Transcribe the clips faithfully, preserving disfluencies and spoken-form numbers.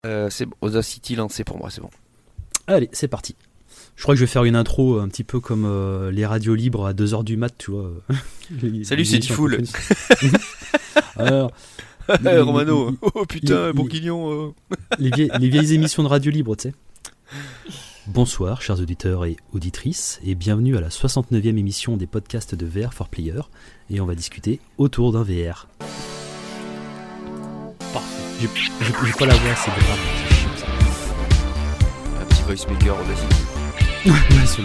Euh, c'est bon. Audacity lancé pour moi, c'est bon. Allez, c'est parti. Je crois que je vais faire une intro un petit peu comme euh, les radios libres à deux heures du mat, tu vois. les, Salut, les c'est Fool. Alors, les, Romano, les, oh putain, les, bourguignon. Euh. les, vieilles, les vieilles émissions de radio libre, tu sais. Bonsoir, chers auditeurs et auditrices, et bienvenue à la soixante-neuvième émission des podcasts de V R for Player, et on va discuter autour d'un V R. Parfait. J'ai, j'ai, j'ai pas la voix, c'est grave. C'est chiant, ça. Un petit voice maker Audacity. Ouais, c'est bon.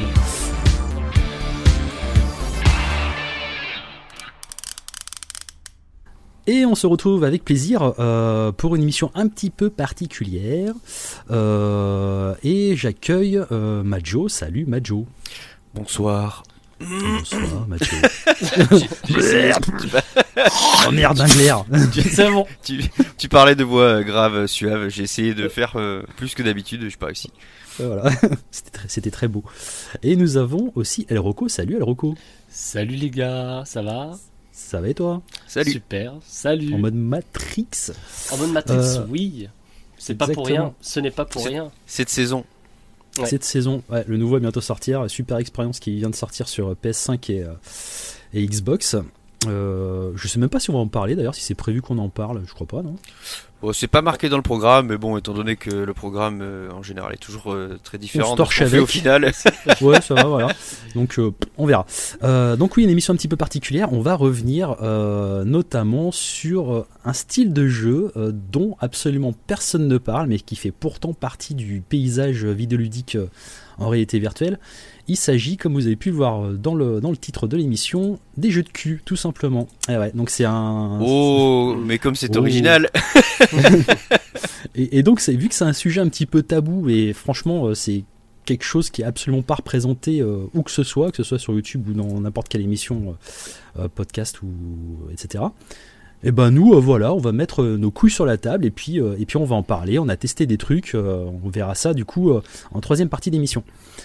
Et on se retrouve avec plaisir euh, pour une émission un petit peu particulière. Euh, et j'accueille euh, Majo. Salut Majo. Bonsoir. Bonsoir Majo. Merde. Oh merde, un glaire. C'est bon. Tu, tu parlais de voix grave, suave. J'ai essayé de faire euh, plus que d'habitude. Je suis pas réussi. Voilà. C'était très, c'était très beau. Et nous avons aussi El Rocco. Salut El Rocco. Salut les gars, ça va ? Ça va et toi ? Salut. Super, salut. En mode Matrix. En mode Matrix, euh, oui. C'est exactement. pas pour rien. Ce n'est pas pour C'est, rien. Cette saison. Ouais. Cette saison, ouais, le nouveau va bientôt sortir. Super expérience qui vient de sortir sur P S cinq et, euh, et Xbox. Euh, je sais même pas si on va en parler d'ailleurs, si c'est prévu qu'on en parle. Je crois pas, non ? Bon, c'est pas marqué dans le programme, mais bon, étant donné que le programme euh, en général est toujours euh, très différent de ce qu'on fait au final. Ouais, ça va, voilà. Donc, euh, on verra. Euh, donc oui, une émission un petit peu particulière. On va revenir euh, notamment sur un style de jeu euh, dont absolument personne ne parle, mais qui fait pourtant partie du paysage vidéoludique euh, en réalité virtuelle. Il s'agit, comme vous avez pu le voir dans le, dans le titre de l'émission, des jeux de cul, tout simplement. Et ouais, donc c'est un... Oh, mais comme c'est oh. original. et, et donc, c'est, vu que c'est un sujet un petit peu tabou, et franchement, c'est quelque chose qui est absolument pas représenté euh, où que ce soit, que ce soit sur YouTube ou dans n'importe quelle émission, euh, podcast, ou, et cetera. Et ben nous, euh, voilà, on va mettre euh, nos couilles sur la table, et puis, euh, et puis on va en parler. On a testé des trucs, euh, on verra ça du coup euh, en troisième partie d'émission.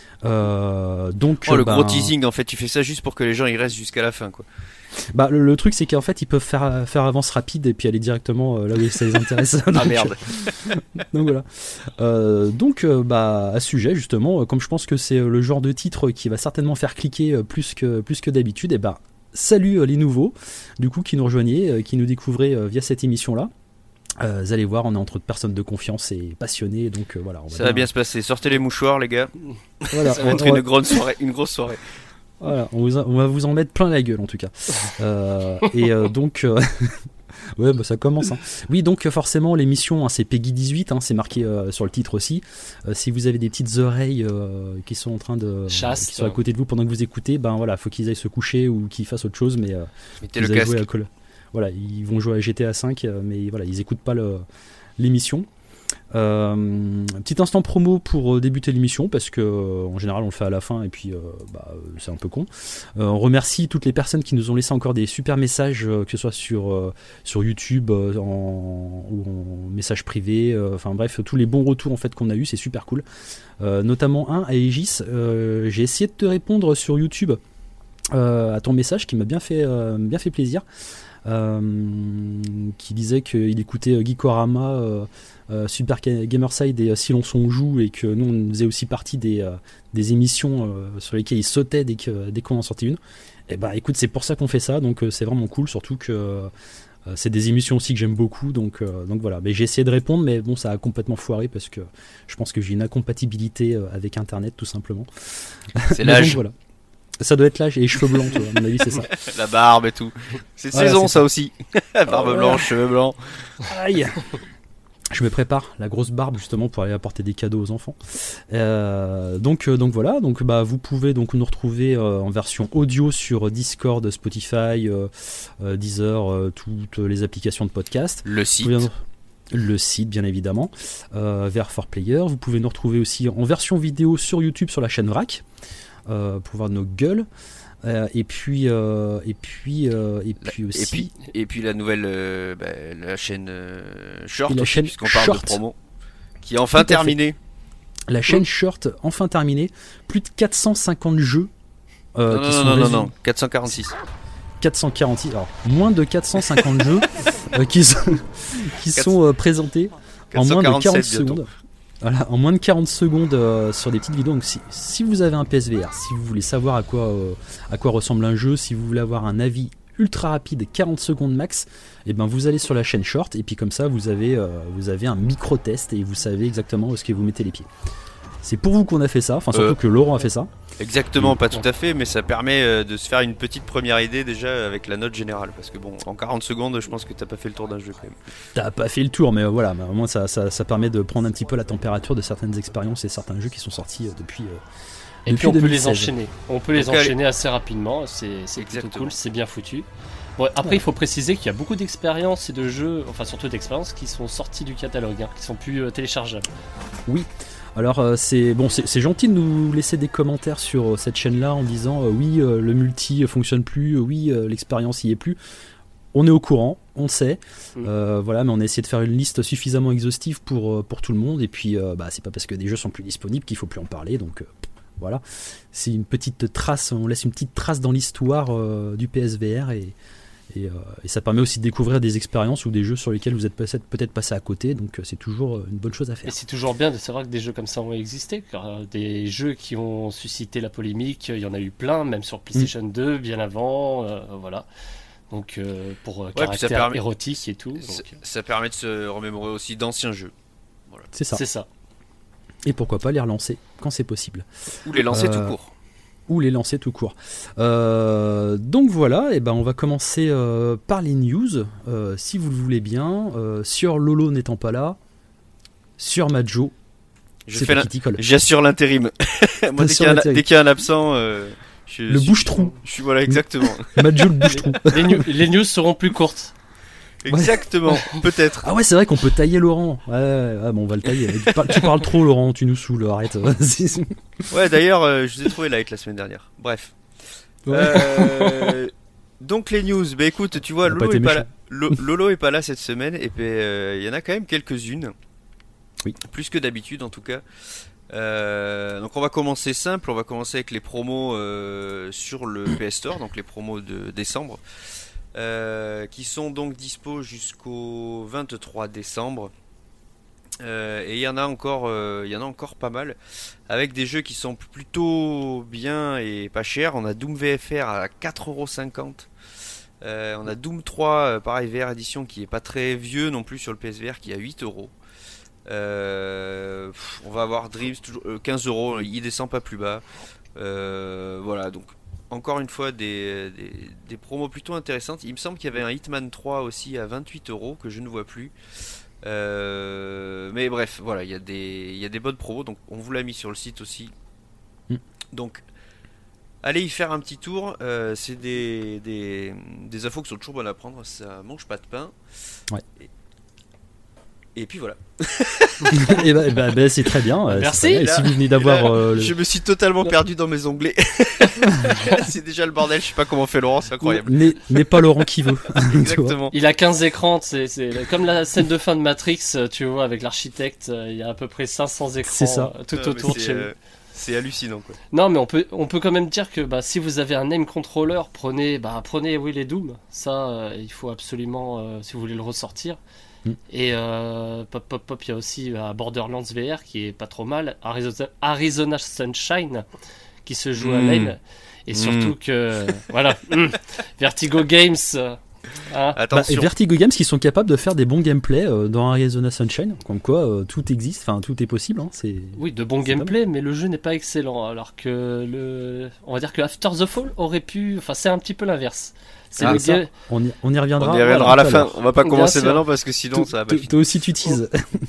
Euh, donc, oh le ben, gros teasing, en fait, tu fais ça juste pour que les gens y restent jusqu'à la fin, quoi. Bah le, le truc c'est qu'en fait ils peuvent faire faire avance rapide et puis aller directement euh, là où ça les intéresse. donc, ah merde. donc voilà. Euh, donc euh, bah à ce sujet justement, comme je pense que c'est le genre de titre qui va certainement faire cliquer euh, plus que plus que d'habitude, et bah salut euh, les nouveaux du coup qui nous rejoignaient, euh, qui nous découvraient euh, via cette émission là. Euh, vous allez voir, on est entre personnes de confiance et passionnés, donc euh, voilà. On va ça va bien se passer. Sortez les mouchoirs, les gars. Voilà, ça va être on, une on... grande soirée, une grosse soirée. Voilà, on, vous a, on va vous en mettre plein la gueule en tout cas. Euh, et euh, donc, euh, ouais, bah ça commence. Hein. Oui, donc forcément l'émission, hein, c'est Peggy dix-huit, hein, c'est marqué euh, sur le titre aussi. Euh, si vous avez des petites oreilles euh, qui sont en train de, Chaste. qui sont à côté de vous pendant que vous écoutez, ben voilà, faut qu'ils aillent se coucher ou qu'ils fassent autre chose, mais euh, mettez le casque. À Call... Voilà, ils vont jouer à G T A cinq, euh, mais voilà, ils écoutent pas le, l'émission. Euh, petit instant promo pour débuter l'émission parce que euh, en général on le fait à la fin et puis euh, bah, c'est un peu con. Euh, on remercie toutes les personnes qui nous ont laissé encore des super messages, euh, que ce soit sur, euh, sur YouTube euh, en, ou en message privé, enfin euh, bref, tous les bons retours en fait qu'on a eu, c'est super cool. Euh, notamment un à Aegis, euh, j'ai essayé de te répondre sur YouTube euh, à ton message qui m'a bien fait, euh, bien fait plaisir. Euh, qui disait qu'il écoutait euh, Geekorama, euh, euh, Super Gamerside et euh, Silence on joue, et que nous on faisait aussi partie des, euh, des émissions euh, sur lesquelles il sautait dès, que, dès qu'on en sortait une. Et bah écoute, c'est pour ça qu'on fait ça, donc euh, c'est vraiment cool, surtout que euh, c'est des émissions aussi que j'aime beaucoup, donc, euh, donc voilà. Mais j'ai essayé de répondre, mais bon, ça a complètement foiré parce que je pense que j'ai une incompatibilité euh, avec Internet tout simplement. C'est l'âge. Donc, voilà. Ça doit être l'âge et les cheveux blancs, toi, à mon avis, c'est ça. La barbe et tout. C'est voilà, saison, c'est ça, ça aussi. Barbe oh, blanche, cheveux blancs. Aïe. Je me prépare la grosse barbe justement pour aller apporter des cadeaux aux enfants. Euh, donc, euh, donc voilà. Donc bah vous pouvez donc nous retrouver euh, en version audio sur Discord, Spotify, euh, euh, Deezer, euh, toutes les applications de podcast. Le site. Pouvez... Le site, bien évidemment. Euh, V R for Player. Vous pouvez nous retrouver aussi en version vidéo sur YouTube sur la chaîne Vrac. Euh, pour voir nos gueules, euh, et puis euh, et puis euh, et puis aussi et puis et puis la nouvelle euh, bah, la chaîne euh, Short, la aussi, chaîne puisqu'on parle Short. de promo qui est enfin terminée. La chaîne Short enfin terminée, plus de quatre cent cinquante jeux euh, non, qui non, sont non, résumés... non non quatre cent quarante-six quatre cent quarante, alors moins de quatre cent cinquante jeux euh, qui sont qui sont euh, présentés en moins de quarante secondes. Voilà, en moins de quarante secondes euh, sur des petites vidéos. Donc si, si vous avez un P S V R, si vous voulez savoir à quoi, euh, à quoi ressemble un jeu, si vous voulez avoir un avis ultra rapide, quarante secondes max, et ben vous allez sur la chaîne Short et puis comme ça vous avez, euh, vous avez un micro-test et vous savez exactement où est-ce que vous mettez les pieds. C'est pour vous qu'on a fait ça, enfin surtout euh, que Laurent a fait ça. Exactement, pas tout à fait, mais ça permet de se faire une petite première idée déjà avec la note générale. Parce que bon, en quarante secondes, je pense que t'as pas fait le tour d'un jeu quand même. T'as pas fait le tour, mais voilà, au moins ça, ça, ça permet de prendre un petit peu la température de certaines expériences et certains jeux qui sont sortis depuis. Euh, et depuis puis on deux mille peut seize. les enchaîner, on peut les Donc, enchaîner assez rapidement, c'est, c'est plutôt cool, c'est bien foutu. Bon, après, ouais. Il faut préciser qu'il y a beaucoup d'expériences et de jeux, enfin surtout d'expériences qui sont sorties du catalogue, hein, qui sont plus euh, téléchargeables. Oui. Alors euh, c'est bon, c'est, c'est gentil de nous laisser des commentaires sur euh, cette chaîne-là en disant euh, oui euh, le multi fonctionne plus, euh, oui euh, l'expérience y est plus. On est au courant, on le sait, mmh. euh, voilà, mais on a essayé de faire une liste suffisamment exhaustive pour euh, pour tout le monde et puis euh, bah c'est pas parce que des jeux sont plus disponibles qu'il faut plus en parler donc euh, voilà, c'est une petite trace, on laisse une petite trace dans l'histoire euh, du P S V R et Et, euh, et ça permet aussi de découvrir des expériences ou des jeux sur lesquels vous êtes passé, peut-être passé à côté, donc euh, c'est toujours une bonne chose à faire. Et c'est toujours bien de savoir que des jeux comme ça ont existé, car euh, des jeux qui ont suscité la polémique, il y en a eu plein, même sur PlayStation mmh. deux, bien avant, euh, voilà. Donc euh, pour euh, ouais, caractère permet... érotique et tout. Ça, donc... ça permet de se remémorer aussi d'anciens jeux. Voilà. C'est ça. C'est ça. Et pourquoi pas les relancer quand c'est possible. Ou les lancer euh... tout court. Ou les lancer tout court. Euh, donc voilà, et ben on va commencer euh, par les news, euh, si vous le voulez bien. Euh, sur Lolo n'étant pas là, sur Majo, je c'est fais la... j'assure l'intérim. Moi, dès qu'il, a, dès qu'il y a un absent, euh, je, le je, bouche-trou. Je suis voilà exactement. Majo le bouche-trou. Les, les, news, les news seront plus courtes. Exactement, ouais. Peut-être. Ah ouais, c'est vrai qu'on peut tailler Laurent. Ouais, ouais, ouais bon, on va le tailler. Tu, par, tu parles trop, Laurent, tu nous saoules, arrête. Ouais, d'ailleurs, euh, je vous ai trouvé like la semaine dernière. Bref. Ouais. Euh, donc les news, bah écoute, tu vois, Lolo, pas est pas là, Lolo est pas là cette semaine, et puis il euh, y en a quand même quelques-unes. Oui. Plus que d'habitude, en tout cas. Euh, donc on va commencer simple, on va commencer avec les promos euh, sur le P S Store, donc les promos de décembre. Euh, qui sont donc dispo jusqu'au vingt-trois décembre euh, et il y en a encore il euh, y en a encore pas mal avec des jeux qui sont plutôt bien et pas chers. On a Doom V F R à quatre euros cinquante, euh, on a Doom trois pareil V R édition qui est pas très vieux non plus sur le P S V R qui est à huit euros. Euh, on va avoir Dreams toujours, euh, quinze euros, il descend pas plus bas. Euh, voilà, donc encore une fois des, des, des promos plutôt intéressantes. Il me semble qu'il y avait un Hitman trois aussi à vingt-huit euros que je ne vois plus. Euh, mais bref, voilà, il y a des, il y a des bonnes promos, donc on vous l'a mis sur le site aussi. Mm. Donc allez y faire un petit tour. Euh, c'est des, des, des infos qui sont toujours bonnes à prendre. Ça mange pas de pain. Ouais. Et, Et puis voilà. Et bah, bah, bah, c'est très bien. Merci. Très bien. Et là, si vous venez d'avoir, là, euh, le... je me suis totalement perdu dans mes onglets. C'est déjà le bordel. Je sais pas comment fait Laurent, c'est incroyable. N'est, n'est pas Laurent qui veut. Exactement. Il a quinze écrans. C'est, c'est comme la scène de fin de Matrix, tu vois, avec l'architecte. Il y a à peu près cinq cents écrans c'est ça. tout non, autour de chez lui. Euh... C'est hallucinant quoi. Non mais on peut on peut quand même dire que bah, si vous avez un aim controller, prenez bah prenez oui les Doom. Ça euh, il faut absolument euh, si vous voulez le ressortir. Mm. Et euh, pop pop pop il y a aussi euh, Borderlands V R qui est pas trop mal, Arizona, Arizona Sunshine qui se joue mm. à l'aim et surtout mm. que voilà mm, Vertigo Games. Euh, Hein bah, et Vertigo Games qui sont capables de faire des bons gameplays euh, dans Arizona Sunshine, comme quoi euh, tout existe, enfin tout est possible. Hein, c'est... Oui, de bons gameplays, mais le jeu n'est pas excellent. Alors que le, on va dire que After the Fall aurait pu, enfin c'est un petit peu l'inverse. C'est ah, le ça, ga... on, y, on y reviendra. On y reviendra voilà, à la fin. On va pas commencer maintenant parce que sinon tout, ça va pas. Toi aussi tu teases.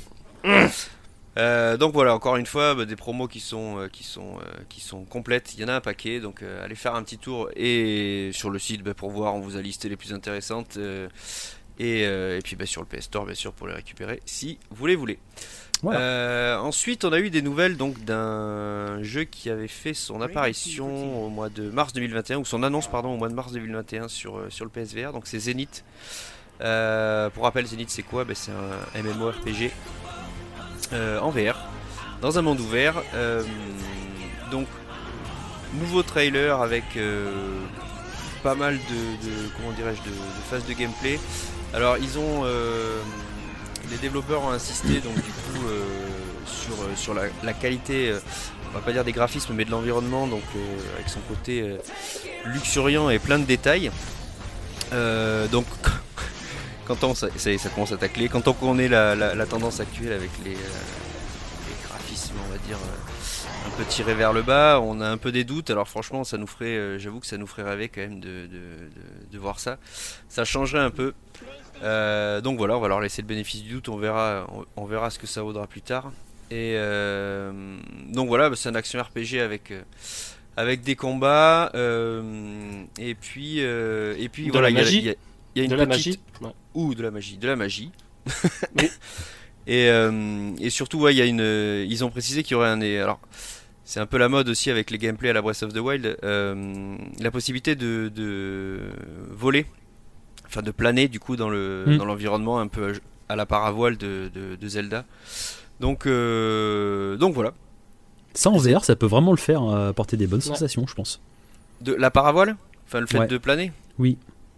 Euh, donc voilà, encore une fois, bah, des promos qui sont euh, qui sont euh, qui sont complètes. Il y en a un paquet, donc euh, allez faire un petit tour et sur le site bah, pour voir. On vous a listé les plus intéressantes euh, et, euh, et puis bah, sur le P S Store bien sûr pour les récupérer si vous les voulez. Voilà. Euh, ensuite, on a eu des nouvelles donc d'un jeu qui avait fait son apparition au mois de mars deux mille vingt et un ou son annonce pardon au mois de mars deux mille vingt et un sur euh, sur le P S V R. Donc c'est Zenith. Euh, pour rappel, Zenith c'est quoi ? Bah, c'est un MMORPG. Euh, en V R, dans un monde ouvert. Euh, donc, nouveau trailer avec euh, pas mal de, de comment dirais-je de, de phases de gameplay. Alors, ils ont euh, les développeurs ont insisté donc du coup euh, sur, euh, sur la, la qualité, euh, on va pas dire des graphismes, mais de l'environnement, donc euh, avec son côté euh, luxuriant et plein de détails. Euh, donc quand on ça, ça, ça commence à tacler, quand on connaît la, la, la tendance actuelle avec les, euh, les graphismes, on va dire euh, un peu tirés vers le bas, on a un peu des doutes. Alors franchement, ça nous ferait, euh, j'avoue que ça nous ferait rêver quand même de, de, de, de voir ça. Ça changerait un peu. Euh, donc voilà, on va leur laisser le bénéfice du doute. On verra, on, on verra ce que ça vaudra plus tard. Et euh, donc voilà, bah, c'est un action R P G avec. Euh, avec des combats euh, et puis euh, et puis de voilà, la magie. il y a, il y a une de petite... la magie ouais. ou de la magie de la magie oui. et euh, et surtout ouais, il y a une ils ont précisé qu'il y aurait un alors c'est un peu la mode aussi avec les gameplays à la Breath of the Wild, euh, la possibilité de, de voler, enfin de planer du coup dans le mm. dans l'environnement un peu à la paravoile de, de, de Zelda, donc euh, donc voilà. Ça en V R, ça peut vraiment le faire, euh, apporter des bonnes ouais. sensations, je pense. De la paravoile ? Enfin, le fait ouais. de planer ? Oui.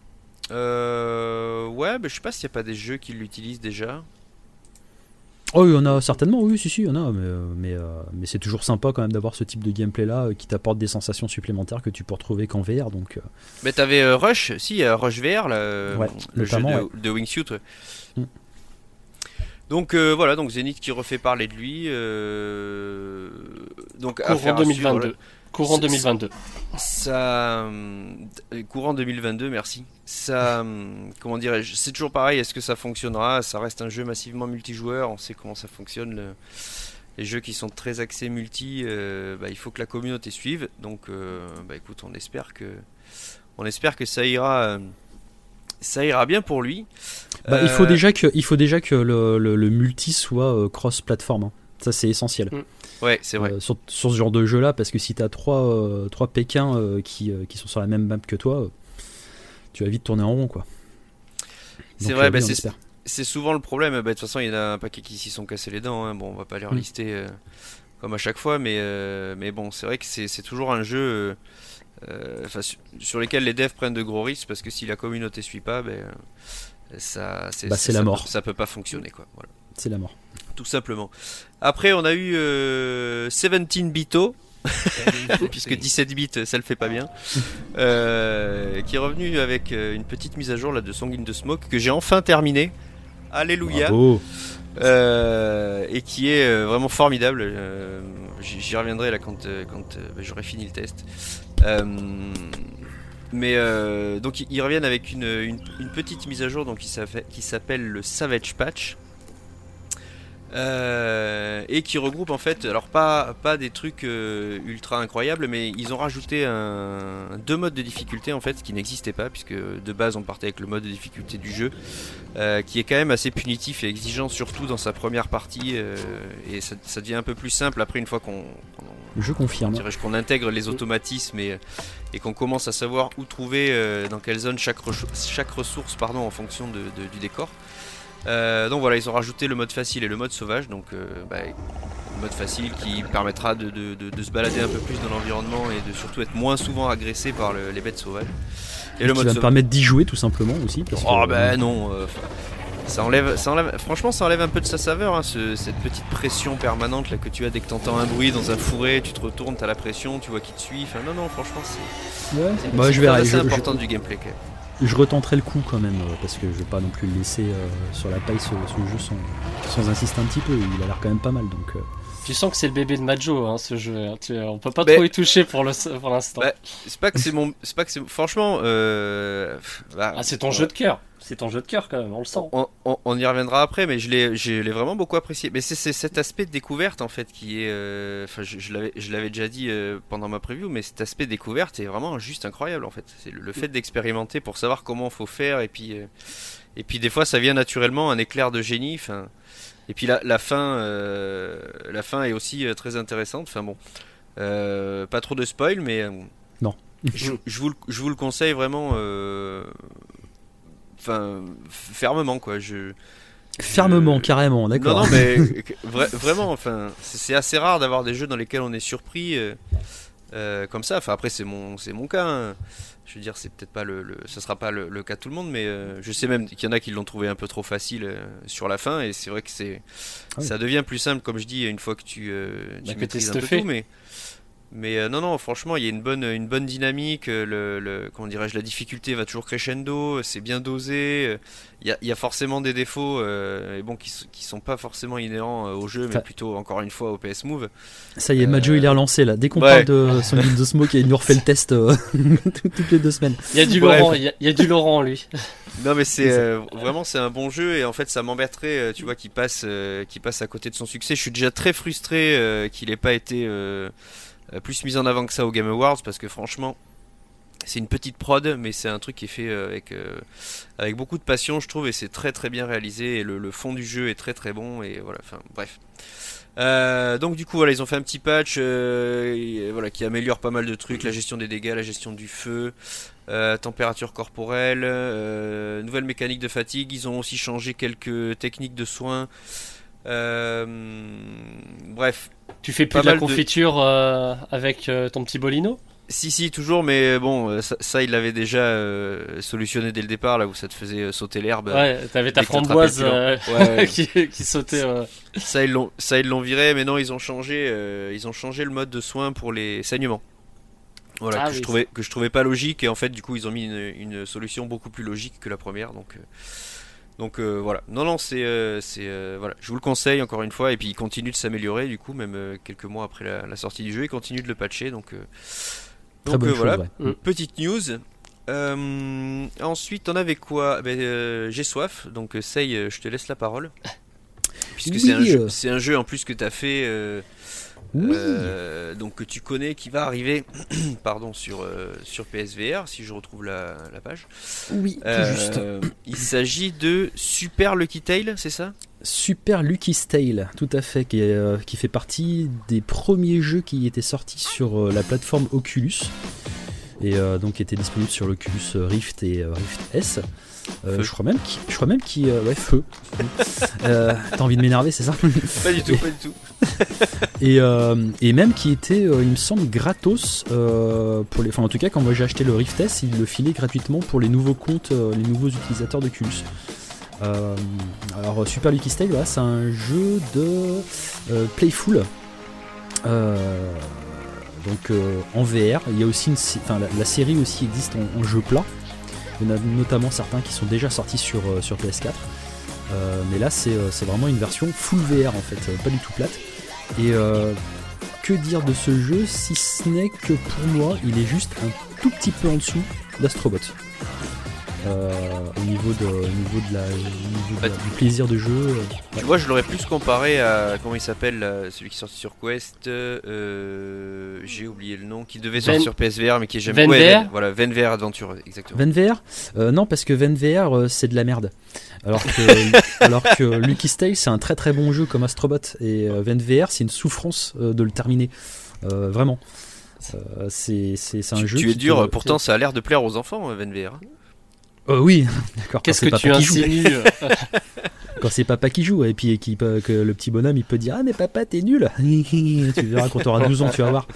Euh, ouais, mais je sais pas s'il n'y a pas des jeux qui l'utilisent déjà. Oh, il y en a certainement, oui, si, si, il y en a, mais, mais, euh, mais c'est toujours sympa quand même d'avoir ce type de gameplay-là euh, qui t'apporte des sensations supplémentaires que tu peux retrouver qu'en V R. Donc, euh... Mais t'avais euh, Rush, si, euh, Rush V R, là, euh, ouais, le jeu de, ouais. de Wingsuit. Ouais. Mm. Donc euh, voilà, donc Zenith qui refait parler de lui. Euh, donc courant deux mille vingt-deux. Suivre, courant deux mille vingt-deux. Ça, euh, courant deux mille vingt-deux, merci. Ça, euh, comment dirais-je, c'est toujours pareil. Est-ce que ça fonctionnera ? Ça reste un jeu massivement multijoueur. On sait comment ça fonctionne. Le, les jeux qui sont très axés multi, euh, bah, il faut que la communauté suive. Donc, euh, bah, écoute, on espère que, on espère que ça ira. Euh, Ça ira bien pour lui. Bah, euh... il, faut déjà que, il faut déjà que le, le, le multi soit euh, cross-platform. Hein. Ça, c'est essentiel. Mm. Ouais, c'est vrai. Euh, sur, sur ce genre de jeu-là, parce que si tu as trois, euh, trois Pékins euh, qui, euh, qui sont sur la même map que toi, euh, tu vas vite tourner en rond, quoi. C'est Donc, vrai, euh, bah, c'est, c'est souvent le problème. Bah, de toute façon, il y en a un paquet qui s'y sont cassés les dents. Hein. Bon, on va pas les relister euh, comme à chaque fois, mais, euh, mais bon, c'est vrai que c'est, c'est toujours un jeu... Euh, Euh, sur lesquels les devs prennent de gros risques, parce que si la communauté suit pas, ben, ça, c'est, bah, c'est ça la mort. Peut, ça peut pas fonctionner, quoi. Voilà. C'est la mort. Tout simplement. Après, on a eu euh, dix-sept Bito, puisque dix-sept bits, ça le fait pas bien, euh, qui est revenu avec une petite mise à jour là, de Song in the Smoke, que j'ai enfin terminé. Alléluia. Bravo. Euh, et qui est euh, vraiment formidable. Euh, j'y, j'y reviendrai là quand, euh, quand euh, bah, j'aurai fini le test. Euh, mais euh, donc ils reviennent avec une, une, une petite mise à jour donc, qui, qui s'appelle le Savage Patch. Euh, et qui regroupe en fait, alors pas, pas des trucs euh, ultra incroyables, mais ils ont rajouté un, deux modes de difficulté en fait qui n'existaient pas, puisque de base on partait avec le mode de difficulté du jeu, euh, qui est quand même assez punitif et exigeant, surtout dans sa première partie, euh, et ça, ça devient un peu plus simple après une fois qu'on, qu'on je confirme, qu'on intègre les automatismes et, et qu'on commence à savoir où trouver, euh, dans quelle zone chaque, re- chaque ressource pardon, en fonction de, de, du décor. Euh, donc voilà, ils ont rajouté le mode facile et le mode sauvage. Donc euh, bah, le mode facile qui permettra de, de, de, de se balader un peu plus dans l'environnement et de surtout être moins souvent agressé par le, les bêtes sauvages. Et, et le qui mode va sauv... me permettre d'y jouer tout simplement aussi. Parce oh que, bah euh... non, euh, ça enlève, ça enlève, franchement ça enlève un peu de sa saveur, hein, ce, cette petite pression permanente là, que tu as dès que tu entends un bruit dans un fourré, tu te retournes, tu as la pression, tu vois qui te suit. Enfin non, non, franchement c'est, ouais. c'est, bah, c'est je verrai, assez je, important je... du gameplay quand même. Je retenterai le coup quand même, parce que je vais pas non plus le laisser euh, sur la paille ce, ce jeu sans, sans insister un petit peu. Il a l'air quand même pas mal. Donc, euh... Tu sens que c'est le bébé de Majo, hein, ce jeu. Hein. Tu, on peut pas mais, trop y toucher pour, le, pour l'instant. Bah, c'est pas que c'est mon, c'est pas que c'est franchement. Euh, bah, ah, c'est ton ouais. jeu de cœur. C'est ton jeu de cœur quand même, on le sent. On, on, on y reviendra après, mais je l'ai, je l'ai vraiment beaucoup apprécié. Mais c'est, c'est cet aspect de découverte en fait qui est, enfin, euh, je, je l'avais, je l'avais déjà dit euh, pendant ma preview, mais cet aspect de découverte est vraiment juste incroyable en fait. C'est le, le fait d'expérimenter pour savoir comment faut faire, et puis, euh, et puis des fois ça vient naturellement, un éclair de génie. Enfin, et puis la, la fin, euh, la fin est aussi euh, très intéressante. Enfin bon, euh, pas trop de spoil, mais euh, non. je, je vous, je vous le conseille vraiment. Euh, Enfin, fermement quoi. Je, fermement, je... carrément, d'accord. Non, non, mais vra- vraiment, enfin, c'est, c'est assez rare d'avoir des jeux dans lesquels on est surpris. Euh, euh, comme ça. Enfin après c'est mon c'est mon cas. Hein. Je veux dire c'est peut-être pas le, le ce sera pas le, le cas de tout le monde, mais euh, je sais même qu'il y en a qui l'ont trouvé un peu trop facile euh, sur la fin, et c'est vrai que c'est ah oui. ça devient plus simple comme je dis une fois que tu euh, tu bah, maîtrises un peu tout, mais Mais euh, non, non, franchement, il y a une bonne, une bonne dynamique. Le, le, comment dirais-je, la difficulté va toujours crescendo. C'est bien dosé. Il y a, il y a forcément des défauts, euh, et bon, qui, qui sont pas forcément inhérents au jeu, mais plutôt encore une fois au P S Move. Ça y est, euh... Majo il est relancé là. Dès qu'on ouais. parle de son guide de Smoke, il nous refait le test euh, toutes les deux semaines. Il y a du Laurent, il y a, il y a du Laurent lui. Non mais c'est euh, vraiment c'est un bon jeu, et en fait ça m'embêterait, tu vois, qu'il passe, euh, qu'il passe à côté de son succès. Je suis déjà très frustré euh, qu'il ait pas été euh, plus mis en avant que ça au Game Awards, parce que franchement c'est une petite prod, mais c'est un truc qui est fait avec, euh, avec beaucoup de passion, je trouve, et c'est très très bien réalisé, et le, le fond du jeu est très très bon, et voilà, enfin bref. Euh, donc du coup voilà, ils ont fait un petit patch euh, et, voilà, qui améliore pas mal de trucs, la gestion des dégâts, la gestion du feu, euh, température corporelle, euh, nouvelle mécanique de fatigue. Ils ont aussi changé quelques techniques de soins. Euh, bref. Tu fais plus de la confiture de... euh, avec euh, ton petit bolino ? Si si toujours, mais bon ça, ça il l'avait déjà euh, solutionné dès le départ, là où ça te faisait sauter l'herbe. Ouais, t'avais ta framboise euh, ouais, qui, qui sautait. Euh... Ça ils l'ont ça ils l'ont viré, mais non, ils ont changé euh, ils ont changé le mode de soin pour les saignements. Voilà, ah, que oui, je trouvais que je trouvais pas logique, et en fait du coup ils ont mis une, une solution beaucoup plus logique que la première, donc euh, donc euh, voilà. Non non, c'est euh, c'est euh, voilà, je vous le conseille encore une fois, et puis il continue de s'améliorer du coup, même euh, quelques mois après la, la sortie du jeu, il continue de le patcher, donc euh, Donc euh, voilà, chose, ouais. Petite news. Euh, ensuite, on avait quoi ben, euh, J'ai soif, donc Sei, je te laisse la parole. Puisque oui, c'est, un euh... jeu, c'est un jeu en plus que tu as fait, euh, oui. euh, donc que tu connais, qui va arriver pardon, sur, euh, sur P S V R, si je retrouve la, la page. Oui, tout euh, juste. Il s'agit de Super Lucky Tale, c'est ça ? Super Lucky's Tale, tout à fait, qui, est, euh, qui fait partie des premiers jeux qui étaient sortis sur euh, la plateforme Oculus, et euh, donc qui était disponible sur l'Oculus Rift et euh, Rift S. Euh, je crois même qu'il, je crois même qu'il, euh, ouais, feu. euh, t'as envie de m'énerver, c'est ça ? Pas du tout, et, pas du tout. et, euh, et même qui était, euh, il me semble, gratos euh, pour les, enfin en tout cas quand moi j'ai acheté le Rift S, il le filait gratuitement pour les nouveaux comptes, euh, les nouveaux utilisateurs d'Oculus. Euh, alors Super Lucky's Tale, voilà, c'est un jeu de euh, Playful, euh, donc euh, en V R. Il y a aussi une, enfin la, la série aussi existe en, en jeu plat. Il y en a notamment certains qui sont déjà sortis sur euh, sur P S quatre, euh, mais là c'est euh, c'est vraiment une version full V R en fait, euh, pas du tout plate. Et euh, que dire de ce jeu si ce n'est que pour moi il est juste un tout petit peu en dessous d'Astrobot. Euh, au niveau de, au niveau de la, au niveau de la, du plaisir de jeu. Euh, tu ouais. vois, je l'aurais plus comparé à, comment il s'appelle, là, celui qui sort sur Quest, euh, j'ai oublié le nom, qui devait sortir Ven... sur P S V R mais qui est jamais. Ven ouais, Ven, voilà, Ven V R Adventure, exactement. Ven V R euh, non, parce que Ven V R euh, c'est de la merde. Alors que, alors que Lucky's Tale c'est un très très bon jeu comme Astrobot, et euh, Ven V R c'est une souffrance euh, de le terminer, euh, vraiment. Euh, c'est, c'est, c'est un tu, jeu. Tu es dur, te... pourtant ça a l'air de plaire aux enfants, Ven V R. Euh, oui, d'accord. Qu'est-ce que tu insinues ? Quand c'est papa qui joue, et puis et qui, que le petit bonhomme il peut dire ah mais papa t'es nul. Tu verras quand t'auras douze ans, tu vas voir.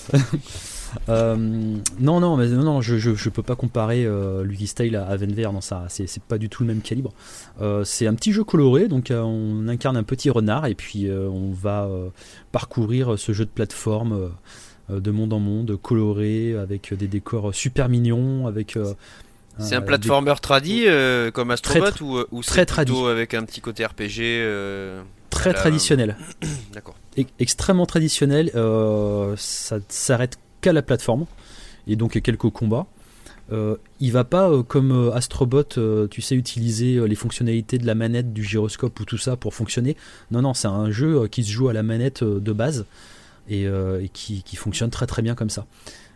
euh, non non mais non, non je, je je peux pas comparer euh, Lucky's Tale à, à Ven V R, non, ça c'est c'est pas du tout le même calibre. Euh, c'est un petit jeu coloré, donc euh, on incarne un petit renard, et puis euh, on va euh, parcourir ce jeu de plateforme euh, de monde en monde, coloré, avec des décors super mignons, avec euh, c'est un platformer des... tradi euh, comme Astrobot, très, ou, ou c'est très plutôt tradi. Avec un petit côté R P G euh, très la... traditionnel. D'accord. E- extrêmement traditionnel. Euh, ça s'arrête qu'à la plateforme et donc quelques combats. Euh, il va pas euh, comme euh, Astrobot, euh, tu sais, utiliser euh, les fonctionnalités de la manette, du gyroscope ou tout ça pour fonctionner. Non non, c'est un jeu euh, qui se joue à la manette euh, de base et, euh, et qui, qui fonctionne très très bien comme ça.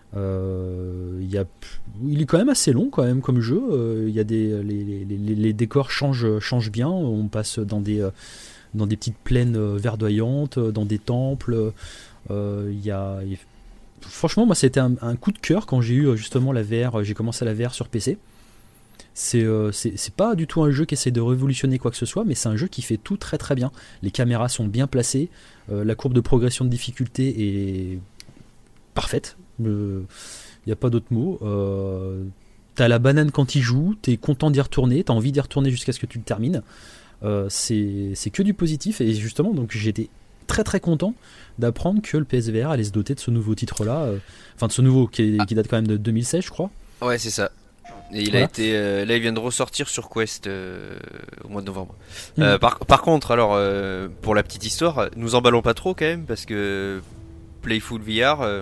Euh, y a, il est quand même assez long quand même comme jeu. Euh, y a des, les, les, les, les décors changent, changent bien. On passe dans des, euh, dans des petites plaines verdoyantes, dans des temples. Euh, y a, y, franchement, moi, c'était un, un coup de cœur quand j'ai eu justement la V R. J'ai commencé la V R sur P C. C'est, euh, c'est, c'est pas du tout un jeu qui essaie de révolutionner quoi que ce soit, mais c'est un jeu qui fait tout très très bien. Les caméras sont bien placées, euh, la courbe de progression de difficulté est parfaite. Il n'y a pas d'autre mot. Euh, t'as la banane quand il joue, t'es content d'y retourner, t'as envie d'y retourner jusqu'à ce que tu le termines. Euh, c'est, c'est que du positif, et justement, donc j'étais très très content d'apprendre que le P S V R allait se doter de ce nouveau titre-là, euh, enfin de ce nouveau qui, est, qui date quand même de deux mille seize, je crois. Ouais, c'est ça. Et il Voilà. a été, euh, là, il vient de ressortir sur Quest euh, au mois de novembre. Mmh. Euh, par, par contre, alors, euh, pour la petite histoire, nous emballons pas trop quand même, parce que Playful V R, euh,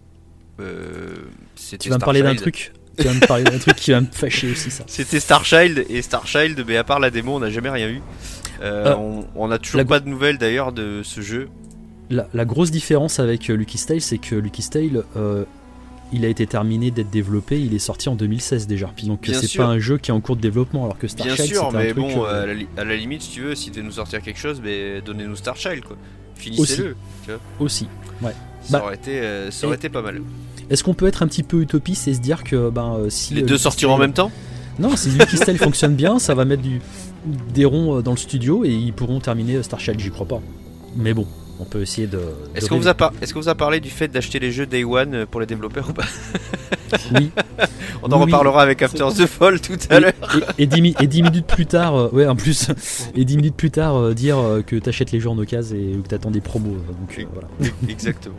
euh, c'était Tu vas me parler d'un Starchild. truc. Tu vas me parler d'un truc qui va me fâcher aussi, ça. C'était Starchild, et Starchild, mais à part la démo, on n'a jamais rien eu. Euh, Euh, on, on a toujours la- pas de nouvelles d'ailleurs de ce jeu. La, la grosse différence avec euh, Lucky's Tale, c'est que Lucky's Tale, euh, il a été terminé d'être développé, il est sorti en deux mille seize déjà. Donc Bien c'est sûr. pas un jeu qui est en cours de développement, alors que Bien Starchild, sûr, c'était mais un truc. bon, euh, à, la, li- à la limite, si tu veux, si tu veux nous sortir quelque chose, mais donnez-nous Starchild, quoi. Finissez-le. aussi. Ça Bah, aurait été, euh, ça aurait et- été pas mal. Est-ce qu'on peut être un petit peu utopiste et se dire que ben, euh, si. Les euh, deux Lucky's sortiront en Tale- même temps. Non, si Lucky's Tale fonctionne bien, ça va mettre du, des ronds euh, dans le studio et ils pourront terminer euh, Starchild, j'y crois pas. Mais bon, on peut essayer de. Est-ce de qu'on vous rêver. a par- est-ce qu'on vous a parlé du fait d'acheter les jeux Day One euh, pour les développeurs ou pas? Oui. On en Oui, reparlera avec After the Fall tout à l'heure. Et, et, dix mi- et dix minutes plus tard, euh, ouais, en plus, et dix minutes plus tard, euh, dire euh, que t'achètes les jeux en occasion et que t'attends des promos. euh, donc euh, voilà. Exactement.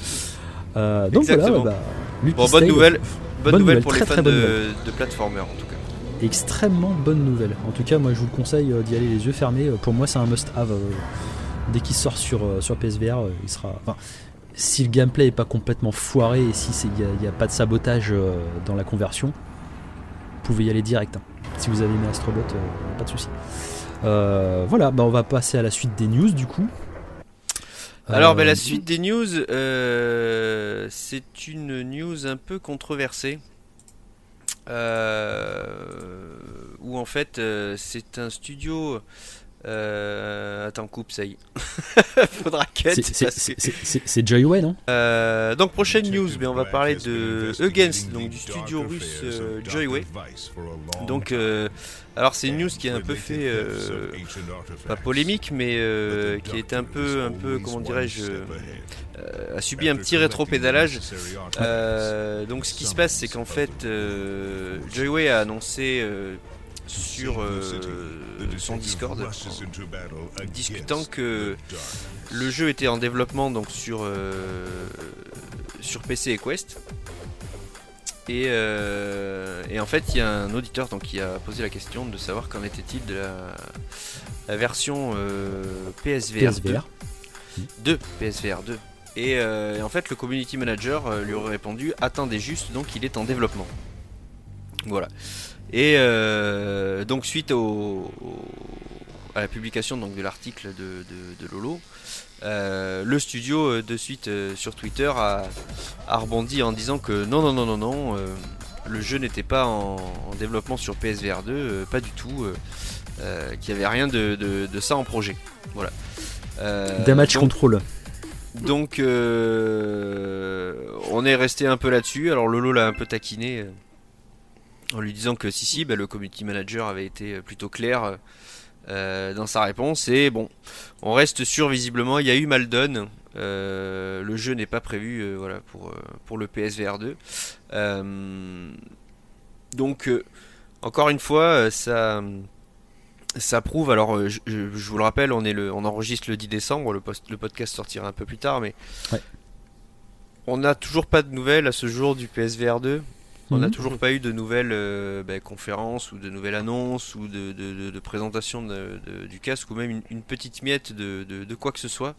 Euh, donc Exactement. voilà, bah, Lucky's Bon, bonne Tale, nouvelle. Bonne, bonne nouvelle nouvelle, pour très, les très fans bonne de, de platformer en tout cas. extrêmement bonne nouvelle. En tout cas, moi je vous le conseille euh, d'y aller les yeux fermés. Euh, Pour moi, c'est un must-have. euh, dès qu'il sort sur, euh, sur P S V R, euh, il sera. Enfin, si le gameplay est pas complètement foiré et si il n'y a, a pas de sabotage euh, dans la conversion, vous pouvez y aller direct. hein. Si vous avez aimé Astrobot, euh, pas de souci. Euh, voilà, bah, on va passer à la suite des news du coup. Alors, Euh, ben, la suite des news, euh, c'est une news un peu controversée. Euh, où en fait, euh, c'est un studio. Euh, attends, coupe, ça y est. Faudra cut. c'est- c'est- parce que- c'est- c'est c'est- c'est Joyway, non? Euh, donc, prochaine news, mais on va parler de Against, donc du studio russe euh, Joyway. Donc, euh, alors c'est une news qui a un peu fait, euh, pas polémique, mais euh, qui a été un peu, un peu, comment dirais-je, euh, a subi un petit rétro-pédalage. Euh, donc, ce qui se passe, c'est qu'en fait, euh, Joyway a annoncé euh, sur euh, son Discord, en discutant que le jeu était en développement donc sur euh, sur P C et Quest. Et, euh, et en fait, il y a un auditeur donc, qui a posé la question de savoir qu'en était-il de la, la version euh, P S V R, P S V R. deux. P S V R deux. Et, euh, et en fait, le community manager euh, lui aurait répondu attendez juste, donc il est en développement. Voilà. Et euh, donc, suite au, au- à la publication donc, de l'article de, de, de Lolo, euh, le studio euh, de suite euh, sur Twitter a, a rebondi en disant que non, non, non, non, non, euh, le jeu n'était pas en, en développement sur P S V R deux, euh, pas du tout, euh, euh, qu'il n'y avait rien de, de, de ça en projet. Voilà. Euh, Damage donc, control. donc euh, on est resté un peu là-dessus. Alors Lolo l'a un peu taquiné euh, en lui disant que si si, bah, le community manager avait été plutôt clair euh, dans sa réponse. Et bon, on reste sûr visiblement, il y a eu mal done. Euh, le jeu n'est pas prévu euh, voilà, pour, euh, pour le P S V R deux. Euh, donc euh, encore une fois, euh, ça... Ça prouve, alors je, je, je vous le rappelle, on, est le, on enregistre le dix décembre, le, post, le podcast sortira un peu plus tard, mais Ouais. on n'a toujours pas de nouvelles à ce jour du P S V R deux. On n'a Mhm. toujours pas eu de nouvelles euh, bah, conférences ou de nouvelles annonces ou de, de, de, de présentation de, de, du casque ou même une, une petite miette de, de, de quoi que ce soit.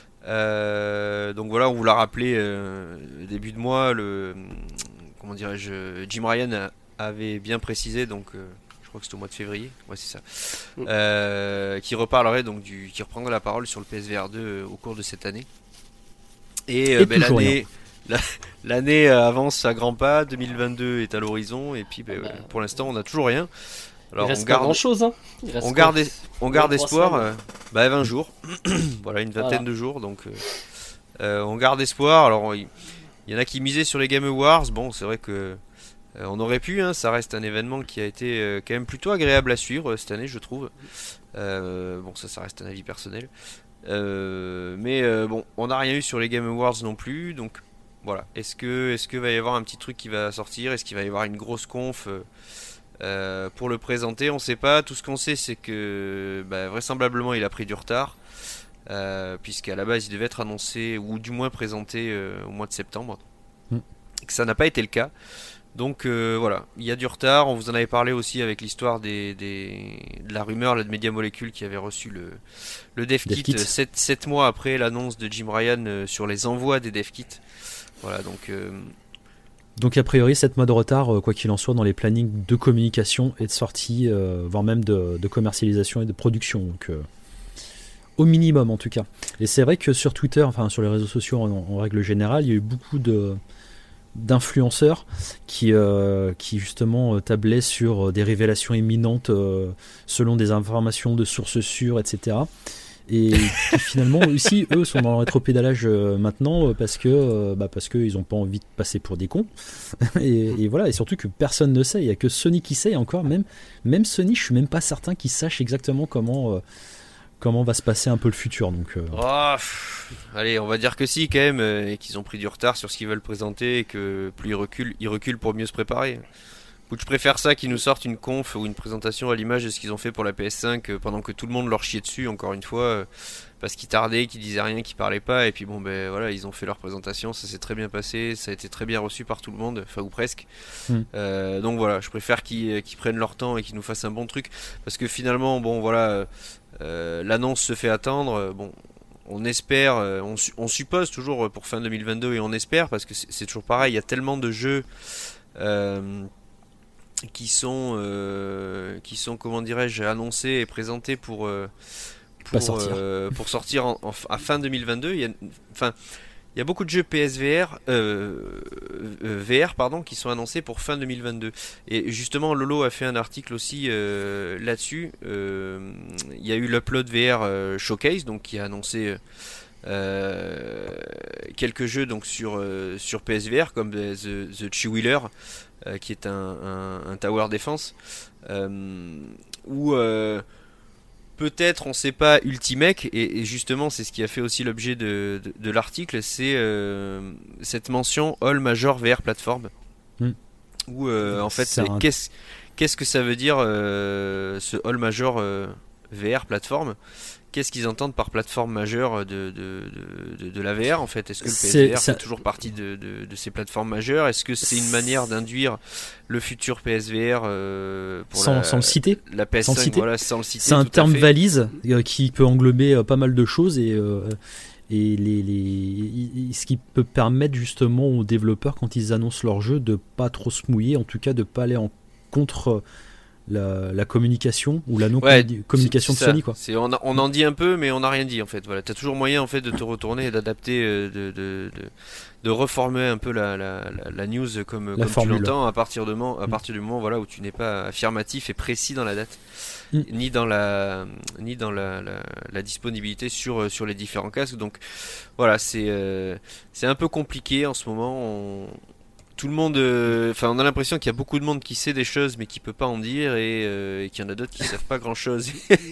Euh, donc voilà, on vous l'a rappelé euh, début de mois, le, comment dirais-je, Jim Ryan a, avait bien précisé, donc euh, je crois que c'était au mois de février, ouais c'est ça, euh, qui reparlerait donc du, qui reprendrait la parole sur le P S V R deux euh, au cours de cette année. Et, euh, Et ben, toujours l'année, la- l'année euh, avance à grands pas, deux mille vingt-deux est à l'horizon et puis ben, Bah, ouais, pour l'instant on n'a toujours rien. Alors il reste on pas garde, grand chose, hein. Il reste on quoi, garde, es- on garde trois espoir. semaines euh, bah vingt jours, voilà une vingtaine Voilà. de jours donc euh, euh, on garde espoir. Alors il il y en a qui misaient sur les Game Awards. Bon c'est vrai que euh, on aurait pu, hein, ça reste un événement qui a été euh, quand même plutôt agréable à suivre euh, cette année je trouve. Euh, bon ça ça reste un avis personnel. Euh, mais euh, bon on n'a rien eu sur les Game Awards non plus donc voilà. Est-ce que, est-ce que va y avoir un petit truc qui va sortir? Est-ce qu'il va y avoir une grosse conf euh, pour le présenter? On sait pas. Tout ce qu'on sait, c'est que bah, vraisemblablement, il a pris du retard. Euh, puisqu'à la base il devait être annoncé ou du moins présenté euh, au mois de septembre mm. et que ça n'a pas été le cas, donc euh, voilà, il y a du retard. On vous en avait parlé aussi avec l'histoire des, des, de la rumeur là, de Media Molecule qui avait reçu le, le dev kit, kit. sept mois après l'annonce de Jim Ryan euh, sur les envois des dev kits, voilà. Donc euh, Donc a priori sept mois de retard, euh, quoi qu'il en soit, dans les plannings de communication et de sortie, euh, voire même de, de commercialisation et de production, donc euh, au minimum en tout cas. Et c'est vrai que sur Twitter, enfin sur les réseaux sociaux en, en règle générale, il y a eu beaucoup de d'influenceurs qui, euh, qui justement euh, tablaient sur des révélations imminentes euh, selon des informations de sources sûres, et cetera. Et qui finalement aussi eux sont dans le rétropédalage euh, maintenant euh, parce que euh, bah parce qu'ils n'ont pas envie de passer pour des cons. et, et voilà, et surtout que personne ne sait, il n'y a que Sony qui sait, et encore même, même Sony, je suis même pas certain qu'ils sachent exactement comment euh, comment va se passer un peu le futur. Donc, euh... oh, pff, allez, on va dire que si quand même, euh, et qu'ils ont pris du retard sur ce qu'ils veulent présenter, et que plus ils reculent, ils reculent pour mieux se préparer. Je préfère ça qu'ils nous sortent une conf ou une présentation à l'image de ce qu'ils ont fait pour la P S cinq euh, pendant que tout le monde leur chiait dessus, encore une fois, euh, parce qu'ils tardaient, qu'ils disaient rien, qu'ils parlaient pas, et puis bon ben voilà, ils ont fait leur présentation, ça s'est très bien passé, ça a été très bien reçu par tout le monde, enfin ou presque. Mm. Euh, donc voilà, je préfère qu'ils, qu'ils prennent leur temps et qu'ils nous fassent un bon truc, parce que finalement, bon voilà. Euh, l'annonce se fait attendre. Bon, on espère, on, on suppose toujours pour fin deux mille vingt-deux et on espère parce que c'est, c'est toujours pareil. Il y a tellement de jeux euh, qui sont, euh, qui sont, comment dirais-je, annoncés et présentés pour euh, pour sortir. Euh, pour sortir en, en, à fin deux mille vingt-deux. Il y a, enfin. Il y a beaucoup de jeux P S V R, euh, euh, V R pardon, qui sont annoncés pour fin deux mille vingt-deux. Et justement, Lolo a fait un article aussi euh, là-dessus. Euh, il y a eu l'Upload V R euh, Showcase, donc qui a annoncé euh, quelques jeux donc sur euh, sur P S V R comme The, The Chewheeler, euh, qui est un, un, un tower defense, euh, où euh, peut-être on sait pas Ultimec, et, et justement c'est ce qui a fait aussi l'objet de, de, de l'article, c'est euh, cette mention All Major V R Platform, mm. où euh, en fait c'est un... qu'est-ce, qu'est-ce que ça veut dire euh, ce All Major euh, V R Platform? Qu'est-ce qu'ils entendent par plateforme majeure de, de, de, de la V R en fait? Est-ce que le P S V R fait toujours partie de, de, de ces plateformes majeures? Est-ce que c'est une manière d'induire le futur P S V R euh, pour sans, la, sans le citer, la P S cinq, sans le citer. Voilà, sans le citer. C'est un terme valise euh, qui peut englober euh, pas mal de choses et, euh, et les, les, ce qui peut permettre justement aux développeurs quand ils annoncent leur jeu de pas trop se mouiller, en tout cas de pas aller en contre La, la communication ou la non ouais, communication c'est, c'est de Sony quoi. C'est, on, a, on en dit un peu mais on n'a rien dit en fait. Voilà, t'as toujours moyen en fait de te retourner et d'adapter, euh, de, de, de, de reformer un peu la, la, la, la news comme, la comme tu l'entends à partir, de moment, à mm. partir du moment voilà, où tu n'es pas affirmatif et précis dans la date, mm. ni dans la ni dans la, la, la disponibilité sur, sur les différents casques. Donc voilà, c'est, euh, c'est un peu compliqué en ce moment. On, Tout le monde, enfin, euh, on a l'impression qu'il y a beaucoup de monde qui sait des choses mais qui peut pas en dire, et, euh, et qu'il y en a d'autres qui savent pas grand chose.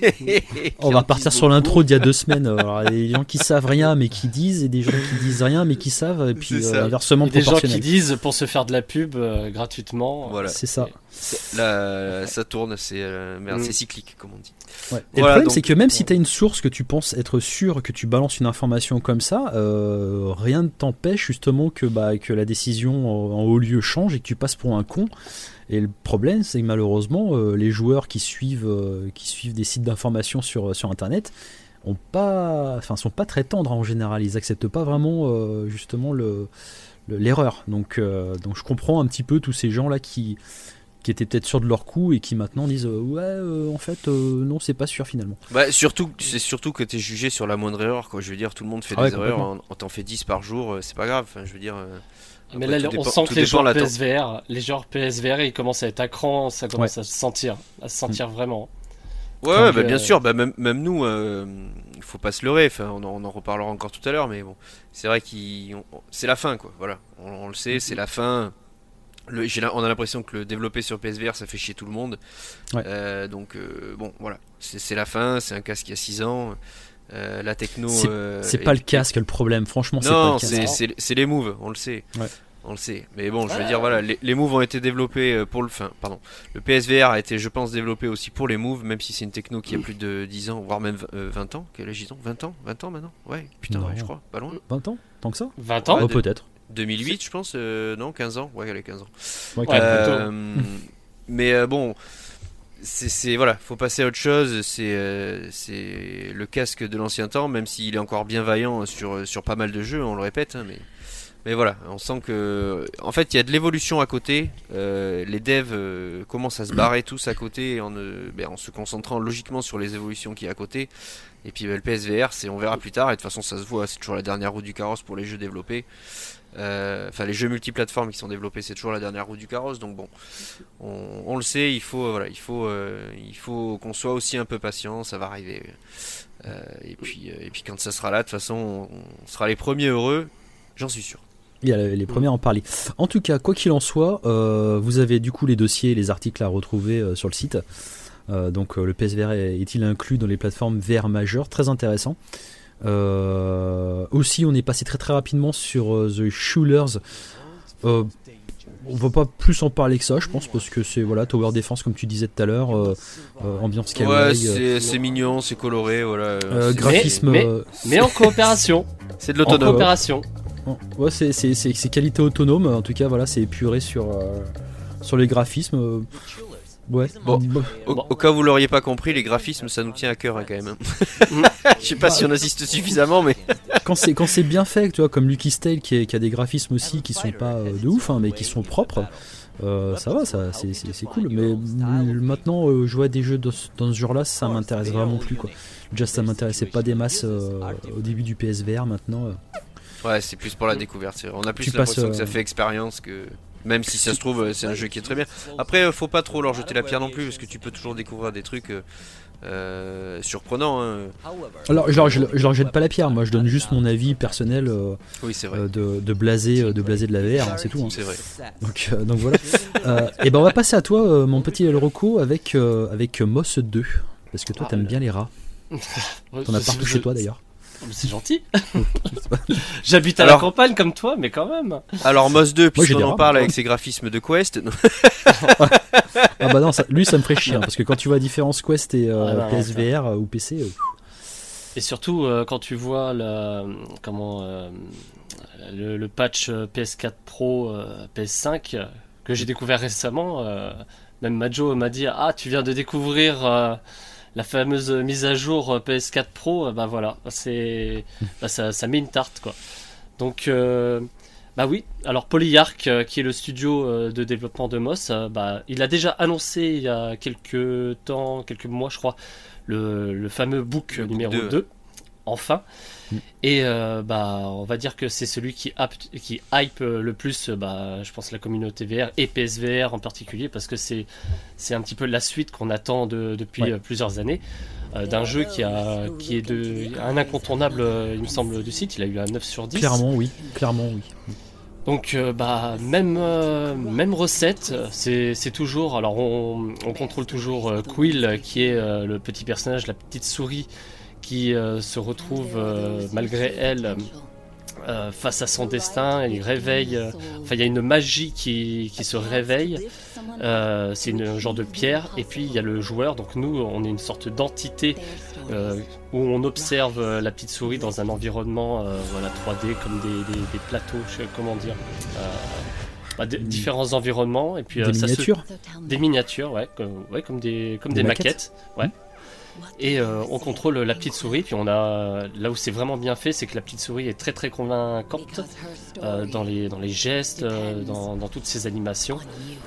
On va partir sur l'intro d'il y a deux semaines. Alors, il y a des gens qui savent rien mais qui disent, et des gens qui disent rien mais qui savent, et puis euh, inversement et des gens qui disent pour se faire de la pub euh, gratuitement. Voilà, c'est ça. C'est, là, ça tourne, c'est euh, merde, mm. c'est cyclique comme on dit. Ouais. Et voilà, le problème donc, c'est que même si tu as une source que tu penses être sûre, que tu balances une information comme ça, euh, rien ne t'empêche justement que, bah, que la décision en, en haut lieu change et que tu passes pour un con. Et le problème c'est que malheureusement euh, les joueurs qui suivent, euh, qui suivent des sites d'information sur, sur internet ont pas, enfin, sont pas très tendres en général, ils acceptent pas vraiment euh, justement le, le, l'erreur. Donc, euh, donc je comprends un petit peu tous ces gens là qui qui étaient peut-être sûrs de leur coup et qui maintenant disent euh, ouais euh, en fait euh, non c'est pas sûr finalement. Bah surtout c'est surtout que t'es jugé sur la moindre erreur quoi. Je veux dire tout le monde fait ah des ouais, erreurs, on, on t'en fait dix par jour, euh, c'est pas grave. Enfin je veux dire. Euh, mais là on dépend, sent que les joueurs P S V R, les joueurs P S V R ils commencent à être à cran, ça commence ouais. à se sentir, à se sentir mmh. vraiment. Ouais, ouais bah, euh... bien sûr, bah, même, même nous, euh, il faut pas se leurrer. Enfin, on, on en reparlera encore tout à l'heure, mais bon, c'est vrai qu'il, on, c'est la fin quoi. Voilà, on, on le sait, mmh. c'est la fin. Le, j'ai, on a l'impression que le développer sur P S V R ça fait chier tout le monde. Ouais. Euh, donc euh, bon voilà, c'est, c'est la fin, c'est un casque qui a six ans. Euh, la techno. C'est, euh, c'est pas et, le casque le problème, franchement. C'est non, pas le casque. c'est, c'est, c'est les moves, on le sait. Ouais. On le sait. Mais bon, je veux dire, voilà, les, les moves ont été développés pour le. Enfin, pardon. Le P S V R a été, je pense, développé aussi pour les moves, même si c'est une techno qui a plus de dix ans, voire même vingt ans. Quel âge ils ont ? vingt ans vingt ans maintenant ? Ouais, putain, ouais, je crois. Pas loin. vingt ans ? Tant que ça ? vingt ans ouais, de, peut-être. deux mille huit, je pense. Euh, non, quinze ans. Ouais, elle a quinze ans. Ouais, euh, mais euh, bon. C'est, c'est voilà, faut passer à autre chose. C'est, euh, c'est le casque de l'ancien temps, même s'il est encore bien vaillant sur, sur pas mal de jeux, on le répète. Hein, mais, mais voilà, on sent que, en fait, il y a de l'évolution à côté. Euh, les devs euh, commencent à se barrer tous à côté en, euh, ben, en se concentrant logiquement sur les évolutions qu'il y a à côté. Et puis ben, le P S V R, c'est, on verra plus tard. Et de toute façon, ça se voit, c'est toujours la dernière roue du carrosse pour les jeux développés. Euh, enfin les jeux multiplateformes qui sont développés, c'est toujours la dernière roue du carrosse, donc bon, on, on le sait, il faut, euh, voilà, il faut, euh, il faut qu'on soit aussi un peu patient, ça va arriver. Euh, et puis, euh, et puis quand ça sera là, de toute façon, on, on sera les premiers heureux, j'en suis sûr. Il y a les premiers à en parler. En tout cas, quoi qu'il en soit, euh, vous avez du coup les dossiers, les articles à retrouver euh, sur le site. Euh, donc euh, le P S V R est-il inclus dans les plateformes V R majeures ? Très intéressant. Euh, aussi, on est passé très très rapidement sur uh, The Shooters. Euh, on va pas plus en parler que ça, je pense, parce que c'est voilà Tower Defense comme tu disais tout à l'heure, euh, euh, ambiance kawaii. Ouais, c'est, euh, c'est mignon, c'est coloré, voilà. Euh, c'est... Graphisme. Mais, euh, mais, mais en coopération. C'est de l'autonome. En coopération. Ouais, c'est, c'est, c'est, c'est qualité autonome. En tout cas, voilà, c'est épuré sur euh, sur les graphismes. Euh, Ouais. Bon, au, au cas où vous l'auriez pas compris, les graphismes ça nous tient à cœur hein, quand même. Je sais pas si on assiste suffisamment, mais quand c'est quand c'est bien fait, tu vois, comme Lucky's Tale qui, est, qui a des graphismes aussi qui sont pas euh, de ouf, hein, mais qui sont propres. Euh, ça va, ça, c'est, c'est, c'est cool. Mais maintenant, euh, jouer à des jeux dans, dans ce genre-là, ça m'intéresse vraiment plus, quoi. Déjà, ça m'intéressait pas des masses euh, au début du P S V R. Maintenant, euh... ouais, c'est plus pour la découverte. On a plus tu l'impression passes, que ça fait expérience que. Même si ça se trouve, c'est un jeu qui est très bien. Après, faut pas trop leur jeter la pierre non plus, parce que tu peux toujours découvrir des trucs euh, surprenants. Hein. Alors, genre, je, je leur jette pas la pierre, moi je donne juste mon avis personnel euh, oui, c'est vrai. Euh, de, de, blaser, de blaser de la V R, hein, c'est tout. Hein. C'est vrai. Donc, euh, donc voilà. euh, et ben on va passer à toi, euh, mon petit Elroco, avec, euh, avec Moss deux. Parce que toi, ah, t'aimes bien les rats. T'en as partout chez toi d'ailleurs. C'est gentil. J'habite à Alors, la campagne comme toi, mais quand même. Alors Moss deux, puisqu'on en rats, parle avec ses graphismes de Quest. Ah bah non, ça, lui ça me ferait chier, hein, parce que quand tu vois la différence Quest et euh, ah bah, P S V R ou P C... Euh... Et surtout euh, quand tu vois le, comment, euh, le, le patch P S quatre Pro, euh, P S cinq, euh, que j'ai découvert récemment, euh, même Majo m'a dit « Ah, tu viens de découvrir... Euh, la fameuse mise à jour P S quatre Pro, bah voilà, c'est, bah ça, ça met une tarte quoi. Donc, euh, bah oui. Alors Polyarch, euh, qui est le studio euh, de développement de Moss, euh, bah il a déjà annoncé il y a quelques temps, quelques mois je crois, le, le fameux book le numéro book deux. Enfin. Mm. Et euh, bah on va dire que c'est celui qui, ap- qui hype le plus, bah je pense la communauté V R et P S V R en particulier, parce que c'est c'est un petit peu la suite qu'on attend de, depuis ouais. plusieurs années euh, d'un jeu qui a qui est de un incontournable, il me semble, du site. Il a eu un neuf sur dix. Clairement oui, clairement oui. Donc euh, bah même euh, même recette, c'est c'est toujours, alors on on contrôle toujours euh, Quill, qui est euh, le petit personnage, la petite souris qui euh, se retrouve euh, malgré elle euh, face à son destin. Il réveille, euh, enfin il y a une magie qui, qui se réveille, euh, c'est une, un genre de pierre, et puis il y a le joueur, donc nous on est une sorte d'entité euh, où on observe euh, la petite souris dans un environnement euh, voilà, trois D, comme des, des, des plateaux, je sais comment dire, euh, bah, des, différents environnements, et puis des euh, ça miniatures se... des miniatures, ouais, comme, ouais, comme des, comme des, des maquettes, maquettes ouais. Mmh. Et euh, on contrôle la petite souris, puis on a là où c'est vraiment bien fait, c'est que la petite souris est très très convaincante euh, dans les dans les gestes, euh, dans dans toutes ses animations.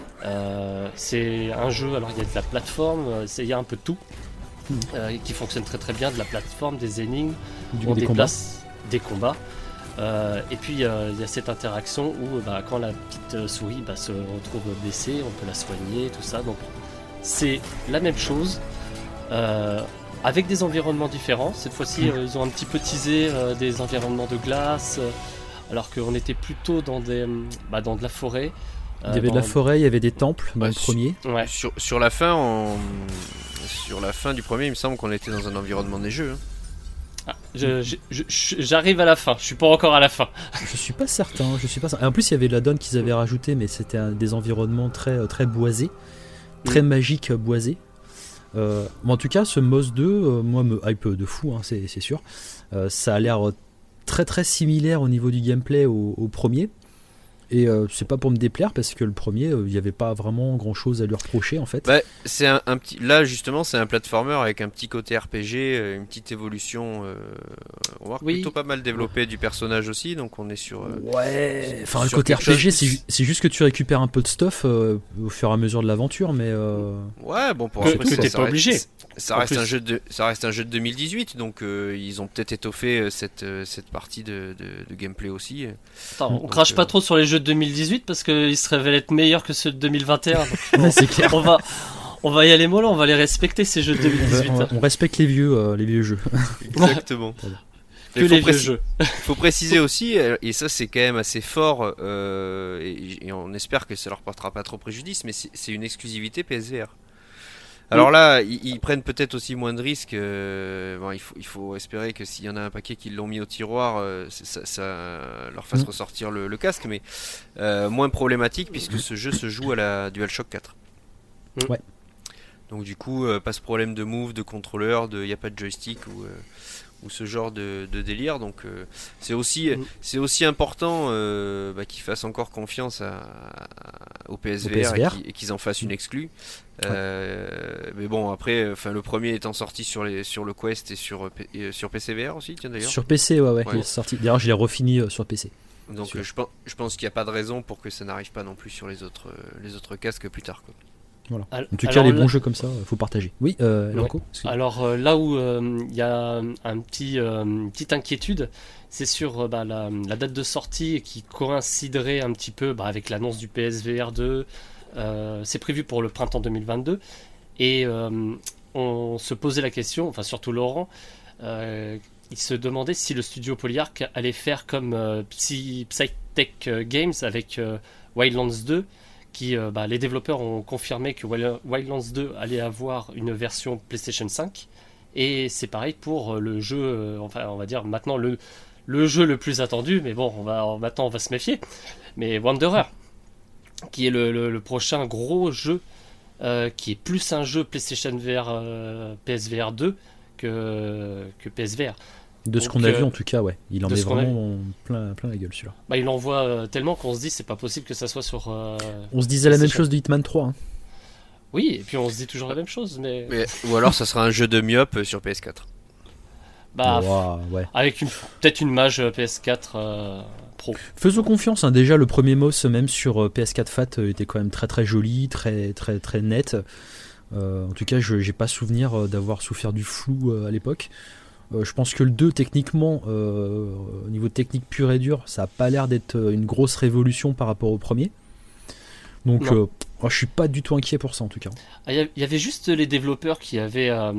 Euh, c'est un jeu, alors il y a de la plateforme, il y a un peu de tout euh, qui fonctionne très très bien, de la plateforme, des énigmes, du on des déplace combats. des combats. Euh, et puis il euh, y a cette interaction où bah, quand la petite souris bah, se retrouve blessée, on peut la soigner, tout ça. Donc c'est la même chose. Euh, avec des environnements différents. Cette fois-ci, euh, ils ont un petit peu teasé euh, des environnements de glace, euh, alors qu'on était plutôt dans, des, bah, dans de la forêt. Euh, il y avait dans... de la forêt, il y avait des temples dans ouais, le premier. Sur, ouais. sur, sur, la fin, on... sur la fin du premier, il me semble qu'on était dans un environnement neigeux. Hein. Ah, je, je, je, j'arrive à la fin, je suis pas encore à la fin. Je suis pas certain, je suis pas certain. En plus, il y avait la donne qu'ils avaient rajouté, mais c'était un, des environnements très, très boisés, très mmh. magiques boisés. Euh, en tout cas, ce M O S deux, euh, moi, me hype de fou, hein, c'est, c'est sûr. Euh, ça a l'air très très similaire au niveau du gameplay au, au premier. Et euh, c'est pas pour me déplaire parce que le premier, il euh, n'y avait pas vraiment grand chose à lui reprocher en fait. Bah, c'est un, un petit, là justement, c'est un platformer avec un petit côté R P G, une petite évolution. Euh, on voit oui. plutôt pas mal développé du personnage aussi, donc on est sur. Euh, ouais. Enfin, le côté R P G, c'est, c'est juste que tu récupères un peu de stuff euh, au fur et à mesure de l'aventure, mais. Euh... Ouais, bon pour que, après, que t'es pas obligé. Ça reste un jeu de, ça reste un jeu de deux mille dix-huit, donc euh, ils ont peut-être étoffé cette cette partie de, de, de gameplay aussi. Attends, on donc, crache euh... pas trop sur les jeux de deux mille dix-huit parce qu'ils se révèlent être meilleurs que ceux de deux mille vingt et un. Donc, c'est clair. On va, on va y aller mollo, on va les respecter ces jeux de deux mille dix-huit. On, va, on respecte les vieux, euh, les vieux jeux. Exactement. Que les vieux jeux. Il faut préciser aussi, et ça c'est quand même assez fort, euh, et, et on espère que ça leur portera pas trop préjudice, mais c'est, c'est une exclusivité P S V R. Alors là, ils, ils prennent peut-être aussi moins de risques. Euh, bon, il faut, il faut espérer que s'il y en a un paquet qui l'ont mis au tiroir, euh, ça, ça leur fasse mmh. ressortir le, le casque, mais euh, moins problématique puisque ce jeu se joue à la DualShock quatre. Ouais. Donc du coup, euh, pas ce problème de move, de contrôleur, de, y a pas de joystick ou, euh, ou ce genre de, de délire. Donc euh, c'est aussi, mmh. c'est aussi important euh, bah, qu'ils fassent encore confiance à, à, au P S V R, au P S V R. Et, qu'ils, et qu'ils en fassent une exclue. Euh, ouais. Mais bon, après, enfin, le premier étant sorti sur, les, sur le Quest et sur, et sur P C V R aussi, tiens d'ailleurs. Sur P C, ouais, ouais, ouais. Il est sorti. D'ailleurs, je l'ai refini euh, sur P C. Donc euh, je, pense, je pense qu'il n'y a pas de raison pour que ça n'arrive pas non plus sur les autres, euh, les autres casques plus tard, quoi. Voilà. En tout cas, les bons là... jeux comme ça, il faut partager. Oui, euh, ouais. Alors euh, là où il euh, y a un petit, euh, une petite inquiétude, c'est sur euh, bah, la, la date de sortie qui coïnciderait un petit peu bah, avec l'annonce du P S V R deux. Euh, c'est prévu pour le printemps deux mille vingt-deux. Et euh, on se posait la question, enfin surtout Laurent, euh, il se demandait si le studio Polyarc allait faire comme euh, Psy, Psytech Games avec euh, Wildlands deux. Qui, euh, bah, les développeurs ont confirmé que Wildlands deux allait avoir une version PlayStation cinq, et c'est pareil pour le jeu, euh, enfin on va dire maintenant le, le jeu le plus attendu, mais bon on va, maintenant on va se méfier, mais Wanderer, qui est le, le, le prochain gros jeu, euh, qui est plus un jeu PlayStation V R, euh, P S V R deux que, que P S V R. De ce Donc, qu'on a euh, vu en tout cas, ouais, il en met vraiment plein, plein la gueule celui-là. Bah, il en voit euh, tellement qu'on se dit c'est pas possible que ça soit sur. Euh, on se disait la même chose de Hitman trois. Hein. Oui, et puis on se dit toujours la même chose, mais. mais ou alors ça sera un jeu de myope sur P S quatre. Bah, wow, ouais. Avec une, peut-être une mage P S quatre euh, Pro. Faisons confiance, hein. Déjà le premier M O S même sur P S quatre Fat était quand même très très joli, très très très net. Euh, en tout cas, je j'ai pas souvenir d'avoir souffert du flou euh, à l'époque. Euh, je pense que le deux, techniquement, euh, au niveau technique pur et dur, ça n'a pas l'air d'être une grosse révolution par rapport au premier. Donc, euh, oh, je suis pas du tout inquiet pour ça en tout cas. Il ah, y avait juste les développeurs qui avaient, euh,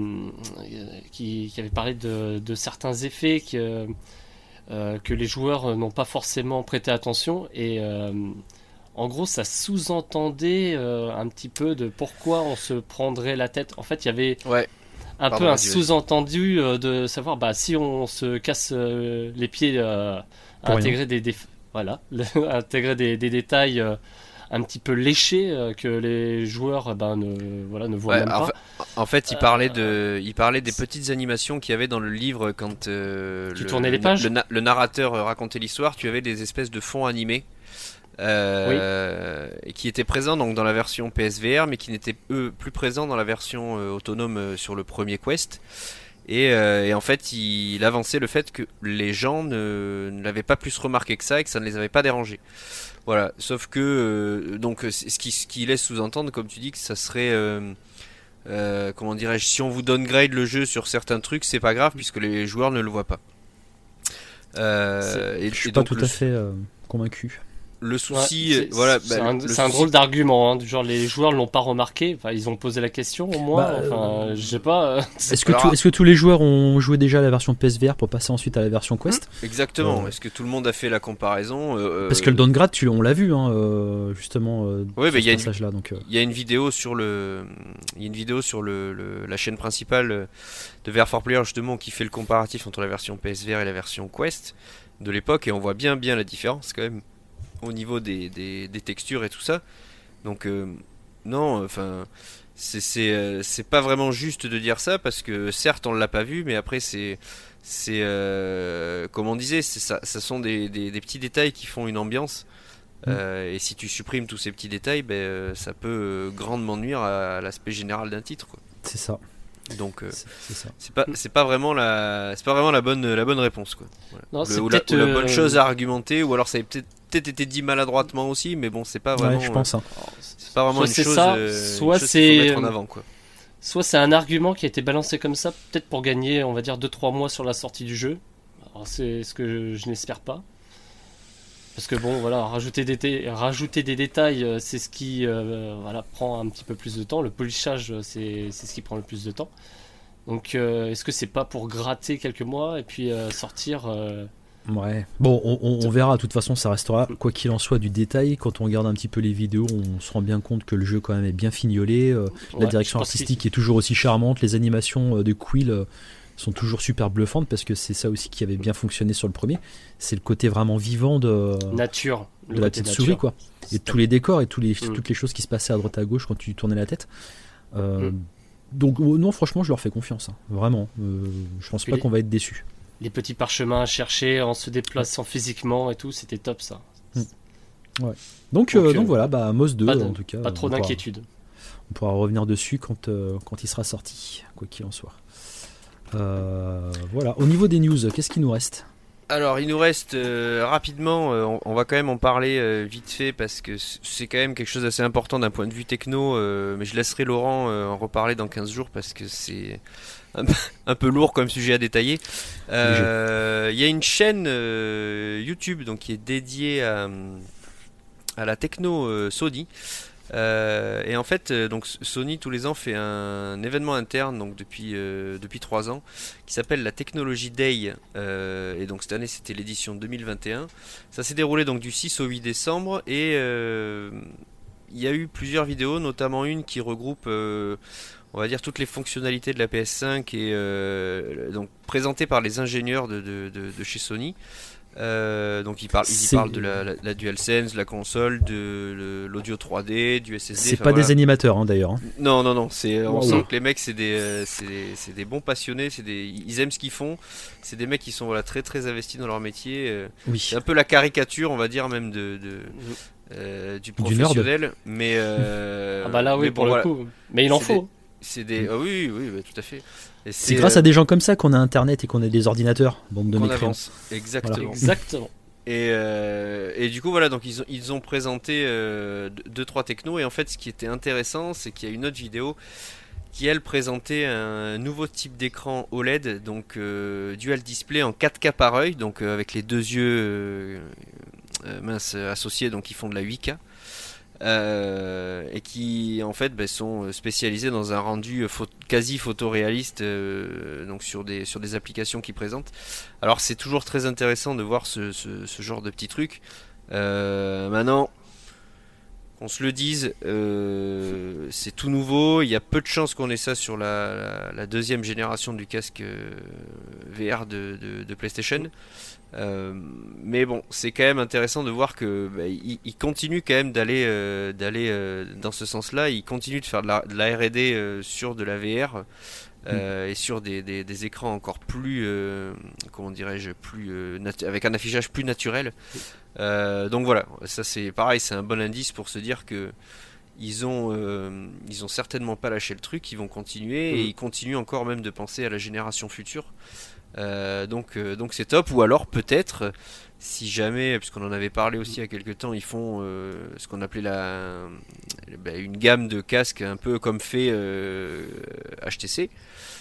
qui, qui avaient parlé de, de certains effets que, euh, que les joueurs n'ont pas forcément prêté attention. Et euh, en gros, ça sous-entendait euh, un petit peu de pourquoi on se prendrait la tête. En fait, il y avait. Ouais. Un Pardon, peu un sous-entendu euh, de savoir bah, si on se casse euh, les pieds euh, à intégrer des, des, voilà, à intégrer des, des détails euh, un petit peu léchés euh, que les joueurs ben, ne, voilà, ne voient ouais, même en pas. Fait, en fait, il parlait, de, il parlait des petites animations qu'il y avait dans le livre quand euh, tu le, tournais les pages. Le, le, le narrateur racontait l'histoire, tu avais des espèces de fonds animés. Euh, oui. Et qui étaient présents donc dans la version P S V R, mais qui n'étaient eux plus présents dans la version euh, autonome euh, sur le premier Quest. Et, euh, et en fait, il, il avançait le fait que les gens ne, ne l'avaient pas plus remarqué que ça et que ça ne les avait pas dérangés. Voilà. Sauf que euh, donc ce qui, ce qui laisse sous-entendre, comme tu dis, que ça serait euh, euh, comment dirais-je, si on vous downgrade le jeu sur certains trucs, c'est pas grave puisque les joueurs ne le voient pas. Euh, et, je suis et pas donc, tout le... à fait euh, convaincu. le souci, Ouais, euh, c'est, voilà, c'est bah, un, le c'est un souci- drôle d'argument, hein, du genre les joueurs l'ont pas remarqué, enfin, ils ont posé la question au moins, Bah, enfin, euh, je sais pas. euh, Est-ce que, Alors, tout- est-ce que tous les joueurs ont joué déjà à la version P S V R pour passer ensuite à la version Quest? Exactement. Euh, Est-ce que tout le monde a fait la comparaison euh, Parce que le downgrade, tu, on l'a vu, hein, euh, justement, euh, Ouais, sur bah, ce y a une- passage-là. Donc, euh, Il y a une vidéo sur le, il y a une vidéo sur le, le- la chaîne principale de V R for Player justement qui fait le comparatif entre la version P S V R et la version Quest de l'époque et on voit bien bien la différence quand même au niveau des, des, des textures et tout ça. Donc euh, non, enfin c'est c'est euh, c'est pas vraiment juste de dire ça parce que certes on l'a pas vu mais après c'est c'est euh, comme on disait c'est ça, ça sont des, des, des petits détails qui font une ambiance. Euh, et si tu supprimes tous ces petits détails, ben, euh, ça peut euh, grandement nuire à, à l'aspect général d'un titre, quoi. c'est ça. Donc euh, C'est c'est ça. c'est pas c'est pas vraiment la c'est pas vraiment la bonne la bonne réponse, quoi. Voilà. Non, Le- c'est ou, la, peut-être, ou la euh, bonne chose à argumenter, ou alors ça avait peut-être peut-être été dit maladroitement aussi, mais bon c'est pas vraiment Ouais, je pense. hein. euh, c'est pas vraiment soit une c'est chose, ça, euh, une soit chose qu'il faut c'est mettre en avant, quoi. soit c'est un argument qui a été balancé comme ça, peut-être pour gagner, on va dire deux trois mois sur la sortie du jeu. Alors c'est ce que je, je n'espère pas. Parce que bon, voilà, rajouter des, dé- rajouter des détails, euh, c'est ce qui euh, voilà, prend un petit peu plus de temps. Le polissage, euh, c'est, c'est ce qui prend le plus de temps. Donc, euh, est-ce que c'est pas pour gratter quelques mois et puis euh, sortir euh, Ouais. Bon, on, on- on verra. De toute façon, ça restera, quoi qu'il en soit, du détail. Quand on regarde un petit peu les vidéos, on se rend bien compte que le jeu, quand même, est bien fignolé. Euh, la ouais, direction je pense artistique est toujours aussi charmante. Les animations euh, de Quill euh, sont toujours super bluffantes parce que c'est ça aussi qui avait bien fonctionné sur le premier. C'est le côté vraiment vivant de, qu'il- nature, le de la côté petite nature. souris, quoi. Et C'est tous les décors et tous les, Mm. toutes les choses qui se passaient à droite à gauche quand tu tournais la tête. Euh, Mm. Donc, oh, non, franchement, je leur fais confiance. hein. Vraiment. Euh, je pense Puis pas les- qu'on va être déçus. Les petits parchemins à chercher en se déplaçant physiquement et tout, c'était top ça. Donc, Donc, euh, euh, donc voilà, bah, Moss deux, pas de- en tout cas. Pas trop on pourra- d'inquiétude. On pourra revenir dessus quand, euh, quand il sera sorti, quoi qu'il en soit. Euh, voilà. Au niveau des news, qu'est-ce qu'il nous reste? Alors, il nous reste euh, rapidement, euh, on, on va quand même en parler euh, vite fait parce que c- c'est quand même quelque chose d'assez important d'un point de vue techno, euh, mais je laisserai Laurent euh, en reparler dans quinze jours parce que c'est un, peu- un peu lourd comme sujet à détailler. Euh, Il y a une chaîne euh, YouTube donc, qui est dédiée à, à la techno euh, Sony. Euh, et en fait, euh, donc Sony tous les ans fait un événement interne donc depuis euh, depuis trois ans qui s'appelle la Technology Day. Euh, et donc cette année c'était l'édition deux mille vingt et un. Ça s'est déroulé donc du six au huit décembre et euh, il y a eu plusieurs vidéos, notamment une qui regroupe euh, on va dire toutes les fonctionnalités de la P S cinq et euh, donc présentées par les ingénieurs de, de, de, de chez Sony. Euh, donc ils parlent, ils y C'est- parlent de la, la, la DualSense, de la console, de le- l'audio trois D, du S S D. C'est enfin, pas voilà. des animateurs, hein, d'ailleurs. hein. Non, non, non. C'est, on Wow. sent que les mecs, c'est des, euh, c'est des, c'est des bons passionnés. C'est des, ils aiment ce qu'ils font. C'est des mecs qui sont voilà très, très investis dans leur métier. euh, Oui. C'est un peu la caricature, on va dire même de, de euh, du Du nerd. professionnel. Mais euh, Ah bah là oui mais pour bon, le voilà. coup. Mais il en C'est faut. C'est des, ah oui, oui, oui, tout à fait. Et C'est grâce à des gens comme ça qu'on a Internet et qu'on a des ordinateurs, bande de qu'on mécréants. avance. Exactement. Exactement. Et, euh, et du coup voilà donc ils ont, ils ont présenté euh, deux trois technos et en fait ce qui était intéressant c'est qu'il y a une autre vidéo qui elle présentait un nouveau type d'écran O L E D donc euh, dual display en quatre K par œil donc euh, avec les deux yeux euh, euh, mince associés donc qui font de la huit K euh, et qui en fait bah, sont spécialisés dans un rendu pho- quasi photoréaliste euh, donc sur des sur des applications qu'ils présentent. Alors c'est toujours très intéressant de voir ce, ce, ce genre de petits trucs. Euh, maintenant, qu'on se le dise, euh, c'est tout nouveau. Il y a peu de chances qu'on ait ça sur la, la, la deuxième génération du casque euh, V R de, de, de PlayStation. Euh, mais bon, c'est quand même intéressant de voir que bah, il, il continue quand même d'aller euh, d'aller euh, dans ce sens-là. Il continue de faire de la, de la R et D euh, sur de la V R euh, et sur des, des, des écrans encore plus, euh, comment dirais-je, plus euh, natu- avec un affichage plus naturel. Euh, donc voilà, ça c'est pareil, c'est un bon indice pour se dire que ils ont euh, ils ont certainement pas lâché le truc, ils vont continuer et Mhm. ils continuent encore même de penser à la génération future. Euh, donc euh, donc c'est top. Ou alors peut-être si jamais, puisqu'on en avait parlé aussi il y a quelques temps, ils font euh, ce qu'on appelait la bah, une gamme de casques un peu comme fait euh, H T C.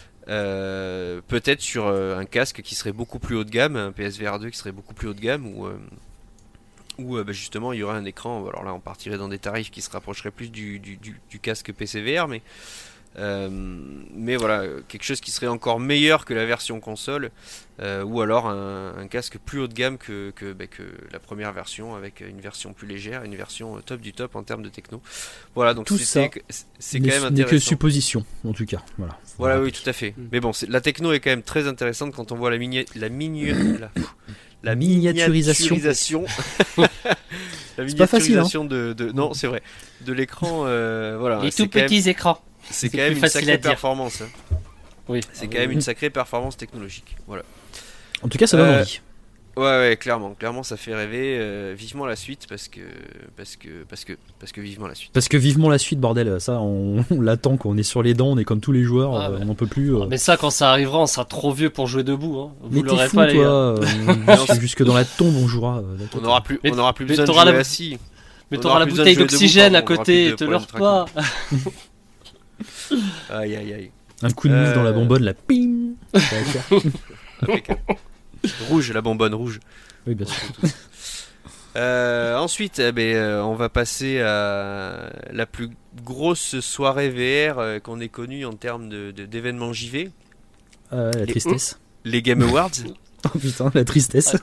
Euh, peut-être sur euh, un casque qui serait beaucoup plus haut de gamme, un P S V R deux qui serait beaucoup plus haut de gamme ou euh, où euh, bah, justement il y aurait un écran. Alors là, on partirait dans des tarifs qui se rapprocheraient plus du, du, du, du casque P C V R, mais Euh, mais voilà, quelque chose qui serait encore meilleur que la version console, euh, ou alors un, un casque plus haut de gamme que, que, bah, que la première version, avec une version plus légère, une version top du top en termes de techno. Voilà, donc tout ça, c'est quand même intéressant. N'est que supposition, en tout cas. Voilà, voilà oui, tout à fait. Mm. Mais bon, la techno est quand même très intéressante quand on voit la mini, la mini, la, la miniaturisation. miniaturisation. La c'est pas facile, hein. de, de, non, c'est vrai, de l'écran. Euh, voilà, les tout petits même... écrans. C'est quand même une sacrée performance. Hein. Oui. C'est quand même une sacrée performance technologique. Voilà. En tout cas, ça donne euh, envie. Ouais, ouais, clairement, clairement, ça fait rêver. Euh, vivement la suite, parce que, parce que, parce que, parce que vivement la suite. Parce que vivement la suite, bordel. Ça, on, on l'attend, qu'on est sur les dents, on est comme tous les joueurs, ah, euh, ouais. on n'en peut plus. Euh... Ah, mais ça, quand ça arrivera, on sera trop vieux pour jouer debout. Hein. Vous mais l'aurez fou, pas, toi. Euh, jusque dans la tombe, on jouera. Euh, on n'aura plus, mais on aura plus besoin de jouer la... assis. Mais t'auras la bouteille d'oxygène à côté, te leurre pas. Aïe aïe aïe. Un coup de mousse euh... dans la bonbonne, la ping. Rouge, la bonbonne rouge. Oui, bien sûr. euh, ensuite, eh ben, euh, on va passer à la plus grosse soirée V R euh, qu'on ait connue en termes de, de, d'événements J V. Euh, la tristesse. Les, les Game Awards. Oh putain, la tristesse.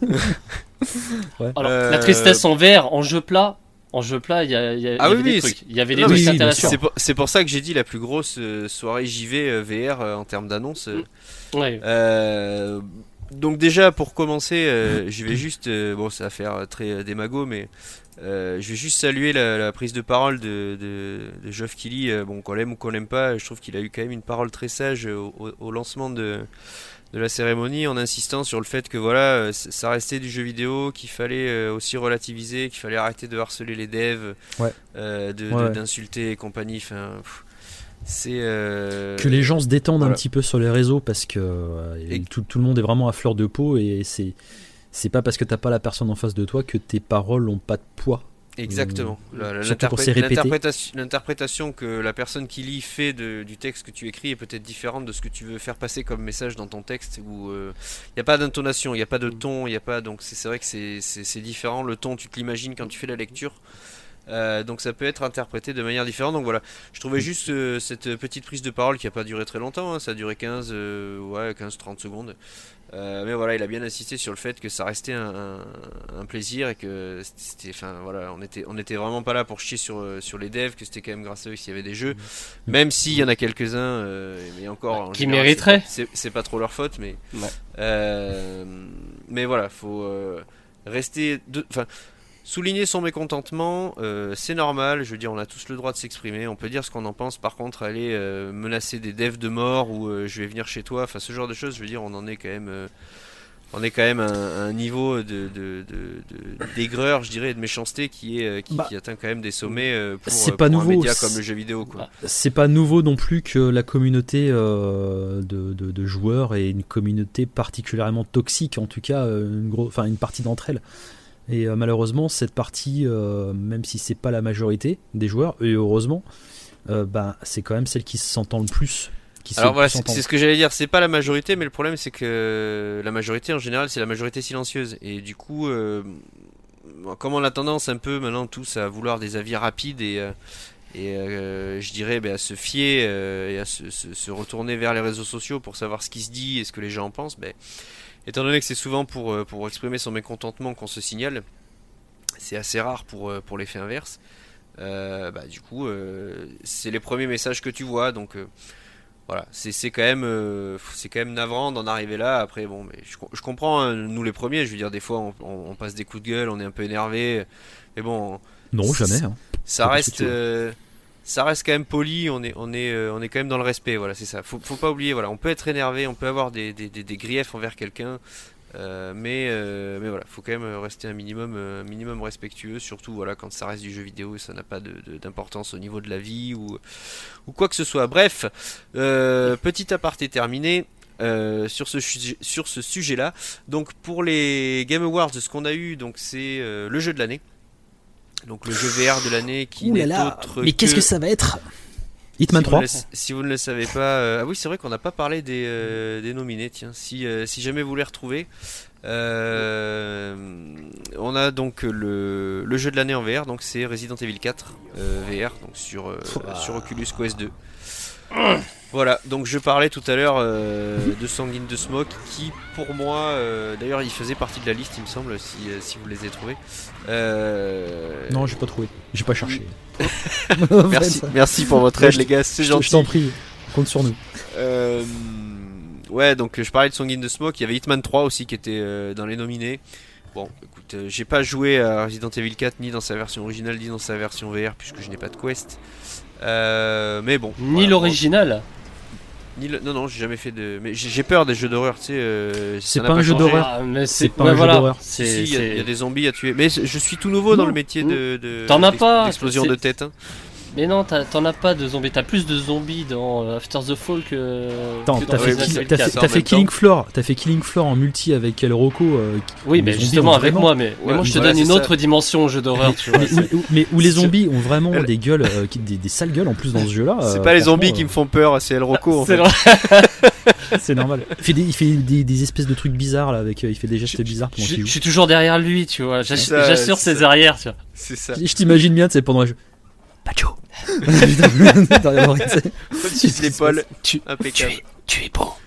ouais. Alors, euh... la tristesse en V R, en jeu plat. En jeu plat, il y, a, y, a, ah y oui, avait des oui, trucs. Il y avait des non, trucs oui, intéressants. C'est pour, c'est pour ça que j'ai dit la plus grosse euh, soirée J V euh, V R euh, en termes d'annonce. Euh, ouais. euh, donc déjà, pour commencer, euh, je vais juste... Euh, bon, ça va faire très euh, démago, mais... Euh, je vais juste saluer la, la prise de parole de, de, de Geoff Keighley. Euh, bon, qu'on l'aime ou qu'on l'aime pas, je trouve qu'il a eu quand même une parole très sage au, au, au lancement de... de la cérémonie, en insistant sur le fait que voilà, ça restait du jeu vidéo, qu'il fallait aussi relativiser, qu'il fallait arrêter de harceler les devs, ouais. euh, de, ouais. de, d'insulter et compagnie. Enfin, pff, c'est euh... que les gens se détendent voilà. un petit peu sur les réseaux, parce que euh, et... tout, tout le monde est vraiment à fleur de peau, et c'est c'est pas parce que t'as pas la personne en face de toi que tes paroles ont pas de poids. Exactement. La, la, l'interpré- l'interprétation, l'interprétation que la personne qui lit fait de, du texte que tu écris est peut-être différente de ce que tu veux faire passer comme message dans ton texte. Où il euh, n'y a pas d'intonation, il n'y a pas de ton, il y a pas donc c'est, c'est vrai que c'est, c'est, c'est différent. Le ton, tu te l'imagines quand tu fais la lecture. Euh, donc ça peut être interprété de manière différente. Donc voilà, je trouvais juste euh, cette petite prise de parole qui n'a pas duré très longtemps. Hein, ça a duré quinze, euh, ouais, quinze trente secondes. Euh, mais voilà, il a bien insisté sur le fait que ça restait un, un, un plaisir et que c'était, enfin voilà, on était, on était vraiment pas là pour chier sur sur les devs, que c'était quand même grâce à eux s'il y avait des jeux, mmh. même s'il y en a quelques-uns, euh, mais encore, bah, qui général, mériteraient. C'est pas, c'est, c'est pas trop leur faute, mais ouais. euh, mais voilà, faut euh, rester, enfin. Souligner son mécontentement, euh, c'est normal, je veux dire, on a tous le droit de s'exprimer, on peut dire ce qu'on en pense. Par contre, aller euh, menacer des devs de mort ou euh, je vais venir chez toi, enfin ce genre de choses, je veux dire, on en est quand même, euh, on est quand même à un, à un niveau de, de, de, de, d'aigreur, je dirais, et de méchanceté qui est qui, bah, qui atteint quand même des sommets euh, pour, c'est pour pas un nouveau, média comme le jeu vidéo, quoi. C'est pas nouveau non plus que la communauté euh, de, de, de joueurs est une communauté particulièrement toxique, en tout cas, une, gros, enfin, une partie d'entre elles. Et euh, malheureusement, cette partie, euh, même si c'est pas la majorité des joueurs, et heureusement, euh, bah, c'est quand même celle qui s'entend le plus. Qui Alors voilà, c'est, c'est ce que j'allais dire, c'est pas la majorité, mais le problème c'est que la majorité en général, c'est la majorité silencieuse. Et du coup, euh, comme on a tendance un peu maintenant tous à vouloir des avis rapides et, euh, et euh, je dirais bah, à se fier euh, et à se, se, se retourner vers les réseaux sociaux pour savoir ce qui se dit et ce que les gens en pensent, bah, étant donné que c'est souvent pour, pour exprimer son mécontentement qu'on se signale, c'est assez rare pour, pour l'effet inverse. Euh, bah, du coup, euh, c'est les premiers messages que tu vois, donc euh, voilà, c'est, c'est, quand même, euh, c'est quand même navrant d'en arriver là. Après, bon, mais je, je comprends, hein, nous les premiers, je veux dire, des fois on, on, on passe des coups de gueule, on est un peu énervé, mais bon. Non, jamais. Hein. Ça c'est reste. Euh, ça reste quand même poli, on est, on est, euh, on est quand même dans le respect, voilà, c'est ça. Faut, faut pas oublier, voilà, on peut être énervé, on peut avoir des, des, des, des griefs envers quelqu'un, euh, mais, euh, mais voilà, faut quand même rester un minimum, un minimum respectueux, surtout voilà, quand ça reste du jeu vidéo et ça n'a pas de, de, d'importance au niveau de la vie ou, ou quoi que ce soit. Bref, euh, petit aparté terminé. Euh, sur ce sur ce sujet-là. Donc pour les Game Awards, ce qu'on a eu, donc c'est euh, le jeu de l'année. Donc le jeu V R de l'année qui Ouh là n'est là, autre mais que... qu'est-ce que ça va être Hitman si trois. Vous le, si vous ne le savez pas, euh, ah oui c'est vrai qu'on n'a pas parlé des, euh, des nominés. Tiens, si euh, si jamais vous les retrouvez, euh, on a donc le, le jeu de l'année en V R, donc c'est Resident Evil quatre euh, V R, donc sur, euh, sur Oculus Quest deux. Voilà, donc je parlais tout à l'heure euh, de Song in the Smoke, qui pour moi, euh, d'ailleurs il faisait partie de la liste il me semble, si, si vous les avez trouvés. Euh... Non, j'ai pas trouvé, j'ai pas cherché. merci, merci pour votre aide les gars, c'est je, gentil. Je t'en prie, compte sur nous. Euh... Ouais, donc je parlais de Song in the Smoke, il y avait Hitman trois aussi qui était euh, dans les nominés. Bon, écoute, euh, j'ai pas joué à Resident Evil quatre ni dans sa version originale ni dans sa version V R puisque je n'ai pas de Quest. Euh, mais bon. Ni voilà, l'original. Bon. Ni le... Non, non, j'ai jamais fait de. Mais j'ai peur des jeux d'horreur, tu sais. Euh, c'est pas un jeu d'horreur. Ah, mais c'est, c'est pas ouais, un voilà. jeu d'horreur. Si, si, il y, y a des zombies à tuer. Mais je suis tout nouveau non. dans le métier de. de T'en as pas. D'explosion c'est... de tête. Hein. Mais non, t'as, t'en as pas de zombies. T'as plus de zombies dans After the Fall que. Attends, que t'as, dans fait, Resident qui, Evil t'as, quatre. fait, t'as fait Killing Floor. T'as fait Killing Floor en multi avec El Rocco. Euh, oui, mais justement avec moi. Mais, mais ouais, moi, je te voilà, donne une ça. autre dimension au jeu d'horreur. Tu vois, mais, où, mais où les zombies ont vraiment Elle... des gueules, euh, des, des sales gueules en plus dans ce jeu-là. C'est euh, pas les zombies euh... qui me font peur, c'est El Rocco en c'est fait. C'est normal. Il fait des, il fait des, des espèces de trucs bizarres là, avec, il fait des gestes je, bizarres pendant je, qu'il joue. Je suis toujours derrière lui, tu vois. J'assure, ça, j'assure ses ça. arrières, tu vois. C'est ça. Je, je t'imagine bien, tu sais, pendant le jeu. Pacho. Au-dessus de l'épaule. Tu, impeccable. Tu es, tu es bon.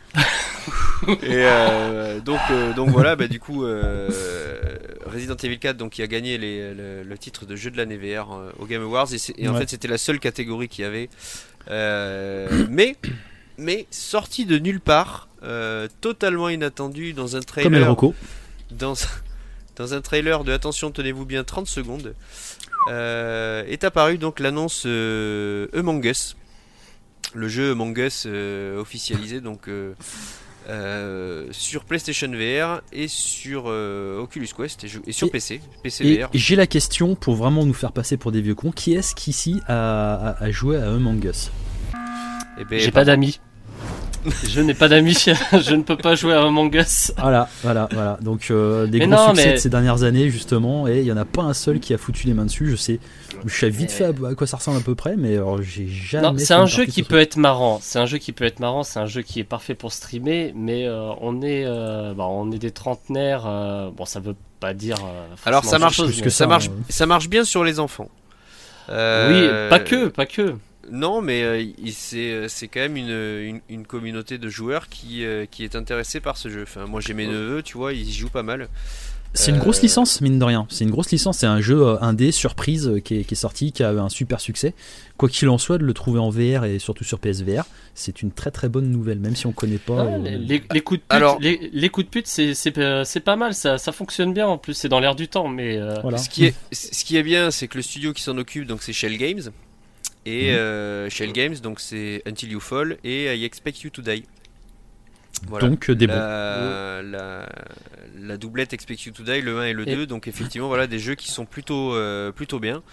Et euh, donc, euh, donc voilà, bah, du coup, euh, Resident Evil quatre, donc, qui a gagné les, le, le titre de jeu de l'année V R euh, au Game Awards, et, et en ouais. fait, c'était la seule catégorie qu'il y avait. Euh, mais, mais sorti de nulle part, euh, totalement inattendu dans un trailer. Comme El Rocco. Dans, dans un trailer de attention, tenez-vous bien, trente secondes. Euh, est apparu donc l'annonce euh, Among Us, le jeu Among Us euh, officialisé donc euh, euh, sur PlayStation V R et sur euh, Oculus Quest et, je, et sur et, P C, P C et, V R. Et j'ai la question pour vraiment nous faire passer pour des vieux cons, qui est-ce qu'ici a, a, a joué à Among Us? Eh ben, J'ai pas d'amis. Je n'ai pas d'amis, je ne peux pas jouer à Among Us. Voilà, voilà, voilà. Donc euh, des mais gros non, succès mais... de ces dernières années justement, et il y en a pas un seul qui a foutu les mains dessus. Je sais, je sais vite fait à quoi ça ressemble à peu près, mais alors, j'ai jamais. Non, c'est un jeu qui peut être marrant. C'est un jeu qui peut être marrant. C'est un jeu qui est parfait pour streamer, mais euh, on est, euh, bah, on est des trentenaires. Euh, bon, ça veut pas dire. Euh, alors ça marche, chose, que ça, ça marche, euh... ça marche bien sur les enfants. Euh... Oui, pas que, pas que. Non, mais euh, c'est, c'est quand même une, une, une communauté de joueurs qui, euh, qui est intéressée par ce jeu. Enfin, moi j'ai mes neveux, tu vois, ils y jouent pas mal. C'est euh... une grosse licence, mine de rien. C'est une grosse licence, c'est un jeu indé, surprise, qui est, qui est sorti, qui a eu un super succès. Quoi qu'il en soit, de le trouver en V R et surtout sur P S V R, c'est une très très bonne nouvelle, même si on connaît pas. Ah, euh... les, les coups de pute, Alors... les, les coups de pute c'est, c'est, c'est pas mal, ça, ça fonctionne bien en plus, c'est dans l'air du temps. Mais euh... voilà. ce, qui est, ce qui est bien, c'est que le studio qui s'en occupe, donc c'est Shell Games. Et mmh. euh, Shell Games, donc c'est Until You Fall et I Expect You to Die. Voilà. Donc des bons. La, la, la doublette Expect You to Die, le un et le et... deux. Donc effectivement, voilà des jeux qui sont plutôt, euh, plutôt bien.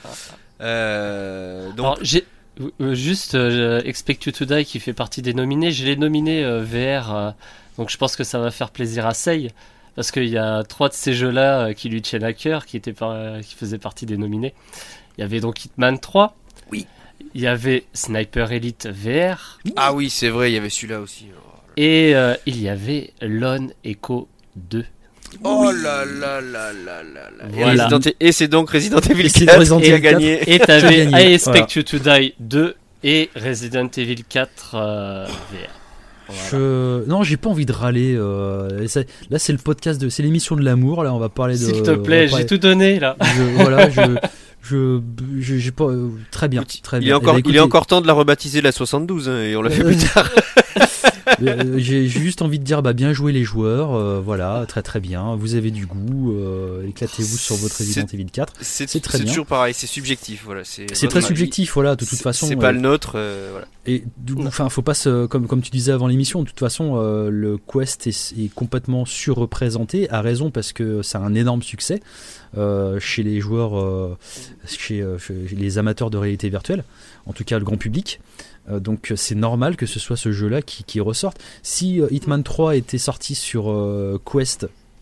Euh, donc... Alors, j'ai euh, juste euh, Expect You to Die qui fait partie des nominés. Je l'ai nominé euh, V R, euh, donc je pense que ça va faire plaisir à Sei. Parce qu'il y a trois de ces jeux-là euh, qui lui tiennent à cœur, qui, étaient par, euh, qui faisaient partie des nominés. Il y avait donc Hitman trois. Oui. Il y avait Sniper Elite V R. Ah oui, c'est vrai, il y avait celui-là aussi. Oh, et euh, il y avait Lone Echo deux. Oh oui. là là là là là là. Voilà. Et, et c'est donc Resident Evil quatre qui a gagné. Et t'avais I Expect You to Die deux et Resident Evil quatre euh, V R. Voilà. Je... Non, j'ai pas envie de râler. Euh... Là, c'est le podcast de, c'est l'émission de l'amour. Là, on va parler de. S'il te plaît, parler... j'ai tout donné là. Je... Voilà, je. Je, je, j'ai pas euh, très bien, très il bien. Est encore, bah, écoutez, il est encore temps de la rebaptiser la soixante-douze hein, et on l'a fait plus tard. euh, j'ai juste envie de dire bah bien joué les joueurs, euh, voilà, très très bien. Vous avez du goût, euh, éclatez-vous sur votre Resident Evil quatre. C'est, c'est très c'est bien. toujours pareil, c'est subjectif, voilà. C'est, c'est très avis. subjectif, voilà. De toute c'est, façon, c'est euh, pas le nôtre, euh, voilà. Et enfin, faut pas se, comme comme tu disais avant l'émission, de toute façon, euh, le Quest est, est complètement surreprésenté, à raison parce que c'est un énorme succès. Euh, chez les joueurs, euh, chez, euh, chez les amateurs de réalité virtuelle, en tout cas le grand public. Euh, donc c'est normal que ce soit ce jeu-là qui, qui ressorte. Si euh, Hitman trois était sorti sur euh, Quest,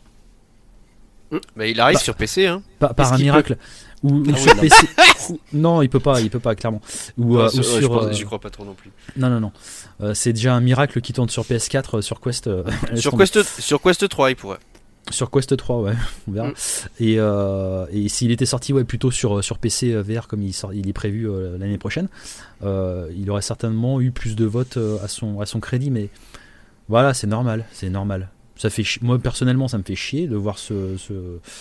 bah, il arrive bah, sur P C, hein. Par, par un miracle. Peut... Ou, ou ah sur oui, P C. Non, il peut pas, il peut pas clairement. Ou, non, euh, sur, ou ouais, sur. Pense, euh... j'y crois pas trop non plus. Non, non, non. Euh, c'est déjà un miracle qui tourne sur P S quatre, euh, sur Quest. Euh, sur Quest, sur Quest trois, il pourrait. Sur Quest trois, ouais, on verra. Mm. Et, euh, et s'il était sorti ouais, plutôt sur, sur P C V R comme il, sort, il est prévu euh, l'année prochaine, euh, il aurait certainement eu plus de votes euh, à, son, à son crédit, mais voilà, c'est normal, c'est normal. Ça fait chi- Moi, personnellement, ça me fait chier de voir ce, ce,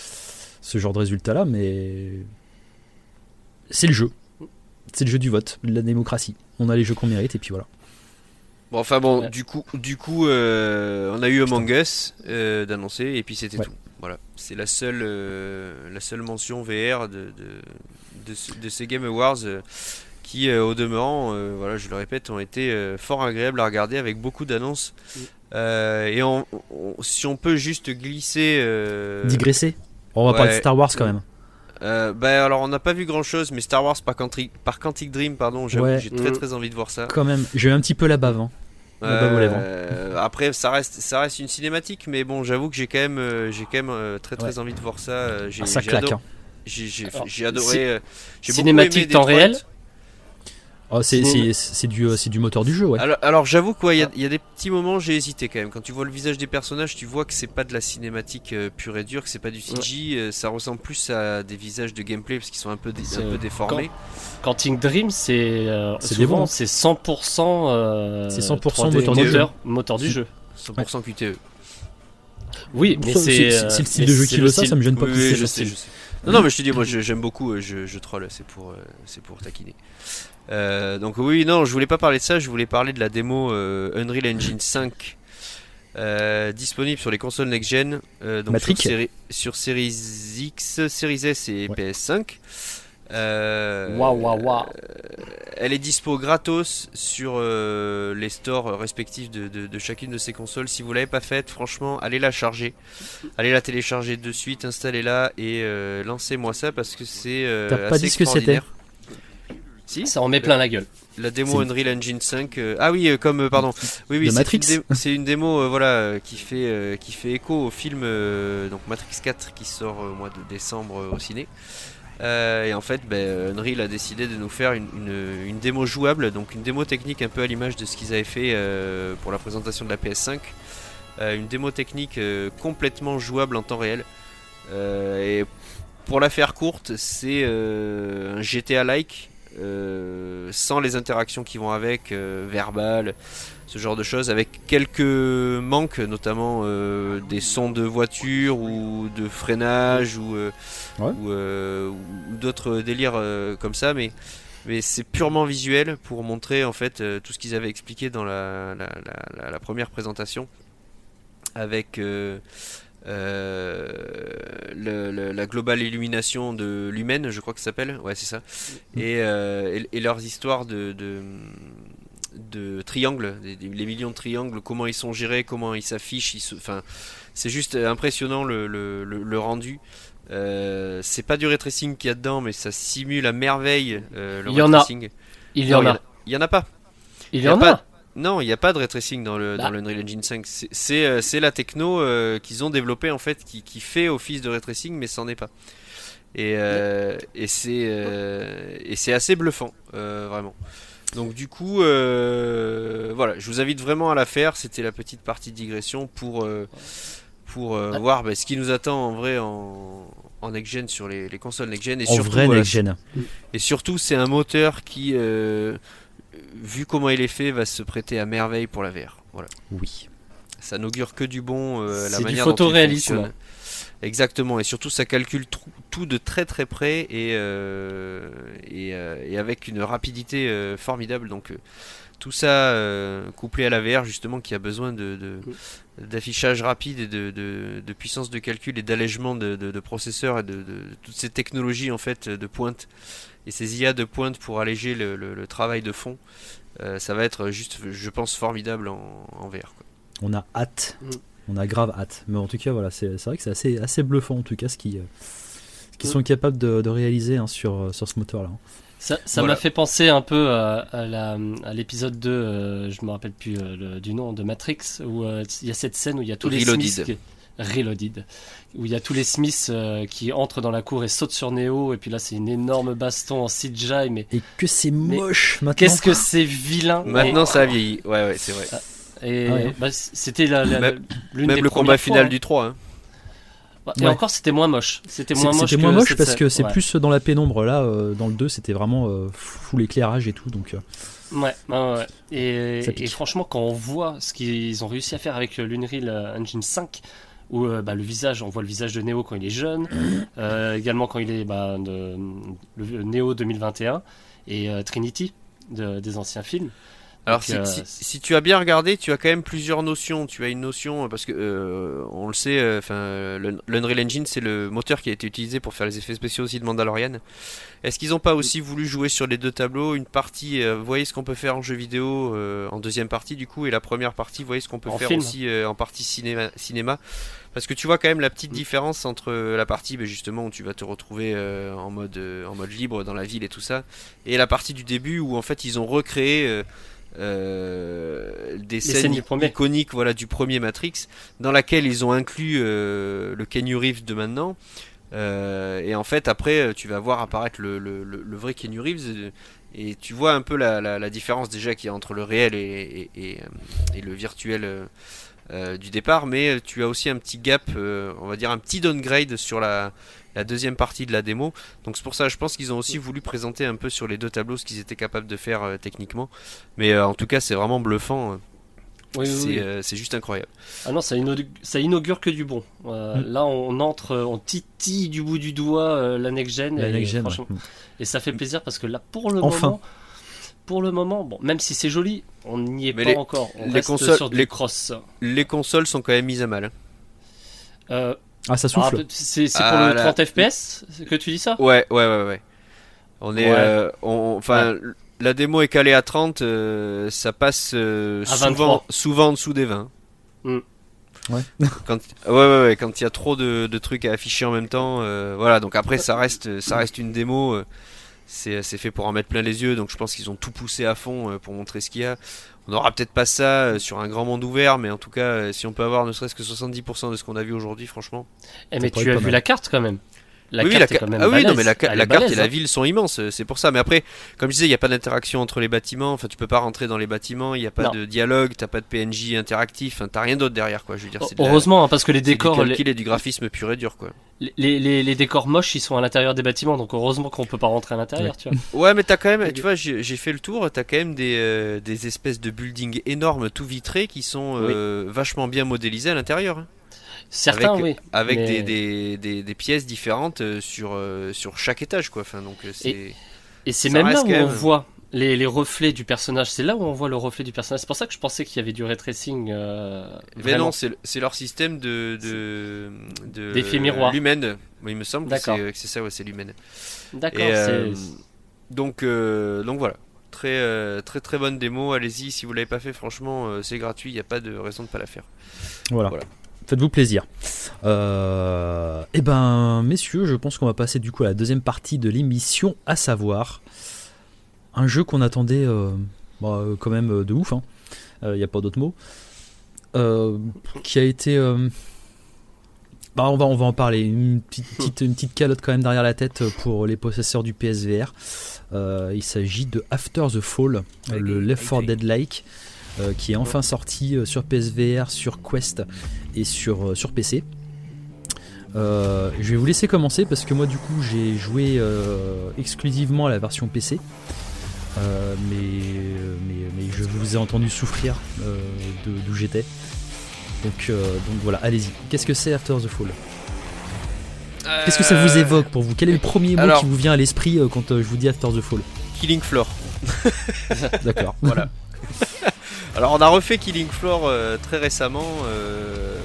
ce genre de résultat-là, mais c'est le jeu. C'est le jeu du vote, de la démocratie. On a les jeux qu'on mérite, et puis voilà. Bon, enfin bon, ouais. du coup, du coup euh, on a eu Among Us euh, d'annoncer et puis c'était ouais. tout. Voilà, c'est la seule, euh, la seule mention V R de, de, de, de ces Game Awards euh, qui, euh, au demeurant, euh, voilà, je le répète, ont été euh, fort agréables à regarder avec beaucoup d'annonces. Mm. Euh, et on, on, si on peut juste glisser. Euh, Digresser. On va ouais, parler de Star Wars quand même. Euh, bah alors on n'a pas vu grand chose, mais Star Wars par Quantic, par Quantic Dream, pardon, j'avoue, ouais. j'ai très très envie de voir ça. Quand même, j'ai eu un petit peu la bave. Hein. La bave aux lèvres. Euh, après, ça reste, ça reste une cinématique, mais bon, j'avoue que j'ai quand même, euh, j'ai quand même euh, très très ouais. envie de voir ça. J'ai, ah, ça j'ai claque. Adoré, hein. j'ai, j'ai, j'ai adoré. Euh, j'ai cinématique temps réel. Oh, c'est, c'est, c'est, du, c'est du moteur du jeu, ouais. Alors, alors j'avoue qu'il ouais, y, y a des petits moments j'ai hésité quand même. Quand tu vois le visage des personnages, tu vois que c'est pas de la cinématique euh, pure et dure, que c'est pas du C G. Ouais. Euh, ça ressemble plus à des visages de gameplay parce qu'ils sont un peu, dé- un peu déformés. Quand, Quantic Dream, c'est, euh, c'est souvent bon. c'est cent pour cent, euh, c'est cent pour cent moteur, moteur, moteur, moteur du jeu. cent pour cent ouais. Q T E. Oui, mais c'est, c'est, c'est, c'est le style de jeu qui veut ça, ça me gêne pas. Oui, plus oui, je sais, je sais. Non, non, mais je te dis, moi je, j'aime beaucoup, je, je troll, c'est pour, euh, c'est pour taquiner. Euh, donc oui, non, je voulais pas parler de ça, je voulais parler de la démo euh, Unreal Engine cinq euh, disponible sur les consoles next-gen, euh, donc sur, séri- sur Series X, Series S et ouais. P S cinq. Euh, waouh, waouh, waouh. Elle est dispo gratos sur euh, les stores respectifs de, de, de chacune de ces consoles. Si vous l'avez pas faite, franchement, allez la charger, allez la télécharger de suite, installez-la et euh, lancez-moi ça parce que c'est euh, T'as pas assez dit ce que c'était. Si, ça en met plein la gueule. La démo c'est... Unreal Engine cinq. Euh, ah oui, euh, comme euh, pardon. Oui, oui. De c'est Matrix. Une dé- c'est une démo, euh, voilà, euh, qui fait euh, qui fait écho au film euh, donc Matrix quatre qui sort euh, au mois de décembre euh, au ciné. Euh, et en fait, ben, Unreal a décidé de nous faire une, une, une démo jouable, donc une démo technique un peu à l'image de ce qu'ils avaient fait euh, pour la présentation de la P S cinq. Euh, une démo technique euh, complètement jouable en temps réel. Euh, et pour la faire courte, c'est euh, un G T A-like. Euh, sans les interactions qui vont avec, euh, verbales, ce genre de choses, avec quelques manques, notamment euh, des sons de voiture ou de freinage ou, euh, ouais. ou, euh, ou d'autres délires euh, comme ça, mais, mais c'est purement visuel pour montrer en fait euh, tout ce qu'ils avaient expliqué dans la, la, la, la, la première présentation avec euh, Euh, le, le, la globale illumination de l'humaine, je crois que ça s'appelle, ouais c'est ça, et, euh, et, et leurs histoires de, de, de triangles, des, des, les millions de triangles, comment ils sont gérés, comment ils s'affichent, ils se, enfin, c'est juste impressionnant le, le, le, le rendu. Euh, c'est pas du ray tracing qu'il y a dedans, mais ça simule à merveille euh, le il y ray en tracing. A. Il y en non, a. Il y en a pas. Il y en a. Non, il n'y a pas de ray tracing dans le bah. dans l'Unreal Engine cinq. C'est c'est, euh, c'est la techno euh, qu'ils ont développée en fait, qui, qui fait office de ray tracing, mais c'en est pas. Et euh, et c'est euh, et c'est assez bluffant, euh, vraiment. Donc du coup, euh, voilà, je vous invite vraiment à la faire. C'était la petite partie de digression pour euh, pour euh, voir bah, ce qui nous attend en vrai en en next-gen sur les, les consoles next-gen et en surtout vrai voilà, next-gen. Et surtout, c'est un moteur qui euh, vu comment il est fait, va se prêter à merveille pour la V R. Voilà. Oui. Ça n'augure que du bon. Euh, la c'est manière du photoréalisme. Exactement. Et surtout, ça calcule tr- tout de très très près et euh, et, euh, et avec une rapidité euh, formidable. Donc euh, tout ça euh, couplé à la V R justement, qui a besoin de, de d'affichage rapide et de, de, de puissance de calcul et d'allègement de, de, de processeurs et de, de, de toutes ces technologies en fait de pointe. Et ces I A de pointe pour alléger le, le, le travail de fond, euh, ça va être juste, je pense, formidable en, en V R. Quoi. On a hâte, mm. on a grave hâte. Mais en tout cas, voilà, c'est, c'est vrai que c'est assez, assez bluffant en tout cas ce qu'ils, ce qu'ils mm. sont capables de, de réaliser hein, sur, sur ce moteur-là. Ça, ça voilà. m'a fait penser un peu à, à, la, à l'épisode deux, euh, je me rappelle plus euh, le, du nom, de Matrix, où il euh, y a cette scène où il y a tous les Smiths qui... Reloaded, où il y a tous les Smiths euh, qui entrent dans la cour et sautent sur Neo, et puis là c'est une énorme baston en C G I, mais et que c'est moche mais maintenant. Qu'est-ce que c'est vilain. Maintenant et... ça a vieilli, ouais ouais c'est vrai. Et ah ouais. bah, c'était la, la, même, l'une même des le combat fois, final hein. du trois. Hein. Et Ouais. encore, c'était moins moche. C'était moins C'est- moche, C'était moins que moche cette- parce que c'est ouais. plus dans la pénombre. Là, euh, dans le deux, c'était vraiment euh, full éclairage et tout. Donc, euh, Ouais, ouais, ouais. Et, Ça pique. et franchement, quand on voit ce qu'ils ont réussi à faire avec l'Unreal Engine cinq, où euh, bah, le visage, on voit le visage de Neo quand il est jeune, euh, également quand il est bah, de, le Neo deux mille vingt et un et euh, Trinity de- des anciens films. Alors Donc, si, euh, si, si tu as bien regardé, tu as quand même plusieurs notions. Tu as une notion parce que euh, on le sait, enfin euh, l'Unreal Engine c'est le moteur qui a été utilisé pour faire les effets spéciaux aussi de Mandalorian. Est-ce qu'ils n'ont pas aussi voulu jouer sur les deux tableaux, une partie, euh, vous voyez ce qu'on peut faire en jeu vidéo euh, en deuxième partie du coup, et la première partie, vous voyez ce qu'on peut En faire film. aussi euh, en partie cinéma, cinéma. Parce que tu vois quand même la petite différence entre la partie ben, justement où tu vas te retrouver euh, en mode euh, en mode libre dans la ville et tout ça, et la partie du début où en fait ils ont recréé euh, euh, des scènes, scènes du premier. iconiques voilà, du premier Matrix, dans laquelle ils ont inclus euh, le Keanu Reeves de maintenant. Euh, et en fait, après, tu vas voir apparaître le, le, le, le vrai Keanu Reeves. Et tu vois un peu la, la, la différence déjà qu'il y a entre le réel et, et, et, et le virtuel euh, euh, du départ. Mais tu as aussi un petit gap, euh, on va dire un petit downgrade sur la, la deuxième partie de la démo. Donc c'est pour ça, je pense qu'ils ont aussi voulu présenter un peu sur les deux tableaux ce qu'ils étaient capables de faire euh, techniquement. Mais euh, en tout cas, c'est vraiment bluffant. Euh, oui, oui, c'est, oui. euh, c'est juste incroyable. Ah non, ça inaugure, ça inaugure que du bon. Euh, Mm. Là, on entre, on titille du bout du doigt euh, la next-gen. la et, next gen. franchement- Ouais. et ça fait plaisir parce que là, pour le Enfin. moment, pour le moment, bon, même si c'est joli, on n'y est Mais pas les- encore. On les reste consoles- sur du les- cross. Les consoles sont quand même mises à mal. Euh, Ah, ça ah, souffle. c'est c'est Ah, pour le là. trente F P S que tu dis ça? Ouais, ouais, ouais, ouais. On est, Ouais. euh, on, enfin, la démo est calée à trente, euh, ça passe euh, À souvent, vingt-trois. souvent en dessous des vingt. Mm. Ouais. Quand, ouais, ouais, ouais, quand il y a trop de, de trucs à afficher en même temps, euh, voilà. Donc après, ça reste, ça reste une démo. euh, c'est, c'est fait pour en mettre plein les yeux. Donc je pense qu'ils ont tout poussé à fond euh, pour montrer ce qu'il y a. On n'aura peut-être pas ça euh, sur un grand monde ouvert, mais en tout cas, euh, si on peut avoir ne serait-ce que soixante-dix pour cent de ce qu'on a vu aujourd'hui, franchement. Eh, mais pourrait tu être as pas vu mal. la carte quand même. La oui, oui, carte la est quand même ah oui, non, balèze. mais la, ca- Elle la est carte balèze, et la hein. ville sont immenses, euh, c'est pour ça. Mais après, comme je disais, il n'y a pas d'interaction entre les bâtiments. Enfin, tu peux pas rentrer dans les bâtiments. Il n'y a pas Non. de dialogue, t'as pas de P N J interactif. Enfin, t'as rien d'autre derrière, quoi. Je veux dire, c'est de la- Heureusement, hein, parce que les c'est du décors, les, calcul et du graphisme pur et dur, quoi. les, les- les décors moches, ils sont à l'intérieur des bâtiments, donc heureusement qu'on peut pas rentrer à l'intérieur, tu vois. Ouais, mais t'as quand même, tu vois, j'ai j'ai fait le tour. T'as quand même des, euh, des espèces de buildings énormes, tout vitrés, qui sont euh, vachement bien modélisés à l'intérieur. hein. Certains, avec, oui. Avec mais- des, des, des, des pièces différentes euh, sur, euh, sur chaque étage, quoi. Enfin, donc euh, c'est. Et c'est ça même là reste où quand on même- voit les, les reflets du personnage. C'est là où on voit le reflet du personnage. C'est pour ça que je pensais qu'il y avait du ray tracing. Euh, Mais vraiment. non, c'est le- c'est leur système de, de, de D'effet miroir. Lumen. Oui, il me semble que D'accord. c'est que c'est ça, ouais, c'est Lumen. D'accord. Et, c'est- euh, donc, euh, donc voilà, très, euh, très très bonne démo. Allez-y, si vous l'avez pas fait, franchement, euh, c'est gratuit. Il n'y a pas de raison de pas la faire. Voilà. Voilà. Faites-vous plaisir. Euh, eh ben, messieurs, je pense qu'on va passer du coup à la deuxième partie de l'émission, à savoir un jeu qu'on attendait euh, bah, euh, quand même euh, de ouf. Il n'y a pas d'autre mot. Euh, qui a été. euh, bah, on va, on va en parler. Une petite, petite, une petite calotte quand même derrière la tête pour les possesseurs du P S V R. Euh, il s'agit de After the Fall, Avec le des- Left four avec des- Dead-like. Euh, qui est enfin sorti euh, sur P S V R, sur Quest et sur, euh, sur P C. Euh, je vais vous laisser commencer parce que moi du coup j'ai joué euh, exclusivement à la version P C. Euh, mais, euh, mais, mais je vous ai entendu souffrir euh, de, d'où j'étais. Donc, euh, donc voilà, allez-y. Qu'est-ce que c'est After the Fall ? Qu'est-ce que ça vous évoque pour vous ? Quel est le premier mot alors- qui vous vient à l'esprit euh, quand euh, je vous dis After the Fall ? Killing Floor. D'accord. Voilà. Alors on a refait Killing Floor euh, très récemment. Euh,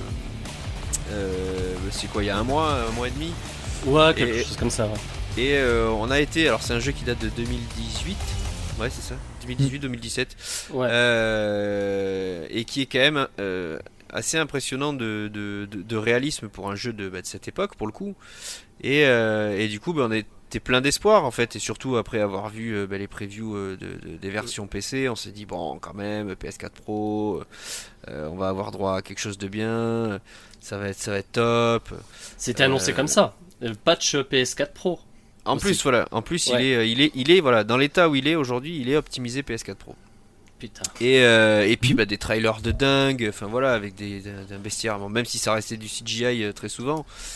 euh, c'est quoi, il y a un mois, un mois et demi. Ouais, quelque Et- chose comme ça. ouais. Et euh, on a été, alors c'est un jeu qui date de deux mille dix-huit. Ouais, c'est ça. deux mille dix-huit deux mille dix-sept. Ouais. Euh, et qui est quand même euh, assez impressionnant de, de, de, de réalisme pour un jeu de, bah, de cette époque, pour le coup. Et, euh, et du coup, bah, on était plein d'espoir en fait, et surtout après avoir vu euh, bah, les previews euh, de, de- des versions P C, on s'est dit bon, quand même, P S quatre Pro, euh, on va avoir droit à quelque chose de bien, ça va être, ça va être top. C'était annoncé euh, comme ça. Euh, Patch P S quatre Pro. En Aussi. plus, voilà, en plus, Ouais. il est, il est, il est, voilà, dans l'état où il est aujourd'hui, il est optimisé P S quatre Pro. Putain. Et, euh, et puis bah, des trailers de dingue, enfin voilà, avec des, d'un, d'un bestiaire, bon, même si ça restait du C G I euh, très souvent.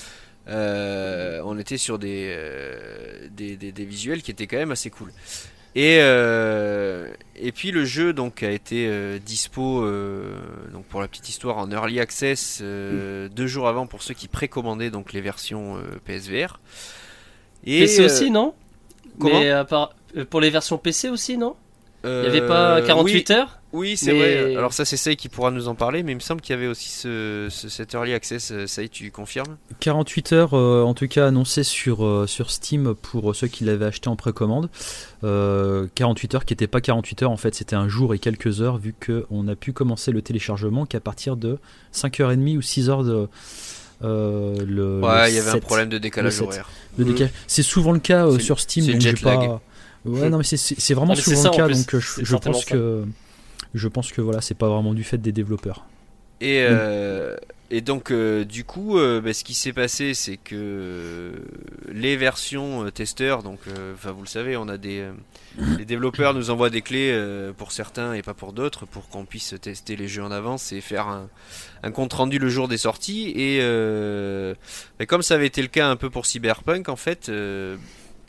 euh, on était sur des, euh, des, des, des visuels qui étaient quand même assez cool. Et, euh, et puis le jeu donc a été euh, dispo euh, donc pour la petite histoire en early access euh, deux jours avant pour ceux qui précommandaient donc les versions euh, P S V R. Et P C euh, aussi, non? comment Mais à part, euh, pour les versions P C aussi, non? euh, Il n'y avait pas quarante-huit oui, heures? Oui, c'est mais... vrai. Alors ça, c'est Sei qui pourra nous en parler, mais il me semble qu'il y avait aussi ce, ce, cet early access. Sei, tu confirmes? quarante-huit heures, euh, en tout cas annoncé sur, euh, sur Steam pour ceux qui l'avaient acheté en précommande. Euh, quarante-huit heures qui n'était pas quarante-huit heures, en fait, c'était un jour et quelques heures, vu qu'on a pu commencer le téléchargement qu'à partir de cinq heures trente ou six heures de. Euh, le, ouais, le il y avait sept, un problème de décalage horaire. De décalage. Mmh. C'est souvent le cas euh, sur Steam, c'est donc le j'ai jet lag. pas. Ouais, non, mais c'est, c'est vraiment ah, mais souvent c'est ça, le cas, plus, donc je, je pense ça. que. Je pense que voilà, c'est pas vraiment du fait des développeurs. Et, euh, et donc, euh, du coup, euh, bah, ce qui s'est passé, c'est que euh, les versions euh, testeurs, donc, enfin, euh, vous le savez, on a des, euh, les développeurs nous envoient des clés euh, pour certains et pas pour d'autres, pour qu'on puisse tester les jeux en avance et faire un, un compte rendu le jour des sorties. Et euh, bah, comme ça avait été le cas un peu pour Cyberpunk, en fait. Euh,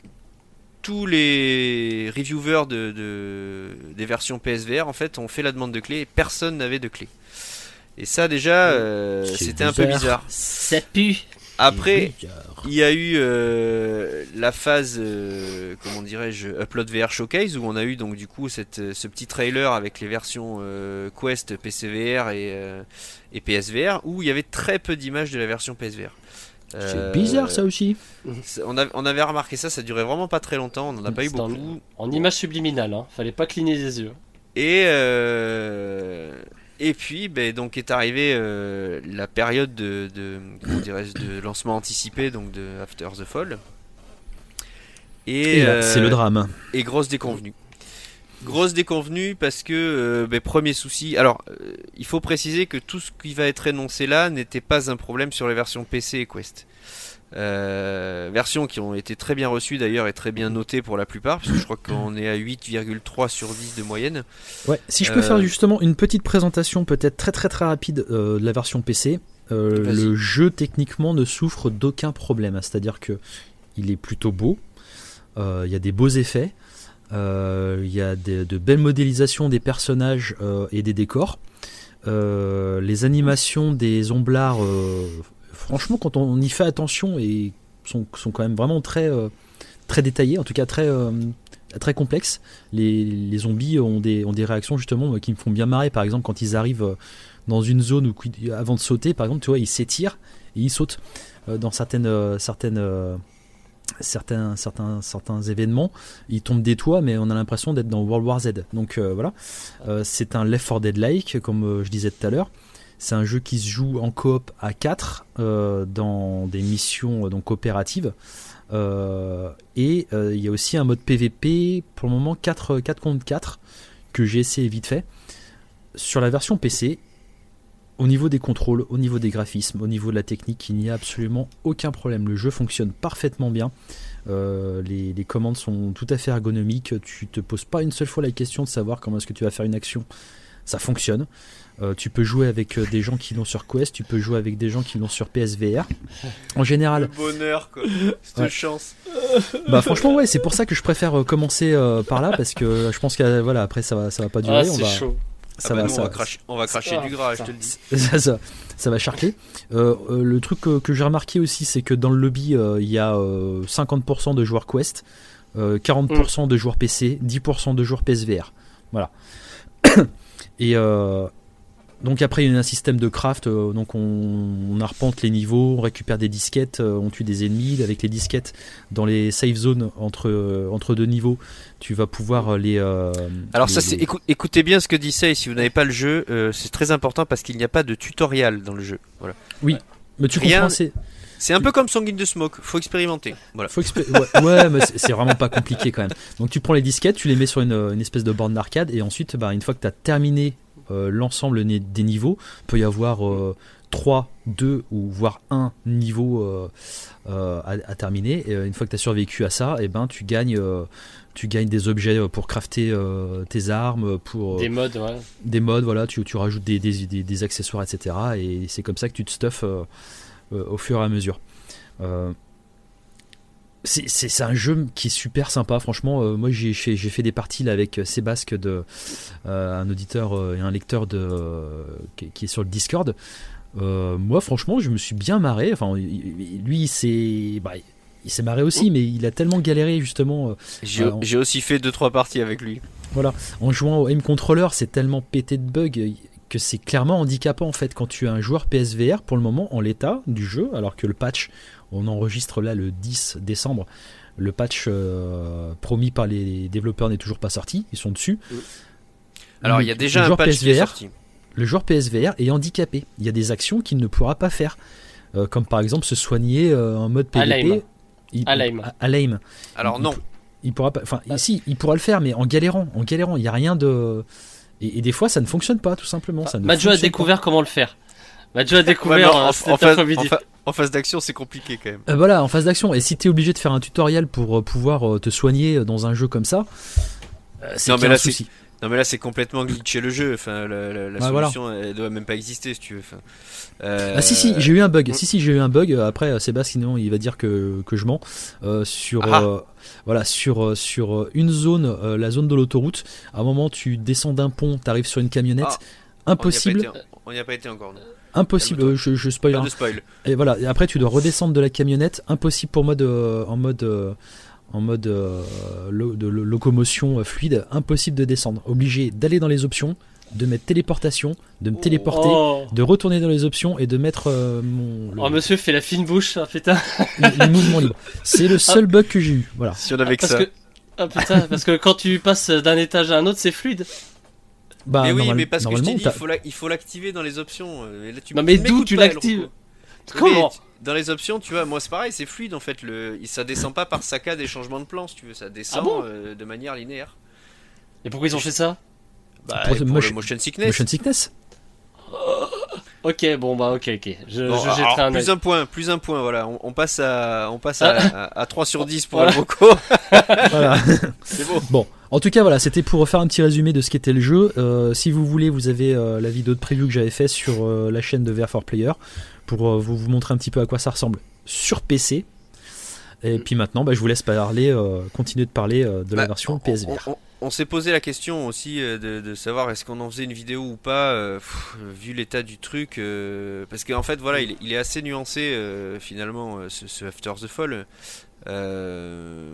tous les reviewers de, de, des versions P S V R en fait ont fait la demande de clé et personne n'avait de clé. Et ça déjà euh, c'était bizarre. Un peu bizarre. Ça pue. Après il y a eu euh, la phase euh, comment dirais-je Upload V R Showcase où on a eu donc du coup cette, ce petit trailer avec les versions euh, Quest, P C V R et, euh, et P S V R où il y avait très peu d'images de la version P S V R. C'est euh, bizarre ça aussi. On, a, on avait remarqué ça, ça durait vraiment pas très longtemps, on n'en a pas eu beaucoup. En, en image subliminale, hein. Fallait pas cligner les yeux. Et, euh, et puis ben, donc est arrivée euh, la période de, de, comment dirais-je, de lancement anticipé, donc de After the Fall. Et, et là, euh, c'est le drame. Et grosse déconvenue. Grosse déconvenue parce que, euh, ben, premier souci, alors euh, il faut préciser que tout ce qui va être énoncé là n'était pas un problème sur les versions P C et Quest. Euh, versions qui ont été très bien reçues d'ailleurs et très bien notées pour la plupart, parce que je crois qu'on est à huit virgule trois sur dix de moyenne. Ouais, si je peux euh... faire justement une petite présentation peut-être très très très rapide euh, de la version P C, euh, le jeu techniquement ne souffre d'aucun problème, c'est-à-dire que il est plutôt beau, il euh, y a des beaux effets. Il euh, y a des, de belles modélisations des personnages euh, et des décors. Euh, les animations des omblards, euh, franchement, quand on y fait attention, et sont, sont quand même vraiment très, euh, très détaillées, en tout cas très, euh, très complexes. Les, les zombies ont des, ont des réactions justement qui me font bien marrer. Par exemple, quand ils arrivent dans une zone où, avant de sauter, par exemple, tu vois, ils s'étirent et ils sautent euh, dans certaines, euh, certaines euh, Certains, certains, certains événements, ils tombent des toits, mais on a l'impression d'être dans World War Z. Donc euh, voilà, euh, c'est un Left four Dead-like, comme euh, je disais tout à l'heure. C'est un jeu qui se joue en coop à quatre euh, dans des missions euh, donc coopératives. Euh, et il euh, y a aussi un mode P V P, pour le moment quatre contre quatre, que j'ai essayé vite fait. Sur la version P C, au niveau des contrôles, au niveau des graphismes, au niveau de la technique, il n'y a absolument aucun problème. Le jeu fonctionne parfaitement bien. Euh, les, les commandes sont tout à fait ergonomiques. Tu te poses pas une seule fois la question de savoir comment est-ce que tu vas faire une action. Ça fonctionne. Euh, tu peux jouer avec des gens qui l'ont sur Quest, tu peux jouer avec des gens qui l'ont sur P S V R. En général. Le bonheur, quoi. C'est ouais. une chance. Bah franchement ouais, c'est pour ça que je préfère commencer euh, par là parce que je pense que voilà après ça va ça va pas durer. Ah, c'est on va... chaud. Ça ah bah va, nous, ça, on va cracher, on va cracher du gras, je te le dis. Ça, ça, ça va charcler. Euh, euh, le truc que, que j'ai remarqué aussi, c'est que dans le lobby, il euh, y a euh, cinquante pour cent de joueurs Quest, euh, quarante pour cent mm. de joueurs P C, dix pour cent de joueurs P S V R. Voilà. Et euh, donc après, il y a un système de craft. Euh, donc on, on arpente les niveaux, on récupère des disquettes, euh, on tue des ennemis. Avec les disquettes, dans les safe zones entre, euh, entre deux niveaux, tu vas pouvoir les... Euh, Alors les, ça, c'est, les... Écou- écoutez bien ce que dit Sei, si vous n'avez pas le jeu, euh, c'est très important parce qu'il n'y a pas de tutoriel dans le jeu. Voilà. Oui, ouais. Mais tu Rien... comprends, c'est... C'est un peu comme Song in the Smoke, faut expérimenter. Voilà. Faut expé- ouais, ouais, mais c'est, c'est vraiment pas compliqué quand même. Donc tu prends les disquettes, tu les mets sur une, une espèce de borne d'arcade et ensuite, bah, une fois que tu as terminé euh, l'ensemble des niveaux, il peut y avoir euh, trois, deux ou voire un niveau euh, euh, à, à terminer. Et une fois que tu as survécu à ça, et ben, tu gagnes... Euh, tu gagnes des objets pour crafter euh, tes armes, pour... Des mods, ouais. Des mods, voilà, tu, tu rajoutes des, des, des, des accessoires, et cetera. Et c'est comme ça que tu te stuffes euh, euh, au fur et à mesure. Euh, c'est, c'est, c'est un jeu qui est super sympa, franchement. Euh, moi, j'ai fait, j'ai fait des parties là, avec Sébastien, de, euh, un auditeur euh, et un lecteur de, euh, qui, qui est sur le Discord. Euh, moi, franchement, je me suis bien marré. Enfin, lui, il s'est, bah, il s'est marré aussi, mais il a tellement galéré justement. Euh, j'ai, euh, en... j'ai aussi fait deux trois parties avec lui. Voilà, en jouant au aim controller, c'est tellement pété de bugs que c'est clairement handicapant en fait quand tu es un joueur P S V R pour le moment en l'état du jeu, alors que le patch, on enregistre là le dix décembre, le patch euh, promis par les développeurs n'est toujours pas sorti, ils sont dessus. Alors le, il y a déjà un patch P S V R, qui est sorti. Le joueur P S V R est handicapé, il y a des actions qu'il ne pourra pas faire, euh, comme par exemple se soigner euh, en mode P V P. À l'aim. À l'aim. Alors il, non. Il, il pourra pas, enfin ah. si, il pourra le faire, mais en galérant, en galérant, il y a rien de. Et, et des fois, ça ne fonctionne pas, tout simplement. Ah, Majo a découvert pas. comment le faire. Majo a découvert ouais, en, euh, en, phase, en, fa- en phase d'action, c'est compliqué quand même. Euh, voilà, en phase d'action. Et si tu es obligé de faire un tutoriel pour euh, pouvoir euh, te soigner dans un jeu comme ça, euh, c'est non, qu'il y a là, un souci. Non mais là c'est complètement glitché le jeu, enfin la, la, la ouais, solution voilà. elle doit même pas exister si tu veux. Enfin, euh... Ah si si, j'ai eu un bug. Si si, j'ai eu un bug. Après Sébastien sinon il va dire que que je mens euh, sur ah. euh, voilà sur sur une zone, euh, la zone de l'autoroute. À un moment tu descends d'un pont, t'arrives sur une camionnette, ah. impossible. On n'y a, a pas été encore. Non. Impossible. Euh, je, je spoil. Pas de spoil. Et voilà. Et après tu dois redescendre de la camionnette. Impossible pour moi de euh, en mode euh, en mode euh, lo- de lo- locomotion fluide, impossible de descendre. Obligé d'aller dans les options, de mettre téléportation, de me téléporter, oh. de retourner dans les options et de mettre euh, mon. Le... Oh monsieur fait la fine bouche, hein, putain. Le, le mouvement libre. C'est le seul ah. bug que j'ai eu. Voilà. Si on avait ah, que ça. Que... Ah putain, parce que quand tu passes d'un étage à un autre, c'est fluide. Bah, mais oui, normal... mais parce que je t'ai dit, il faut, la... il faut l'activer dans les options. Et là, tu non mais d'où tu l'actives? Comment? Dans les options, tu vois, moi c'est pareil, c'est fluide en fait. Le... Ça descend pas par saccades et changements de plan, si tu veux. Ça descend ah bon euh, de manière linéaire. Et pourquoi ils ont fait ça? Bah, pour, pour motion... le motion sickness. Motion sickness. Ok, bon bah ok, ok. Je, bon, je jetterai un plus œil. un point, plus un point, voilà. On, on passe à, on passe à, à, à trois sur dix pour voilà. le Voco. Voilà. C'est beau. Bon, en tout cas, voilà, c'était pour refaire un petit résumé de ce qu'était le jeu. Euh, si vous voulez, vous avez euh, la vidéo de preview que j'avais fait sur euh, la chaîne de V R four Player pour euh, vous, vous montrer un petit peu à quoi ça ressemble sur P C. Et puis maintenant, bah, je vous laisse parler, euh, continuer de parler euh, de bah, la version on, P S V R. On, on, on s'est posé la question aussi euh, de, de savoir est-ce qu'on en faisait une vidéo ou pas, euh, pff, vu l'état du truc, euh, parce qu'en fait voilà, il, il est assez nuancé euh, finalement ce, ce After the Fall. Euh,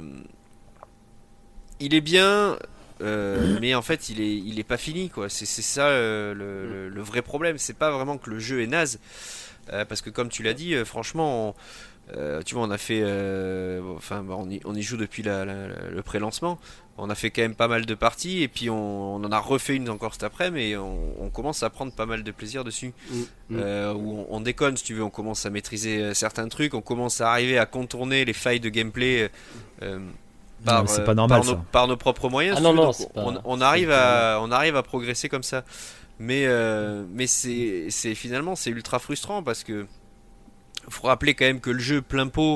il est bien, euh, mais en fait il est, il est pas fini quoi. C'est, c'est ça euh, le, le, le vrai problème. C'est pas vraiment que le jeu est naze, euh, parce que comme tu l'as dit, euh, franchement. On, Euh, tu vois, on a fait, euh, enfin, on y, on y joue depuis la, la, la, le pré-lancement. On a fait quand même pas mal de parties et puis on, on en a refait une encore cet après, mais on, on commence à prendre pas mal de plaisir dessus. Mmh. Euh, où on, on déconne, si tu veux, on commence à maîtriser certains trucs, on commence à arriver à contourner les failles de gameplay. Euh, Par, non, c'est pas normal, par, nos, par nos propres moyens. Ah non, non, donc, pas, on, on, arrive à, on arrive à progresser comme ça. Mais, euh, mais c'est, c'est finalement c'est ultra frustrant parce que faut rappeler quand même que le jeu plein pot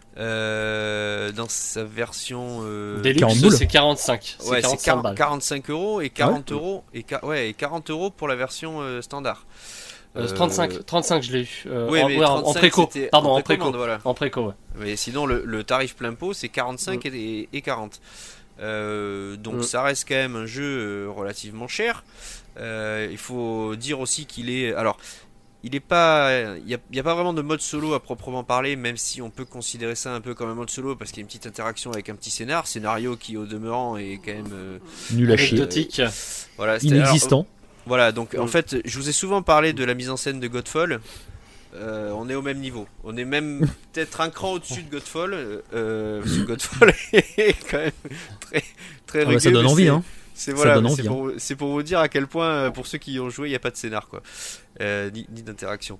euh, dans sa version euh, Deluxe, c'est quarante-cinq. Ouais, c'est c'est quarante, quarante-cinq euros et quarante ouais. euros et, ouais, et quarante euros pour la version euh, standard. Euh, trente-cinq, trente-cinq je l'ai eu. Euh, oui, en, mais ouais, en préco. Pardon, en préco. Voilà. En préco, ouais. Mais sinon, le, le tarif plein pot, c'est quarante-cinq mm. et, et quarante. Euh, donc mm. ça reste quand même un jeu relativement cher. Euh, il faut dire aussi qu'il est... Alors, il est pas... Il n'y a, a pas vraiment de mode solo à proprement parler, même si on peut considérer ça un peu comme un mode solo, parce qu'il y a une petite interaction avec un petit scénar. Scénario qui, au demeurant, est quand même... Euh, nul à chier. Anecdotique. Voilà, inexistant. Alors, voilà, donc mm. en fait, je vous ai souvent parlé de la mise en scène de Godfall. Euh, on est au même niveau. On est même peut-être un cran au-dessus de Godfall. Euh, parce que Godfall est quand même très, très rugueux. Ah bah ça donne envie, hein. C'est, voilà, c'est, envie, pour, hein. c'est pour vous dire à quel point, pour ceux qui y ont joué, il n'y a pas de scénar, quoi. Euh, ni, ni d'interaction.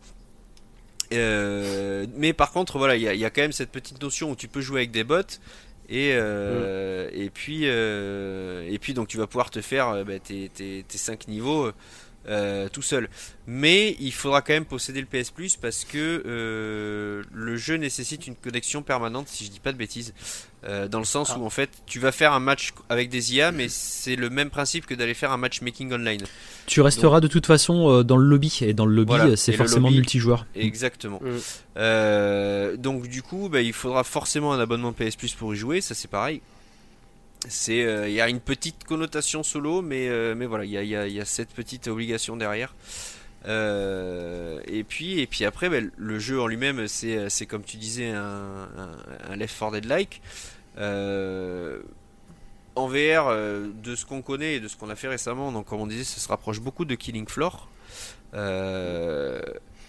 Euh, mais par contre, voilà, il y, y a quand même cette petite notion où tu peux jouer avec des bots. Et, euh, mm. et, puis, euh, et puis, donc, tu vas pouvoir te faire bah, tes, tes, tes cinq niveaux. euh, tout seul. Mais il faudra quand même posséder le P S Plus parce que euh, le jeu nécessite une connexion permanente, si je dis pas de bêtises, euh, dans le sens ah. où en fait tu vas faire un match avec des I A, mais c'est le même principe que d'aller faire un matchmaking online. Tu resteras Donc, de toute façon euh, dans le lobby, et dans le lobby voilà, c'est forcément lobby, multijoueur. Exactement. Mmh. Euh, donc du coup, bah, il faudra forcément un abonnement P S Plus pour y jouer, ça c'est pareil. C'est, il euh, y a une petite connotation solo, mais, euh, mais voilà, il y a, y, a, y a cette petite obligation derrière. Euh, et puis, et puis après, bah, le jeu en lui-même, c'est, c'est comme tu disais, un, un, un Left four Dead-like. Euh, en V R, euh, de ce qu'on connaît et de ce qu'on a fait récemment, donc comme on disait, ça se rapproche beaucoup de Killing Floor. Euh,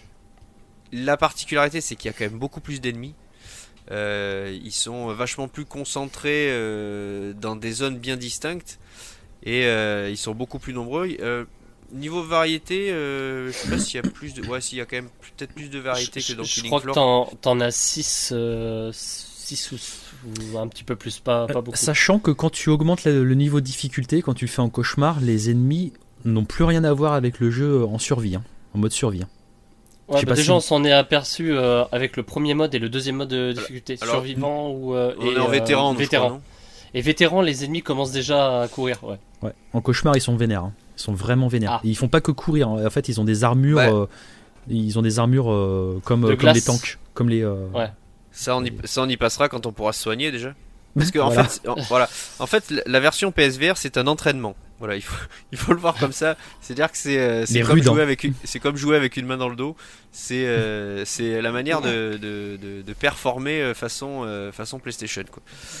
la particularité, c'est qu'il y a quand même beaucoup plus d'ennemis. Euh, ils sont vachement plus concentrés euh, dans des zones bien distinctes et euh, ils sont beaucoup plus nombreux. Euh, niveau variété, euh, je sais pas s'il y a plus de, ouais, s'il y a quand même peut-être plus de variété je, que dans je Killing crois Floor. Que t'en, t'en as six, euh, six ou, ou un petit peu plus, pas, pas beaucoup. Sachant que quand tu augmentes le, le niveau de difficulté, quand tu le fais en cauchemar, les ennemis n'ont plus rien à voir avec le jeu en survie, hein, en mode survie. Hein. Ouais, bah déjà si... on s'en est aperçu euh, avec le premier mode et le deuxième mode de difficulté, alors, survivant ou euh, on et, est en vétéran, euh, vétéran. Crois, et vétéran, les ennemis commencent déjà à courir. Ouais. Ouais. En cauchemar, ils sont vénères. Hein. Ils sont vraiment vénères. Ah. Et ils font pas que courir. En fait, ils ont des armures. Ouais. Euh, ils ont des armures euh, comme, euh, comme les tanks, comme les. Euh, ouais. Ça, on y, ça, on y passera quand on pourra se soigner déjà. Parce que en voilà. fait, en, voilà. En fait, la version P S V R, c'est un entraînement. Voilà, il faut, il faut le voir comme ça. C'est-à-dire que c'est, euh, c'est, comme jouer avec une, c'est comme jouer avec une main dans le dos. C'est, euh, c'est la manière de, de, de, de performer façon, euh, façon PlayStation, quoi.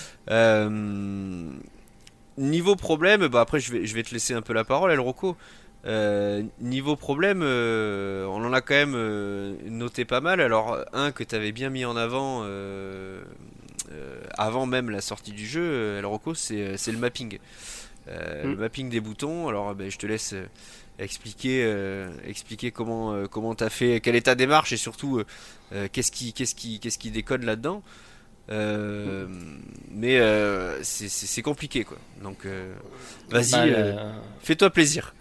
Euh, niveau problème, bah après je vais, je vais te laisser un peu la parole, El Rocco. Euh, niveau problème, euh, on en a quand même euh, noté pas mal. Alors, un que tu avais bien mis en avant euh, euh, avant même la sortie du jeu, El Rocco, c'est, c'est le mapping. Euh, mmh. Le mapping des boutons. Alors ben, je te laisse euh, expliquer, euh, expliquer comment euh, comment t'as fait, quelle est ta démarche et surtout euh, qu'est-ce qui qu'est-ce qui qu'est-ce qui décode là-dedans. Euh, mmh. Mais euh, c'est, c'est, c'est compliqué quoi. Donc euh, vas-y, bah, euh, le... fais-toi plaisir.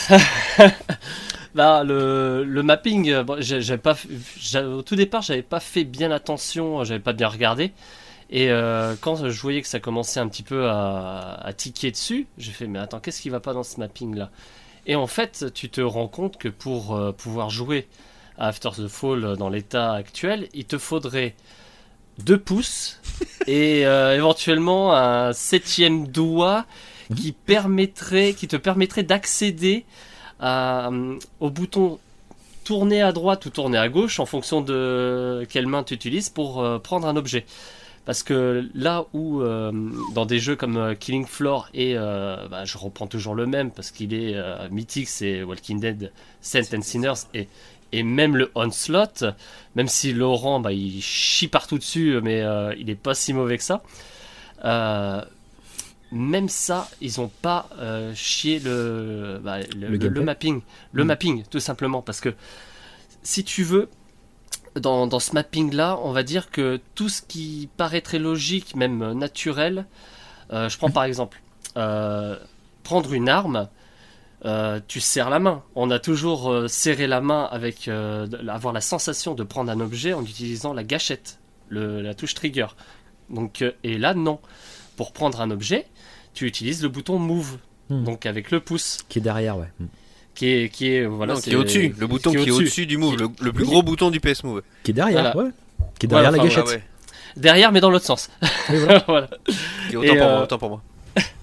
Bah, le, le mapping, bon, j'avais pas, j'avais, au tout départ, j'avais pas fait bien attention, j'avais pas bien regardé. Et euh, quand je voyais que ça commençait un petit peu à, à tiquer dessus, j'ai fait mais attends, qu'est-ce qui va pas dans ce mapping là? Et en fait, tu te rends compte que pour euh, pouvoir jouer à After the Fall dans l'état actuel, il te faudrait deux pouces et euh, éventuellement un septième doigt qui permettrait, qui te permettrait d'accéder à, au bouton tourner à droite ou tourner à gauche en fonction de quelle main tu utilises pour euh, prendre un objet. Parce que là où euh, dans des jeux comme euh, Killing Floor et euh, bah, je reprends toujours le même parce qu'il est euh, mythique, c'est Walking Dead, Saints and Sinners et, et même le Onslaught, même si Laurent bah, il chie partout dessus mais euh, il est pas si mauvais que ça, euh, même ça ils ont pas euh, chié le, bah, le, le, le, le mapping le mmh. mapping tout simplement parce que si tu veux Dans, dans ce mapping-là, on va dire que tout ce qui paraîtrait logique, même naturel, euh, je prends par exemple, euh, prendre une arme, euh, tu serres la main. On a toujours euh, serré la main avec euh, avoir la sensation de prendre un objet en utilisant la gâchette, le, la touche trigger. Donc, euh, et là, non. Pour prendre un objet, tu utilises le bouton Move, mmh. donc avec le pouce. Qui est derrière, ouais. Mmh. Qui est, qui est, voilà, non, qui est au-dessus, le bouton qui est, qui est au-dessus. au-dessus du Move, le, le plus gros bouton du P S Move. Qui est derrière, voilà. ouais. Qui est derrière voilà, la gâchette. Voilà, ouais. Derrière, mais dans l'autre sens. Voilà. voilà. Et autant, et pour euh... moi, autant pour moi.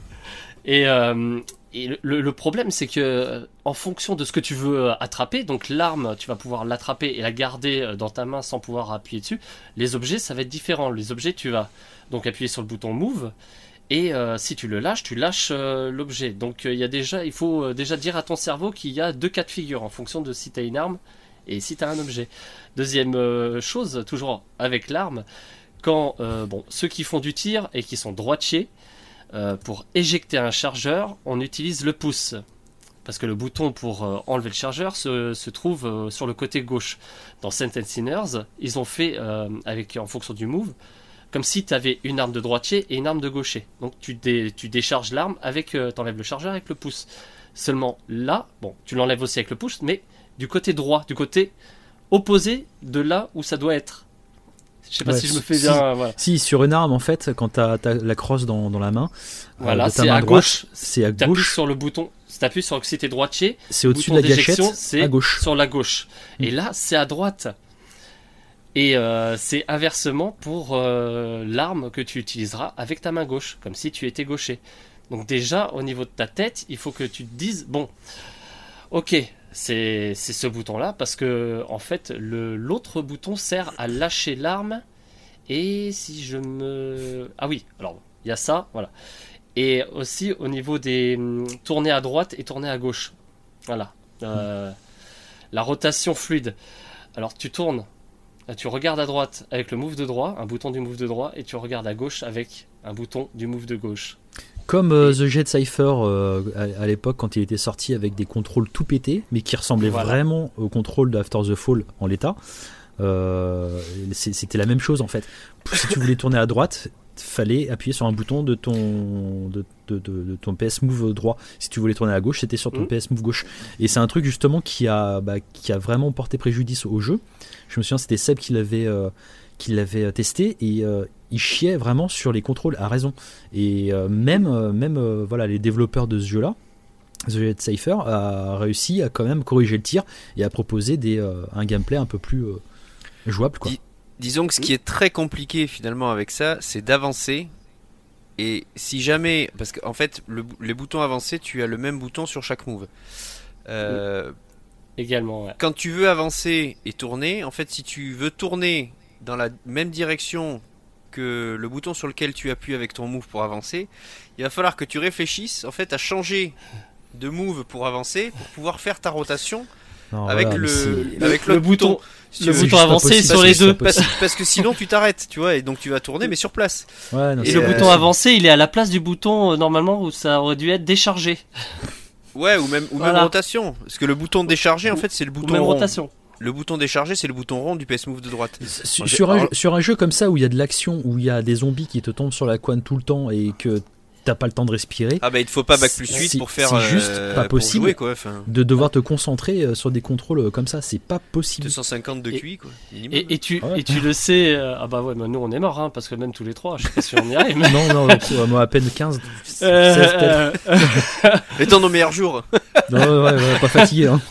Et, euh, et le, le problème, c'est que en fonction de ce que tu veux attraper, donc l'arme, tu vas pouvoir l'attraper et la garder dans ta main sans pouvoir appuyer dessus. Les objets, ça va être différent. Les objets, tu vas donc appuyer sur le bouton Move. Et euh, si tu le lâches, tu lâches euh, l'objet. Donc il euh, y a déjà, il faut euh, déjà dire à ton cerveau qu'il y a deux cas de figure en fonction de si tu as une arme et si tu as un objet. Deuxième euh, chose, toujours avec l'arme, quand euh, bon, ceux qui font du tir et qui sont droitiers, euh, pour éjecter un chargeur, on utilise le pouce. Parce que le bouton pour euh, enlever le chargeur se, se trouve euh, sur le côté gauche. Dans Saints and Sinners, ils ont fait, euh, avec, en fonction du move, comme si tu avais une arme de droitier et une arme de gaucher. Donc tu, dé, tu décharges l'arme, avec, euh, t'enlèves le chargeur avec le pouce. Seulement là, bon, tu l'enlèves aussi avec le push, mais du côté droit, du côté opposé de là où ça doit être. Je sais pas Ouais, si je me fais si, bien. Voilà, Si, sur une arme, en fait, quand tu as la crosse dans, dans la main, voilà euh, de ta c'est main à droite, gauche. c'est à Tu appuies gauche, sur le bouton. Si tu appuies sur si tu es droitier, c'est au-dessus de bouton la gâchette, d'éjection, c'est à gauche. sur la gauche. Mm. Et là, c'est à droite. Et euh, c'est inversement pour euh, l'arme que tu utiliseras avec ta main gauche, comme si tu étais gaucher. Donc déjà, au niveau de ta tête, il faut que tu te dises, bon, ok, c'est, c'est ce bouton-là, parce que en fait, le, l'autre bouton sert à lâcher l'arme. Et si je me... Ah oui, alors, il y a ça, voilà. Et aussi au niveau des hum, tourner à droite et tourner à gauche. Voilà. Euh, la rotation fluide. Alors tu tournes, tu regardes à droite avec le move de droit, un bouton du move de droit, et tu regardes à gauche avec un bouton du move de gauche. Comme euh, Et- The Jet Cypher euh, à, à l'époque, quand il était sorti avec des contrôles tout pétés, mais qui ressemblaient Voilà. vraiment au contrôle d'After the Fall en l'état. Euh, c'est- c'était la même chose en fait. Si tu voulais tourner à droite, fallait appuyer sur un bouton de ton de, de, de, de ton P S Move droit. Si tu voulais tourner à gauche, c'était sur ton Mhm. P S Move gauche. Et c'est un truc justement qui a bah, qui a vraiment porté préjudice au jeu. Je me souviens, c'était Seb qui l'avait euh, qui l'avait testé et euh, il chiait vraiment sur les contrôles à raison. Et euh, même euh, même euh, voilà, les développeurs de ce jeu-là, The Jet Cypher a réussi à quand même corriger le tir et à proposer des euh, un gameplay un peu plus euh, jouable quoi. Dis- Disons que ce qui est très compliqué finalement avec ça, c'est d'avancer. Et si jamais, parce qu'en fait, le, les boutons avancés, tu as le même bouton sur chaque move. Euh, Également, ouais. Quand tu veux avancer et tourner, en fait, si tu veux tourner dans la même direction que le bouton sur lequel tu appuies avec ton move pour avancer, il va falloir que tu réfléchisses en fait à changer de move pour avancer, pour pouvoir faire ta rotation Non, avec voilà, mais le c'est- avec le l'autre bouton- bouton. Si le tu veux. c'est bouton juste pas avancé possible, sur parce les que c'est deux. pas Parce, possible. parce que sinon tu t'arrêtes, tu vois, et donc tu vas tourner mais sur place. Ouais, non, Et c'est le pas bouton possible. avancé, il est à la place du bouton euh, normalement où ça aurait dû être déchargé. Ouais, ou même ou Voilà. même rotation, parce que le bouton décharger en fait c'est le Ou bouton même rond. rotation. Le bouton décharger c'est le bouton rond du P S Move de droite. Sur, J'ai- sur un, alors- jeu- sur un jeu comme ça où il y a de l'action, où il y a des zombies qui te tombent sur la couenne tout le temps et que t'as pas le temps de respirer, Ah bah il te faut pas bac plus C'est- huit pour c'est faire juste euh, pas pour possible. jouer, quoi, enfin, de devoir te concentrer euh, sur des contrôles euh, comme ça, c'est pas possible. deux cent cinquante de Et- Q I quoi. minimum. Et, et tu, Ah ouais. et tu le sais, euh, ah bah ouais, mais nous on est morts, hein, parce que même tous les trois, je sais pas si on y arrive. mais- Non, non, euh, moi à peine quinze, seize Euh, peut-être. Et dans nos meilleurs jours. Non, ouais, ouais, pas fatigué. Hein.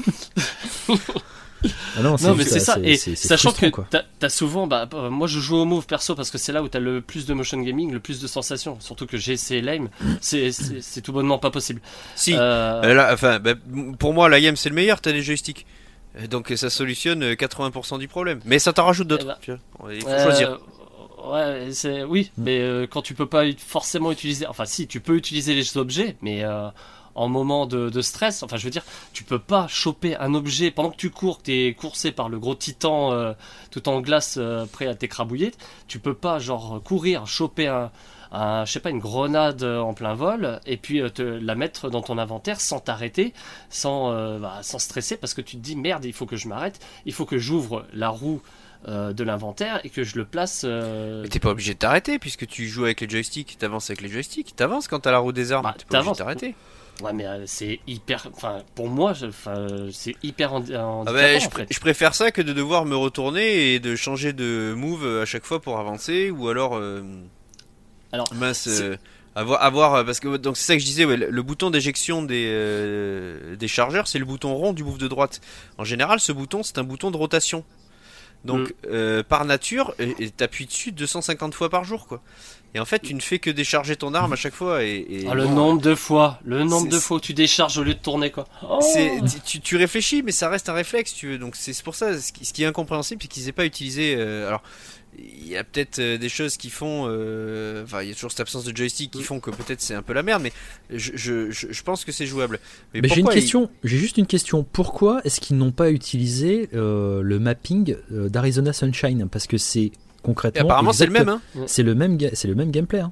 Ah non, non mais juste, c'est ça, c'est- et c'est- c'est sachant que frustrant, quoi. t'as, t'as souvent, bah, euh, moi je joue au move perso parce que c'est là où t'as le plus de motion gaming, le plus de sensations, surtout que j'ai essayé l'aim, c'est, c'est, c'est tout bonnement pas possible. Si. Euh, Euh, là, enfin, bah, pour moi la I M c'est le meilleur, t'as des joysticks. Euh, Donc ça solutionne euh, quatre-vingts pour cent du problème. Mais ça t'en rajoute d'autres. Eh ben, tu vois. Il faut euh, choisir. Ouais, c'est, oui, Mm. mais euh, quand tu peux pas ut- forcément utiliser, enfin si, tu peux utiliser les objets, mais euh, en moment de, de stress, enfin je veux dire, tu peux pas choper un objet pendant que tu cours, que t'es coursé par le gros titan euh, tout en glace euh, prêt à t'écrabouiller, tu peux pas genre courir, choper un, un je sais pas, une grenade euh, en plein vol et puis euh, te la mettre dans ton inventaire sans t'arrêter, sans, euh, bah, sans stresser parce que tu te dis merde, il faut que je m'arrête, il faut que j'ouvre la roue euh, de l'inventaire et que je le place. euh, Mais t'es pas obligé de t'arrêter puisque tu joues avec les joysticks, t'avances avec les joysticks, t'avances quand t'as la roue des armes, Bah, t'es pas obligé de t'avances. t'arrêter. Ouais, mais euh, c'est hyper. Enfin, pour moi, je- enfin, euh, c'est hyper handi- handicapant Ah bah, je, en pr- fait. je préfère ça que de devoir me retourner et de changer de move à chaque fois pour avancer ou alors euh, Alors, mince c'est- euh, avoir avoir parce que donc c'est ça que je disais ouais, le, le bouton d'éjection des euh, des chargeurs c'est le bouton rond du move de droite. En général ce bouton c'est un bouton de rotation. Donc Mm. euh, par nature et- et t'appuies dessus deux cent cinquante fois par jour quoi. Et en fait tu ne fais que décharger ton arme à chaque fois et, et Ah, le bon, nombre de fois, le nombre c'est- de fois où tu décharges au lieu de tourner quoi. Oh C'est, tu, tu réfléchis, mais ça reste un réflexe, tu veux. Donc c'est c'est pour ça, ce qui, ce qui est incompréhensible, c'est qu'ils aient pas utilisé. euh, alors, il y a peut-être euh, des choses qui font. euh, Enfin, il y a toujours cette absence de joystick qui font que peut-être c'est un peu la merde, mais je, je, je, je pense que c'est jouable. Mais Mais j'ai une pourquoi ils- question, j'ai juste une question. Pourquoi est-ce qu'ils n'ont pas utilisé euh, le mapping euh, d'Arizona Sunshine? Parce que c'est Et concrètement. apparemment, c'est le exact- même, hein. C'est le même, ga- c'est le même gameplay. Hein.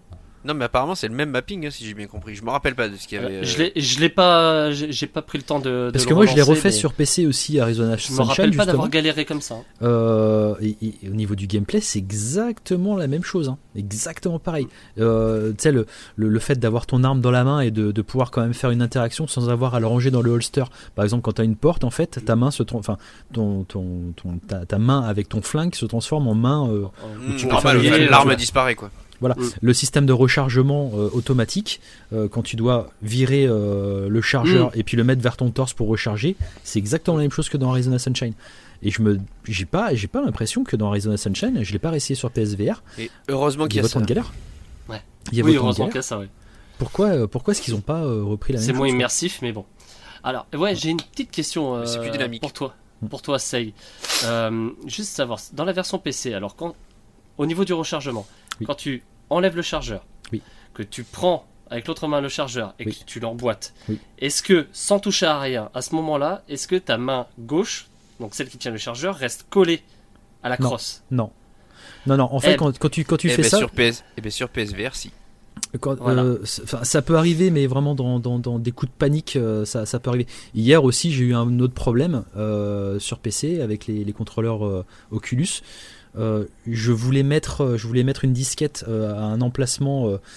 Non, mais apparemment c'est le même mapping, hein, si j'ai bien compris. Je me rappelle pas de ce qu'il y avait. Euh, euh, Je l'ai, je l'ai pas, j'ai j'ai pas pris le temps de. Parce de que le moi, je l'ai relancer, refait mais sur P C aussi, Arizona Je me Sunshine, rappelle pas justement. d'avoir galéré comme ça. hein. Euh, et, et au niveau du gameplay, c'est exactement la même chose, hein. Exactement pareil. Euh, tu sais, le, le, le fait d'avoir ton arme dans la main et de, de pouvoir quand même faire une interaction sans avoir à le ranger dans le holster. Par exemple, quand tu as une porte, en fait, ta main se, tran- enfin, ton, ton, ton, ta, ta main avec ton flingue se transforme en main. Euh, hmm, tu peux normal, faire ouais, des- l'arme disparaît quoi. Voilà, Mm. le système de rechargement euh, automatique, euh, quand tu dois virer euh, le chargeur Mm. et puis le mettre vers ton torse pour recharger, c'est exactement la même chose que dans Arizona Sunshine. Et je me, j'ai pas, j'ai pas l'impression que dans Arizona Sunshine, je l'ai pas réessayé sur P S V R. Et heureusement Il qu'il y y a a autant ça. de galères. Ouais. Il y a Oui, autant de heureusement galères. qu'il y a ça, ouais. Pourquoi, euh, pourquoi est-ce qu'ils ont pas euh, repris la même C'est chose moins quoi immersif, mais bon. Alors, ouais, j'ai une petite question euh, C'est plus dynamique. pour toi, Mm. pour toi, Sei. Euh, juste savoir, dans la version P C, alors quand, au niveau du rechargement, Oui. quand tu enlèves le chargeur, Oui. que tu prends avec l'autre main le chargeur et Oui. que tu l'emboîtes, Oui. est-ce que, sans toucher à rien, à ce moment-là, est-ce que ta main gauche, donc celle qui tient le chargeur, reste collée à la Non. crosse? Non. Non, non, en fait, Eh, quand, quand tu, quand tu Eh fais ben, ça, sur P S, eh ben, sur P S V R, si. quand, Voilà. euh, c'est- 'fin, ça peut arriver, mais vraiment dans, dans, dans des coups de panique, euh, ça, ça peut arriver. Hier aussi, j'ai eu un autre problème euh, sur P C avec les, les contrôleurs euh, Oculus. Euh, je voulais mettre, je voulais mettre une disquette euh, à un emplacement euh,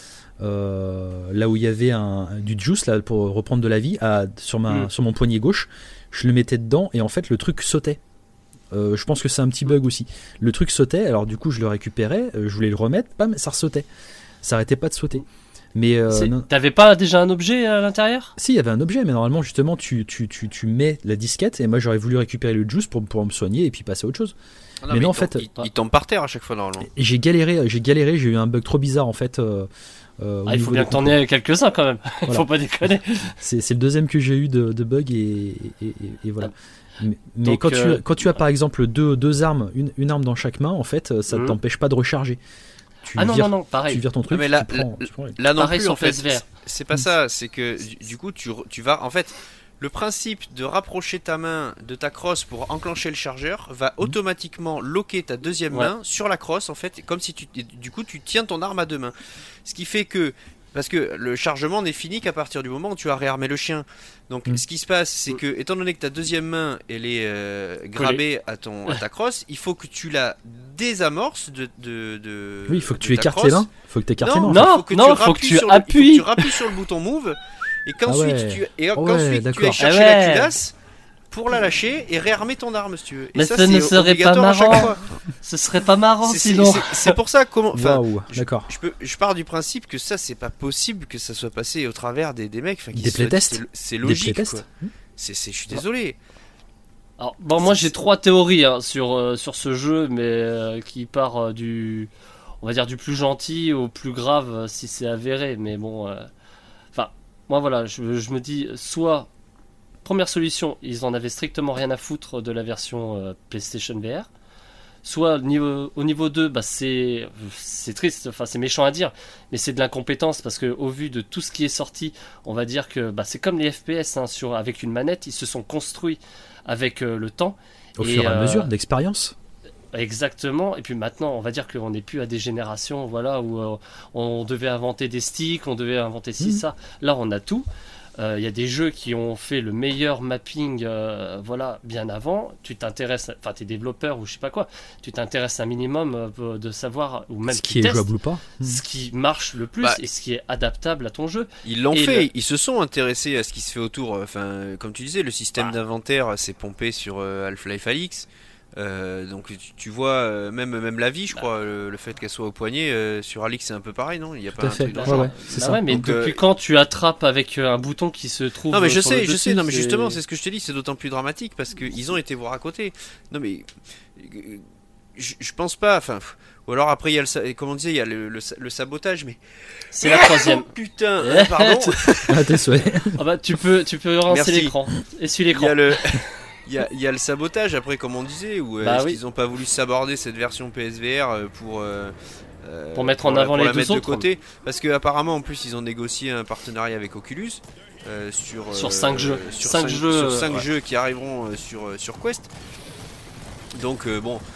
euh, là où il y avait un, du juice là, pour reprendre de la vie à, sur, ma, Mm. sur mon poignet gauche. Je le mettais dedans et en fait le truc sautait. Euh, je pense que c'est un petit bug aussi. Le truc sautait, alors du coup je le récupérais, euh, je voulais le remettre, bam, ça ressautait. Ça arrêtait pas de sauter. Mais euh, C'est- non- T'avais pas déjà un objet à l'intérieur? si, il y avait un objet, mais normalement justement tu, tu, tu, tu mets la disquette et moi j'aurais voulu récupérer le juice pour pouvoir me soigner et puis passer à autre chose. Ah Mais non, en il fait- tombe- il, il tombe par terre à chaque fois normalement. Et j'ai galéré, j'ai galéré, j'ai eu un bug trop bizarre en fait. Euh, euh, au Ah, il niveau faut bien des que t'en aies quelques-uns quand même. Voilà. Faut pas déconner. C'est, c'est le deuxième que j'ai eu de, de bug et, et, et- et voilà. Mais, mais Donc, quand, euh, tu, quand tu as par exemple deux, deux armes, une, une arme dans chaque main, en fait, ça ne Mhm. t'empêche pas de recharger. Tu Ah non, vires, non, non, tu pareil. vires ton truc, Ah, mais là- tu prends, là- tu prends- Là non Pareil plus sur en fait. P S V R. c'est- C'est pas ça, c'est que du, du coup tu, re- tu vas en fait le principe de rapprocher ta main de ta crosse pour enclencher le chargeur va automatiquement loquer ta deuxième Ouais. main sur la crosse en fait, comme si tu et du coup tu tiens ton arme à deux mains. Ce qui fait que parce que le chargement n'est fini qu'à partir du moment où tu as réarmé le chien. Donc Mm. ce qui se passe, c'est Mm. que étant donné que ta deuxième main elle est euh, grabée à ton à ta crosse, il faut que tu la désamorces de de, de Oui, il faut que de tu ta écartes crosse. les mains. Il faut que tu écartes les mains. en Non, fait. faut que non, tu faut que rappuies tu sur le- il faut que appuies. tu rappuies sur le bouton move et qu'ensuite Ah ouais. tu et Ouais, qu'ensuite tu d'accord. ailles chercher Ah la ouais. culasse pour la lâcher et réarmer ton arme si tu veux. Et Mais ça, ça ne c'est serait pas obligatoire à chaque marrant. fois. Ce serait pas marrant C'est- c'est- sinon. c'est- C'est pour ça comment. Enfin, Waouh, je- d'accord. je, peux, je pars du principe que ça c'est pas possible que ça soit passé au travers des, des mecs. Enfin, qui Des se soient dit, playtests. c'est- C'est Des logique. playtests. quoi. C'est, c'est, je suis désolé. Alors, bon, moi C'est- j'ai trois théories hein, sur, euh, sur ce jeu, mais euh, qui part euh, du, on va dire du plus gentil au plus grave euh, si c'est avéré. Mais bon, euh, enfin, moi voilà, je, je me dis soit première solution, ils en avaient strictement rien à foutre de la version euh, PlayStation V R. Soit niveau, au niveau deux, bah c'est, c'est triste, enfin c'est méchant à dire, mais c'est de l'incompétence parce que au vu de tout ce qui est sorti, on va dire que bah, c'est comme les F P S hein, sur, avec une manette, ils se sont construits avec euh, le temps. Au Et, fur et à euh, mesure d'expérience. Exactement, et puis maintenant on va dire qu'on n'est plus à des générations voilà, où euh, on devait inventer des sticks, on devait inventer ci, Mhm. ça. Là on a tout. Euh, Il y a des jeux qui ont fait le meilleur mapping euh, voilà, bien avant. Tu t'intéresses, enfin t'es développeur ou je sais pas quoi, tu t'intéresses un minimum euh, de savoir, ou même Ce tu qui est testes jouable ou pas. ce qui marche le plus Bah, et ce qui est adaptable à ton jeu. Ils l'ont Et fait, le- ils se sont intéressés à ce qui se fait autour. Enfin, comme tu disais, le système Ah. d'inventaire s'est pompé sur euh, Half-Life Alyx. Euh, donc tu, tu vois, euh, même, même la vie, je Bah. crois, le, le fait qu'elle soit au poignet, euh, sur Alix c'est un peu pareil, non? Il y a Tout pas à un fait. truc dans le Ouais, genre. ouais, c'est Bah ça. ouais, mais Donc, depuis euh, quand tu attrapes avec euh, un bouton qui se trouve Non mais je sur le sais, je dessus, sais, non mais c'est- justement c'est ce que je te dis, c'est d'autant plus dramatique parce qu'ils ont été voir à côté. Non mais euh, je, je pense pas, enfin pff, ou alors après il y a le sa- comme on disait il y a le, le, le sabotage mais c'est la troisième. putain, euh, pardon, Ah, tes souhaits. Ah bah tu peux tu peux relancer Merci. l'écran. Essuie il y l'écran. a le il y a, il y a le sabotage après comme on disait ou euh, Bah est-ce oui. qu'ils ont pas voulu saborder cette version P S V R euh, pour euh, euh, Pour mettre en la- avant pour les la deux mettre de autres. côté parce que apparemment en plus ils ont négocié un partenariat avec Oculus euh, sur Sur euh, cinq jeux. sur cinq cinq jeux, sur euh, cinq ouais. jeux qui arriveront euh, sur euh, sur Quest. Donc euh, bon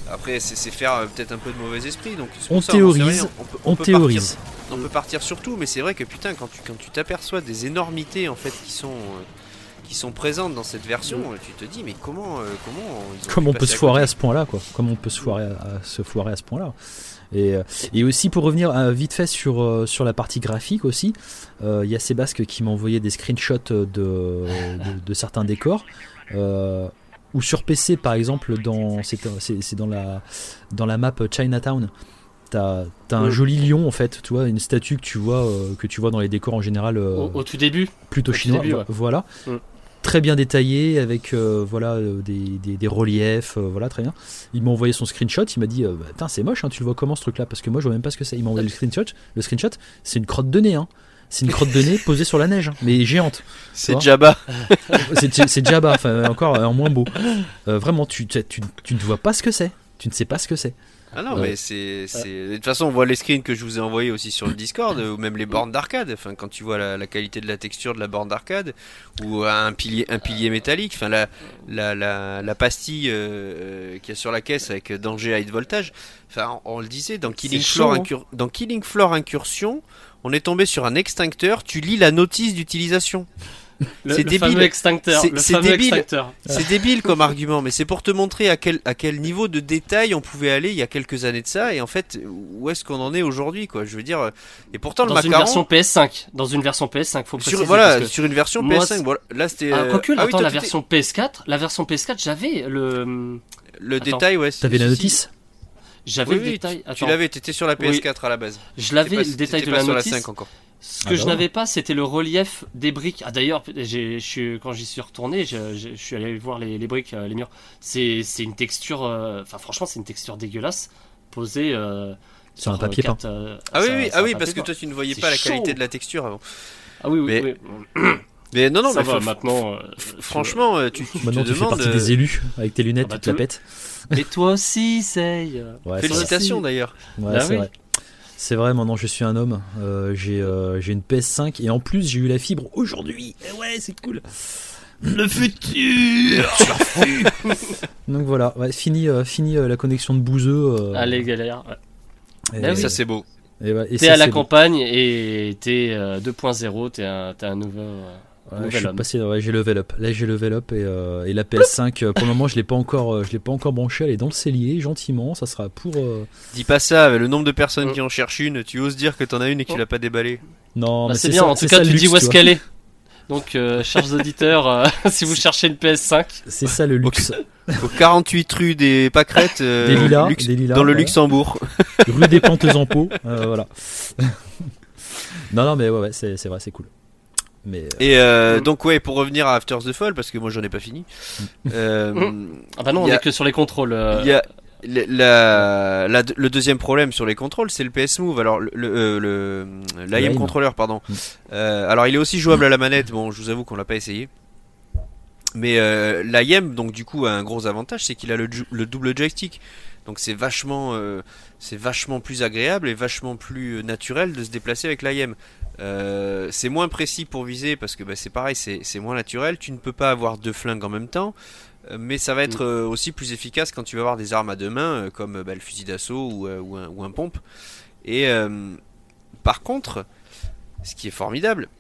après c'est, c'est faire euh, peut-être un peu de mauvais esprit. Donc c'est On pour ça, théorise, on, sait rien. on, peut, on on peut théorise. Partir, on peut partir sur tout, mais c'est vrai que putain, quand tu, quand tu t'aperçois des énormités en fait qui sont, euh, qui sont présentes dans cette version, mmh. tu te dis mais comment, euh, comment, ils ont comment on peut se foirer à, à ce point-là, quoi. Comment on peut se foirer à, à se foirer à ce point-là. Et, et aussi pour revenir euh, vite fait sur, euh, sur la partie graphique aussi, il euh, y a Sébastien qui m'a envoyé des screenshots de, de, de certains décors. Euh, ou sur P C par exemple, dans, c'est, c'est, c'est dans, la, dans la map Chinatown. T'as, t'as un mmh. joli lion en fait, tu vois, une statue que tu vois, euh, que tu vois dans les décors en général. Euh, au, au tout début. Plutôt au chinois. Début, ouais. Voilà. Mmh. Très bien détaillé avec euh, voilà euh, des, des, des reliefs, euh, voilà très bien. Il m'a envoyé son screenshot, il m'a dit euh, bah, c'est moche, hein, tu le vois comment ce truc-là, parce que moi je vois même pas ce que c'est. Il m'a envoyé le screenshot, le screenshot, c'est une crotte de nez, hein. C'est une crotte de nez posée sur la neige, hein, mais géante. C'est Jabba. c'est, c'est Jabba, enfin encore en moins beau. Euh, vraiment, tu, tu, tu, tu ne vois pas ce que c'est, tu ne sais pas ce que c'est. Ah non, ouais. mais c'est, c'est... De toute façon, on voit les screens que je vous ai envoyés aussi sur le Discord, ou même les bornes d'arcade. Enfin, quand tu vois la, la qualité de la texture de la borne d'arcade, ou un pilier, un pilier métallique, enfin la, la, la, la pastille euh, qu'il y a sur la caisse avec danger high voltage. Enfin, on, on le disait dans Killing Floor, chaud, Incur... hein. dans Killing Floor Incursion, on est tombé sur un extincteur. Tu lis la notice d'utilisation. Le, c'est le débile. Fameux extincteur. C'est, le c'est fameux débile. Extincteur. C'est débile comme argument, mais c'est pour te montrer à quel, à quel niveau de détail on pouvait aller il y a quelques années de ça, et en fait, où est-ce qu'on en est aujourd'hui, quoi. Je veux dire, et pourtant dans le macaron. Dans une version P S cinq. Dans une version P S cinq, faut préciser. Sur, voilà, que sur une version P S cinq. Voilà, là c'était. Ah, quoique, ah, attends, oui, la version P S quatre, la version P S quatre, j'avais le. Le attends. Détail, ouais. T'avais la notice. J'avais oui, le oui, détail. Tu, tu l'avais, t'étais sur la P S quatre oui. à la base. Je l'avais, pas, le détail de la sur notice. La cinq encore. Ce que ah je bah n'avais pas, c'était le relief des briques. Ah d'ailleurs, j'ai, je, quand j'y suis retourné, je, je, je suis allé voir les, les briques, les murs. C'est, c'est une texture, enfin euh, franchement, c'est une texture dégueulasse posée euh, sur, sur un papier peint. Euh, ah oui, oui, ah oui, parce que toi tu ne voyais c'est pas chaud. La qualité de la texture avant. Ah oui, oui, mais, oui. mais non, non, ça mais va, f- maintenant. Euh, franchement, tu, tu maintenant te tu demandes. fais partie des élus avec tes lunettes, ah bah tu te la pètes. Mais toi aussi, c'est. Ouais, félicitations d'ailleurs. Ouais, bah c'est oui. vrai. C'est vrai, maintenant je suis un homme, euh, j'ai, euh, j'ai une P S cinq et en plus j'ai eu la fibre aujourd'hui. Et ouais, c'est cool. Le futur. Donc voilà, ouais, fini, euh, fini euh, la connexion de bouseux. Euh, Allez, galère. Ouais. Et, et oui. Ça c'est beau. Et ouais, et t'es ça, à la beau. campagne et t'es euh, deux point zéro, t'es un, t'es un nouveau. Euh... Ouais, je suis passé, ouais, j'ai level up. Là, j'ai level up et, euh, et la P S cinq, euh, pour le moment, je l'ai pas encore, euh, je l'ai pas encore branchée. Elle est dans le cellier, gentiment. Ça sera pour. Euh... Dis pas ça. Avec le nombre de personnes mmh. qui en cherchent une, tu oses dire que t'en as une et que tu l'as pas déballée. Non, bah, mais c'est, c'est bien. Ça, en tout c'est cas, ça, tu luxe, dis où est-ce tu qu'elle est. Donc, euh, chers auditeurs, euh, si vous cherchez une P S cinq, c'est ça le luxe. Au quarante-huit rue des Pâquerettes, euh, des lilas, luxe, des lilas, dans le ouais. Luxembourg. Rue des Plantes en pot. Euh, voilà. non, non, mais ouais, ouais c'est, c'est vrai, c'est cool. Mais, euh... Et euh, mmh. donc ouais, pour revenir à After the Fall, parce que moi j'en ai pas fini. Euh, mmh. Ah bah non, on a... est que sur les contrôles. Euh... Il y a la, la, la, le deuxième problème sur les contrôles, c'est le P S Move. Alors le, le, le l'A I M controller, pardon. Mmh. Euh, alors il est aussi jouable à la manette. Bon, je vous avoue qu'on l'a pas essayé. Mais euh, l'A I M, donc du coup, a un gros avantage, c'est qu'il a le, le double joystick. Donc c'est vachement, euh, c'est vachement plus agréable et vachement plus naturel de se déplacer avec l'A I M. Euh, c'est moins précis pour viser parce que bah, c'est pareil, c'est, c'est moins naturel. Tu ne peux pas avoir deux flingues en même temps, euh, mais ça va être euh, aussi plus efficace quand tu vas avoir des armes à deux mains euh, comme bah, le fusil d'assaut ou, euh, ou, un, ou un pompe. Et euh, par contre, ce qui est formidable,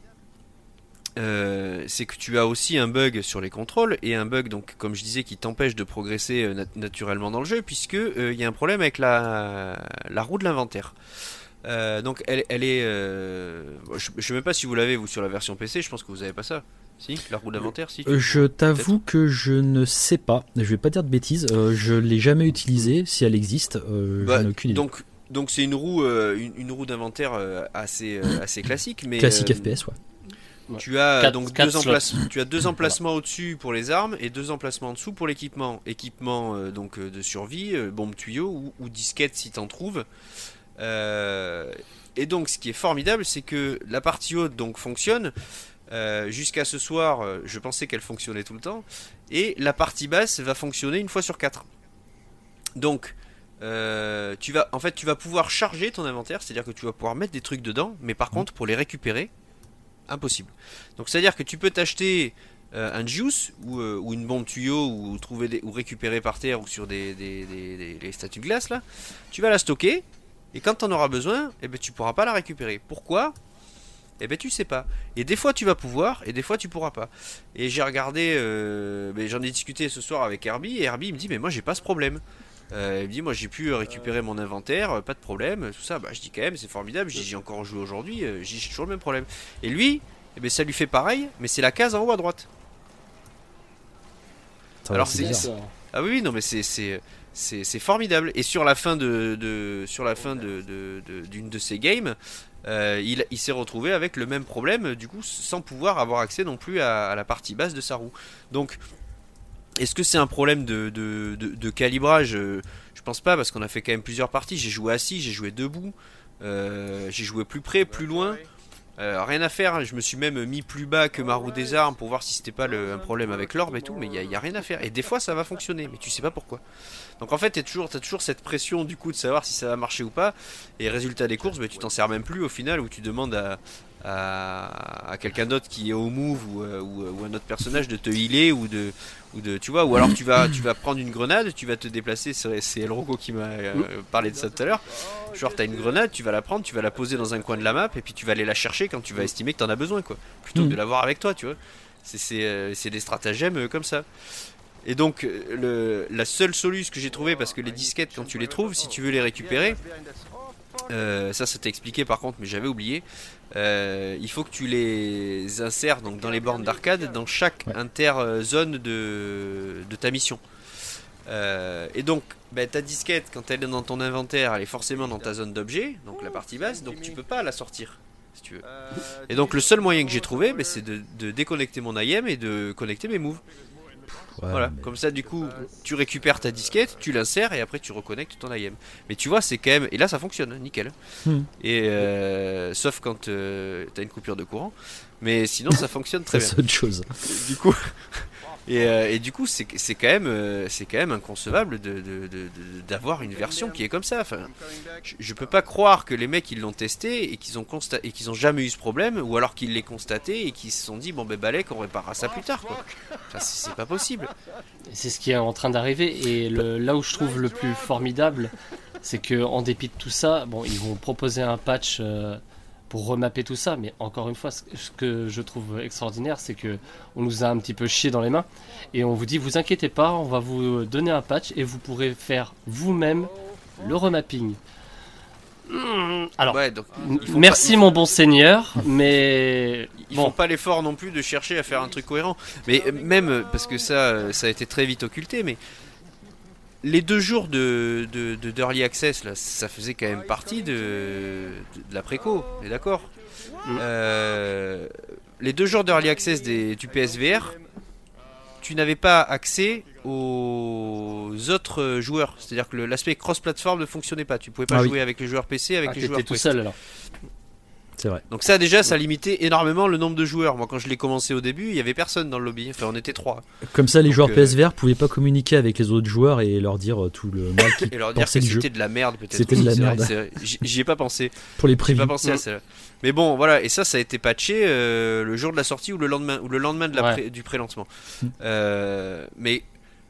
euh, c'est que tu as aussi un bug sur les contrôles et un bug, donc comme je disais, qui t'empêche de progresser euh, nat- naturellement dans le jeu, puisque il euh, y a un problème avec la, la roue de l'inventaire. Euh, donc elle, elle est euh, je, je sais même pas si vous l'avez vous sur la version P C, je pense que vous avez pas ça. Si, la roue d'inventaire, si. Euh, je t'avoue peut-être. que je ne sais pas, je vais pas dire de bêtises, euh, je l'ai jamais utilisée, si elle existe, euh, bah, j'en ai aucune idée. Donc, donc c'est une roue, euh, une, une roue d'inventaire euh, assez, euh, assez classique, mais classique euh, F P S, ouais. Tu as quatre, donc quatre deux, emplace- tu as deux emplacements voilà. au-dessus pour les armes et deux emplacements en dessous pour l'équipement. Équipement euh, donc euh, de survie, euh, bombe tuyau ou, ou disquette si t'en trouves. Euh, et donc ce qui est formidable, c'est que la partie haute donc fonctionne. Euh, jusqu'à ce soir, euh, je pensais qu'elle fonctionnait tout le temps, et la partie basse va fonctionner une fois sur quatre. Donc, euh, tu vas, en fait, tu vas pouvoir charger ton inventaire, c'est-à-dire que tu vas pouvoir mettre des trucs dedans, mais par contre, pour les récupérer, impossible. Donc, c'est-à-dire que tu peux t'acheter euh, un juice ou, euh, ou une bombe tuyau ou trouver des, ou récupérer par terre ou sur des, des, des, des, des statues de glace là, tu vas la stocker et quand tu en auras besoin, eh ben, tu pourras pas la récupérer. Pourquoi ? Eh ben tu sais pas. Et des fois tu vas pouvoir et des fois tu pourras pas. Et j'ai regardé, euh, ben, j'en ai discuté ce soir avec Herbie et Herbie il me dit mais moi j'ai pas ce problème. Euh, il me dit moi j'ai pu récupérer mon inventaire, pas de problème, tout ça. Bah je dis quand même c'est formidable. J'ai encore joué aujourd'hui, euh, j'ai toujours le même problème. Et lui, eh ben ça lui fait pareil, mais c'est la case en haut à droite. Ça Alors va, c'est bizarre. ah oui, oui non mais c'est c'est c'est, c'est formidable. Et sur la fin de, de sur la fin de, de, de d'une de ces games. Euh, il, il s'est retrouvé avec le même problème, du coup, sans pouvoir avoir accès non plus à, à la partie basse de sa roue. Donc, est-ce que c'est un problème de, de, de, de calibrage ? Je pense pas, parce qu'on a fait quand même plusieurs parties. J'ai joué assis, j'ai joué debout, euh, j'ai joué plus près, plus loin. Euh, rien à faire, je me suis même mis plus bas que ma roue des armes pour voir si c'était pas le, un problème avec l'orbe et tout, mais il n'y a, y a rien à faire. Et des fois ça va fonctionner, mais tu sais pas pourquoi. Donc en fait t'as toujours, t'as toujours cette pression du coup de savoir si ça va marcher ou pas. Et résultat des courses, bah, tu t'en sers même plus au final, où tu demandes à, à, à quelqu'un d'autre qui est au move ou, ou, ou un autre personnage de te healer ou de, ou de tu vois, ou alors tu vas, tu vas prendre une grenade, tu vas te déplacer, c'est, c'est El Roco qui m'a euh, parlé de ça tout à l'heure. Genre t'as une grenade, tu vas la prendre, tu vas la poser dans un coin de la map et puis tu vas aller la chercher quand tu vas estimer que t'en as besoin quoi. Plutôt que de l'avoir avec toi, tu vois. C'est, c'est, euh, c'est des stratagèmes euh, comme ça. Et donc le, la seule solution que j'ai trouvée, parce que les disquettes quand tu les trouves, si tu veux les récupérer, euh, ça ça t'a expliqué par contre mais j'avais oublié, euh, il faut que tu les insères donc, dans les bornes d'arcade dans chaque ouais. interzone de, de ta mission. Euh, et donc bah, ta disquette quand elle est dans ton inventaire elle est forcément dans ta zone d'objet, donc la partie basse, donc tu peux pas la sortir si tu veux. Et donc le seul moyen que j'ai trouvé bah, c'est de, de déconnecter mon I M et de connecter mes moves. Ouais, voilà, mais... comme ça du coup tu récupères ta disquette, tu l'insères et après tu reconnectes ton I M. Mais tu vois c'est quand même, et là ça fonctionne, nickel. Hmm. Et euh, sauf quand euh, t'as une coupure de courant, mais sinon ça fonctionne très bien. C'est autre chose. Du coup, et, euh, et du coup c'est, c'est quand même euh, c'est quand même inconcevable de, de, de, de, d'avoir une version qui est comme ça. Enfin, je, je peux pas croire que les mecs ils l'ont testé et qu'ils ont consta- et qu'ils ont jamais eu ce problème, ou alors qu'ils l'aient constaté et qu'ils se sont dit bon ben balèque on réparera ça plus tard quoi. Enfin, c'est, c'est pas possible. C'est ce qui est en train d'arriver et le, là où je trouve le plus formidable, c'est que en dépit de tout ça, bon ils vont proposer un patch euh, pour remapper tout ça, mais encore une fois, ce que je trouve extraordinaire, c'est que on nous a un petit peu chié dans les mains et on vous dit vous inquiétez pas, on va vous donner un patch et vous pourrez faire vous-même le remapping. Mmh, alors, ouais, donc, merci pas, mon bon seigneur, mais ils bon. font pas l'effort non plus de chercher à faire un truc cohérent. Mais même parce que ça, ça a été très vite occulté, mais les deux jours de, de, de d'Early Access, là, ça faisait quand même partie de, de, de la préco, on est d'accord. Mmh. Euh, les deux jours d'Early Access des, du P S V R, tu n'avais pas accès aux autres joueurs. C'est-à-dire que le, l'aspect cross-platform ne fonctionnait pas. Tu pouvais pas ah jouer oui. avec les joueurs P C, avec ah, les joueurs tout seul alors. C'est vrai. Donc ça déjà ça limitait énormément le nombre de joueurs. Moi quand je l'ai commencé au début il y avait personne dans le lobby, enfin on était trois. Comme ça les Donc, joueurs euh... P S V R pouvaient pas communiquer avec les autres joueurs et leur dire tout le mal qu'ils et leur dire que c'était jeu. De la merde peut-être. C'était de la c'est merde. Vrai, c'est vrai. J'y, j'y ai pas pensé. Pour les previews. J'ai pas pensé à ça. Mais bon voilà, et ça ça a été patché euh, le jour de la sortie ou le lendemain ou le lendemain de la ouais. pré, du pré-lancement. Mmh. Euh, mais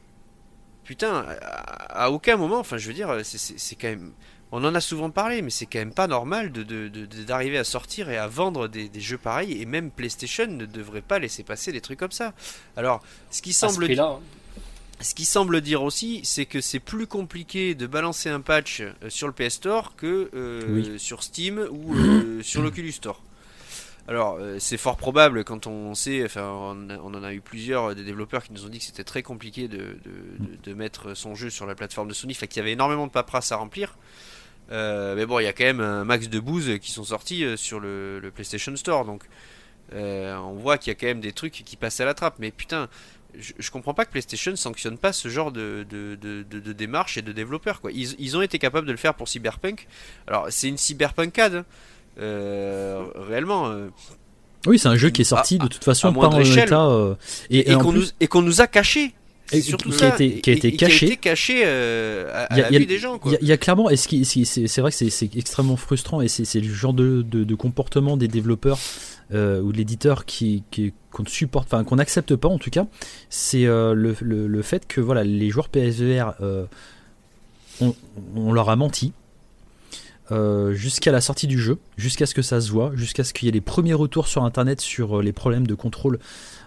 putain à, à aucun moment, enfin je veux dire c'est, c'est, c'est quand même. On en a souvent parlé, mais c'est quand même pas normal de, de, de, d'arriver à sortir et à vendre des, des jeux pareils. Et même PlayStation ne devrait pas laisser passer des trucs comme ça. Alors, ce qui semble, ce, hein. ce qui semble dire aussi, c'est que c'est plus compliqué de balancer un patch sur le P S Store que euh, oui. sur Steam ou euh, sur l'Oculus Store. Alors, euh, c'est fort probable quand on sait, enfin, on, on en a eu plusieurs des développeurs qui nous ont dit que c'était très compliqué de, de, de, de mettre son jeu sur la plateforme de Sony, enfin, qu'il y avait énormément de paperasse à remplir. Euh, mais bon, il y a quand même un max de booze qui sont sortis euh, sur le, le PlayStation Store, donc euh, on voit qu'il y a quand même des trucs qui passent à la trappe. Mais putain, je, je comprends pas que PlayStation sanctionne pas ce genre de, de, de, de, de démarche et de développeurs, quoi. Ils, ils ont été capables de le faire pour Cyberpunk. Alors, c'est une cyberpunkade, euh, réellement. Euh, oui, c'est un jeu qui est sorti à, de toute façon pas en état euh, et, et, et, qu'on plus... nous, et qu'on nous a caché. Et surtout qui, ça, a été, qui a été et, caché, et qui a été caché euh, à, à y a, la vue des gens. Il y, y a clairement, et ce qui, c'est, c'est vrai que c'est, c'est extrêmement frustrant et c'est, c'est le genre de, de, de comportement des développeurs euh, ou de l'éditeur qui, qui qu'on ne supporte, enfin qu'on n'accepte pas en tout cas, c'est euh, le, le, le fait que voilà, les joueurs P S V R, euh, on, on leur a menti. Euh, jusqu'à la sortie du jeu, jusqu'à ce que ça se voit, jusqu'à ce qu'il y ait les premiers retours sur internet sur les problèmes de contrôle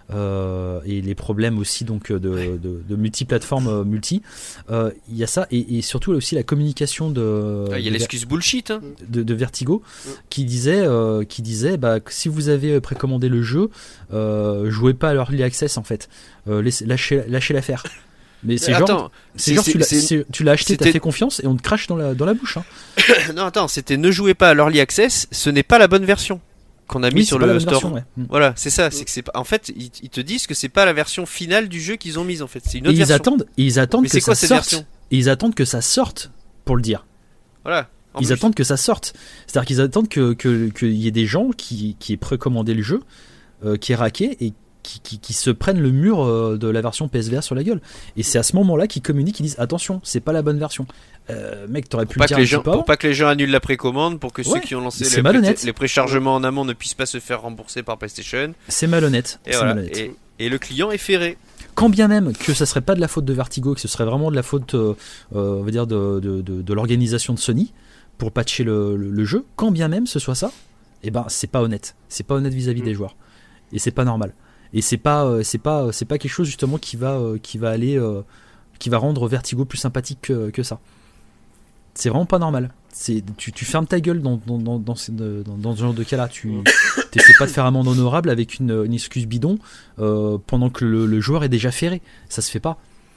euh, et les problèmes aussi donc de, de, de, de multiplateformes euh, multi. Il euh, y a ça et, et surtout aussi la communication de. Il y a de, l'excuse bullshit hein. de, de Vertigo qui disait, euh, qui disait bah, que si vous avez précommandé le jeu, euh, jouez pas à l'early access en fait, euh, laissez, lâchez, lâchez l'affaire. Mais c'est attends, genre, c'est c'est, genre c'est, tu, l'as, c'est, tu l'as acheté, t'as fait confiance et on te crache dans la, dans la bouche. Hein. Non, attends, c'était ne jouez pas à l'Early Access, ce n'est pas la bonne version qu'on a mis oui, sur le store. Version, ouais. Voilà, c'est ça. C'est que c'est pas... En fait, ils, ils te disent que c'est pas la version finale du jeu qu'ils ont mise en fait. C'est une autre et ils version. Attendent, et ils attendent Mais que quoi, ça sorte. Et ils attendent que ça sorte pour le dire. Voilà. Ils plus. attendent que ça sorte. C'est-à-dire qu'ils attendent que que qu'il y ait des gens qui qui aient précommandé le jeu, euh, qui aient raqué et Qui, qui, qui se prennent le mur euh, de la version P S V R sur la gueule. Et c'est à ce moment-là qu'ils communiquent, ils disent attention, c'est pas la bonne version. Euh, mec, t'aurais pu le dire un gens, Pour pas que les gens annulent la précommande, pour que ouais, ceux qui ont lancé les, pré- les préchargements en amont ne puissent pas se faire rembourser par PlayStation. C'est malhonnête. Et, c'est voilà. malhonnête. Et, et le client est ferré. Quand bien même que ça serait pas de la faute de Vertigo, que ce serait vraiment de la faute, euh, on va dire, de, de, de, de l'organisation de Sony pour patcher le, le, le jeu, quand bien même ce soit ça, eh ben c'est pas honnête. C'est pas honnête vis-à-vis mmh. des joueurs. Et c'est pas normal. Et c'est pas euh, c'est pas c'est pas quelque chose justement qui va euh, qui va aller euh, qui va rendre Vertigo plus sympathique que, que ça. C'est vraiment pas normal. C'est tu, tu fermes ta gueule dans dans dans dans, dans, dans ce genre de cas-là. Tu t'essaies pas de faire amende honorable avec une, une excuse bidon euh, pendant que le, le joueur est déjà ferré. Ça se fait pas.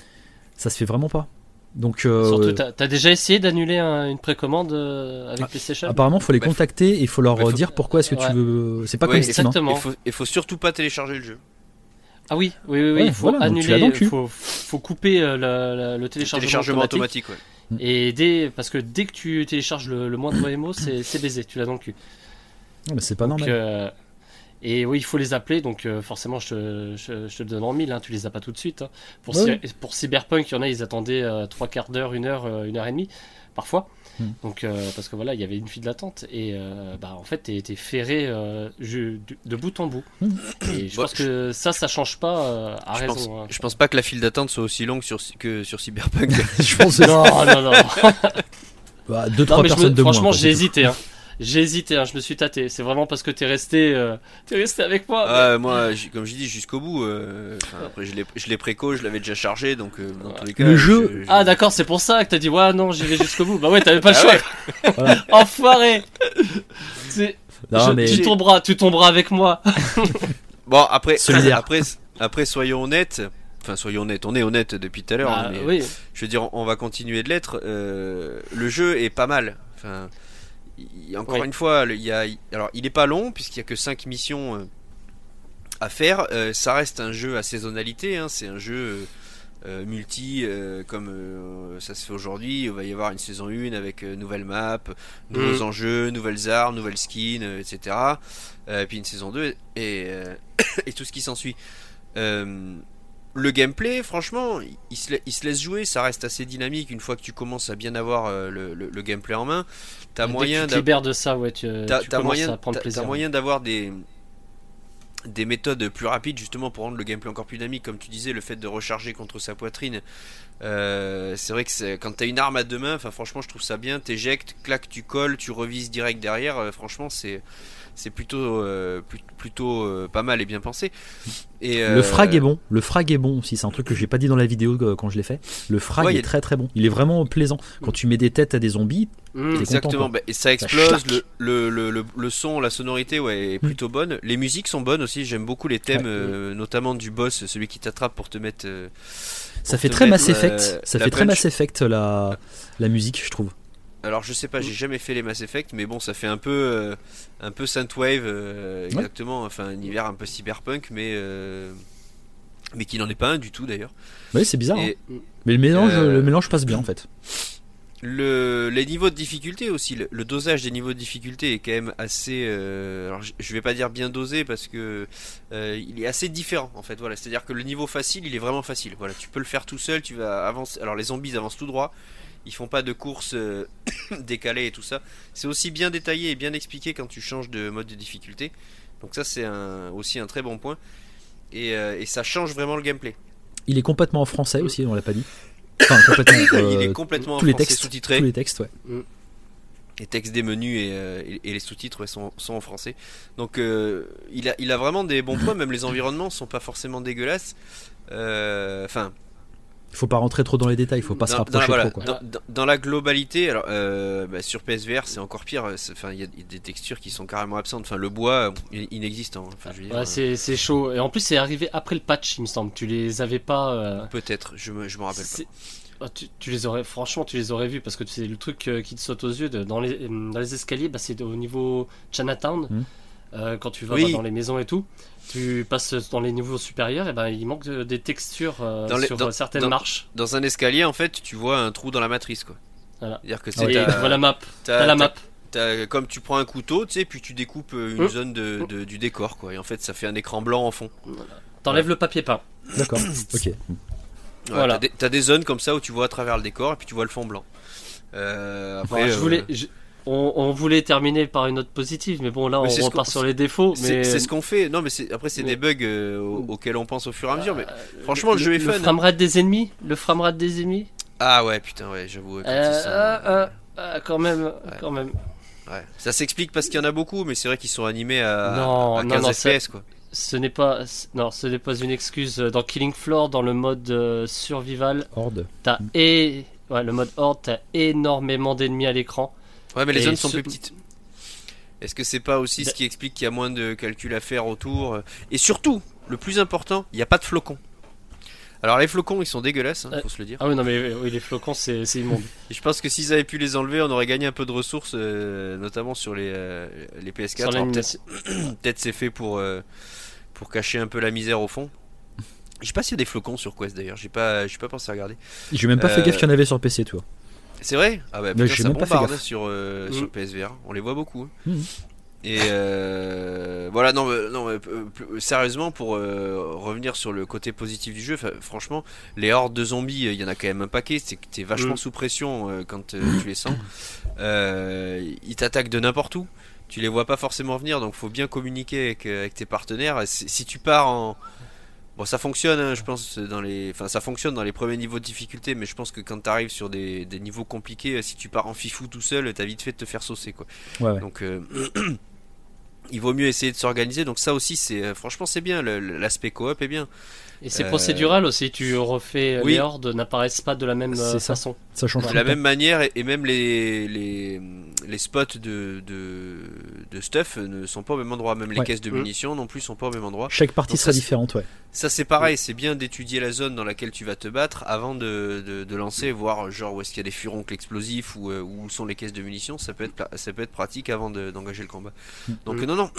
Ça se fait vraiment pas. Donc, euh, surtout, t'as, t'as déjà essayé d'annuler un, une précommande euh, avec ah, PlayStation ? Apparemment, il faut les bah, contacter et il faut leur bah, faut... dire pourquoi est-ce que ouais. tu veux. C'est pas ouais, comme Steam. Exactement. Il faut, il faut surtout pas télécharger le jeu. Ah oui, oui, oui, oui. Ouais, il faut voilà, annuler, il faut, faut couper euh, la, la, le téléchargement, le téléchargement automatique. automatique ouais. Et dès, parce que dès que tu télécharges le, le moindre M O, c'est, c'est baisé, tu l'as dans le cul. Non, mais c'est pas donc, normal. Euh, et oui, il faut les appeler, donc euh, forcément, je te, je, je te le donne en mille, hein, tu les as pas tout de suite. Hein. Pour, ouais. ci, pour Cyberpunk, il y en a, ils attendaient euh, trois quarts d'heure, une heure, euh, une heure et demie, parfois. Hmm. Donc, euh, parce que voilà, il y avait une file d'attente, et euh, bah, en fait, t'es, t'es ferré euh, je, de, de bout en bout. Hmm. Et je bon, pense je... que ça, ça change pas euh, à je raison. Pense, hein. Je pense pas que la file d'attente soit aussi longue sur, que sur Cyberpunk. Je pense non, non, non. bah, deux, trois personnes me, de franchement, moins. Franchement, j'ai tout. hésité. Hein. J'ai hésité, hein, je me suis tâté. C'est vraiment parce que t'es resté, euh, t'es resté avec moi. Ah, mais... Moi, comme je dis, jusqu'au bout. Euh, après, je l'ai, je l'ai préco, je l'avais déjà chargé, donc euh, dans ouais. tous les cas. Le jeu. Je, je... Ah, d'accord, c'est pour ça que t'as dit ouais, non, j'y vais jusqu'au bout. Bah ouais, t'avais pas le ah, choix. Ouais. Voilà. Enfoiré. C'est... Non, je, mais... Tu tomberas, tu tomberas avec moi. Bon, après, après, après, soyons honnêtes. Enfin, soyons honnêtes. On est honnête depuis tout à l'heure. Ah, mais, oui. Je veux dire, on va continuer de l'être. Euh, le jeu est pas mal. Enfin. Il, encore oui. une fois, il y a, alors il est pas long puisqu'il y a que cinq missions euh, à faire. Euh, ça reste un jeu à saisonnalité. Hein, c'est un jeu euh, multi euh, comme euh, ça se fait aujourd'hui. Il va y avoir une saison un avec euh, nouvelle map, nouveaux mmh. enjeux, nouvelles armes, nouvelles skins, euh, et cetera. Euh, puis une saison deux et, euh, et tout ce qui s'ensuit. Euh, Le gameplay, franchement, il se, il se laisse jouer, ça reste assez dynamique une fois que tu commences à bien avoir euh, le, le, le gameplay en main. T'as moyen tu te libères de ça, ouais, tu, t'as, tu t'as commences moyen, à prendre t'as, plaisir. T'as moyen d'avoir des, des méthodes plus rapides justement pour rendre le gameplay encore plus dynamique. Comme tu disais, le fait de recharger contre sa poitrine, euh, c'est vrai que c'est, quand t'as une arme à deux mains, franchement je trouve ça bien, t'éjectes, clac, tu colles, tu revises direct derrière, euh, franchement c'est... c'est plutôt euh, plutôt euh, pas mal et bien pensé. Et euh... le frag est bon, le frag est bon aussi, c'est un truc que j'ai pas dit dans la vidéo quand je l'ai fait. Le frag ouais, est a... très très bon, il est vraiment plaisant. Quand tu mets des têtes à des zombies, mmh, exactement, content, bah, et ça explose, ça le, le, le, le son, la sonorité ouais, est plutôt mmh. bonne. Les musiques sont bonnes aussi, j'aime beaucoup les thèmes, ouais. euh, notamment du boss, celui qui t'attrape pour te mettre. Euh, ça fait très Mass Effect, euh, ça fait très Mass Effect la, la musique, je trouve. Alors je sais pas, j'ai jamais fait les Mass Effect, mais bon, ça fait un peu, euh, un peu synthwave, euh, exactement. Ouais. Enfin, un univers un peu cyberpunk, mais euh, mais qui n'en est pas un du tout d'ailleurs. Oui, c'est bizarre. Et, hein. Mais le mélange, euh, le mélange passe bien en fait. Le, les niveaux de difficulté aussi, le, le dosage des niveaux de difficulté est quand même assez. Euh, alors je vais pas dire bien dosé parce que euh, il est assez différent en fait. Voilà, c'est-à-dire que le niveau facile, il est vraiment facile. Voilà, tu peux le faire tout seul, tu vas avancer. Alors les zombies avancent tout droit. Ils font pas de courses euh, décalées et tout ça. C'est aussi bien détaillé et bien expliqué quand tu changes de mode de difficulté. Donc ça c'est un, aussi un très bon point. Et, euh, et ça change vraiment le gameplay. Il est complètement en français aussi, on l'a pas dit. Enfin, complètement, euh, il est complètement tous en les français textes, sous-titré. tous les textes, ouais. Les textes des menus et, euh, et, et les sous-titres ouais, sont, sont en français. Donc euh, il, a, il a vraiment des bons points, même les environnements sont pas forcément dégueulasses. Enfin... Euh, il faut pas rentrer trop dans les détails, il faut pas dans, se rapprocher dans la, voilà, trop. Quoi. Dans, dans, dans la globalité, alors euh, bah, sur P S V R c'est encore pire. Enfin, il y a des textures qui sont carrément absentes. Enfin, le bois inexistant. Enfin, je veux dire, ouais, c'est, c'est chaud. Et en plus, c'est arrivé après le patch, il me semble. Tu les avais pas. Euh... Peut-être. Je me, je me rappelle c'est... pas. Oh, tu, tu les aurais, franchement, tu les aurais vus parce que c'est le truc euh, qui te saute aux yeux. De, dans, les, dans les escaliers, bah, c'est au niveau Chinatown. Mmh. Euh, quand tu vas oui. bah, dans les maisons et tout, tu passes dans les niveaux supérieurs, et ben il manque de, des textures euh, dans les, sur dans, certaines dans, marches. Dans un escalier, en fait, tu vois un trou dans la matrice, quoi. Voilà. C'est-à-dire que c'est oui, tu vois la map. T'as, t'as la map. T'as, t'as, comme tu prends un couteau, tu sais, puis tu découpes une mmh. zone de, de, du décor, quoi. Et en fait, ça fait un écran blanc en fond. Voilà. T'enlèves ouais. le papier peint. D'accord. Ok. Ouais, voilà. T'as des, t'as des zones comme ça où tu vois à travers le décor et puis tu vois le fond blanc. Euh, après, bon, je euh... voulais. Je... On, on voulait terminer par une note positive, mais bon là mais on repart sur les défauts. C'est, mais... c'est ce qu'on fait. Non, mais c'est, après c'est mais... des bugs euh, auxquels on pense au fur et à mesure. Mais euh, franchement, le, le jeu est le fun. Le framerate des ennemis, le framerate des ennemis. Ah ouais, putain, ouais, j'avoue. Euh, ça, euh, euh, euh, quand même, ouais. quand même. Ouais. Ça s'explique parce qu'il y en a beaucoup, mais c'est vrai qu'ils sont animés à, non, à quinze non, non, F P S ça... quoi. Ce n'est pas, non, ce n'est pas une excuse. Dans Killing Floor, dans le mode euh, survival, Horde. T'as mm. et ouais, le mode Horde, t'as énormément d'ennemis à l'écran. Ouais, mais les et zones sont ce... plus petites. Est-ce que c'est pas aussi ce qui explique qu'il y a moins de calculs à faire autour? Et surtout, le plus important, il n'y a pas de flocons. Alors les flocons, ils sont dégueulasses, hein, euh, faut se le dire. Ah oui, non mais oui, les flocons, c'est, c'est immonde. Et je pense que s'ils avaient pu les enlever, on aurait gagné un peu de ressources, euh, notamment sur les, euh, les P S quatre. Alors, peut-être, peut-être c'est fait pour, euh, pour cacher un peu la misère au fond. Je sais pas s'il y a des flocons sur Quest d'ailleurs, j'ai pas, j'ai pas pensé à regarder. J'ai même pas euh... fait gaffe qu'il y en avait sur P C, toi. C'est vrai? Ah bah putain, j'ai ça même bombarde pas sur, euh, mmh. sur P S V R, on les voit beaucoup. Hein. Mmh. Et euh, voilà, non, non euh, plus, sérieusement, pour euh, revenir sur le côté positif du jeu, franchement, les hordes de zombies, il y en a quand même un paquet, c'est que t'es vachement mmh. sous pression euh, quand euh, tu les sens. Euh, ils t'attaquent de n'importe où, tu les vois pas forcément venir, donc faut bien communiquer avec, avec tes partenaires. Si tu pars en... Bon, ça fonctionne, hein, je pense, dans les, enfin, ça fonctionne dans les premiers niveaux de difficulté, mais je pense que quand t'arrives sur des, des niveaux compliqués, si tu pars en fifou tout seul, t'as vite fait de te faire saucer, quoi. Ouais, ouais. Donc, euh, il vaut mieux essayer de s'organiser. Donc ça aussi, c'est, franchement, c'est bien. Le, l'aspect coop est bien. Et c'est euh... procédural aussi. Tu refais oui. les hordes n'apparaissent pas de la même c'est façon. Ça, ça change de la même manière, et, et même les les, les spots de, de de stuff ne sont pas au même endroit. Même les ouais. caisses de munitions mmh. non plus sont pas au même endroit. Chaque partie Donc sera ça, différente, ouais. Ça c'est pareil. Ouais. C'est bien d'étudier la zone dans laquelle tu vas te battre avant de de, de lancer, voir genre où est-ce qu'il y a des furoncles explosifs ou euh, où sont les caisses de munitions. Ça peut être ça peut être pratique avant de, d'engager le combat. Mmh. Donc mmh. non non.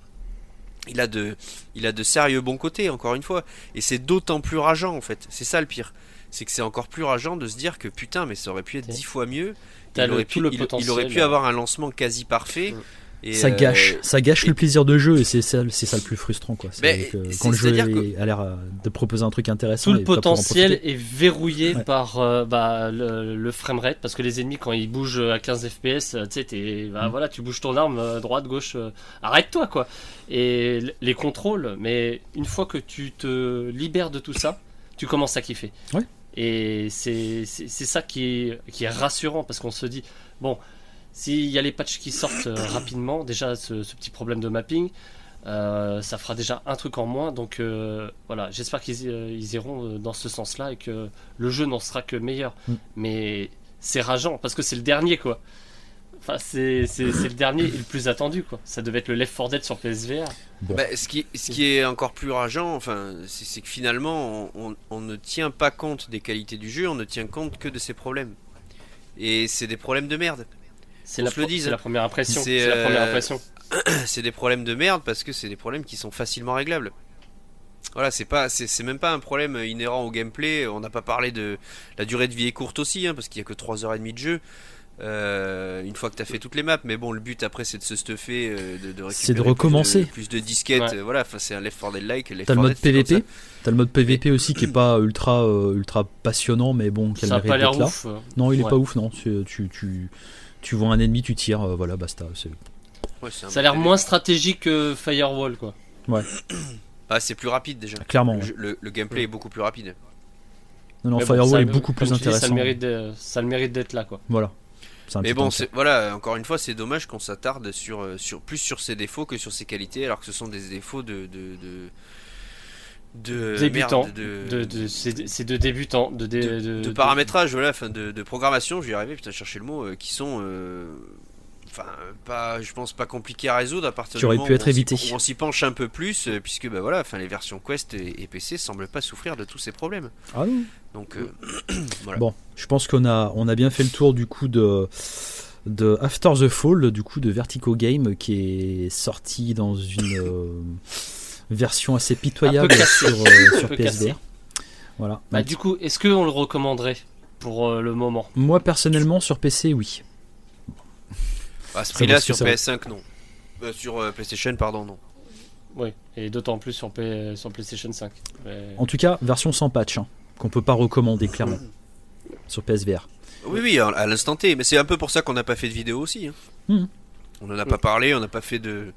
Il a de, il a de sérieux bons côtés, encore une fois, et c'est d'autant plus rageant en fait. C'est ça le pire, c'est que c'est encore plus rageant de se dire que putain, mais ça aurait pu être dix fois mieux. Il aurait, pu, il, il aurait pu avoir un lancement quasi parfait. Ouais. Et ça gâche, euh, ça gâche et... le plaisir de jeu, et c'est ça, c'est ça le plus frustrant, quoi. C'est mais, que, c'est, quand le jeu est, que... a l'air de proposer un truc intéressant, tout le potentiel est verrouillé ouais. par euh, bah, le, le framerate, parce que les ennemis quand ils bougent à quinze F P S, tu sais, t'es, bah, mm. voilà, tu bouges ton arme euh, droite, gauche, euh, arrête-toi quoi. Et les contrôles, mais une fois que tu te libères de tout ça, tu commences à kiffer. Ouais. Et c'est, c'est, c'est ça qui est, qui est rassurant, parce qu'on se dit bon. S'il y a les patchs qui sortent euh, rapidement, déjà ce, ce petit problème de mapping, euh, ça fera déjà un truc en moins. Donc euh, voilà, j'espère qu'ils euh, ils iront dans ce sens-là et que le jeu n'en sera que meilleur. Mm. Mais c'est rageant parce que c'est le dernier quoi. Enfin, c'est, c'est, c'est le dernier et le plus attendu quoi. Ça devait être le Left four Dead sur P S V R. Bon. Bah, ce, qui, ce qui est encore plus rageant, enfin, c'est, c'est que finalement, on, on, on ne tient pas compte des qualités du jeu, on ne tient compte que de ses problèmes. Et c'est des problèmes de merde. C'est la, pro- dise, c'est la première impression. C'est, c'est la première euh, impression. C'est des problèmes de merde parce que c'est des problèmes qui sont facilement réglables. Voilà, c'est pas, c'est, c'est même pas un problème inhérent au gameplay. On n'a pas parlé de la durée de vie est courte aussi, hein, parce qu'il y a que trois heures trente de jeu. Euh, une fois que tu as fait toutes les maps, mais bon, le but après c'est de se stuffer, euh, de, de récupérer c'est de recommencer. Plus de, plus de disquettes. Ouais. Voilà, c'est un Left four Dead like. T'as le mode P V P, t'as le mode P V P aussi qui est pas ultra, euh, ultra passionnant, mais bon, qui a le mérite d'être là. Ouf. Non, il est ouais. pas ouf, non. Tu, tu, tu, tu vois un ennemi, tu tires, euh, voilà, basta. C'est... Ouais, c'est un Ça a l'air bon moins stratégique que Firewall, quoi. Ouais. Ah, c'est plus rapide déjà. Clairement. Le, Ouais. jeu- le, le gameplay est beaucoup plus rapide. Non, non, Mais bon, Firewall ça, est beaucoup comme plus tu dis, ça, intéressant. le mérite de- ça a le mérite d'être là, quoi. Voilà. C'est un Mais petit bon, peu c'est, voilà, encore une fois, c'est dommage qu'on s'attarde sur, euh, sur, plus sur ses défauts que sur ses qualités, alors que ce sont des défauts de. de, de de Débutant, merde, de, de, de, c'est c'est de débutants, de, dé- de, de, de paramétrage, voilà, enfin de, de programmation, je vais y arriver, putain, chercher le mot, euh, qui sont, euh, enfin, pas, je pense pas compliqués à résoudre à partir Qui auraient du moment pu être où on s'y- évités. où on s'y penche un peu plus, euh, puisque bah voilà, enfin les versions Quest et, et P C semblent pas souffrir de tous ces problèmes. Ah non. Donc euh, voilà. Bon, je pense qu'on a, on a bien fait le tour du coup de, de After the Fall, du coup de Vertigo Game, qui est sorti dans une euh, version assez pitoyable cassé. sur, euh, sur peu P S cassé. V R. Voilà. Bah, du coup, est-ce qu'on le recommanderait pour euh, le moment? Moi personnellement sur P C, oui. À ce Ça prix-là vaut ce que sur ça P vaut. S cinq, non. Euh, sur euh, PlayStation, pardon, non. Oui, et d'autant plus sur, P- sur PlayStation cinq. Mais- En tout cas, version sans patch, hein, qu'on peut pas recommander clairement sur P S V R. Oui, oui, à à l'instant T, mais c'est un peu pour ça qu'on n'a pas fait de vidéo aussi. hein. Mhm. On en a pas parlé, on n'a pas fait de.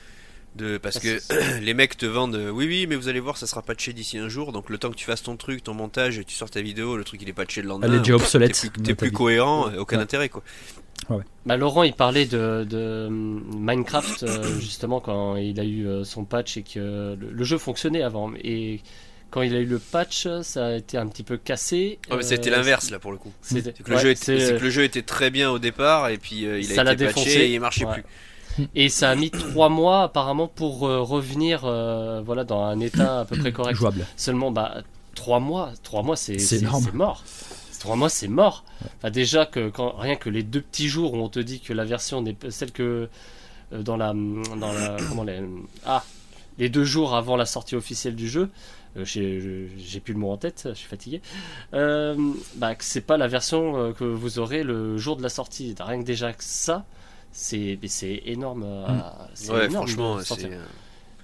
De, parce Ah, que c'est- les mecs te vendent euh, oui oui mais vous allez voir ça sera patché d'ici un jour, donc le temps que tu fasses ton truc, ton montage et tu sors ta vidéo, le truc il est patché le lendemain, Elle est déjà donc obsolète, t'es plus, à t'es mon plus avis. cohérent, euh, aucun Ouais. intérêt quoi. Bah, Laurent, il parlait de, de hum, Minecraft, euh, justement, quand il a eu euh, son patch et que le, le jeu fonctionnait avant. Et quand il a eu le patch, ça a été un petit peu cassé. Ouais, mais c'était Euh, l'inverse là pour le coup. c'était- C'est que, le ouais, jeu était, c'est- c'est que le jeu était très bien au départ et puis euh, il a Ça l'a été patché défoncé. et il marchait Ouais. plus. Et ça a mis trois mois apparemment pour euh, revenir euh, voilà, dans un état à peu près correct. Jouable. Seulement, bah, trois mois, trois mois c'est C'est c'est- énorme. c'est mort. Trois mois c'est mort. Enfin, déjà, que, quand, rien que les deux petits jours où on te dit que la version n'est pas celle que euh, dans la. Dans la comment les, ah, les deux jours avant la sortie officielle du jeu. Euh, j'ai j'ai plus le mot en tête, je suis fatigué. Euh, bah, que c'est pas la version euh, que vous aurez le jour de la sortie. Rien que déjà que ça, c'est mais c'est énorme. euh, c'est Ouais, énorme franchement, de sortir. c'est. euh,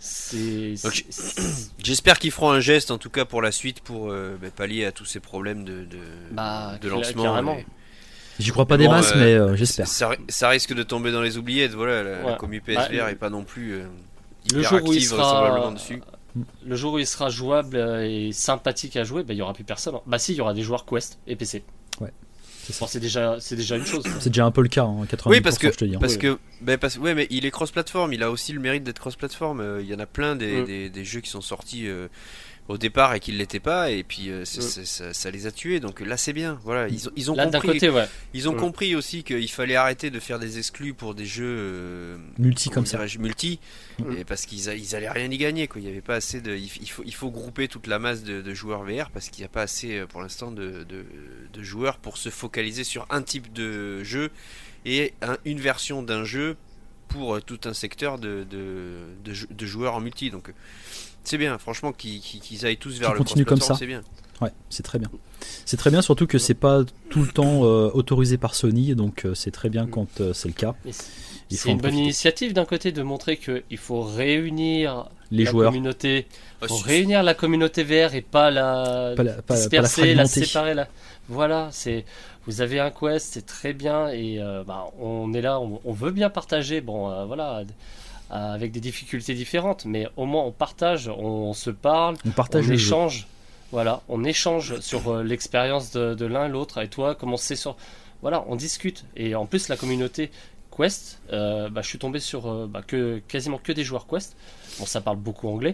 C'est. Donc, c'est- J'espère qu'ils feront un geste en tout cas pour la suite pour euh, bah, pallier à tous ces problèmes de, de, Bah, de cla- lancement. carrément. et- J'y crois pas Mais des bon, masses, euh, mais euh, j'espère. Ça, ça risque de tomber dans les oubliettes. Voilà, la, la Ouais. commu P S V R Bah, est pas non plus euh, Le hyper jour où il active vraisemblablement sera, dessus. le jour où il sera jouable euh, et sympathique à jouer, bah, il y aura plus personne. Bah si, il y aura des joueurs Quest et P C. Ouais, c'est ça. Bon, c'est déjà, c'est déjà une chose. C'est déjà un peu le cas, hein, quatre-vingt-dix pour cent Oui, parce que, je te dis. hein. parce Oui. que, ben, parce, ouais, mais il est cross-platform. Il a aussi le mérite d'être cross-platform. Euh, Il y en a plein des, Mm. des, des jeux qui sont sortis euh, au départ et qui ne l'étaient pas, et puis euh, c'est- Mm. c'est- ça, ça les a tués. Donc là, c'est bien. Voilà, ils ont, ils ont Là, d'un compris. côté, ouais. Ils ont Mm. compris aussi qu'il fallait arrêter de faire des exclus pour des jeux euh, Multi comment comme ça. dirais-je, multi, Mm. et parce qu'ils a- ils allaient rien y gagner quoi. Il y avait pas assez de, il, il faut il faut grouper toute la masse de, de joueurs V R parce qu'il n'y a pas assez euh, pour l'instant de, de, de joueurs pour se focaliser sur un type de jeu et un- une version d'un jeu pour euh, tout un secteur de, de, de, jou- de joueurs en multi. Donc euh, c'est bien, franchement, qu'ils qu'ils- qu'ils aillent tous vers Qu'ils le continuent comme cross-platform, ça. c'est bien. Ouais, c'est très bien. C'est très bien, surtout que c'est pas tout le temps euh, autorisé par Sony, donc euh, c'est très bien quand euh, c'est le cas. Et c'est- Il faut C'est en une bonne profiter. initiative d'un côté de montrer qu'il faut réunir Les la joueurs, communauté, Ah, faut si- réunir la communauté V R et pas la pas la, pas, pas la disperser, la, fragmenter. séparer. La... Voilà, c'est vous avez un quest, c'est très bien et euh, bah, on est là, on, on veut bien partager. Bon, euh, voilà, euh, avec des difficultés différentes, mais au moins on partage, on, se parle, On partage on le jeu. échange. Voilà, on échange sur euh, l'expérience de, de l'un et l'autre. Et toi, comment c'est sur. Voilà, on discute. Et en plus, la communauté Quest, euh, bah, je suis tombé sur euh, bah, que, quasiment que des joueurs Quest. Bon, ça parle beaucoup anglais.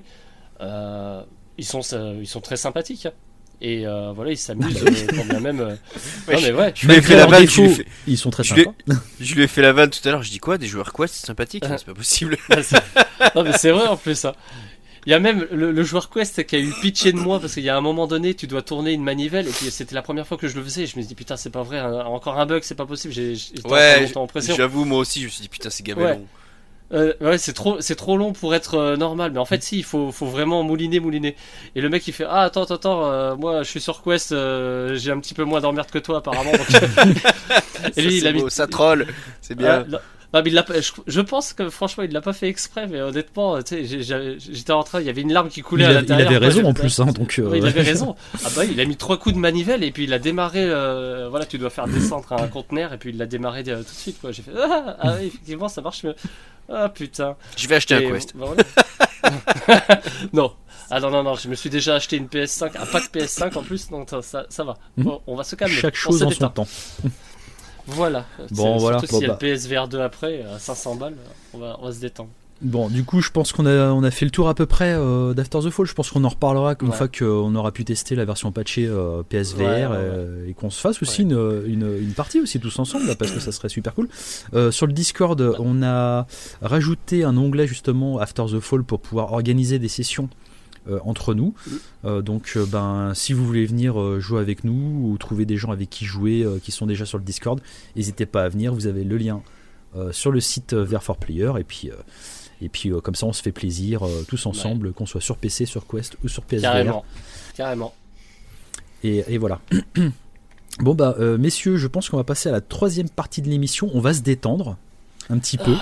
Euh, ils, sont, euh, ils sont très sympathiques. hein. Et euh, voilà, ils s'amusent euh, quand bien même. euh, Ouais, non, mais ouais. Je lui ai Malgré fait la leurs vanne, je lui ai défauts, fait- ils sont très je lui ai- sympas. je lui ai fait la vanne tout à l'heure. Je dis quoi, des joueurs Quest, c'est sympathique, Ah. c'est pas possible. C'est- non, mais c'est vrai en plus. hein. Il y a même le, le joueur Quest qui a eu pitié de moi parce qu'il y a un moment donné, tu dois tourner une manivelle et puis c'était la première fois que je le faisais. Et je me suis dit putain, c'est pas vrai, hein, encore un bug, c'est pas possible. J'ai j'étais encore Ouais, longtemps en pression. j'avoue, moi aussi, je me suis dit putain, c'est gamin Ouais. long. Euh, ouais, c'est trop, c'est trop long pour être euh, normal. Mais en fait, si, il faut, faut vraiment mouliner, mouliner. Et le mec, il fait ah attends, attends, attends, euh, moi, je suis sur Quest, euh, j'ai un petit peu moins d'emmerde que toi apparemment. donc- Et lui, il a mis- ça troll, c'est bien. Ah, non, Ah, mais il l'a pas- je, je pense que franchement il l'a pas fait exprès, mais honnêtement, tu sais, j'ai- j'ai- j'étais en train, il y avait une larme qui coulait Il, à a- il l'intérieur. avait Moi, raison j'ai- en plus, hein, donc. euh, Oui, il avait raison. Ah bah il a mis trois coups de manivelle et puis il a démarré. euh, voilà, tu dois faire descendre un conteneur et puis il l'a démarré euh, tout de suite quoi. J'ai fait ah, ah oui effectivement ça marche mieux. Ah putain. Je vais acheter Et, un Quest. bah, voilà. Non. Ah non non non, je me suis déjà acheté une P S cinq, un pack P S cinq en plus, donc ça ça, ça va. Mhm. Bon, on va se calmer. Chaque On chose se en détend. son temps. Voilà. Bon, C'est- voilà. Surtout Bon, s'il y a bah. le P S V R deux après à cinq cents balles, on va on va se détendre. Bon, du coup, je pense qu'on a, on a fait le tour à peu près euh, d'After the Fall. Je pense qu'on en reparlera une Ouais. fois qu'on aura pu tester la version patchée euh, P S V R Ouais, ouais, ouais. euh, et qu'on se fasse aussi Ouais. une, une, une partie aussi tous ensemble là, parce que ça serait super cool. Euh, sur le Discord, on a rajouté un onglet justement After the Fall pour pouvoir organiser des sessions euh, entre nous. Euh, donc, euh, ben, si vous voulez venir euh, jouer avec nous ou trouver des gens avec qui jouer euh, qui sont déjà sur le Discord, n'hésitez pas à venir. Vous avez le lien euh, sur le site euh, V R four Player et puis. Euh, Et puis euh, comme ça on se fait plaisir euh, tous ensemble, qu'on soit sur P C, sur Quest ou sur P S V R. Carrément. Carrément. Et, et voilà. Bon bah euh, messieurs, je pense qu'on va passer à la troisième partie de l'émission. On va se détendre un petit peu.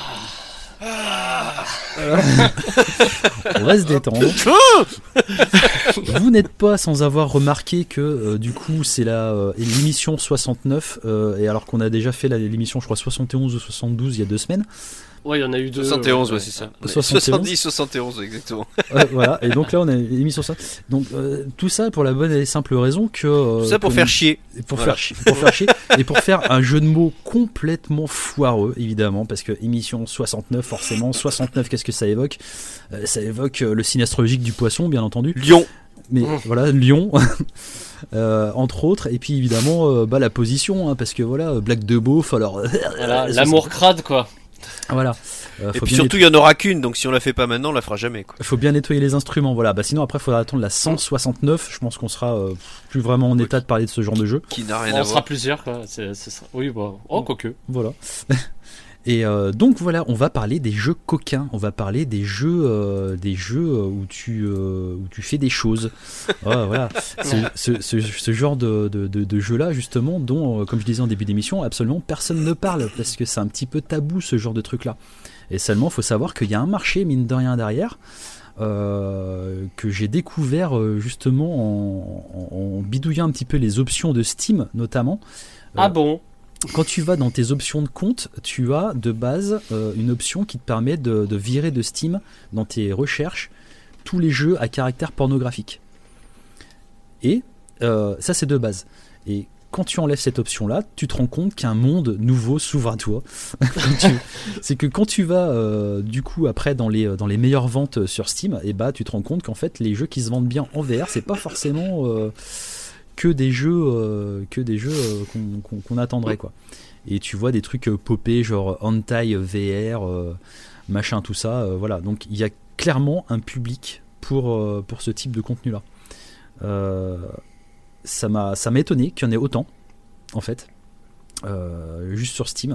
On va se détendre. Vous n'êtes pas sans avoir remarqué que euh, du coup c'est la euh, l'émission soixante-neuf euh, et alors qu'on a déjà fait la- l'émission je crois soixante et onze ou soixante-douze il y a deux semaines. Ouais, il y en a eu deux. soixante et onze, ouais, ouais, c'est ça. Ouais, soixante et onze. soixante-dix, soixante et onze, exactement. Ouais, voilà, et donc là on a l'émission ça. Donc euh, tout ça pour la bonne et simple raison que euh, Tout ça pour que faire nous- chier. pour Voilà. faire chier, pour faire chier et pour faire un jeu de mots complètement foireux évidemment parce que émission soixante-neuf forcément soixante-neuf qu'est-ce que ça évoque. Euh, ça évoque euh, le signe astrologique du poisson bien entendu. Lyon. Mais voilà, Lyon, euh, entre autres, et puis évidemment euh, bah, la position, hein, parce que voilà, Black de Beauf, alors. Voilà, l'amour crade quoi. Voilà. Euh, Et faut puis bien surtout, il y en aura qu'une, donc si on la fait pas maintenant, on la fera jamais. Quoi. Il faut bien nettoyer les instruments, voilà. Bah, sinon, après, il faudra attendre la cent soixante-neuf. Je pense qu'on sera euh, plus vraiment en état de parler de ce genre de jeu. Qui n'a rien On à sera voir. plusieurs quoi. C'est, c'est ça. Oui, bah. Oh, quoique. Voilà. Et euh, donc voilà, on va parler des jeux coquins. On va parler des jeux, euh, des jeux euh, où tu, euh, où tu fais des choses. Ah, voilà. Ce, ce, ce, ce genre de, de, de, de jeu-là, justement, dont, euh, comme je disais en début d'émission, absolument personne ne parle parce que c'est un petit peu tabou ce genre de truc-là. Et seulement, il faut savoir qu'il y a un marché, mine de rien, derrière. Euh, que j'ai découvert euh, justement en, en, en bidouillant un petit peu les options de Steam, notamment. Ah bon? Quand tu vas dans tes options de compte, tu as de base euh, une option qui te permet de, de virer de Steam dans tes recherches tous les jeux à caractère pornographique. Et euh, ça c'est de base. Et quand tu enlèves cette option-là, tu te rends compte qu'un monde nouveau s'ouvre à toi. Tu- c'est que quand tu vas euh, du coup après dans les, dans les meilleures ventes sur Steam, et bah tu te rends compte qu'en fait les jeux qui se vendent bien en V R, c'est pas forcément euh, que des jeux euh, que des jeux euh, qu'on, qu'on, qu'on attendrait quoi. Et tu vois des trucs euh, popés genre hentai V R, euh, machin tout ça, euh, voilà. Donc il y a clairement un public pour euh, pour ce type de contenu là. Euh, ça m'a ça m'a étonné qu'il y en ait autant en fait, euh, juste sur Steam.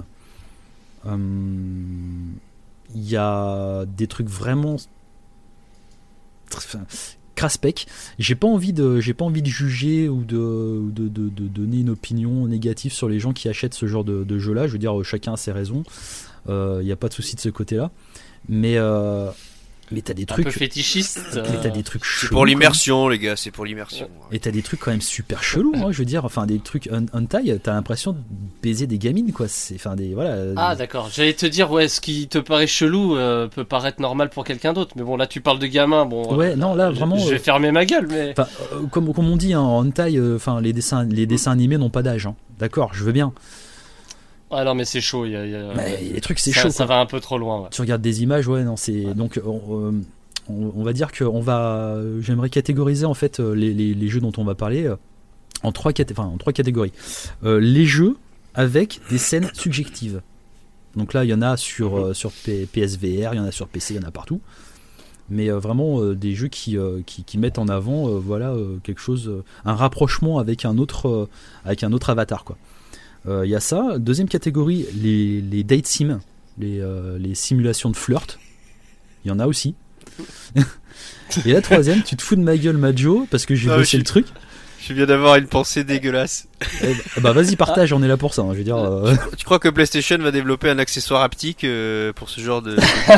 Hum, Il y a des trucs vraiment enfin, craspec. J'ai pas envie de, j'ai pas envie de juger ou de, ou de, de, de donner une opinion négative sur les gens qui achètent ce genre de, de jeu-là. Je veux dire, chacun a ses raisons. Il euh, n'y a pas de souci de ce côté-là. Mais euh, mais t'as des Un trucs. peu fétichiste. Mais t'as des trucs C'est chelous. pour l'immersion, les gars, c'est pour l'immersion. Et t'as des trucs quand même super chelous, hein, je veux dire, enfin des trucs un, hentai, t'as l'impression de baiser des gamines, quoi. C'est, enfin des voilà. Ah des- d'accord, j'allais te dire ouais, ce qui te paraît chelou euh, peut paraître normal pour quelqu'un d'autre, mais bon là tu parles de gamin, bon. Ouais, euh, non, là, je- vraiment, Je, vais euh, fermer ma gueule, mais. Enfin, euh, comme, comme on dit, hein, en hentai, enfin les dessins, les dessins animés n'ont pas d'âge. Hein. D'accord, je veux bien. Ah non mais c'est chaud, il y a, il y a- Mais les trucs, c'est ça, chaud. ça quoi. va un peu trop loin. Ouais. Tu regardes des images, ouais, non, c'est donc on, euh, on, on va dire que on va, j'aimerais catégoriser en fait euh, les, les, les jeux dont on va parler euh, en trois caté- enfin, en trois catégories. Euh, les jeux avec des scènes subjectives. Donc là, il y en a sur euh, sur P- PSVR, il y en a sur P C, il y en a partout. Mais euh, vraiment euh, des jeux qui, euh, qui qui mettent en avant, euh, voilà, euh, quelque chose, euh, un rapprochement avec un autre euh, avec un autre avatar, quoi. Il y a ça. Deuxième catégorie, les, les date sims, les, euh, les simulations de flirt. Il y en a aussi. Et la troisième, tu te fous de ma gueule, Majo, parce que j'ai Ah, bossé je- le truc. Je Je viens d'avoir une pensée dégueulasse. Eh bah vas-y, partage, on est là pour ça. Hein, je veux dire. Euh... Tu crois que PlayStation va développer un accessoire haptique euh, pour ce genre de...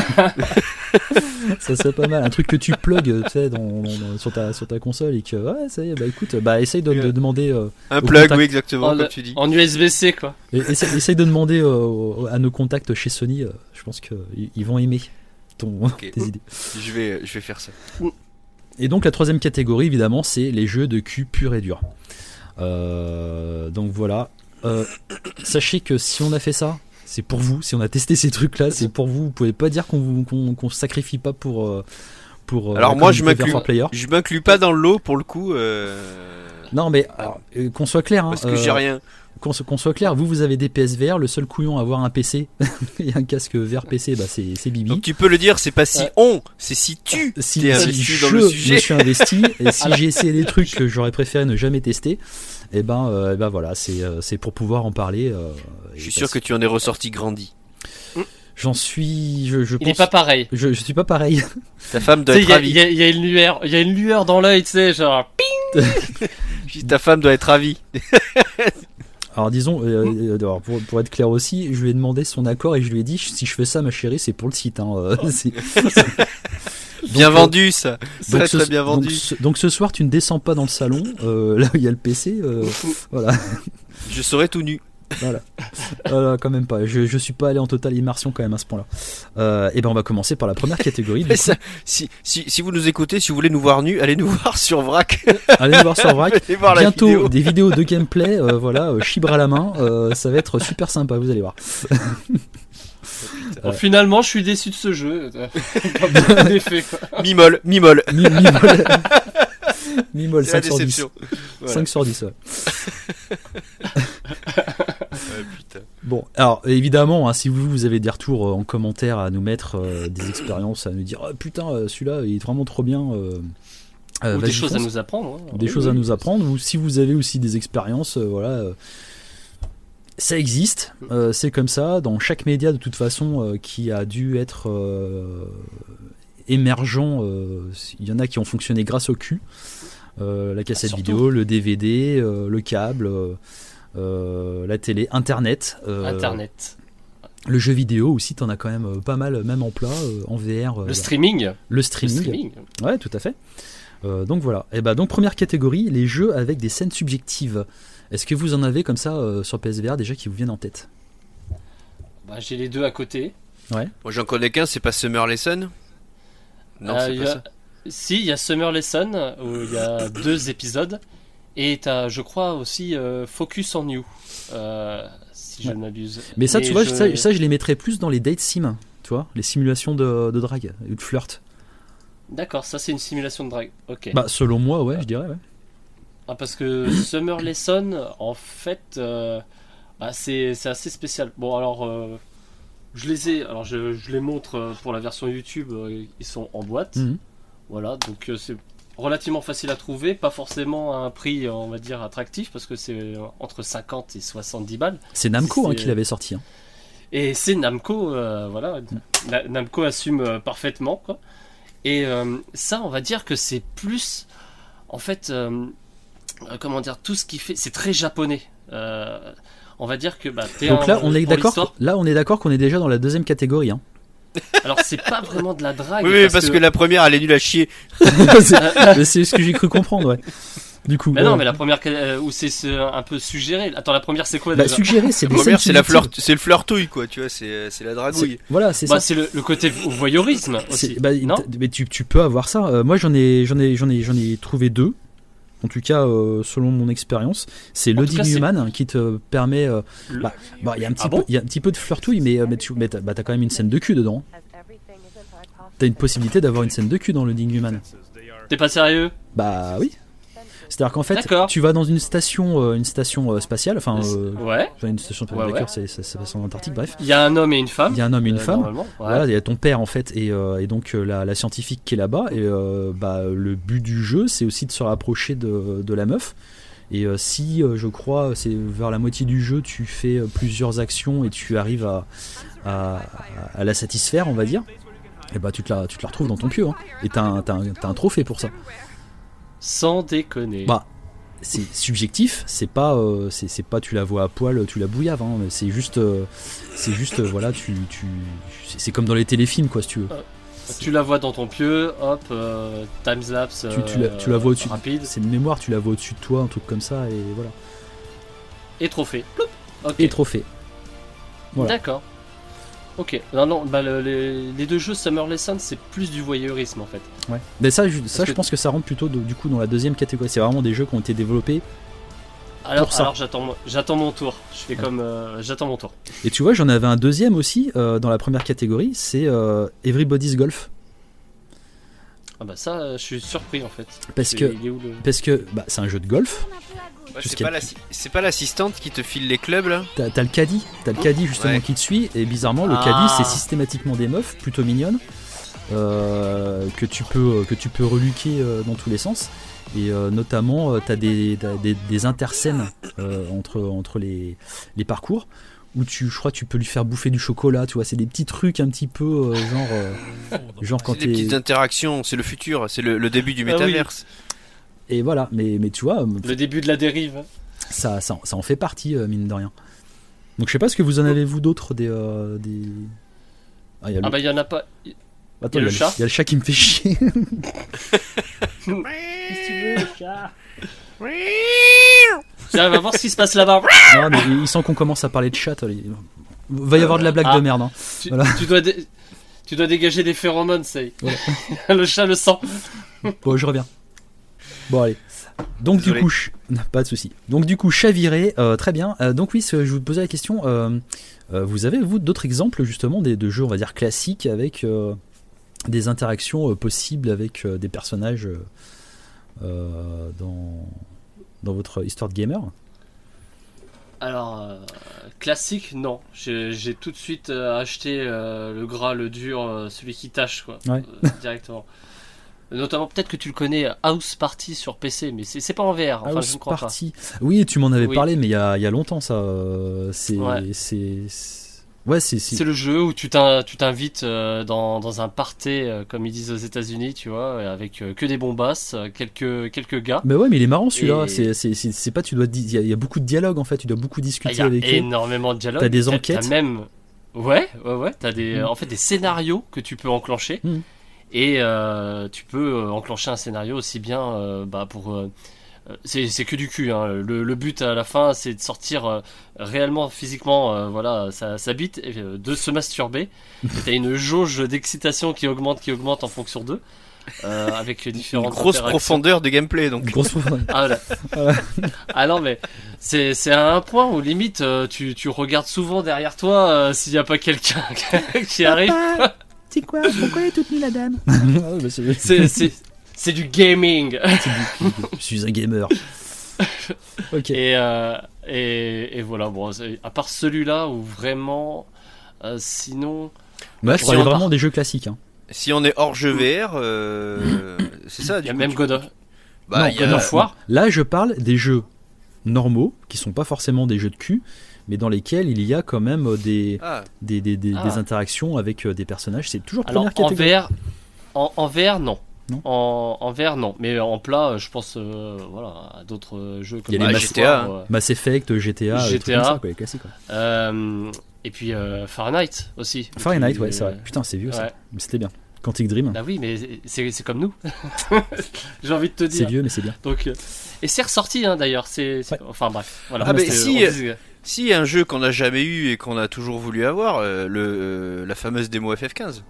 Ça serait pas mal, un truc que tu plugs, tu sais, dans, dans, sur ta sur ta console et que ouais, ça y est, bah écoute, bah essaye de, de demander. Euh, un plug, contact... oui, exactement, en, comme le, tu dis. En U S B C, quoi. Et, essaye, essaye de demander euh, à nos contacts chez Sony. Euh, je pense qu'ils ils vont aimer ton okay. tes idées. Je vais je vais faire ça. Et donc la troisième catégorie, évidemment, c'est les jeux de cul pur et dur. Euh, donc voilà. Euh, sachez que si on a fait ça, c'est pour vous. Si on a testé ces trucs-là, c'est pour vous. Vous pouvez pas dire qu'on vous qu'on, qu'on sacrifie pas pour pour. Alors moi, je m'inclus. Je m'inclus pas dans le lot pour le coup. Euh... Non, mais alors, qu'on soit clair. Hein, Parce que euh, j'ai rien. Qu'on, qu'on soit clair, vous vous avez des P S V R, le seul couillon à avoir un P C et un casque V R P C, bah c'est, c'est Bibi. Donc tu peux le dire, c'est pas si on, c'est si tu si, t'es si investi je dans le sujet. me suis investi et si j'ai essayé des trucs que j'aurais préféré ne jamais tester, et ben, euh, et ben voilà, c'est, c'est pour pouvoir en parler. Euh, je suis sûr que tu en es ressorti grandi. J'en suis, je, je Il pense, n'est pas pareil. Je, je suis pas pareil. Ta femme doit être ravie. Il y, y, y a une lueur, il y a une lueur dans l'œil, tu sais, genre. Ping. Ta femme doit être ravie. Alors disons, euh, alors pour, pour être clair aussi, je lui ai demandé son accord et je lui ai dit si je fais ça, ma chérie, c'est pour le site. Hein, euh, c'est... Bien donc, vendu ça. Donc très ce, très bien vendu. Donc ce, donc ce soir, tu ne descends pas dans le salon, euh, là où il y a le P C. Euh, voilà. Je serai tout nu. Voilà. voilà, quand même pas. Je, je suis pas allé en totale immersion quand même à ce point-là. Euh, et ben on va commencer par la première catégorie. Du ça, si, si, si vous nous écoutez, si vous voulez nous voir nus, allez nous voir sur Vrac. Allez nous voir sur Vrac. Voir Bientôt vidéo. Des vidéos de gameplay, euh, voilà, euh, chibre à la main. Euh, ça va être super sympa, vous allez voir. Bon, finalement, je suis déçu de ce jeu. Effet, Mimol, mimol. Mimol. Mimol, c'est cinq sur dix. Voilà. cinq sur dix, ouais. Ouais, putain. Bon, alors évidemment, hein, si vous, vous avez des retours euh, en commentaire à nous mettre, euh, des expériences, à nous dire oh, putain, euh, celui-là il est vraiment trop bien. Euh, euh, ou des choses fonce. à nous apprendre. Hein. Des oui, choses oui. à nous apprendre. Ou si vous avez aussi des expériences, euh, voilà. Euh, ça existe, euh, c'est comme ça. Dans chaque média, de toute façon, euh, qui a dû être euh, émergent, euh, il y en a qui ont fonctionné grâce au cul. Euh, la cassette ah, vidéo, le D V D, euh, le câble, euh, euh, la télé, Internet. Euh, Internet. Le jeu vidéo aussi, t'en as quand même euh, pas mal, même en plat, euh, en V R. Euh, le streaming. Le streaming. Le streaming. Ouais, tout à fait. Euh, donc voilà. Et bah donc première catégorie, les jeux avec des scènes subjectives. Est-ce que vous en avez comme ça euh, sur P S V R déjà qui vous viennent en tête? Bah, j'ai les deux à côté. Ouais. Moi j'en connais qu'un, c'est pas Summer Lesson. Non, euh, c'est pas a... ça. Si, il y a Summer Lesson où il y a deux épisodes et t'as, je crois aussi euh, Focus on You, euh, si je ne m'abuse. Mais ça, Mais tu vois, je... ça, ça, je les mettrais plus dans les date sim, tu vois, les simulations de, de drague ou de flirt. D'accord, ça c'est une simulation de drague. Ok. Bah selon moi, ouais, je dirais. Ouais. Ah, parce que Summer Lesson, en fait, euh, bah, c'est, c'est assez spécial. Bon alors. Euh... Je les ai, alors je, je les montre pour la version YouTube, euh, ils sont en boîte. Mmh. Voilà, donc euh, c'est relativement facile à trouver, pas forcément à un prix, on va dire, attractif, parce que c'est entre cinquante et soixante-dix balles. C'est Namco c'est... Hein, qui l'avait sorti. Hein. Et c'est Namco, euh, voilà, mmh. Namco assume euh, parfaitement, quoi. Et euh, ça, on va dire que c'est plus, en fait, euh, comment dire, tout ce qui fait, c'est très japonais. Euh, On va dire que bah, t'es donc là un, on est d'accord là on est d'accord qu'on est déjà dans la deuxième catégorie hein. Alors c'est pas vraiment de la drague. Oui parce, parce que... que la première elle est nulle à chier. c'est, c'est ce que j'ai cru comprendre ouais. Du coup. Mais ouais. non mais la première euh, où c'est, c'est un peu suggéré. Attends la première c'est quoi bah, déjà suggéré c'est la première c'est la fleur c'est le fleurtouille quoi tu vois c'est c'est la dragouille. C'est, voilà c'est bah, ça. C'est le, le côté voyeurisme aussi. Bah, non mais tu tu peux avoir ça. Euh, moi j'en ai j'en ai j'en ai j'en ai trouvé deux. En tout cas, euh, selon mon expérience, c'est Loading Human qui te permet. Euh, le... Bah, bah, y a un petit ah peu, bon y a un petit peu de flirtouille, mais, mais tu, mais t'as, bah, t'as quand même une scène de cul dedans. T'as une possibilité d'avoir une scène de cul dans Loading Human. T'es pas sérieux? Bah oui. C'est-à-dire qu'en fait, D'accord. tu vas dans une station, euh, une station euh, spatiale, enfin, euh, ouais. une station spatiale, ouais, d'accord, ouais. c'est, c'est, c'est en Antarctique, bref. Il y a un homme et une femme. Il y a un homme et une euh, femme. Ouais. Voilà, il y a ton père en fait, et, euh, et donc euh, la, la scientifique qui est là-bas. Et euh, bah, le but du jeu, c'est aussi de se rapprocher de, de la meuf. Et euh, si, euh, je crois, c'est vers la moitié du jeu, tu fais euh, plusieurs actions et tu arrives à, à, à la satisfaire, on va dire. Et bah tu te la, tu te la retrouves dans ton pieu, hein. Et t'as un, t'as un, t'as un trophée pour ça. Sans déconner. Bah. c'est subjectif, c'est pas, euh, c'est, c'est pas tu la vois à poil, tu la bouillaves, hein, c'est juste, euh, c'est juste, euh, voilà, tu, tu, c'est comme dans les téléfilms, quoi, si tu veux. Euh, tu la vois dans ton pieu, hop, euh, timelapse, tu, tu, la, tu la vois au-dessus, rapide. C'est une mémoire, tu la vois au-dessus de toi, un truc comme ça, et voilà. Et trophée. Ploup. Okay. Et trophée. Voilà. D'accord. Ok, non, non, bah le, les, les deux jeux Summer Lesson, c'est plus du voyeurisme en fait. Ouais. Mais ça, je, ça, que je pense que ça rentre plutôt de, du coup dans la deuxième catégorie. C'est vraiment des jeux qui ont été développés. Alors, pour ça. alors j'attends, j'attends mon tour. Je fais ouais. comme, euh, j'attends mon tour. Et tu vois, j'en avais un deuxième aussi euh, dans la première catégorie. C'est euh, Everybody's Golf. Ah bah ça, euh, je suis surpris en fait. Parce c'est, que, il est où, le... parce que, bah, c'est un jeu de golf. Ouais, c'est, pas c'est pas l'assistante qui te file les clubs là. T'as, t'as le caddie, t'as le caddie justement ouais. qui te suit, et bizarrement le ah. caddie c'est systématiquement des meufs plutôt mignonnes euh, que tu peux que tu peux reluquer euh, dans tous les sens, et euh, notamment euh, t'as des, t'as des des interscènes euh, entre entre les les parcours où tu, je crois, tu peux lui faire bouffer du chocolat, tu vois, c'est des petits trucs un petit peu euh, genre euh, genre quand c'est t'es... des petites interactions, c'est le futur, c'est le, le début du métaverse. Ah, oui. Et voilà, mais, mais tu vois... Le début de la dérive. Ça, ça, ça en fait partie, euh, mine de rien. Donc je sais pas ce que vous en avez, vous, d'autres, des... Euh, des... Ah, y a le... ah bah il y en a pas... Attends, il y a, y a le, le chat. Il y a le chat qui me fait chier. Qu'est-ce que tu veux, le chat? J'arrive à voir ce qui se passe là-bas. Non, mais il sent qu'on commence à parler de chat. Il va y avoir de la blague ah, de merde. Hein. Tu, voilà. tu, dois dé... tu dois dégager des phéromones, c'est... Voilà. Le chat le sent. Bon, je reviens. Bon allez, donc Désolé. du coup, ch... pas de souci. Donc du coup, chaviré, euh, très bien. Euh, donc oui, je vous posais la question. Euh, euh, vous avez vous d'autres exemples justement des, de jeux, on va dire classiques avec euh, des interactions euh, possibles avec euh, des personnages euh, dans dans votre histoire de gamer? Alors euh, classique, non. J'ai, j'ai tout de suite euh, acheté euh, le gras, le dur, euh, celui qui tâche quoi, ouais. euh, directement. Notamment, peut-être que tu le connais, House Party sur P C, mais c'est, c'est pas en V R. Enfin, House je ne crois Party. Pas. Oui, tu m'en avais oui. parlé, mais il y a, y a longtemps, ça. C'est, ouais. c'est, c'est... Ouais, c'est, c'est... c'est le jeu où tu, t'in, tu t'invites euh, dans, dans un party, euh, comme ils disent aux États-Unis, tu vois, avec euh, que des bombasses, euh, quelques, quelques gars. Mais ouais, mais il est marrant celui-là. Et... C'est, c'est, c'est, c'est pas, tu dois, il y, a, y a beaucoup de dialogues en fait. Tu dois beaucoup discuter ah, avec eux. Il y a énormément de dialogues. T'as des enquêtes. T'as même, ouais, ouais, ouais. T'as des, mmh. en fait, des scénarios que tu peux enclencher. Mmh. Et euh, tu peux euh, enclencher un scénario aussi bien euh, bah, pour... Euh, c'est, c'est que du cul. Hein. Le, le but à la fin, c'est de sortir euh, réellement, physiquement, euh, voilà, sa, sa bite, et, euh, de se masturber. Et t'as une jauge d'excitation qui augmente, qui augmente en fonction d'eux. Euh, avec différentes une grosse profondeur de gameplay donc. Une grosse profondeur. Ah, voilà. Ah non mais c'est c'est à un point où limite euh, tu tu regardes souvent derrière toi euh, s'il y a pas quelqu'un qui arrive. C'est quoi? Pourquoi elle est toute nue la dame? c'est, c'est, c'est du gaming. C'est du... Je suis un gamer. Ok. Et, euh, et, et voilà, bon, à part celui-là où vraiment, euh, sinon. Bah, je parlais vraiment part... des jeux classiques. Hein. Si on est hors jeu V R, euh, c'est ça. Il y a même God of, bah, non, God of War. Là, je parle des jeux normaux qui sont pas forcément des jeux de cul, mais dans lesquels il y a quand même des, ah. des, des, des, ah. des interactions avec des personnages. C'est toujours Alors, première catégorie. En V R, en, en V R non. non. En, en V R, non. Mais en plat, je pense euh, voilà, à d'autres jeux comme il y a les Mass, G T A, euh, Mass Effect, G T A, G T A comme ça, quoi, les classiques. Quoi. Euh, et puis euh, Fahrenheit aussi. Fahrenheit, puis, ouais, c'est vrai. Putain, c'est vieux ouais. ça. Mais c'était bien. Quantic Dream. Bah oui, mais c'est, c'est comme nous. J'ai envie de te dire. C'est vieux, mais c'est bien. Donc, euh, et c'est ressorti hein, d'ailleurs. C'est, c'est... Ouais. Enfin bref. Voilà. Ah, mais si. Si un jeu qu'on n'a jamais eu et qu'on a toujours voulu avoir, euh, le, euh, la fameuse démo F F quinze.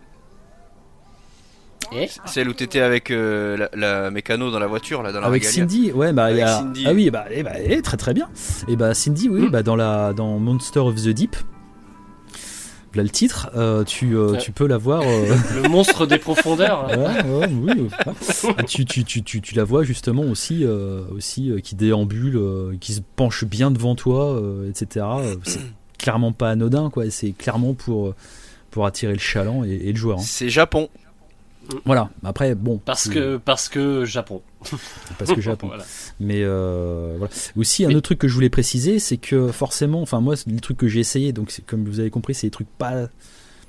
Et celle où t'étais avec euh, la, la mécano dans la voiture là, dans la avec Regalia. Cindy, ouais bah avec y a... Cindy. Ah oui bah, eh bah eh, très très bien. Et bah Cindy, oui, mm. bah dans la dans Monster of the Deep. Là le titre, euh, tu, euh, ouais. tu peux la voir. Euh... Le monstre des profondeurs. Ouais, ouais, oui. Ouais. Ah, tu, tu, tu, tu, tu la vois justement aussi, euh, aussi euh, qui déambule, euh, qui se penche bien devant toi, euh, et cetera. C'est clairement pas anodin, quoi. C'est clairement pour, pour attirer le chaland et, et le joueur. Hein. C'est Japon. Voilà. Après, bon. Parce que, parce que Japon. Parce que Japon. Voilà. Mais euh, voilà. Aussi, un Mais... autre truc que je voulais préciser, c'est que forcément, enfin moi, les trucs que j'ai essayé, donc c'est, comme vous avez compris, c'est des trucs pas.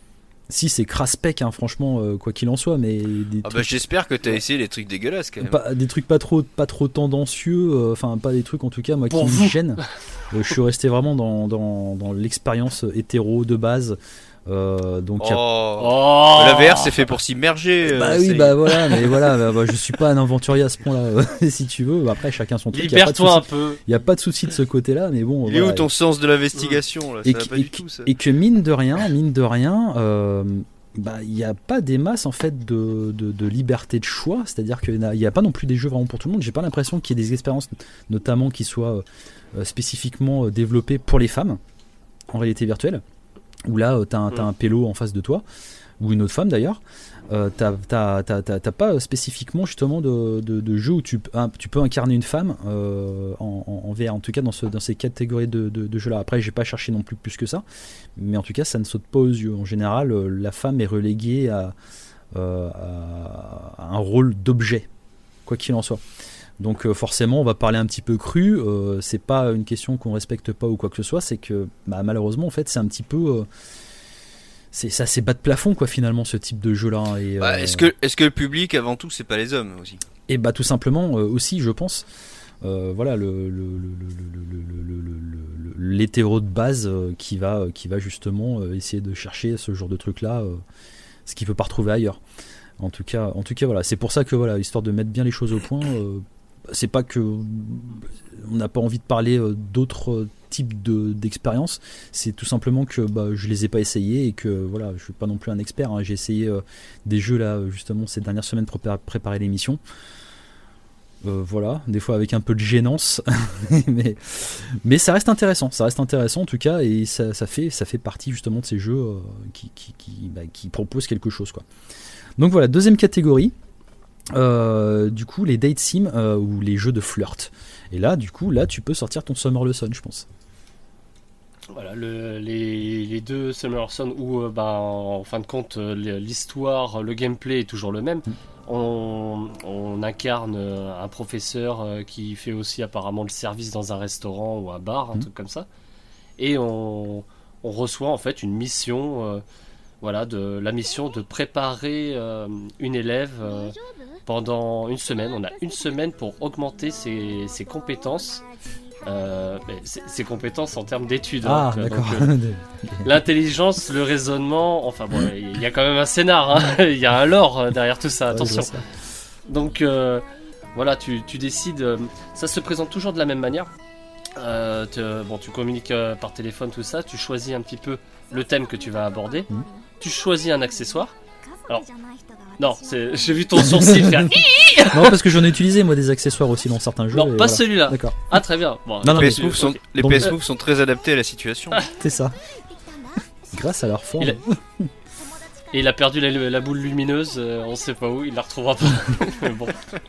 Si, c'est crasse-pec, hein, franchement, euh, quoi qu'il en soit, mais des Ah trucs, bah j'espère que t'as essayé les trucs dégueulasses quand même. pas, des trucs pas trop, pas trop tendancieux, enfin, pas des trucs en tout cas, moi, Pour qui vous. me gênent. Euh, je suis resté vraiment dans, dans, dans l'expérience hétéro de base. Euh, donc, y a- Oh, Oh la V R c'est fait pour s'immerger. bah euh, oui, c'est- bah voilà, mais voilà, bah, bah, je suis pas un aventurier à ce point-là, euh, si tu veux. Bah, après, chacun son truc. Il n'y a, pas de Libère-toi un souci- peu. y a pas de souci de ce côté-là, mais bon. Il est voilà. où ton sens de l'investigation là? Ça et, va qui- pas et du qui- tout ça. et que mine de rien, mine de rien, euh, bah il n'y a pas des masses en fait de, de, de liberté de choix, c'est-à-dire qu'il n'y a, a pas non plus des jeux vraiment pour tout le monde. J'ai pas l'impression qu'il y ait des expériences, notamment qui soient euh, spécifiquement euh, développées pour les femmes en réalité virtuelle, où là euh, t'as un, t'as un pélo en face de toi, ou une autre femme d'ailleurs. Euh, t'as, t'as, t'as, t'as, t'as pas spécifiquement justement de, de, de jeu où tu, un, tu peux incarner une femme euh, en, en, en V R, en tout cas dans, ce, dans ces catégories de, de, de jeux là. Après j'ai pas cherché non plus plus que ça, mais en tout cas ça ne saute pas aux yeux. En général euh, la femme est reléguée à, euh, à, à un rôle d'objet, quoi qu'il en soit. Donc euh, forcément on va parler un petit peu cru, euh, c'est pas une question qu'on respecte pas ou quoi que ce soit, c'est que bah, malheureusement en fait c'est un petit peu... Euh, c'est ça, c'est bas de plafond quoi finalement ce type de jeu là. Et, Bah, euh, est-ce que est-ce que le public avant tout c'est pas les hommes aussi? et bah tout simplement euh, aussi je pense euh, voilà le, le, le, le, le, le, le, le- l'hétéro de base euh, qui va qui va justement euh, essayer de chercher ce genre de truc là, euh, ce qu'il peut pas retrouver ailleurs. En tout cas, en tout cas voilà, c'est pour ça que voilà, histoire de mettre bien les choses au point, euh, c'est pas que on n'a pas envie de parler euh, d'autres types de d'expériences, c'est tout simplement que bah, je les ai pas essayés et que voilà, je suis pas non plus un expert, hein. J'ai essayé euh, des jeux là justement ces dernières semaines pour pré- préparer l'émission. Euh, voilà, des fois avec un peu de gênance, mais, mais ça reste intéressant, ça reste intéressant en tout cas, et ça, ça, fait, ça fait partie justement de ces jeux euh, qui, qui, qui, bah, qui proposent quelque chose quoi. Donc voilà, deuxième catégorie, euh, du coup les date sim euh, ou les jeux de flirt. Et là, du coup, là tu peux sortir ton Summer Lesson, je pense. Voilà, le, les, les deux Summer Son où, euh, ben, en fin de compte, euh, l'histoire, le gameplay est toujours le même. Mm. On, on incarne euh, un professeur euh, qui fait aussi apparemment le service dans un restaurant ou un bar, un Mm. truc comme ça. Et on, on reçoit en fait une mission, euh, voilà, de, la mission de préparer euh, une élève euh, pendant une semaine. On a une semaine pour augmenter ses, ses compétences. Euh, mais ses, ses compétences en termes d'études. Ah, hein, d'accord. donc, euh, l'intelligence, le raisonnement, enfin bon, il y a quand même un scénar, hein, il y a un lore derrière tout ça, Ouais, je attention. vois ça. Donc euh, voilà, tu, tu décides, euh, ça se présente toujours de la même manière. Euh, te- bon, tu communiques euh, par téléphone, tout ça, tu choisis un petit peu le thème que tu vas aborder, Mhm. tu choisis un accessoire. Alors, non, c'est, j'ai vu ton sourcil faire. Non, parce que j'en ai utilisé moi des accessoires aussi dans certains jeux. Non, et pas voilà. celui-là. D'accord, Ah, très bien. Bon, Non, non, Les mais P S Moves sont, ok. les Donc- P S Moves sont très adaptés à la situation. c'est ça. Grâce à leur forme. Il a- Et il a perdu la, la boule lumineuse, euh, on sait pas où, il la retrouvera pas. Mais bon.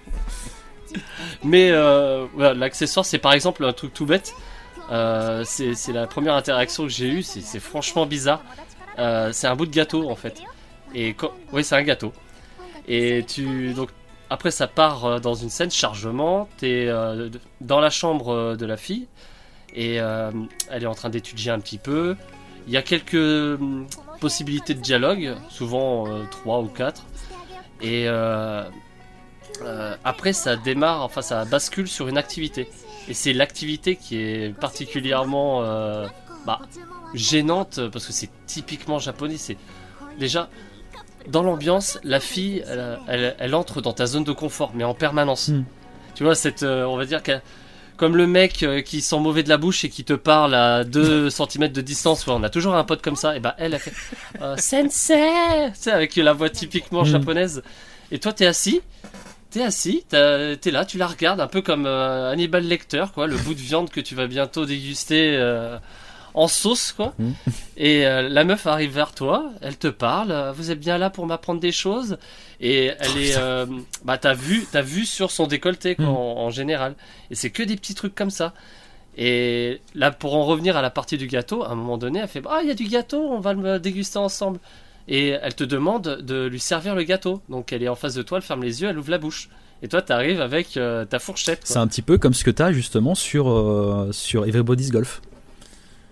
Mais euh, voilà, l'accessoire, c'est par exemple un truc tout bête. Euh, c'est c'est la première interaction que j'ai eue, c'est c'est franchement bizarre. Euh, c'est un bout de gâteau en fait. Et quand... Oui, c'est un gâteau. Et tu. Donc, après, ça part euh, dans une scène chargement. T'es euh, dans la chambre euh, de la fille. Et euh, elle est en train d'étudier un petit peu. Il y a quelques hum, possibilités de dialogue, souvent euh, trois ou quatre. Et euh, euh, après, ça démarre, enfin, ça bascule sur une activité. Et c'est l'activité qui est particulièrement euh, bah, gênante parce que c'est typiquement japonais. C'est déjà dans l'ambiance, la fille, elle, elle, elle entre dans ta zone de confort, mais en permanence. Mm. Tu vois, cette, euh, on va dire qu'elle comme le mec euh, qui sent mauvais de la bouche et qui te parle à deux centimètres de distance, ouais, on a toujours un pote comme ça, et bah elle a fait euh, Sensei, tu sais, avec la voix typiquement Mm. japonaise. Et toi t'es assis, t'es assis, t'as- t'es là, tu la regardes un peu comme euh, Hannibal Lecter, quoi, le bout de viande que tu vas bientôt déguster euh, en sauce, quoi. Mm. Et euh, la meuf arrive vers toi, elle te parle, euh, vous êtes bien là pour m'apprendre des choses. Et elle est, euh, bah t'as vu, t'as vu sur son décolleté quoi, Mm. en, en général. Et c'est que des petits trucs comme ça. Et là, pour en revenir à la partie du gâteau, à un moment donné, elle fait ah il y a du gâteau, on va le déguster ensemble. Et elle te demande de lui servir le gâteau. Donc elle est en face de toi, elle ferme les yeux, elle ouvre la bouche. Et toi, t'arrives avec euh, ta fourchette. C'est Quoi. un petit peu comme ce que tu as justement sur, euh, sur Everybody's Golf.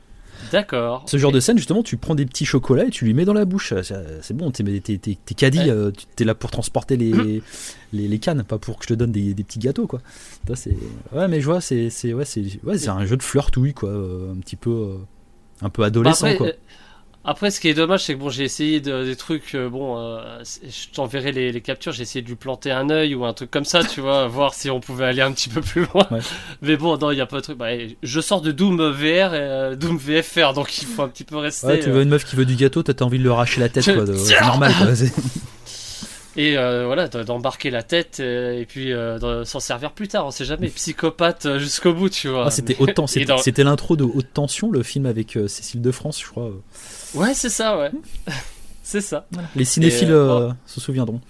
D'accord. Ce genre de scène, justement, tu prends des petits chocolats et tu lui mets dans la bouche. C'est, c'est bon, t'es, t'es, t'es, t'es caddie, ouais. euh, t'es là pour transporter les, mmh. les, les cannes, pas pour que je te donne des, des petits gâteaux, quoi. Ça, c'est... Ouais, mais je vois, c'est, c'est, ouais, c'est, ouais, c'est un jeu de flirt-ouille, quoi. Euh, un petit peu, euh, un peu adolescent, bah après, quoi. Euh... Après, ce qui est dommage, c'est que bon, j'ai essayé de, des trucs. Euh, bon, euh, je t'enverrai les, les captures. J'ai essayé de lui planter un œil ou un truc comme ça, tu vois, voir si on pouvait aller un petit peu plus loin. Ouais. Mais bon, non, il y a pas de truc. Bah, je sors de Doom V R et euh, Doom V F R, donc il faut un petit peu rester. Ouais, tu veux une meuf qui veut du gâteau, t'as envie de lui arracher la tête, quoi. De, c'est normal, quoi. C'est... Et euh, voilà, d'embarquer la tête et, et puis euh, de s'en servir plus tard, on sait jamais. Psychopathe jusqu'au bout, tu vois. Ah, c'était mais... autant, c'était, dans... c'était l'intro de Haute Tension, le film avec euh, Cécile de France, je crois. Ouais, c'est ça, ouais. c'est ça. Voilà. Les cinéphiles et, euh, euh, bon. se souviendront.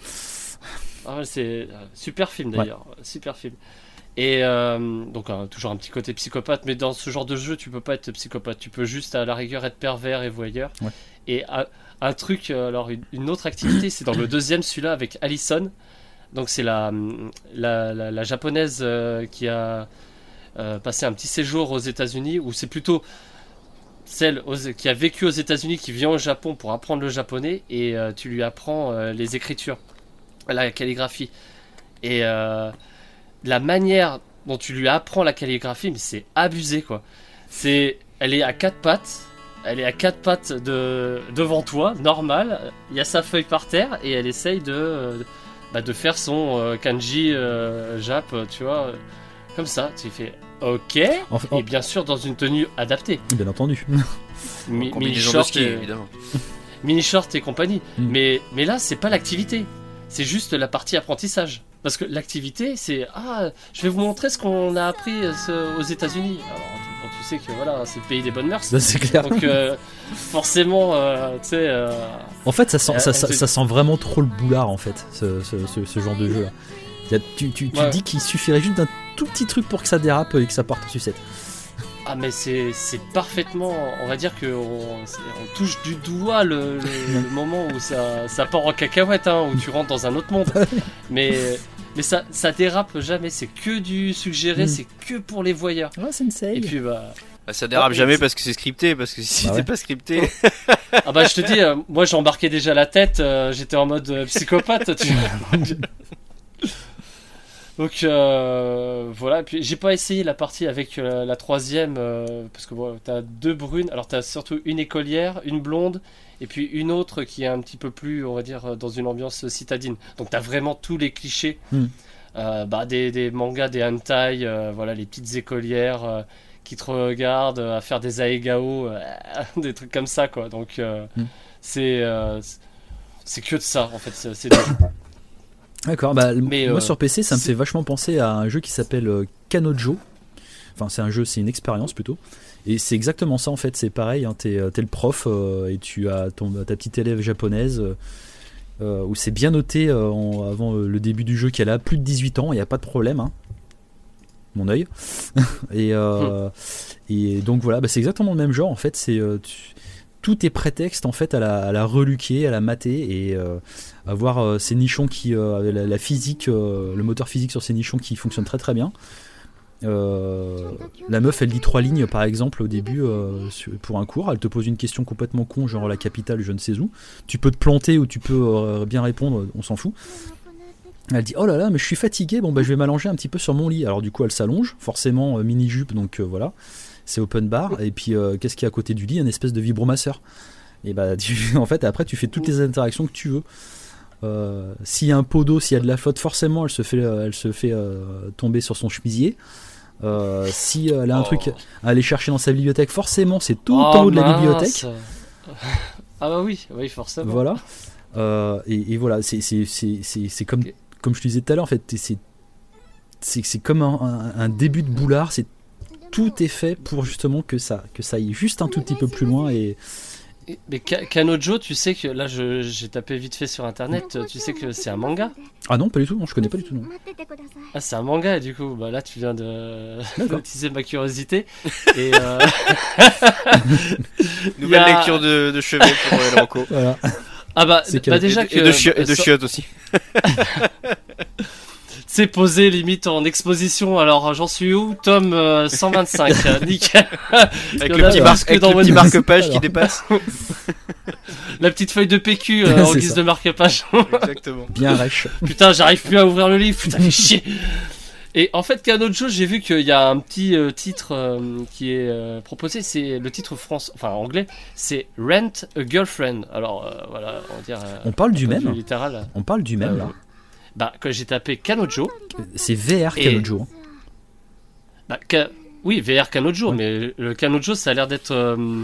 Ah ouais, c'est euh, super film d'ailleurs, ouais. super film. Et euh, donc euh, toujours un petit côté psychopathe, mais dans ce genre de jeu, tu peux pas être psychopathe. Tu peux juste à la rigueur être pervers et voyeur. Ouais. Et euh, un truc, euh, alors une, une autre activité, c'est dans le deuxième, celui-là avec Allison. Donc c'est la la, la, la japonaise euh, qui a euh, passé un petit séjour aux États-Unis, où c'est plutôt celle aux, qui a vécu aux États-Unis, qui vient au Japon pour apprendre le japonais, et euh, tu lui apprends euh, les écritures, la calligraphie. Et euh, la manière dont tu lui apprends la calligraphie, mais c'est abusé, quoi. C'est, elle est à quatre pattes, elle est à quatre pattes de, devant toi, normal. Il y a sa feuille par terre et elle essaye de, bah, de faire son euh, kanji euh, jap, tu vois, comme ça. Tu fais ok, enfin, et bien sûr dans une tenue adaptée. Bien entendu. Mi- mini short, et, évidemment. Mini short et compagnie. Mm. Mais mais là c'est pas l'activité, c'est juste la partie apprentissage. Parce que l'activité, c'est ah, je vais vous montrer ce qu'on a appris ce, aux États-Unis. Alors, tu, tu sais que voilà, c'est le pays des bonnes mœurs. Ça, c'est clair. Donc, euh, forcément, euh, tu sais. Euh, en fait, ça sent, euh, ça, ça, ça sent vraiment trop le boulard, en fait, ce, ce, ce, ce genre de jeu-là. Tu, tu, tu ouais. dis qu'il suffirait juste d'un tout petit truc pour que ça dérape et que ça parte en sucette. Ah, mais c'est, c'est parfaitement. On va dire qu'on on touche du doigt le, le, le moment où ça, ça part en cacahuète, hein, où tu rentres dans un autre monde. Mais. Mais ça, ça dérape jamais, c'est que du suggéré, mm. c'est que pour les voyeurs. Oh, sensei. Et puis bah. bah ça dérape ah, jamais parce que c'est scripté, parce que si bah c'était ouais. pas scripté. Ah bah je te dis, euh, moi j'embarquais déjà la tête, euh, j'étais en mode euh, psychopathe, tu vois. Donc euh, voilà, et puis j'ai pas essayé la partie avec euh, la troisième, euh, parce que bon, t'as deux brunes, alors t'as surtout une écolière, une blonde, et puis une autre qui est un petit peu plus, on va dire, dans une ambiance citadine. Donc t'as vraiment tous les clichés, mm. euh, bah, des, des mangas, des hentai, euh, voilà, les petites écolières euh, qui te regardent euh, à faire des aegao, euh, des trucs comme ça, quoi. Donc euh, mm. c'est, euh, c'est que de ça, en fait, c'est, c'est de... D'accord, bah, Mais, moi euh, sur P C ça me fait vachement penser à un jeu qui s'appelle euh, Kanojo. Enfin c'est un jeu, c'est une expérience plutôt. Et c'est exactement ça en fait, c'est pareil, hein, t'es, t'es le prof euh, et tu as ton, ta petite élève japonaise euh, où c'est bien noté euh, en, avant euh, le début du jeu qu'elle a plus de dix-huit ans, il n'y a pas de problème. Hein. Mon œil. et, euh, hum. et donc voilà, bah, c'est exactement le même genre en fait, c'est... Euh, tu, tout est prétexte en fait à la, à la reluquer, à la mater et euh, avoir euh, ces nichons qui euh, la, la physique, euh, le moteur physique sur ces nichons qui fonctionne très très bien. Euh, la meuf elle lit trois lignes par exemple au début euh, pour un cours, elle te pose une question complètement con genre la capitale je ne sais où, tu peux te planter ou tu peux euh, bien répondre, on s'en fout. Elle dit oh là là mais je suis fatiguée, bon bah je vais m'allonger un petit peu sur mon lit, alors du coup elle s'allonge, forcément euh, mini jupe donc euh, voilà. C'est open bar, et puis euh, qu'est-ce qu'il y a à côté du lit? Une espèce de vibromasseur. Et bah, tu, en fait, après, tu fais toutes les interactions que tu veux. Euh, s'il y a un pot d'eau, s'il y a de la flotte, forcément, elle se fait, elle se fait euh, tomber sur son chemisier. Euh, si elle a un oh. truc à aller chercher dans sa bibliothèque, forcément, c'est tout oh, en haut de la bibliothèque. Ah bah oui, oui, forcément. Voilà. Euh, et, et voilà, c'est, c'est, c'est, c'est, c'est comme, okay. comme je te disais tout à l'heure, en fait, c'est, c'est, c'est comme un, un, un début de boulard, c'est tout est fait pour justement que ça, que ça aille juste un tout petit peu plus loin. Et... Mais Kanojo, tu sais que là je, j'ai tapé vite fait sur internet, tu sais que c'est un manga? Ah non, pas du tout, non, je connais pas du tout. Non. Ah, c'est un manga, et du coup, bah là tu viens de d'attiser ma curiosité. Et euh... Nouvelle a... lecture de, de chevet pour euh, Ranco. Voilà. Ah bah, bah déjà et, que. Et de, chi- et de chiottes aussi. Tu c'est posé limite en exposition. Alors j'en suis où? Tome euh, cent vingt-cinq. Nickel. Avec le petit, mar- avec le petit marque-page qui dépasse. La petite feuille de P Q euh, en guise ça. de marque-page. Exactement. Bien rêche. Putain, j'arrive plus à ouvrir le livre. Putain, fais chier. Et en fait, Kanojo, j'ai vu qu'il y a un petit euh, titre euh, qui est euh, proposé. C'est le titre français, enfin anglais. C'est Rent a Girlfriend. Alors euh, voilà, on va dire. Euh, on parle du même. Littéral. On parle du même euh, là. Bah, quand j'ai tapé Kanojo. C'est V R Kanojo. Et... Bah, ka... oui, V R Kanojo, ouais. Mais le Kanojo, ça a l'air d'être euh,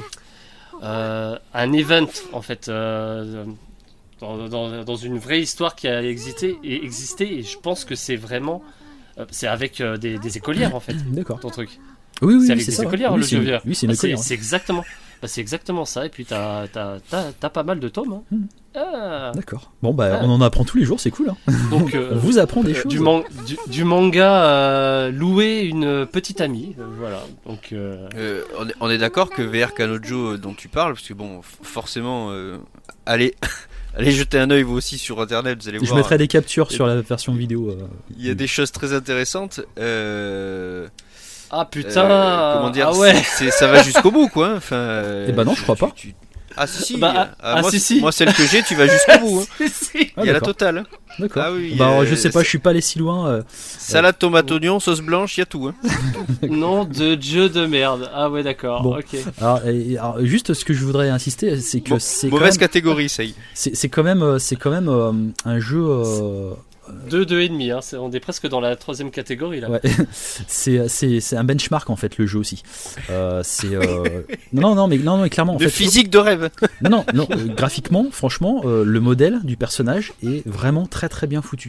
euh, un event en fait. Euh, dans, dans, dans une vraie histoire qui a existé et existé. Et je pense que c'est vraiment. C'est avec euh, des, des écolières en fait. D'accord. Ton truc. Oui, oui, c'est avec c'est des ça, écolières oui, le jeu vieux. Oui, c'est une bah, écolière. C'est, c'est exactement. Bah, c'est exactement ça. Et puis t'as, t'as, t'as, t'as pas mal de tomes. Hein. Hmm. Ah. D'accord. Bon bah ah. on en apprend tous les jours, c'est cool. Hein. Donc euh, on vous apprend des euh, choses. Du, man- du, du manga euh, loué une petite amie. Euh, voilà. Donc. Euh... Euh, on, est, on est d'accord que V R Kanojo euh, dont tu parles, parce que bon, f- forcément, euh, allez. Allez jeter un œil vous aussi sur internet, vous allez je voir. Je mettrai des captures sur la version vidéo. Euh... Il y a des choses très intéressantes. Euh... Ah putain euh, Comment dire ah ouais. c'est, c'est, ça va jusqu'au bout quoi. Enfin, eh ben non, je crois tu, pas. Tu, tu... Ah si si. Bah, ah, ah, moi, si, si. moi celle que j'ai, tu vas jusqu'au bout. Hein. si, si. Ah, il y a la totale. Hein. D'accord. Ah oui, bah, euh, je sais pas, je suis pas allé si loin. Euh... Salade, tomate, oignon, sauce blanche, il y a tout. Hein. Nom de Dieu de merde. Ah ouais, d'accord. Bon. Ok. Alors, et, alors, juste ce que je voudrais insister, c'est que bon, c'est mauvaise même... catégorie, ça y est. C'est, c'est quand même, c'est quand même euh, un jeu. Euh... Deux, deux et demi, hein. On est presque dans la troisième catégorie là. Ouais. c'est, c'est, c'est un benchmark en fait le jeu aussi. Euh, c'est euh... non non mais non non clairement. En de fait, physique de rêve. Non non non. Euh, graphiquement, franchement, euh, le modèle du personnage est vraiment très très bien foutu.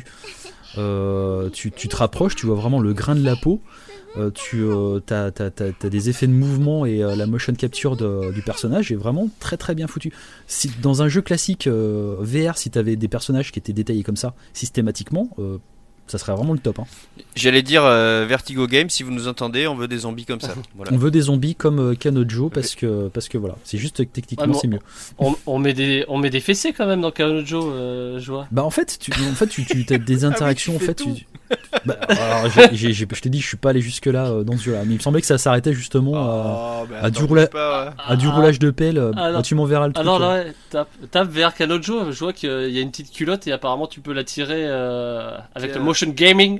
Euh, tu, tu te rapproches, tu vois vraiment le grain de la peau. Euh, tu euh, t'as, t'as, t'as, t'as des effets de mouvement et euh, la motion capture de, du personnage est vraiment très très bien foutu. Si, dans un jeu classique euh, V R, si t'avais des personnages qui étaient détaillés comme ça systématiquement, euh, ça serait vraiment le top. Hein. J'allais dire euh, Vertigo Games, si vous nous entendez, on veut des zombies comme ça. Voilà. On veut des zombies comme euh, Kanojo parce que, parce que voilà, c'est juste techniquement ah, bon, c'est mieux. On, on, met des, on met des fessées quand même dans Kanojo, euh, je vois. Bah en fait, tu, en fait, tu, tu as des interactions. ah oui, en fait, tu, bah, alors, j'ai, j'ai, j'ai, je t'ai dit, je suis pas allé jusque là euh, dans ce jeu-là, mais il me semblait que ça s'arrêtait justement à, oh, bah, à, du, roula... pas, ouais. à du roulage de pelle. Euh, ah, bah, tu m'enverras le truc. Alors là, ouais, tape, tape vers Kanojo, je vois qu'il y a une petite culotte et apparemment tu peux la tirer euh, avec yeah. le motion gaming.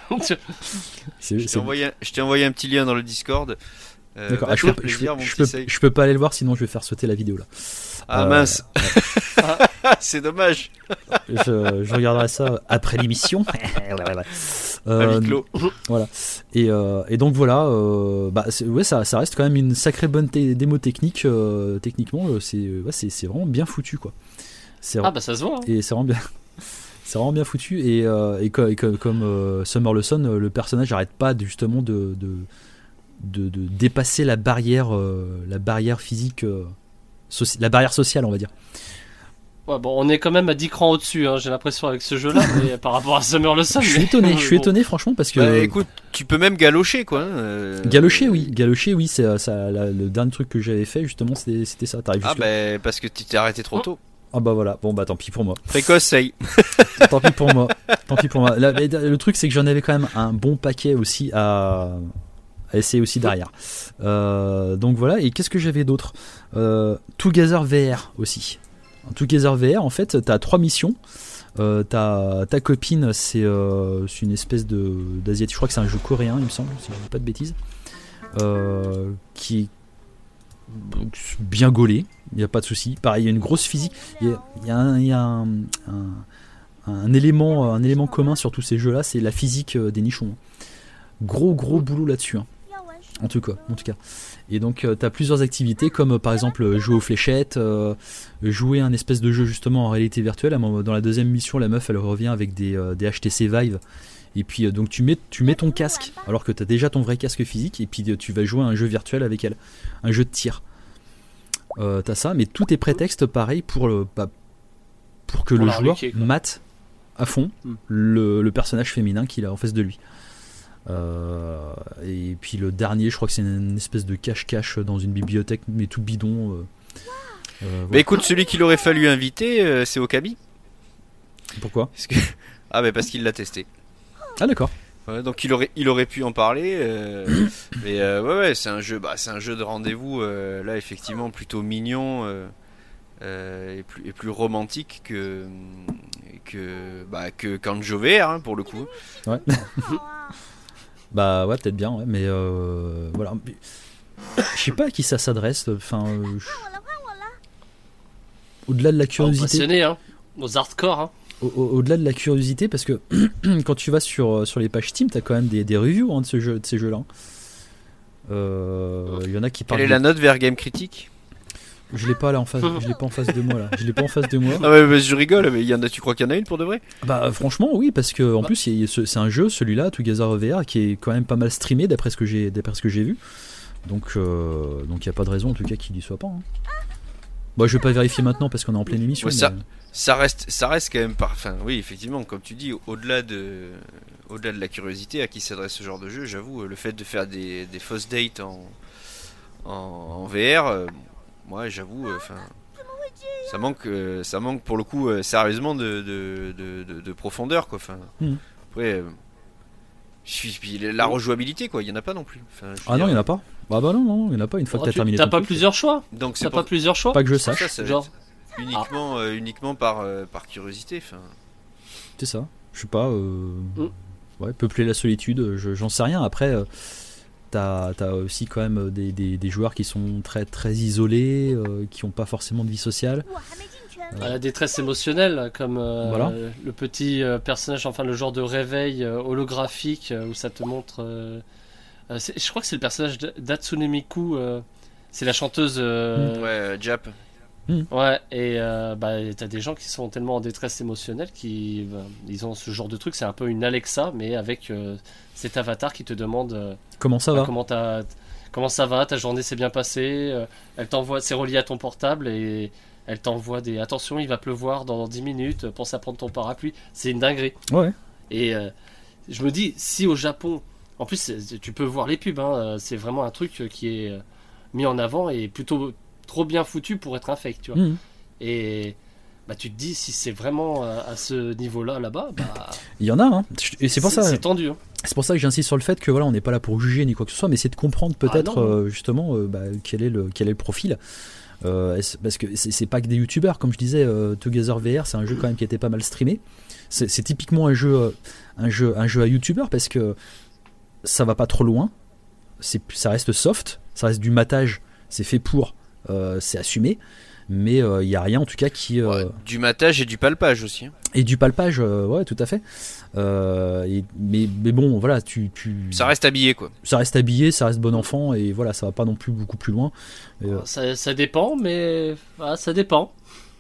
c'est, je, t'ai envoyé un, je t'ai envoyé un petit lien dans le Discord. Euh, D'accord, bah, ah, je, peux, je, plaisir, je, peux, je peux pas aller le voir sinon je vais faire sauter la vidéo là. Ah euh, mince, ouais. C'est dommage. Je, je regarderai ça après l'émission. euh, voilà. Et, euh, et donc voilà, euh, bah, ouais, ça, ça reste quand même une sacrée bonne t- démo technique. Euh, techniquement, c'est, ouais, c'est, c'est vraiment bien foutu quoi. C'est, ah bah ça se voit. Hein. Et c'est vraiment bien. C'est vraiment bien foutu et, euh, et, et, et comme euh, Summer Lawson, le personnage n'arrête pas de, justement de, de, de, de dépasser la barrière, euh, la barrière physique, euh, soci- la barrière sociale, on va dire. Ouais, bon, on est quand même à dix crans au-dessus, hein, j'ai l'impression avec ce jeu-là, mais par rapport à Summer Lawson. Je suis étonné, je suis bon. étonné franchement parce que. Bah, écoute, tu peux même galocher quoi. Euh... Galocher, oui, galocher, oui, c'est ça. La, le dernier truc que j'avais fait justement, c'était, c'était ça. T'arrives ah bah parce que tu t'es arrêté trop tôt. Ah bah voilà, bon bah tant pis pour moi. Précoce, ça y Tant pis pour moi. Tant pis pour moi. La, le truc c'est que j'en avais quand même un bon paquet aussi à, à essayer aussi derrière. Euh, donc voilà, et qu'est-ce que j'avais d'autre euh, Together V R aussi. Together V R en fait, t'as trois missions. Euh, ta, ta copine c'est, euh, c'est une espèce de, d'asiatique, je crois que c'est un jeu coréen il me semble, si je dis pas de bêtises. Euh, qui est bien gaulé, il n'y a pas de souci. Pareil, il y a une grosse physique. Il y a, il y a, un, il y a un, un, un, élément, un élément commun sur tous ces jeux-là, c'est la physique des nichons. Gros, gros boulot là-dessus. Hein. En tout cas, en tout cas. Et donc, euh, tu as plusieurs activités, comme euh, par exemple jouer aux fléchettes, euh, jouer un espèce de jeu justement en réalité virtuelle. Dans la deuxième mission, la meuf, elle revient avec des, euh, des H T C Vive. Et puis euh, donc tu mets, tu mets ton casque alors que tu as déjà ton vrai casque physique et puis euh, tu vas jouer à un jeu virtuel avec elle, un jeu de tir. Euh, t'as ça, mais tout est prétexte pareil pour, le, bah, pour que pour le joueur mate à fond mm. le, le personnage féminin qu'il a en face de lui. Euh, et puis le dernier, je crois que c'est une espèce de cache-cache dans une bibliothèque, mais tout bidon. Euh, euh, voilà. Bah écoute, celui qu'il aurait fallu inviter, euh, c'est Okabi. Pourquoi ? Parce que... Ah bah parce qu'il l'a testé. Ah d'accord. Ouais, donc il aurait, il aurait pu en parler, euh, mais euh, ouais, ouais, c'est un jeu, bah, c'est un jeu de rendez-vous euh, là effectivement plutôt mignon euh, euh, et plus et plus romantique que que bah que qu'Anjo V R hein, pour le coup. Ouais. Bah ouais, peut-être bien, ouais, mais euh, voilà. Je sais pas à qui ça s'adresse. Enfin, euh, je... au-delà de la curiosité. Aux passionnés, hein, aux hardcore. Hein. Au- au- Au-delà de la curiosité, parce que quand tu vas sur, sur les pages Steam, t'as quand même des, des reviews hein, de, ce jeu, de ces jeux-là. Il euh, y en a qui parlent. Quelle est de... la note vers Game Critique? Je l'ai pas là en face. Je l'ai pas en face de moi là. Je l'ai pas en face de moi. Ah ouais, bah, je rigole, mais il y en a. Tu crois qu'il y en a une pour de vrai? Bah franchement oui, parce que en bah. plus il y a ce- c'est un jeu, celui-là, Together V R, qui est quand même pas mal streamé d'après ce que j'ai d'après ce que j'ai vu. Donc euh, donc il y a pas de raison en tout cas qu'il y soit pas. Hein. Bon, je vais pas vérifier maintenant parce qu'on est en pleine émission. Ouais, ça- mais- Ça reste, ça reste quand même par. Enfin, oui, effectivement, comme tu dis, au-delà de, au-delà de la curiosité à qui s'adresse ce genre de jeu, j'avoue, le fait de faire des, des fausses dates en, en, en V R, euh, moi, j'avoue, enfin, ça manque, euh, ça manque pour le coup euh, sérieusement de, de, de, de, de profondeur, quoi. Enfin, Mhm. après, euh, je suis- puis la rejouabilité, quoi, il y en a pas non plus. Enfin, je veux Ah non, dire, il y en a pas. Bah bah non, non, il y en a pas une fois Oh, que t'as tu- terminé. T'as ton pas truc. plusieurs choix. Donc c'est T'as pour pas plusieurs choix. Pas que je ça, sache. ça va Genre. être uniquement, euh, uniquement par, euh, par curiosité. Enfin, C'est ça. Je sais pas. Euh... Mm. Ouais, peupler la solitude, je- j'en sais rien. Après, euh, t'as as aussi quand même des, des, des joueurs qui sont très très isolés, euh, qui ont pas forcément de vie sociale. À la détresse émotionnelle, comme euh, Voilà. le petit euh, personnage, enfin le genre de réveil euh, holographique euh, où ça te montre. euh, euh, c'est- je crois que c'est le personnage d- d'Hatsune Miku, euh, c'est la chanteuse. euh, ouais, euh, Jap. Ouais, et euh, bah, t'as des gens qui sont tellement en détresse émotionnelle qui bah, ils ont ce genre de truc, c'est un peu une Alexa, mais avec euh, cet avatar qui te demande euh, Comment ça bah, va? comment, t'as- comment ça va, ta journée s'est bien passée, euh, elle t'envoie, c'est relié à ton portable et elle t'envoie des attention, il va pleuvoir dans dix minutes, pense à prendre ton parapluie, c'est une dinguerie. Ouais. Et euh, je me dis, si au Japon, en plus c'est- tu peux voir les pubs, hein, euh, c'est vraiment un truc qui est euh, mis en avant et plutôt trop bien foutu pour être un fake, tu vois. Mhm. Et bah, tu te dis, si c'est vraiment euh, à ce niveau-là, là-bas, bah, Il y en a, hein. Et c'est pour ça. c'est tendu. Hein. C'est pour ça que j'insiste sur le fait que voilà, on n'est pas là pour juger ni quoi que ce soit, mais c'est de comprendre peut-être Ah non. euh, justement euh, bah, quel est le quel est le profil. Euh, est-ce- parce que c'est c'est pas que des youtubeurs, comme je disais, euh, Together V R, c'est un jeu quand même qui a été pas mal streamé. C'est c'est typiquement un jeu, euh, un jeu, un jeu à youtubeur parce que ça va pas trop loin. C'est, ça reste soft, ça reste du matage, c'est fait pour, euh, c'est assumé. Mais il euh, y a rien en tout cas qui euh, Ouais, du matage et du palpage aussi. hein. et du palpage, euh, ouais, tout à fait. Euh, et- mais, mais bon, voilà, tu, tu Ça reste habillé quoi. ça reste habillé, ça reste bon enfant, et voilà, ça va pas non plus beaucoup plus loin. Et, euh, Ça, ça dépend, mais ah, ça dépend.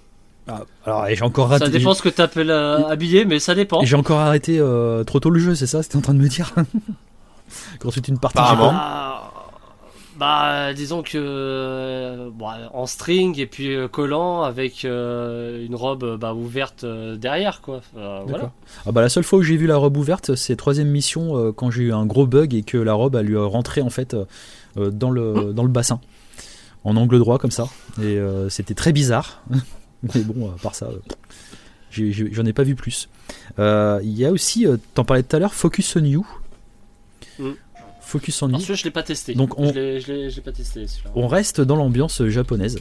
ah, alors, et j'ai encore raté. Ça dépend ce que tu appelles habillé, mais ça dépend. Et j'ai encore arrêté euh, trop tôt le jeu, c'est ça, c'était en train de me dire. Qu'ensuite une partie. j'ai Apparemment. pas- Ah, bah, disons que euh, bon, en string et puis euh, collant avec euh, une robe bah, ouverte euh, derrière, quoi. Euh, voilà. D'accord. Ah bah la seule fois où j'ai vu la robe ouverte, c'est troisième mission euh, quand j'ai eu un gros bug et que la robe a lui rentré en fait euh, dans le dans le bassin, en angle droit comme ça. Et euh, c'était très bizarre. Mais bon, à part ça, euh, j'ai- j'ai- j'en ai pas vu plus. Euh, Il y a aussi, euh, t'en parlais tout à l'heure, Focus on You. Mm. Focus on Alors, You. celui-là, je l'ai pas testé. Donc, on- Je l'ai- je l'ai je l'ai pas testé, celui-là. On reste dans l'ambiance japonaise.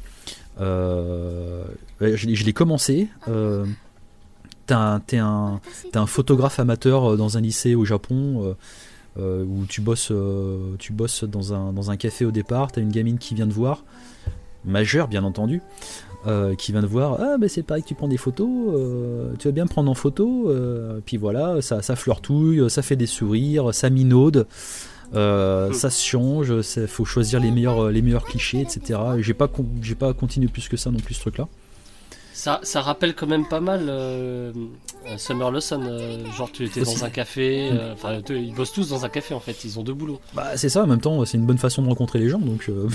Euh, ouais, je l'ai- je l'ai commencé. Euh, t'es un, t'es un, t'es un photographe amateur euh, dans un lycée au Japon euh, euh, où tu bosses, euh, tu bosses dans un, dans un café au départ. T'as une gamine qui vient te voir, majeure bien entendu, euh, qui vient te voir. Ah, ben c'est pareil que tu prends des photos. euh, tu vas bien me prendre en photo. euh, puis voilà, ça, ça flirtouille, ça fait des sourires, ça minaude. Euh, ça se change, il faut choisir les meilleurs, les meilleurs clichés, et cetera. J'ai pas, con- j'ai pas continué plus que ça non plus ce truc-là. Ça, ça rappelle quand même pas mal euh, euh, Summer Lawson. euh, genre, tu étais Aussi. dans un café. euh, Enfin, tu- ils bossent tous dans un café en fait. Ils ont deux boulots. Bah c'est ça, en même temps c'est une bonne façon de rencontrer les gens, donc euh,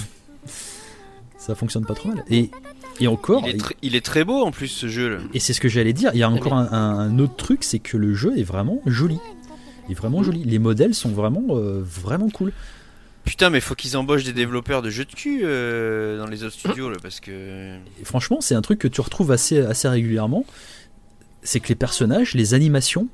ça fonctionne pas trop mal. Et, et encore, Il est, tr- il est très beau en plus ce jeu là. et c'est ce que j'allais dire, il y a encore mais- un, un- un autre truc, c'est que le jeu est vraiment joli. Il est vraiment joli. Les modèles sont vraiment, euh, vraiment cool. Putain, mais faut qu'ils embauchent des développeurs de jeux de cul euh, dans les autres studios là parce que. Et franchement, c'est un truc que tu retrouves assez, assez régulièrement. C'est que les personnages, les animations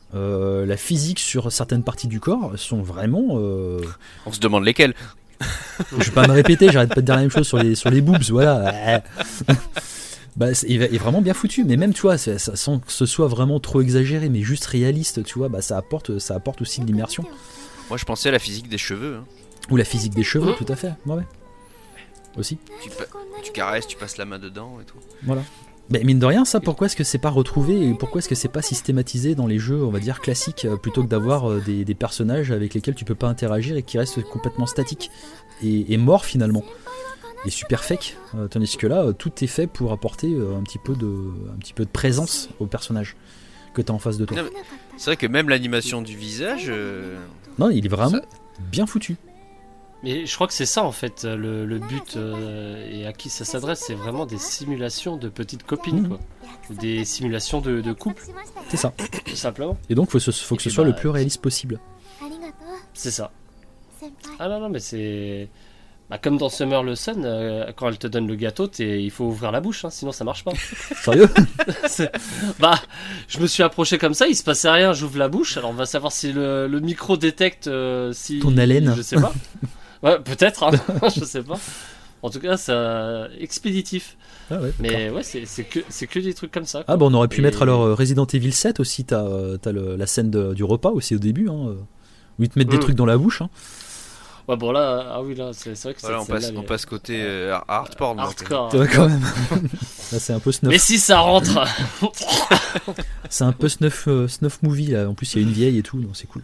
Euh, la physique sur certaines parties du corps sont vraiment. Euh... On se demande lesquelles. Je vais pas me répéter, j'arrête pas de dire la même chose sur les, sur les boobs, voilà. Bah, c'est, il est vraiment bien foutu, mais même tu vois, ça, sans que ce soit vraiment trop exagéré, mais juste réaliste, tu vois, bah, ça, apporte, ça apporte aussi de l'immersion. Moi je pensais à la physique des cheveux. Hein. Ou la physique des cheveux, mmh. tout à fait, ouais, ouais. Aussi. Tu, tu caresses, tu passes la main dedans et tout. Voilà. Mais mine de rien, ça, pourquoi est-ce que c'est pas retrouvé et pourquoi est-ce que c'est pas systématisé dans les jeux, on va dire, classiques, plutôt que d'avoir des, des personnages avec lesquels tu peux pas interagir et qui restent complètement statiques et, et morts finalement et super fake, euh, tandis que là, euh, tout est fait pour apporter euh, un, petit peu de, un petit peu de présence au personnage que tu as en face de toi. Non, c'est vrai que même l'animation du visage... Euh... Non, il est vraiment ça... bien foutu. Mais je crois que c'est ça en fait le, le but euh, et à qui ça s'adresse, c'est vraiment des simulations de petites copines mmh. quoi. Des simulations de, de couple. C'est ça. Tout simplement. Et donc faut, se, faut que ce soit bah, le plus réaliste possible. C'est ça. Ah non non mais c'est bah, comme dans Summer le Sun, euh, quand elle te donne le gâteau, il faut ouvrir la bouche, hein, sinon ça marche pas. Sérieux? Bah, je me suis approché comme ça, il se passait rien, j'ouvre la bouche, alors on va savoir si le, le micro détecte euh, si... Ton haleine. Je sais pas. Ouais, peut-être, hein, je sais pas. En tout cas, c'est expéditif. Ah ouais, mais ouais, c'est, c'est, que, c'est que des trucs comme ça. Quoi. Ah bah on aurait pu Et... mettre alors Resident Evil sept aussi, t'as, t'as le, la scène de, du repas aussi au début, hein, où ils te mettent mmh. des trucs dans la bouche. Hein. Ouais, bon là, ah oui, là, c'est, c'est vrai que voilà, c'est. On passe, les... on passe côté euh, hard porn. Hardcore. Ouais, quand même. Là, c'est un peu snuff. Mais si ça rentre. C'est un peu snuff, euh, snuff movie là. En plus, il y a une vieille et tout, donc c'est cool.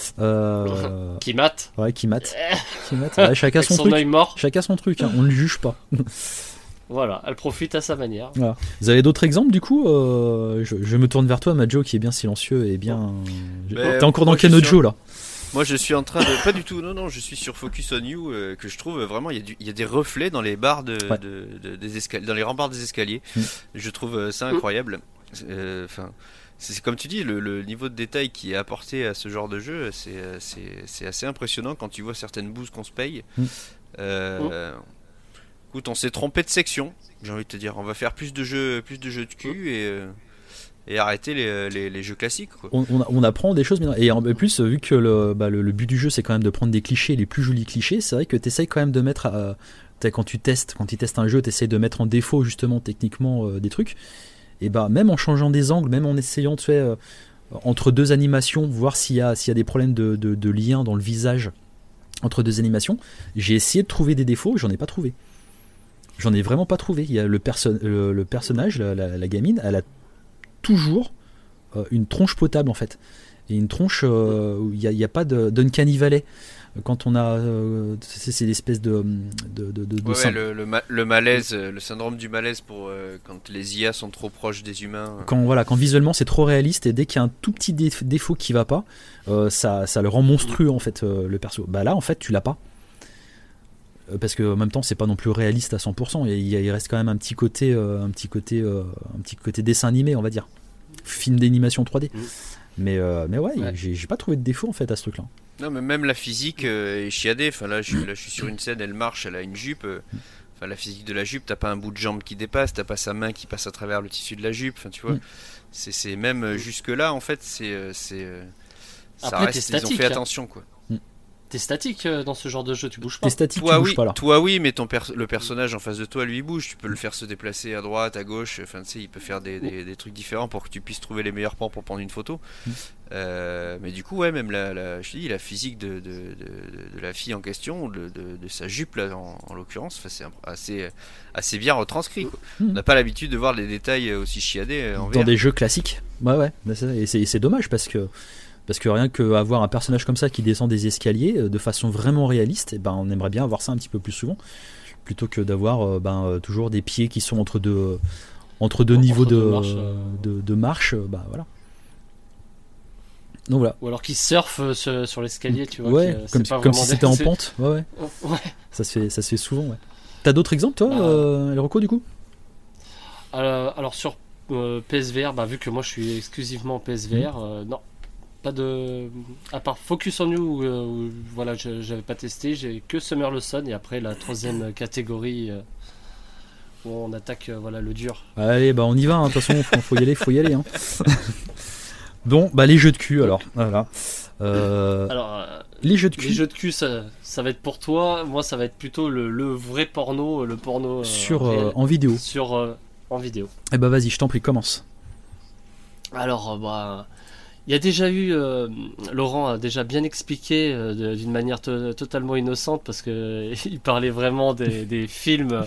Euh... Qui mate. Ouais, qui mate. Qui mate. Ouais, chacun son, son truc. Œil mort. Chacun son truc. Hein. On ne le juge pas. Voilà, elle profite à sa manière. Voilà. Vous avez d'autres exemples du coup euh, je, je me tourne vers toi, Majo, qui est bien silencieux et bien. Mais T'es encore dans quel autre jeu là? Moi je suis en train de... Pas du tout, non, non, je suis sur Focus on You, euh, que je trouve vraiment, il y, y a des reflets dans les barres de, ouais. de, de, des escaliers, dans les remparts des escaliers. Mm. Je trouve ça incroyable. Enfin, euh, c'est, c'est comme tu dis, le, le niveau de détail qui est apporté à ce genre de jeu, c'est, c'est, c'est assez impressionnant quand tu vois certaines bouses qu'on se paye. Mm. Euh, mm. Écoute, on s'est trompé de section, j'ai envie de te dire. On va faire plus de jeux, plus de jeux de cul mm. et... Euh, et arrêter les, les, les jeux classiques quoi. On, on, on apprend des choses et en plus vu que le, bah, le, le but du jeu c'est quand même de prendre des clichés, les plus jolis clichés, c'est vrai que tu essayes quand même de mettre à, quand tu testes quand tu testes un jeu, tu essayes de mettre en défaut justement techniquement euh, des trucs et bah même en changeant des angles, même en essayant tu sais, euh, entre deux animations voir s'il y a, s'il y a des problèmes de, de, de lien dans le visage entre deux animations, j'ai essayé de trouver des défauts, j'en ai pas trouvé j'en ai vraiment pas trouvé. Il y a le, perso- le, le personnage, la, la, la gamine, elle a toujours euh, une tronche potable en fait, et une tronche euh, où il n'y a, a pas de d'uncanny valley quand on a euh, c'est, c'est l'espèce de de, de, de, de ouais, ouais, le, le, ma- le malaise, le syndrome du malaise pour euh, quand les I A sont trop proches des humains, quand voilà, quand visuellement c'est trop réaliste et dès qu'il y a un tout petit déf- défaut qui va pas, euh, ça ça le rend monstrueux en fait euh, le perso. Bah là en fait tu l'as pas. Parce que en même temps c'est pas non plus réaliste à cent pour cent, il, il reste quand même un petit côté euh, un petit côté euh, un petit côté dessin animé on va dire, film d'animation trois D. Mmh. mais euh, mais ouais, ouais. J'ai, j'ai pas trouvé de défaut en fait à ce truc là. Non mais même la physique euh, est chiadée, enfin là je, là je suis sur une scène, elle marche, elle a une jupe, euh, enfin la physique de la jupe, t'as pas un bout de jambe qui dépasse, t'as pas sa main qui passe à travers le tissu de la jupe, enfin tu vois, mmh. c'est, c'est même euh, jusque là en fait c'est, euh, c'est euh, ça Après, reste, ils ont fait attention quoi. T'es statique dans ce genre de jeu, tu bouges pas. T'es statique, toi, tu bouges oui, pas là. Toi oui, mais ton per- le personnage en face de toi lui il bouge, tu peux le faire se déplacer à droite, à gauche, enfin tu sais, il peut faire des, des, des trucs différents pour que tu puisses trouver les meilleurs plans pour prendre une photo. Mmh. Euh, mais du coup ouais, même la, la, je te dis, la physique de, de, de, de la fille en question, de, de, de sa jupe là en, en l'occurrence, c'est assez, assez bien retranscrit quoi. Mmh. On n'a pas l'habitude de voir des détails aussi chiadés en dans V R. des jeux classiques. Ouais ouais, et c'est, et c'est dommage parce que Parce que rien qu'avoir un personnage comme ça qui descend des escaliers de façon vraiment réaliste, et ben on aimerait bien avoir ça un petit peu plus souvent, plutôt que d'avoir ben, toujours des pieds qui sont entre deux, entre deux niveaux entre de, deux marches, euh... de, de marche. Bah, voilà. Donc, voilà. Ou alors qu'ils surfent sur, sur l'escalier, tu vois. Ouais, qui, comme, si, comme si c'était en pente. Ouais, ouais. ouais. Ça, se fait, ça se fait souvent. Ouais. T'as d'autres exemples, toi, bah, euh, Elroco, du coup euh, Alors sur euh, P S V R, bah, vu que moi je suis exclusivement P S V R, mmh. euh, non. Pas de, à part Focus on You où, où voilà je, j'avais pas testé, j'ai que Summer le Sun et après la troisième catégorie euh, où on attaque euh, voilà le dur. Allez bah on y va, de hein, toute façon faut, faut y aller, faut y aller. Hein. Bon, bah les jeux de cul alors, voilà. Euh, Alors, euh, les jeux de cul. Les jeux de cul, ça, ça va être pour toi. Moi, ça va être plutôt le, le vrai porno, le porno euh, sur réel, euh, en vidéo. sur euh, en vidéo. Eh bah vas-y, je t'en prie, commence. Alors, euh, bah, il y a déjà eu, euh, Laurent a déjà bien expliqué euh, de- d'une manière to- totalement innocente parce que il parlait vraiment des, des films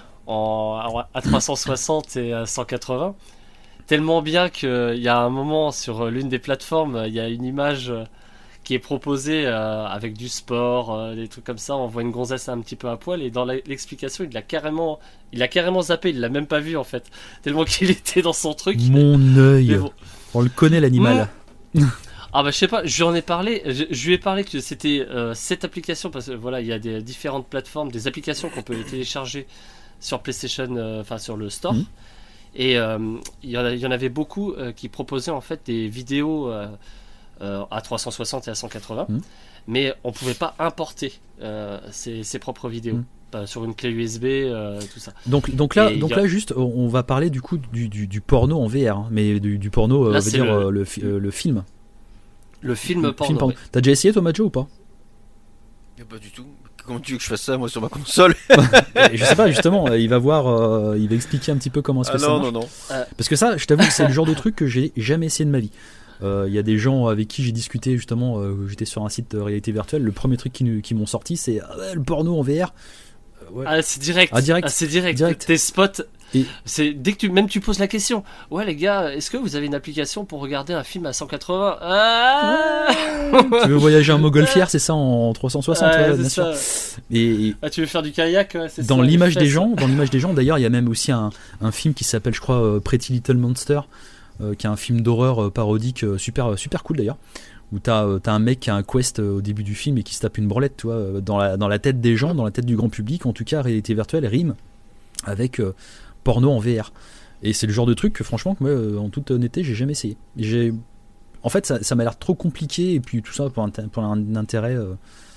en, à trois cent soixante et à cent quatre-vingts. Tellement bien qu'il y a un moment sur l'une des plateformes, il y a une image euh, qui est proposée euh, avec du sport, euh, des trucs comme ça. On voit une gonzesse un petit peu à poil et dans la- l'explication, il l'a carrément, il l'a carrément zappé, il l'a même pas vu en fait, tellement qu'il était dans son truc. Mon Mais œil. bon. On le connaît l'animal. Ah bah je sais pas, je lui en ai parlé, je, je lui ai parlé que c'était euh, cette application parce que voilà, il y a des différentes plateformes, des applications qu'on peut télécharger sur PlayStation, euh, enfin sur le store. Mhm. Et euh, il y, en a- il y en avait beaucoup euh, qui proposaient en fait des vidéos euh, euh, à trois cent soixante et à cent quatre-vingts, Mhm. mais on pouvait pas importer euh, ses, ses propres vidéos. Mhm. Pas sur une clé U S B, euh, tout ça. Donc, donc là, Et donc y a- là juste, on on va parler du coup du, du, du porno en V R, hein, mais du, du porno, euh, Là, on veut c'est dire le- euh, le, fi- euh, le film. Le film Le porno. film porno. oui. T'as déjà essayé toi, Majo, ou pas? Y a Pas du tout. Comment tu veux que je fasse ça moi sur ma console? Eh, Je sais pas, justement, euh, il va voir, euh, il va expliquer un petit peu comment est-ce que Ah ça non, marche. non, non. Parce que ça, je t'avoue que c'est le genre de truc que j'ai jamais essayé de ma vie. Euh, Il y a des gens avec qui j'ai discuté justement, euh, j'étais sur un site de réalité virtuelle, le premier truc qui, nous- qui m'ont sorti c'est ah ouais, le porno en V R. Euh, ouais. Ah, c'est direct. Ah, direct. c'est direct. Direct. Tes spots. Et- C'est dès que tu même tu poses la question. Ouais les gars, est-ce que vous avez une application pour regarder un film à cent quatre-vingts? Ah Tu veux voyager en montgolfière, c'est ça, en trois cent soixante, Ouais, ouais, c'est bien sûr. ça. Et, et Ah, tu veux faire du kayak, ouais, c'est dans ça, l'image les des fesses. gens, dans l'image des gens, d'ailleurs, il y a même aussi un, un film qui s'appelle, je crois, euh, Pretty Little Monster, euh, qui est un film d'horreur euh, parodique euh, super, super cool d'ailleurs. Où t'as euh, t'as un mec qui a un quest euh, au début du film et qui se tape une branlette, tu vois, euh, dans la, dans la tête des gens, dans la tête du grand public, en tout cas, réalité virtuelle rime avec euh, porno en V R. Et c'est le genre de truc que, franchement, que moi, euh, en toute honnêteté, j'ai jamais essayé. J'ai... En fait, ça, ça m'a l'air trop compliqué, et puis tout ça pour un, pour un intérêt. euh,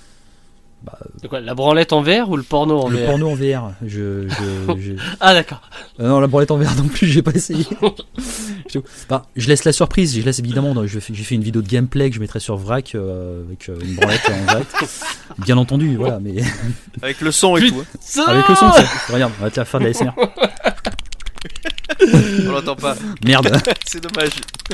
bah, De quoi, la branlette en V R ou le porno en le V R? porno en V R. Je, je, j'ai- Ah d'accord. Euh, non, la branlette en V R non plus, j'ai pas essayé. je, bah, je laisse la surprise, je laisse évidemment. dans- je fais- J'ai fait une vidéo de gameplay que je mettrai sur Vrac euh, avec euh, une branlette en direct. Bien entendu, voilà, mais Avec le son et Putain. tout. hein. Ça avec le son, ça. Regarde, on va te la faire de la S M R. On l'entend pas. Merde. C'est dommage.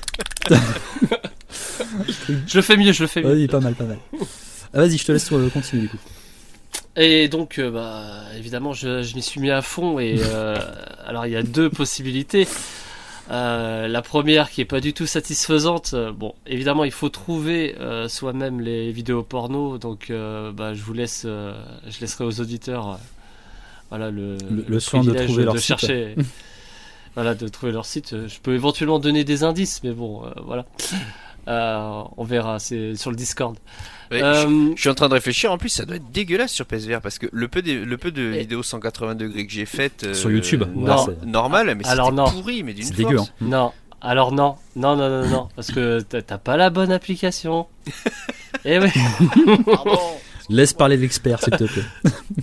Je le fais mieux, je le fais mieux. Oui, pas mal, pas mal. Ah, vas-y, je te laisse euh, continuer du coup. Et donc, euh, bah, évidemment, je, je m'y suis mis à fond. Et euh, alors, il y a deux possibilités. Euh, la première qui est pas du tout satisfaisante. euh, Bon, évidemment, il faut trouver euh, soi-même les vidéos porno. Donc, euh, bah, je vous laisse, euh, je laisserai aux auditeurs, euh, voilà, le, Le- le soin de privilège trouver leur de site. chercher, voilà, de trouver leur site. Je peux éventuellement donner des indices, mais bon, euh, voilà. Euh, on verra. C'est sur le Discord. Ouais, je, Euh, je suis en train de réfléchir. En plus, ça doit être dégueulasse sur P S V R parce que le peu de, le peu de Et- vidéos cent quatre-vingts degrés que j'ai faites euh, Sur YouTube, ouais, non. c'est- normal, mais Alors c'était non. pourri, mais d'une c'est force. dégueu. Hein. Non, alors non, non, non, non, non, parce que t'as t'as pas la bonne application. Eh oui. Pardon. Laisse parler l'expert, s'il te plaît.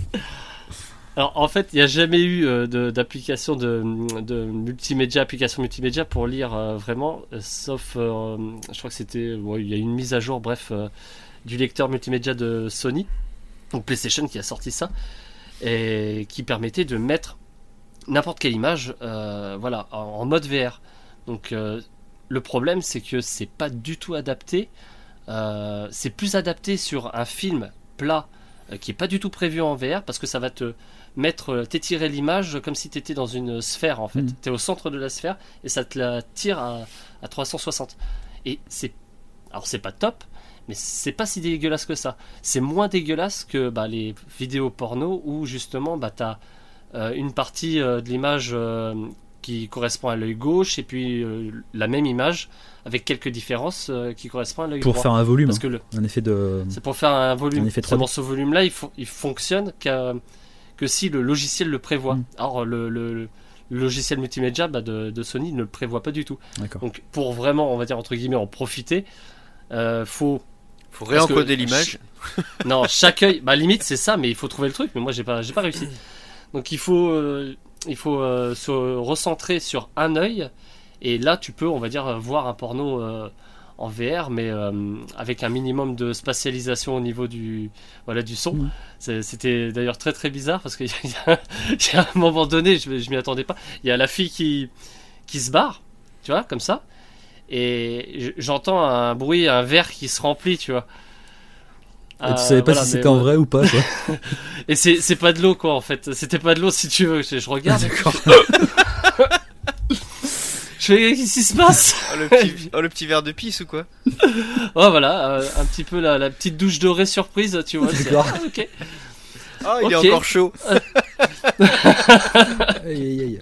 Alors en fait, il n'y a jamais eu euh, de- d'application de, de multimédia, application multimédia pour lire euh, vraiment, euh, sauf, euh, je crois que c'était, ouais, il y a eu une mise à jour, bref, euh, du lecteur multimédia de Sony, donc PlayStation qui a sorti ça, et qui permettait de mettre n'importe quelle image, euh, voilà, en, en mode V R. Donc euh, le problème, c'est que c'est pas du tout adapté. Euh, c'est plus adapté sur un film plat euh, qui est pas du tout prévu en V R parce que ça va te mettre, euh, t'étirer l'image comme si tu étais dans une sphère en fait. Mhm. Tu es au centre de la sphère et ça te la tire à, à trois cent soixante. Et c'est, alors c'est pas top, mais c'est pas si dégueulasse que ça. C'est moins dégueulasse que bah, les vidéos porno où justement bah, tu as une partie euh, de l'image euh, qui correspond à l'œil gauche et puis euh, la même image avec quelques différences euh, qui correspondent à l'œil Pour droit. faire un volume, Parce que le, un effet de. c'est pour faire un volume. Un effet trois D. Seulement ce volume-là, il, fo- il fonctionne qu'à- que si le logiciel le prévoit. Mm. Alors le, le- le logiciel multimédia bah, de, de Sony ne le prévoit pas du tout. D'accord. Donc pour vraiment, on va dire entre guillemets, en profiter, euh, faut Faut Parce que- réencoder l'image. non, chaque œil, bah limite c'est ça, mais il faut trouver le truc. Mais moi j'ai pas, j'ai pas réussi. Donc il faut, euh, il faut euh, se recentrer sur un œil, et là tu peux, on va dire, voir un porno euh, en V R, mais euh, avec un minimum de spatialisation au niveau du, voilà, du son. Mmh. C'est, c'était d'ailleurs très très bizarre parce qu'il y a, il y a un moment donné, je, je m'y attendais pas, il y a la fille qui, qui se barre, tu vois, comme ça, et j'entends un bruit, un verre qui se remplit, tu vois. Et tu savais pas voilà, si c'était en vrai ou pas, quoi. Et c'est, c'est pas de l'eau, quoi, en fait. C'était pas de l'eau, si tu veux. Je, je regarde. D'accord. Je fais, qu'est-ce qui se passe? Oh, le petit, oh, le petit verre de pisse ou quoi? Oh, voilà, euh, un petit peu la, la petite douche dorée surprise, tu vois. D'accord. Ah, ok. Oh, il okay. est encore chaud. Aïe, aïe, aïe.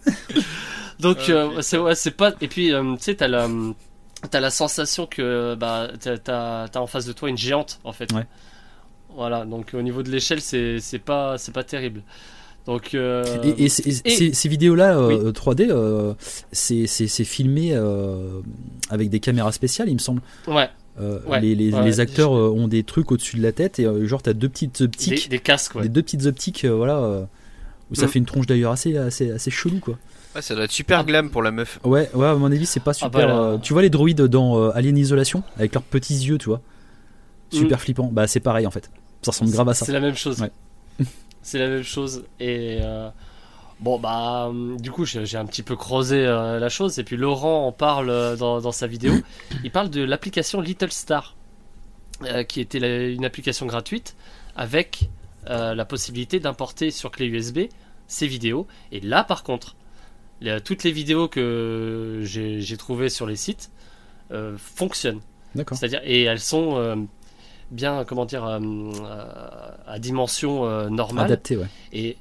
Donc, oh, euh, c'est, ouais, c'est pas. Et puis, euh, tu sais, t'as la. T'as la sensation que bah, t'as, t'as, t'as en face de toi une géante, en fait. Ouais. Voilà, donc au niveau de l'échelle, c'est, c'est, pas, c'est pas terrible. Donc, euh... Et, et, c'est, et... Ces, ces vidéos-là, euh, oui. trois D, euh, c'est, c'est, c'est filmé euh, avec des caméras spéciales, il me semble. Ouais. Euh, ouais. Les, les, ouais, les acteurs je... euh, ont des trucs au-dessus de la tête et euh, genre t'as deux petites optiques. Des, des casques, ouais. Des deux petites optiques, euh, voilà, euh, où ça mmh. fait une tronche d'ailleurs assez, assez, assez chelou, quoi. Ouais, ça doit être super glam pour la meuf. Ouais, ouais, à mon avis, c'est pas super. Ah bah là... euh, tu vois les droïdes dans euh, Alien Isolation avec leurs petits yeux, tu vois, super mmh. flippant. Bah, c'est pareil en fait. Ça ressemble grave à ça. C'est la même chose. Ouais. C'est la même chose. Et euh, bon, bah, du coup, j'ai, j'ai un petit peu creusé euh, la chose. Et puis Laurent en parle dans, dans sa vidéo. Il parle de l'application Little Star, euh, qui était la, une application gratuite avec euh, la possibilité d'importer sur clé U S B ces vidéos. Et là, par contre, Les, toutes les vidéos que j'ai, j'ai trouvées sur les sites euh, fonctionnent. D'accord. C'est-à-dire, et elles sont euh, bien, comment dire, euh, à dimension euh, normale. Adaptées, ouais. Et,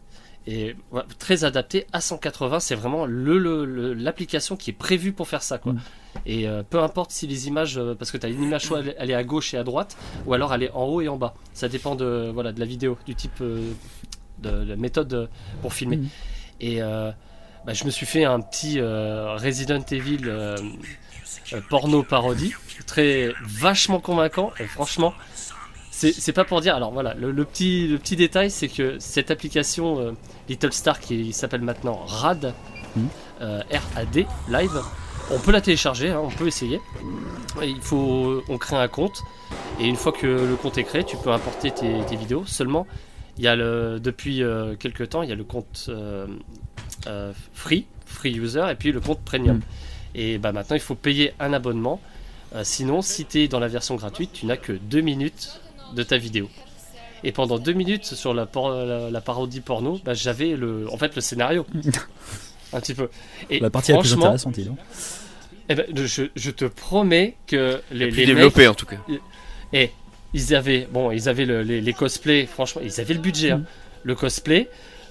et ouais, très adaptées à cent quatre-vingts. C'est vraiment le, le, le, l'application qui est prévue pour faire ça, quoi. Mm. Et euh, peu importe si les images, euh, parce que tu as une image, soit elle, elle est à gauche et à droite, ou alors elle est en haut et en bas. Ça dépend de, voilà, de la vidéo, du type euh, de, de la méthode pour filmer. Mm. Et euh, bah, je me suis fait un petit euh, Resident Evil euh, euh, porno parodie, très vachement convaincant. Et franchement, c'est, c'est pas pour dire. Alors voilà, le, le petit le petit détail, c'est que cette application euh, Little Star, qui s'appelle maintenant RAD, mmh. euh, R A D Live, on peut la télécharger, hein, on peut essayer. Il faut, on crée un compte et une fois que le compte est créé, tu peux importer tes, tes vidéos. Seulement, il y a le depuis euh, quelques temps, il y a le compte euh, Euh, free, free user, et puis le compte premium. Mm. Et bah maintenant il faut payer un abonnement. Euh, sinon, si tu es dans la version gratuite, tu n'as que deux minutes de ta vidéo. Et pendant deux minutes sur la, por- la, la parodie porno, bah, j'avais le, en fait le scénario. Un petit peu. Et la partie la plus intéressante, non eh ben, je, je te promets que les, les développé mecs, en tout cas. Et ils avaient, bon, ils avaient le, les, les cosplays. Franchement, ils avaient le budget. Mm. Hein. Le cosplay.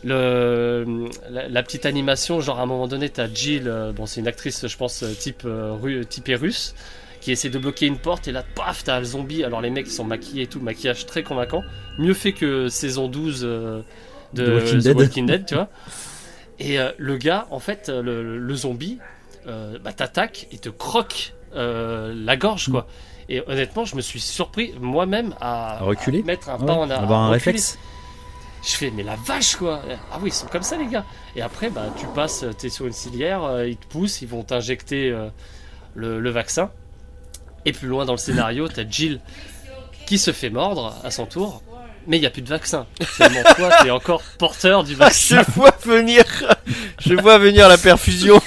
Le, la, la petite animation, genre à un moment donné t'as Jill, euh, bon c'est une actrice je pense type, euh, ru, typée russe, qui essaie de bloquer une porte et là paf t'as le zombie. Alors les mecs ils sont maquillés et tout, maquillage très convaincant, mieux fait que saison douze euh, de The Walking, The Dead. Walking Dead, tu vois. Et euh, le gars en fait le, le zombie euh, bah, t'attaque et te croque euh, la gorge quoi. Et honnêtement je me suis surpris moi-même à, à reculer, à mettre un ouais, pas en arrière, avoir un réflexe. Je fais, mais la vache quoi! Ah oui, ils sont comme ça les gars! Et après, bah, tu passes, t'es sur une civière, euh, ils te poussent, ils vont t'injecter euh, le, le vaccin. Et plus loin dans le scénario, t'as Jill qui se fait mordre à son tour, mais il n'y a plus de vaccin. Seulement toi, t'es encore porteur du vaccin. Je vois venir, je vois venir la perfusion.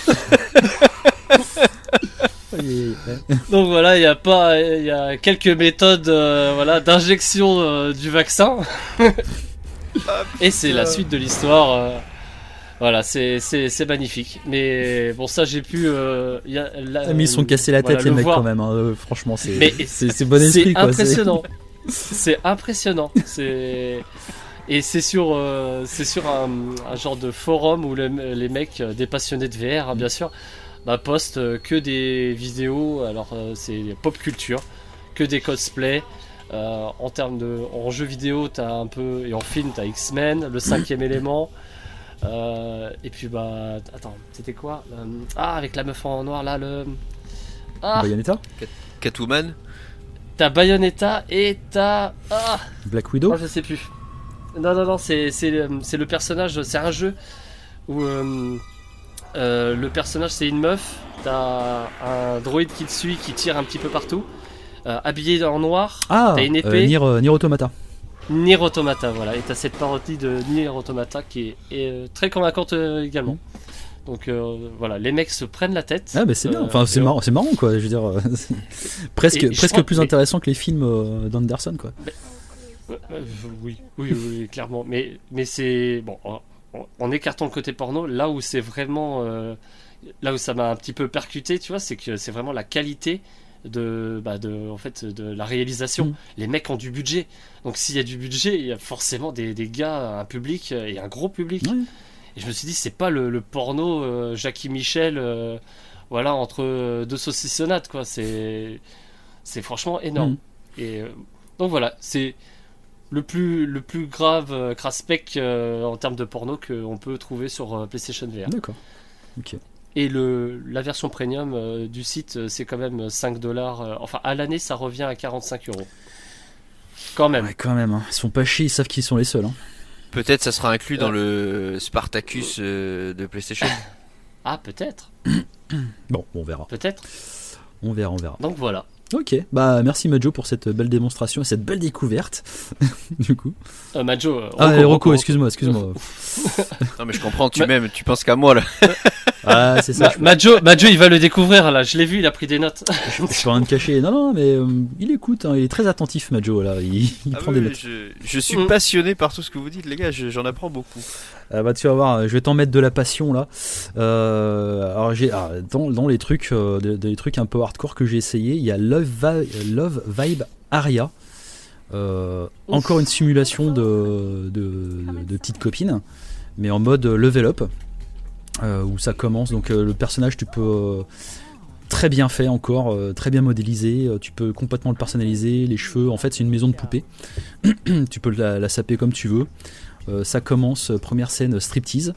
Donc voilà, il y a pas, il y a quelques méthodes, euh, voilà, d'injection euh, du vaccin. Ah, et c'est la suite de l'histoire. Euh, voilà, c'est, c'est, c'est magnifique. Mais bon, ça j'ai pu. Euh, y a, la, ah, mais ils sont cassés la tête, voilà, les mecs, voir. Quand même. Hein. Euh, franchement, c'est, mais c'est, c'est bon esprit. C'est quoi, impressionnant. C'est, c'est impressionnant. C'est. Et c'est sur, euh, c'est sur un, un genre de forum où le, les mecs, des passionnés de V R, hein, bien sûr, bah, postent que des vidéos. Alors, euh, c'est pop culture, que des cosplays. Euh, en termes de en jeu vidéo t'as un peu et en film t'as X-Men, le cinquième élément euh, et puis bah attends c'était quoi euh, ah avec la meuf en noir là le ah Bayonetta, Catwoman, t'as Bayonetta et t'as ah Black Widow, oh, je sais plus non non non c'est c'est c'est le personnage, c'est un jeu où euh, Euh, le personnage c'est une meuf, t'as un droïde qui te suit, qui tire un petit peu partout, euh, habillé en noir, Ah, t'as une euh, épée, Nier, euh, Nier Automata. Nier Automata, voilà, et t'as cette parodie de Nier Automata qui est, est, euh, très convaincante euh, également. Donc euh, voilà, les mecs se prennent la tête. Ah bah c'est bien, Euh, enfin c'est et on- marrant, c'est marrant quoi, je veux dire, euh, c'est presque, Et je presque crois- plus mais- intéressant que les films euh, d'Anderson quoi. Euh, euh, oui, oui, oui, oui, clairement. Mais, mais c'est bon. En, en écartant le côté porno, là où c'est vraiment, euh, là où ça m'a un petit peu percuté, tu vois, c'est que c'est vraiment la qualité de, bah, de, en fait, de la réalisation. Mm. Les mecs ont du budget. Donc s'il y a du budget, il y a forcément des, des gars, un public et un gros public. Ouais. Et je me suis dit, c'est pas le, le porno euh, Jackie Michel, euh, voilà, entre euh, deux saucissonnades, quoi. C'est, c'est franchement énorme. Mm. Et euh, donc voilà, c'est le plus, le plus grave euh, craspec euh, en termes de porno qu'on peut trouver sur euh, PlayStation V R. D'accord. Ok. Et le, la version premium euh, du site, euh, c'est quand même cinq dollars. Euh, enfin, à l'année, ça revient à quarante-cinq euros. Quand même. Ouais, quand même, hein. Ils se font pas chier, ils savent qu'ils sont les seuls. Hein. Peut-être ça sera inclus dans le Spartacus euh, de PlayStation. Ah, peut-être. Bon, on verra. Peut-être. On verra, on verra. Donc voilà. Ok, bah merci Majo pour cette belle démonstration et cette belle découverte. du coup. Euh, Majo. euh, Ah, Rocco, Rocco, Rocco, excuse-moi, excuse-moi. Non mais je comprends, tu Ma- m'aimes, tu penses qu'à moi là. Ah, c'est ça. Ma- Majo, Majo, il va le découvrir là. Je l'ai vu, il a pris des notes. Je suis rien de cacher. Non, non, mais euh, il écoute, hein, il est très attentif, Majo, là. Il, il Ah prend oui, des oui, notes. je, je suis Mm. passionné par tout ce que vous dites les gars, je- j'en apprends beaucoup. Ah bah tu vas voir, je vais t'en mettre de la passion là. Euh, alors j'ai ah, dans, dans les trucs, euh, des, des trucs un peu hardcore que j'ai essayé, il y a Love, Vi- Love Vibe Aria. Euh, encore une simulation de, de, de, de petite copine, mais en mode level up, euh, où ça commence. Donc euh, le personnage, tu peux euh, très bien fait encore, euh, très bien modélisé. euh, tu peux complètement le personnaliser. Les cheveux, en fait, c'est une maison de poupée. Tu peux la, la saper comme tu veux. Euh, ça commence, euh, première scène striptease.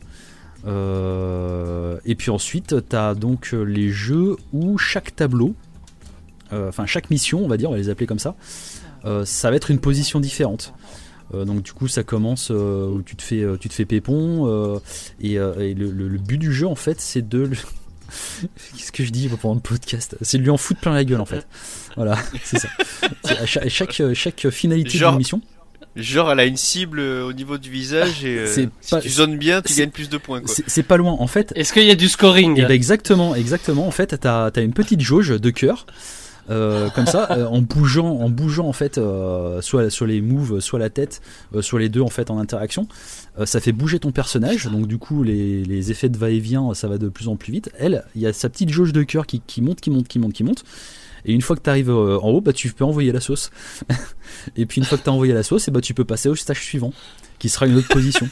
Euh, et puis ensuite, tu as donc euh, les jeux où chaque tableau, euh, enfin chaque mission, on va dire, on va les appeler comme ça, euh, ça va être une position différente. Euh, donc du coup, ça commence euh, où tu te fais, euh, tu te fais pépon. Euh, et euh, et le, le- le but du jeu, en fait, c'est de. le- Qu'est-ce que je dis pendant le podcast? C'est de lui en foutre plein la gueule, en fait. Voilà, c'est ça. C'est à chaque, chaque, chaque finalité Genre- de mission. Genre elle a une cible euh, au niveau du visage et euh, C'est si pas- tu zones bien, tu c'est- gagnes plus de points quoi. C'est c'est pas loin. En fait, Est-ce qu'il y a du scoring? et ben exactement, exactement. En fait, t'as as une petite jauge de cœur, euh, comme ça, euh, en bougeant, en bougeant en fait, euh, soit sur les moves, soit la tête, euh, soit les deux en fait en interaction. Euh, ça fait bouger ton personnage. Donc du coup, les, les effets de va-et-vient, ça va de plus en plus vite. Elle, il y a sa petite jauge de cœur qui, qui monte, qui monte, qui monte, qui monte. Et une fois que tu arrives en haut, bah, tu peux envoyer la sauce. Et puis une fois que tu as envoyé la sauce, et bah, tu peux passer au stage suivant, qui sera une autre position.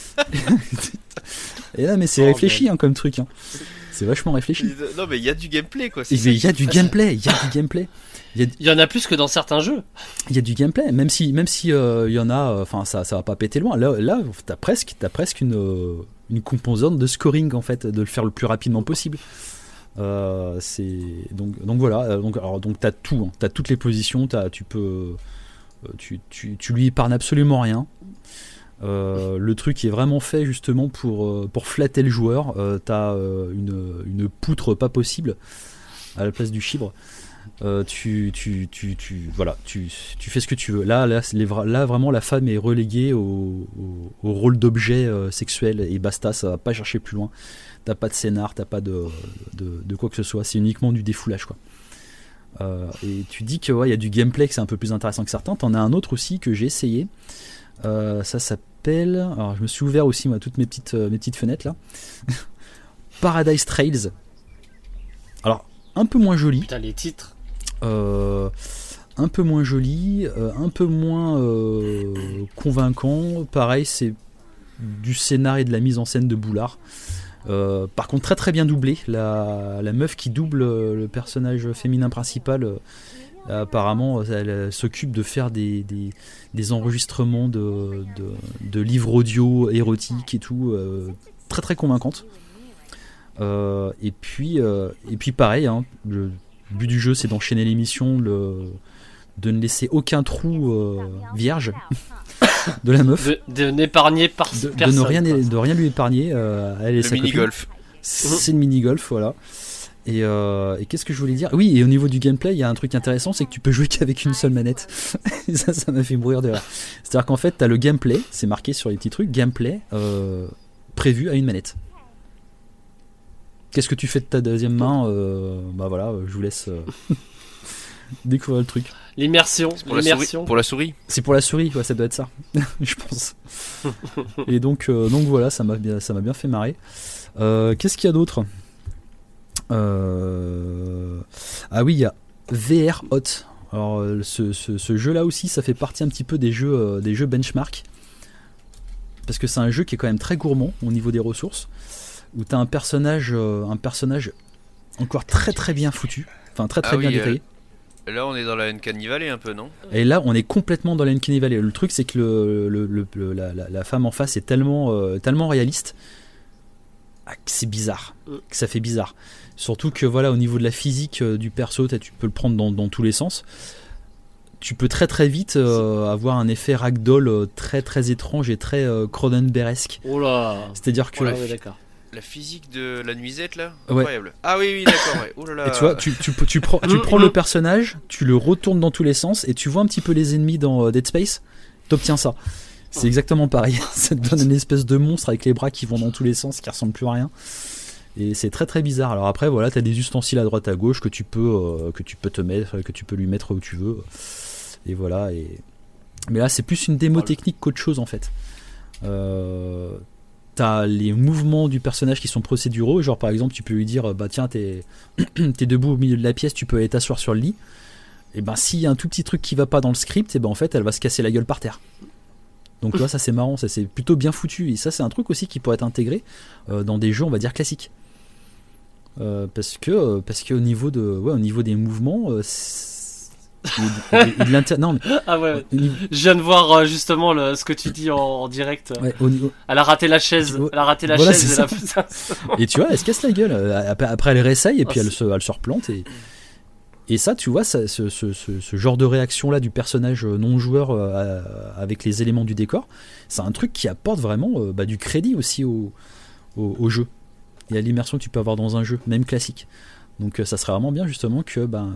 Et là, mais c'est Oh, réfléchi hein, comme truc. Hein. C'est vachement réfléchi. Non mais il y a du gameplay quoi. Il y a du gameplay, il y a du gameplay. Il y en a plus que dans certains jeux. Il y a du gameplay, même si, même si euh, il y en a, enfin ça, ça va pas péter loin. Là, là, t'as presque, t'as presque une, euh, une composante de scoring en fait, de le faire le plus rapidement possible. Euh, c'est donc, donc voilà. euh, Donc, alors, donc t'as tout, hein. T'as toutes les positions. T'as, tu peux, euh, tu, tu, tu lui épargnes absolument rien. Euh, le truc est vraiment fait justement pour, euh, pour flatter le joueur. Euh, t'as euh, une, une poutre pas possible à la place du chibre. Euh, tu, tu, tu, tu, voilà, tu, tu fais ce que tu veux. Là, là, les, là vraiment, la femme est reléguée au, au, au rôle d'objet euh, sexuel et basta, ça va pas chercher plus loin. T'as pas de scénar, t'as pas de, de, de quoi que ce soit. C'est uniquement du défoulage, quoi. Euh, et tu dis que ouais, y a du gameplay, que c'est un peu plus intéressant que certains. T'en as un autre aussi que j'ai essayé. Euh, ça s'appelle. Alors, je me suis ouvert aussi moi toutes mes petites, euh, mes petites fenêtres là. Paradise Trails. Alors, un peu moins joli. Putain, les titres. Euh, un peu moins joli, euh, un peu moins euh, convaincant. Pareil, c'est du scénar et de la mise en scène de Boulard. Euh, par contre, très très bien doublé. La, la meuf qui double le personnage féminin principal, euh, apparemment, elle, elle s'occupe de faire des, des, des enregistrements de, de, de livres audio érotiques et tout. Euh, très très convaincante. Euh, et, puis, euh, et puis, pareil, hein, le Le but du jeu, c'est d'enchaîner l'émission, le... de ne laisser aucun trou euh, vierge de la meuf, De, de n'épargner par de, de personne. ne rien, quoi. de rien lui épargner. Euh, elle et Le sa copine. mini-golf. c'est le mini-golf, voilà. Et, euh, et qu'est-ce que je voulais dire ? Oui, et au niveau du gameplay, il y a un truc intéressant, c'est que tu peux jouer qu'avec une seule manette. Et ça, ça m'a fait mourir de rire. C'est-à-dire qu'en fait, t'as le gameplay, c'est marqué sur les petits trucs, gameplay euh, prévu à une manette. Qu'est-ce que tu fais de ta deuxième main ? euh, Bah voilà, je vous laisse euh, découvrir le truc. L'immersion, C'est pour, l'immersion. La souris, pour la souris. C'est pour la souris, ouais, ça doit être ça, je pense. Et donc, euh, donc voilà, ça m'a bien, ça m'a bien fait marrer. Euh, qu'est-ce qu'il y a d'autre ? Euh... Ah oui, il y a V R Hot. Alors ce, ce, ce jeu là aussi, ça fait partie un petit peu des jeux, euh, des jeux benchmark, parce que c'est un jeu qui est quand même très gourmand au niveau des ressources, où tu as un personnage, euh, un personnage encore très très bien foutu, enfin très très Ah bien oui, détaillé. Euh, là, on est dans la Uncanny Valley un peu, non ? Et là, on est complètement dans l'Uncanny Valley. Le truc, c'est que le, le, le, le, la, la, la femme en face est tellement, euh, tellement réaliste ah, que c'est bizarre, que ça fait bizarre. Surtout que voilà, au niveau de la physique euh, du perso, tu peux le prendre dans, dans tous les sens. Tu peux très très vite euh, avoir un effet ragdoll euh, très très étrange et très euh, Cronenbergsque. Oh là. C'est-à-dire que Oh là, ouais, d'accord. La physique de la nuisette là, Ouais. incroyable. Ah oui, oui, d'accord. Ouais. Oh là là. et tu vois, tu, tu, tu, prends, tu prends le personnage, tu le retournes dans tous les sens et tu vois un petit peu les ennemis dans euh, Dead Space, t'obtiens ça. C'est exactement pareil. Ça te donne une espèce de monstre avec les bras qui vont dans tous les sens, qui ressemble plus à rien. Et c'est très très bizarre. Alors après, voilà, t'as des ustensiles à droite à gauche que tu peux, euh, que tu peux te mettre, que tu peux lui mettre où tu veux. Et voilà. Et... Mais là, c'est plus une démo technique qu'autre chose en fait. Euh... T'as les mouvements du personnage qui sont procéduraux, genre par exemple tu peux lui dire bah tiens t'es, t'es debout au milieu de la pièce, tu peux aller t'asseoir sur le lit, et ben s'il y a un tout petit truc qui va pas dans le script, et ben en fait elle va se casser la gueule par terre. Donc tu vois, ça c'est marrant, ça c'est plutôt bien foutu, et ça c'est un truc aussi qui pourrait être intégré euh, dans des jeux on va dire classiques. Euh, parce que euh, parce qu'au niveau de ouais, au niveau des mouvements euh, et, et, et de l'inter... non, mais, Ah ouais, au niveau... je viens de voir euh, justement le, ce que tu dis en, en direct. Ouais, au niveau... Elle a raté la chaise. Elle a raté la voilà, chaise. Et, la... et tu vois, elle se casse la gueule. Après, après elle réessaye et puis oh, elle, se, elle se replante. Et, et ça, tu vois, ça, ce, ce, ce, ce genre de réaction-là du personnage non-joueur euh, avec les éléments du décor, c'est un truc qui apporte vraiment euh, bah, du crédit aussi au, au, au jeu et à l'immersion que tu peux avoir dans un jeu, même classique. Donc, euh, ça serait vraiment bien justement que. Bah,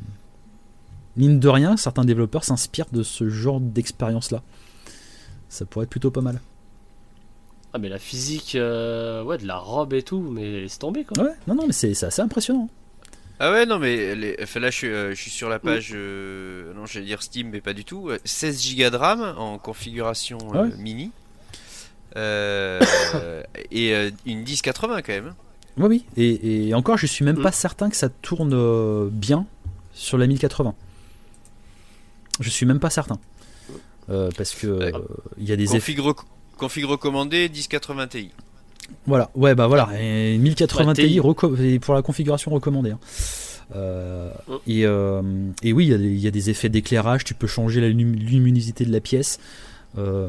mine de rien, certains développeurs s'inspirent de ce genre d'expérience-là. Ça pourrait être plutôt pas mal. Ah mais la physique, euh, ouais, de la robe et tout, mais laisse tomber quoi. Ouais, non, non, mais c'est, c'est assez impressionnant. Ah ouais, non, mais les, enfin là je suis, euh, je suis sur la page, euh, non, j'allais dire Steam, mais pas du tout. seize gigas de RAM en configuration euh, ouais. mini. Euh, et euh, une dix quatre-vingts quand même. Oui, oui, et, et encore, je suis même mmh. pas certain que ça tourne bien sur la mille quatre-vingts. Je suis même pas certain. Euh, parce que il euh, y a des config, rec- config recommandé dix quatre-vingts Ti. Voilà, ouais bah voilà, et mille quatre-vingts ouais, Ti reco- pour la configuration recommandée. Hein. Euh, mm. et, euh, et oui, il y, y a des effets d'éclairage, tu peux changer la lum- luminosité de la pièce. Euh,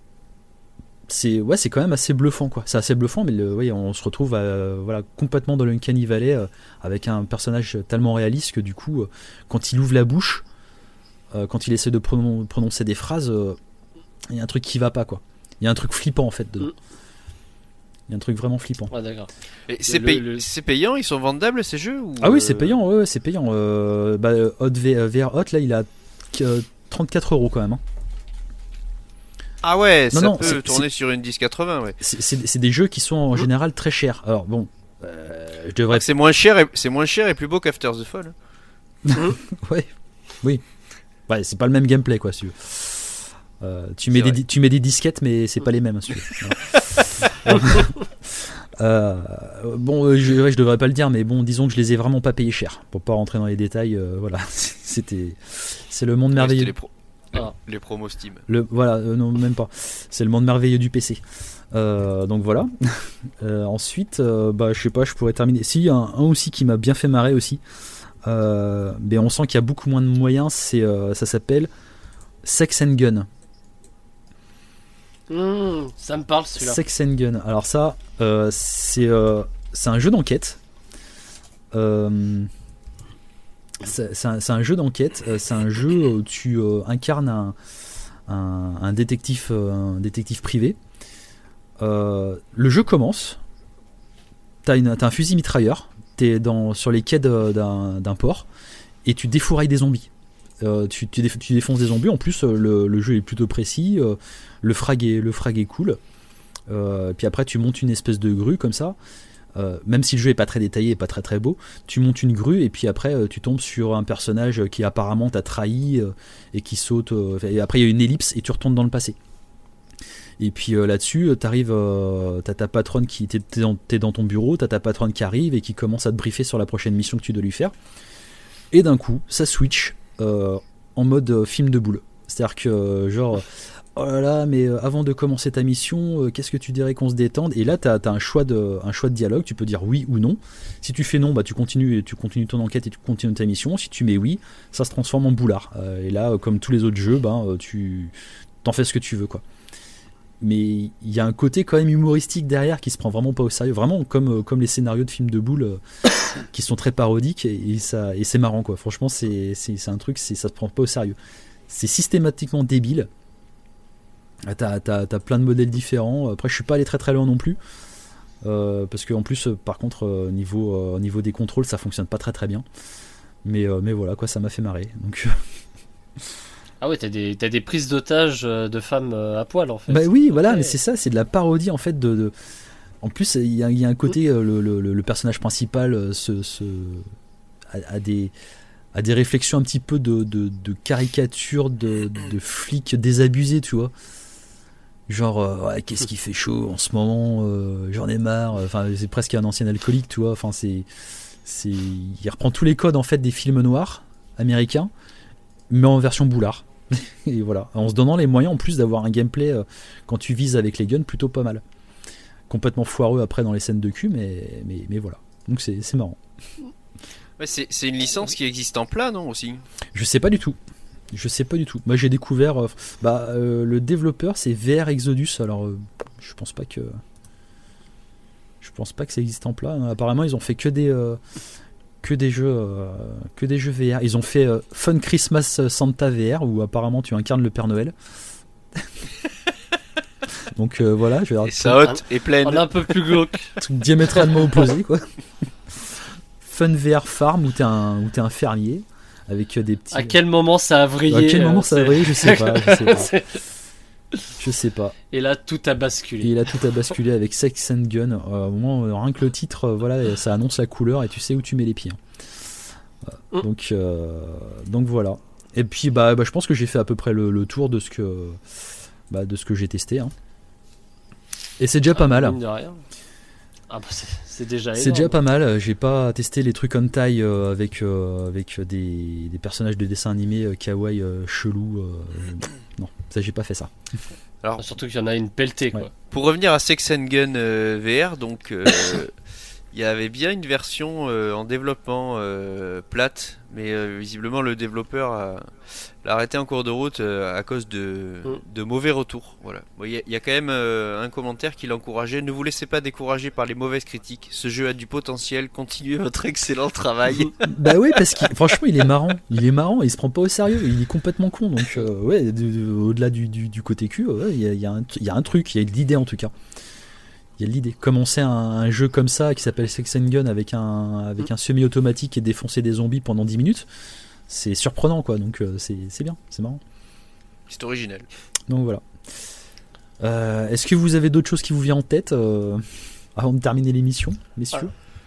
c'est ouais, c'est quand même assez bluffant quoi. C'est assez bluffant, mais le, ouais, on se retrouve à, voilà complètement dans l'Uncanny Valley euh, avec un personnage tellement réaliste que du coup, euh, quand il ouvre la bouche. Quand il essaie de prononcer des phrases, il euh, y a un truc qui va pas quoi. Il y a un truc flippant en fait dedans. Il y a un truc vraiment flippant. Ouais, d'accord. Et c'est, le, pay- le... c'est payant, ils sont vendables ces jeux ou Ah oui, c'est payant, ouais, c'est payant. Euh, bah, Hot v- V R Hot là, il a euh, trente-quatre euros quand même. Hein. Ah ouais, non, ça non, peut c'est, tourner c'est, sur une dix quatre-vingts, ouais. C'est, c'est, c'est des jeux qui sont en général très chers. Alors bon, euh, je devrais. Ah, c'est moins cher, et, c'est moins cher et plus beau qu'After the Fall. ouais, oui. Ouais, c'est pas le même gameplay quoi, si tu veux. Euh, tu, mets des, tu mets des disquettes, mais c'est pas les mêmes. Si tu veux. euh, bon, je, ouais, je devrais pas le dire, mais bon, disons que je les ai vraiment pas payés cher. Pour pas rentrer dans les détails, euh, voilà. C'était, c'est le monde merveilleux. Ouais, les, pro- ah. les promos Steam. Le, voilà, euh, non, même pas. C'est le monde merveilleux du P C. Euh, donc voilà. euh, ensuite, euh, bah, je sais pas, je pourrais terminer. Si, un, un aussi qui m'a bien fait marrer aussi. Euh, mais on sent qu'il y a beaucoup moins de moyens. C'est, euh, ça s'appelle Sex and Gun. Mmh, ça me parle celui-là. Sex and Gun. Alors ça, euh, c'est, euh, c'est un jeu d'enquête. Euh, c'est, c'est, un, c'est un jeu d'enquête. Euh, c'est un jeu où tu euh, incarnes un, un, un détective, un détective privé. Euh, le jeu commence. t'as, une, t'as un fusil mitrailleur, t'es dans, sur les quais de, d'un, d'un port, et tu défourailles des zombies. Euh, tu, tu, déf- tu défonces des zombies, en plus euh, le, le jeu est plutôt précis, euh, le, frag est, le frag est cool, euh, puis après tu montes une espèce de grue comme ça, euh, même si le jeu est pas très détaillé et pas très très beau, tu montes une grue et puis après euh, tu tombes sur un personnage qui apparemment t'a trahi euh, et qui saute, euh, et après il y a une ellipse et tu retournes dans le passé. Et puis euh, là-dessus, t'arrives, euh, t'as ta patronne qui t'es, t'es, dans, t'es dans ton bureau, t'as ta patronne qui arrive et qui commence à te briefer sur la prochaine mission que tu dois lui faire. Et d'un coup, ça switch euh, en mode euh, film de boule. C'est-à-dire que euh, genre, oh là là, mais euh, avant de commencer ta mission, euh, qu'est-ce que tu dirais qu'on se détende ? Et là, t'as, t'as un choix de, un choix de dialogue. Tu peux dire oui ou non. Si tu fais non, bah tu continues, tu continues ton enquête et tu continues ta mission. Si tu mets oui, ça se transforme en boulard. Euh, et là, comme tous les autres jeux, ben bah, tu t'en fais ce que tu veux, quoi. Mais il y a un côté quand même humoristique derrière qui se prend vraiment pas au sérieux, vraiment comme, comme les scénarios de films de boules euh, qui sont très parodiques, et, et, ça, et c'est marrant, quoi. Franchement, c'est, c'est, c'est un truc, c'est, ça se prend pas au sérieux. C'est systématiquement débile. T'as, t'as, t'as plein de modèles différents. Après, je suis pas allé très très loin non plus, euh, parce qu'en plus, par contre, euh, niveau, euh, niveau des contrôles, ça fonctionne pas très très bien. Mais, euh, mais voilà, quoi, ça m'a fait marrer. Donc. Ah ouais, t'as des, t'as des prises d'otages de femmes à poil, en fait. Bah oui, voilà, okay. Mais c'est ça, c'est de la parodie, en fait, de... de... En plus, il y, y a un côté, euh, le, le, le personnage principal euh, se, se, a, a, des, a des réflexions un petit peu de, de, de caricature de, de flics désabusés, tu vois. Genre, euh, ouais, qu'est-ce qui fait chaud en ce moment, euh, j'en ai marre. Enfin, c'est presque un ancien alcoolique, tu vois. Enfin, c'est, c'est... Il reprend tous les codes, en fait, des films noirs américains, mais en version boulard. Et voilà, en se donnant les moyens en plus d'avoir un gameplay euh, quand tu vises avec les guns plutôt pas mal. Complètement foireux après dans les scènes de cul, mais, mais, mais voilà. Donc c'est, c'est marrant. Ouais, c'est, c'est une licence qui existe en plat, non, aussi ? Je sais pas du tout. Je sais pas du tout. Moi j'ai découvert. Euh, bah, euh, le développeur c'est V R Exodus. Alors euh, je pense pas que. Je pense pas que ça existe en plat. Apparemment ils ont fait que des. Euh, que des jeux euh, que des jeux V R. Ils ont fait euh, Fun Christmas Santa V R où apparemment tu incarnes le Père Noël. Donc euh, voilà, je vais et ça haute et pleine. On est un peu plus glauque. Truc diamétralement opposé, quoi. Fun V R Farm où t'es un où t'es un fermier avec des petits. À quel moment ça a vrillé ? À quel moment euh, ça a vrillé ? Je sais pas. Je sais pas. Je sais pas. Et là, tout a basculé. Et là, tout a basculé avec Sex and Gun. Euh, au moins, euh, rien que le titre, euh, voilà, ça annonce la couleur et tu sais où tu mets les pieds. Euh, mm. Donc, euh, donc voilà. Et puis, bah, bah, je pense que j'ai fait à peu près le, le tour de ce que, bah, de ce que j'ai testé. Hein. Et c'est déjà ah, pas mal. De rien. Ah bah c'est, c'est déjà C'est énorme. déjà pas mal. J'ai pas testé les trucs hentai euh, avec euh, avec des, des personnages de dessins animés euh, kawaii euh, chelous. Euh, non, ça j'ai pas fait ça. Alors, surtout qu'il y en a une pelletée, quoi. Ouais. Pour revenir à Sex and Gun euh, V R, donc il euh, y avait bien une version euh, en développement euh, plate, mais euh, visiblement le développeur a, l'a arrêté en cours de route euh, à cause de, mm. de mauvais retours. Voilà. Il bon, y, y a quand même euh, un commentaire qui l'encourageait. Ne vous laissez pas décourager par les mauvaises critiques. Ce jeu a du potentiel. Continuez votre excellent travail. Bah oui, parce que franchement, il est marrant. Il est marrant. Il se prend pas au sérieux. Il est complètement con. Donc euh, ouais, de, de, au-delà du, du, du côté cul, il ouais, y, a, y, a y a un truc. Il y a l'idée en tout cas. Il y a l'idée. Commencer un, un jeu comme ça qui s'appelle Sex and Gun avec un avec un semi-automatique et défoncer des zombies pendant dix minutes. C'est surprenant, quoi, donc euh, c'est, c'est bien, c'est marrant. C'est original. Donc voilà. Euh, est-ce que vous avez d'autres choses qui vous viennent en tête euh, avant de terminer l'émission, messieurs ?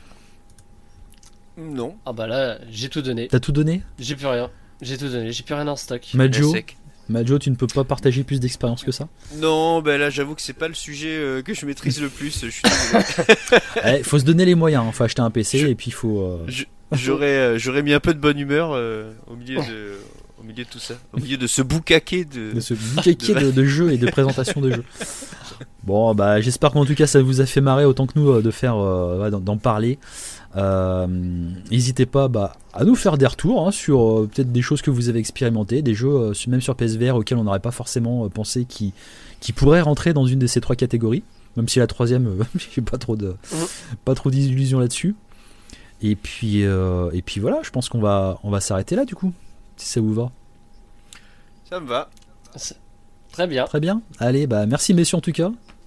ah. Non. Ah bah là, j'ai tout donné. T'as tout donné ? J'ai plus rien. J'ai tout donné, j'ai plus rien en stock. Majo, Majo, tu ne peux pas partager plus d'expérience que ça ? Non, ben là j'avoue que c'est pas le sujet euh, que je maîtrise le plus. Je suis désolé. Il faut se donner les moyens. Il faut acheter un P C je... et puis il faut. Euh... Je... J'aurais, euh, j'aurais mis un peu de bonne humeur euh, au milieu de, au milieu de tout ça, au milieu de ce boucaquet de, de ce boucaquet de... De, de jeux et de présentation de jeux. Bon, bah j'espère qu'en tout cas ça vous a fait marrer autant que nous euh, de faire, euh, d'en, d'en parler. Euh, n'hésitez pas bah, à nous faire des retours hein, sur euh, peut-être des choses que vous avez expérimentées, des jeux euh, même sur P S V R auxquels on n'aurait pas forcément euh, pensé qui, qui pourraient rentrer dans une de ces trois catégories. Même si la troisième, euh, j'ai pas trop de, mmh. pas trop d'illusions là-dessus. Et puis, euh, et puis voilà, je pense qu'on va, on va s'arrêter là du coup, si ça vous va. Ça me va. C'est... Très bien. Très bien. Allez, bah merci messieurs en tout cas.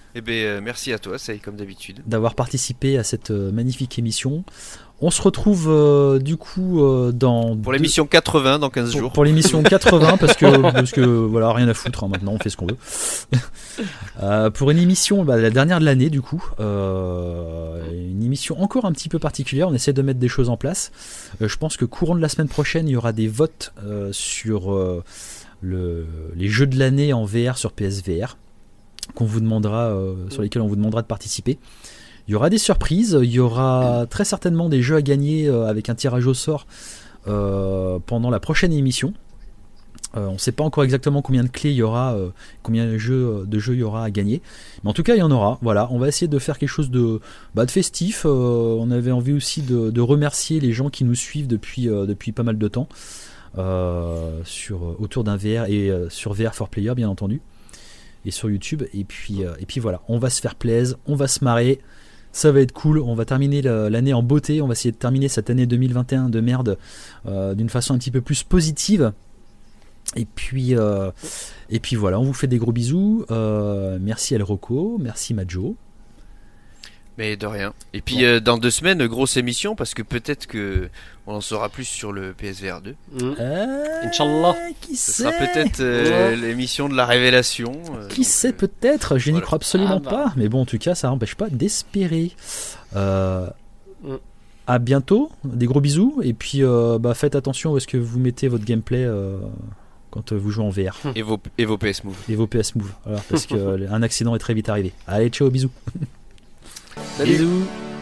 Eh bien, euh, merci à toi, ça y est comme d'habitude. D'avoir participé à cette euh, magnifique émission. On se retrouve euh, du coup euh, dans pour deux... l'émission quatre-vingts dans quinze pour, jours. Pour l'émission quatre-vingts parce que parce que voilà, rien à foutre hein, maintenant, on fait ce qu'on veut. euh, pour une émission, bah, la dernière de l'année du coup, euh, une émission encore un petit peu particulière. On essaie de mettre des choses en place. Euh, je pense que courant de la semaine prochaine, il y aura des votes euh, sur euh, le, les jeux de l'année en V R sur P S V R qu'on vous demandera, euh, sur lesquels on vous demandera de participer. Il y aura des surprises, il y aura très certainement des jeux à gagner euh, avec un tirage au sort euh, pendant la prochaine émission. Euh, on ne sait pas encore exactement combien de clés il y aura, euh, combien de jeux, de jeux il y aura à gagner. Mais en tout cas, il y en aura. Voilà, on va essayer de faire quelque chose de, bah, de festif. Euh, on avait envie aussi de, de remercier les gens qui nous suivent depuis, euh, depuis pas mal de temps euh, sur, autour d'un V R et euh, sur V R for Player, bien entendu. Et sur YouTube. Et puis, euh, et puis voilà, on va se faire plaisir, on va se marrer. Ça va être cool, on va terminer l'année en beauté, on va essayer de terminer cette année deux mille vingt et un de merde euh, d'une façon un petit peu plus positive. Et puis, euh, et puis voilà, on vous fait des gros bisous. Euh, merci El Rocco, merci Majo. Mais de rien. Et puis bon. euh, dans deux semaines, grosse émission parce que peut-être que on en saura plus sur le P S V R deux. Mmh. Euh, Inch'Allah. Qui Ce sait sera peut-être euh, ouais. l'émission de la révélation. Euh, qui donc, sait peut-être, je voilà. n'y crois absolument ah, bah. pas. Mais bon, en tout cas, ça n'empêche pas d'espérer. Euh, mmh. À bientôt, des gros bisous. Et puis euh, bah, faites attention où est-ce que vous mettez votre gameplay euh, quand vous jouez en V R. Et vos, et vos P S Move. Et vos P S Move. Alors, parce qu'un accident est très vite arrivé. Allez, ciao, bisous. Salut. Bisous.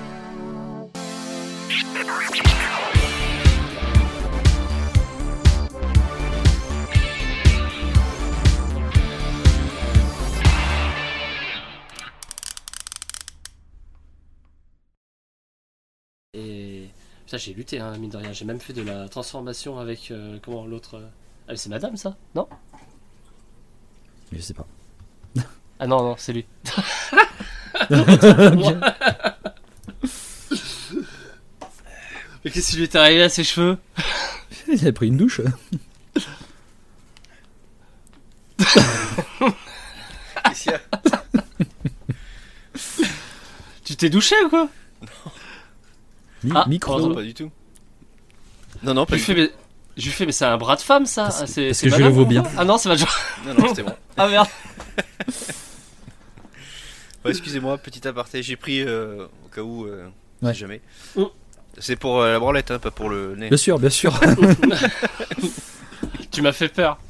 Et putain, j'ai lutté, hein, mine de rien. J'ai même fait de la transformation avec euh, comment l'autre. Euh... Ah, c'est madame ça, non? Je sais pas. Ah non, non, c'est lui. Mais qu'est-ce qui lui est arrivé à ses cheveux? Il a pris une douche. Tu t'es douché ou quoi? Non. Mi- ah, micro. Non, pas du tout. Non, non, pas je du fais, tout. Mais... Je lui fais, mais c'est un bras de femme ça. Parce, ah, c'est, parce c'est que je le vaux bien. Ah non, c'est ma joie. Non, non, c'était bon. Ah merde. Ouais, excusez-moi, petit aparté, j'ai pris euh, au cas où, euh, ouais. si jamais. Mm. C'est pour euh, la branlette, hein, pas pour le nez. Bien sûr, bien sûr. Tu m'as fait peur.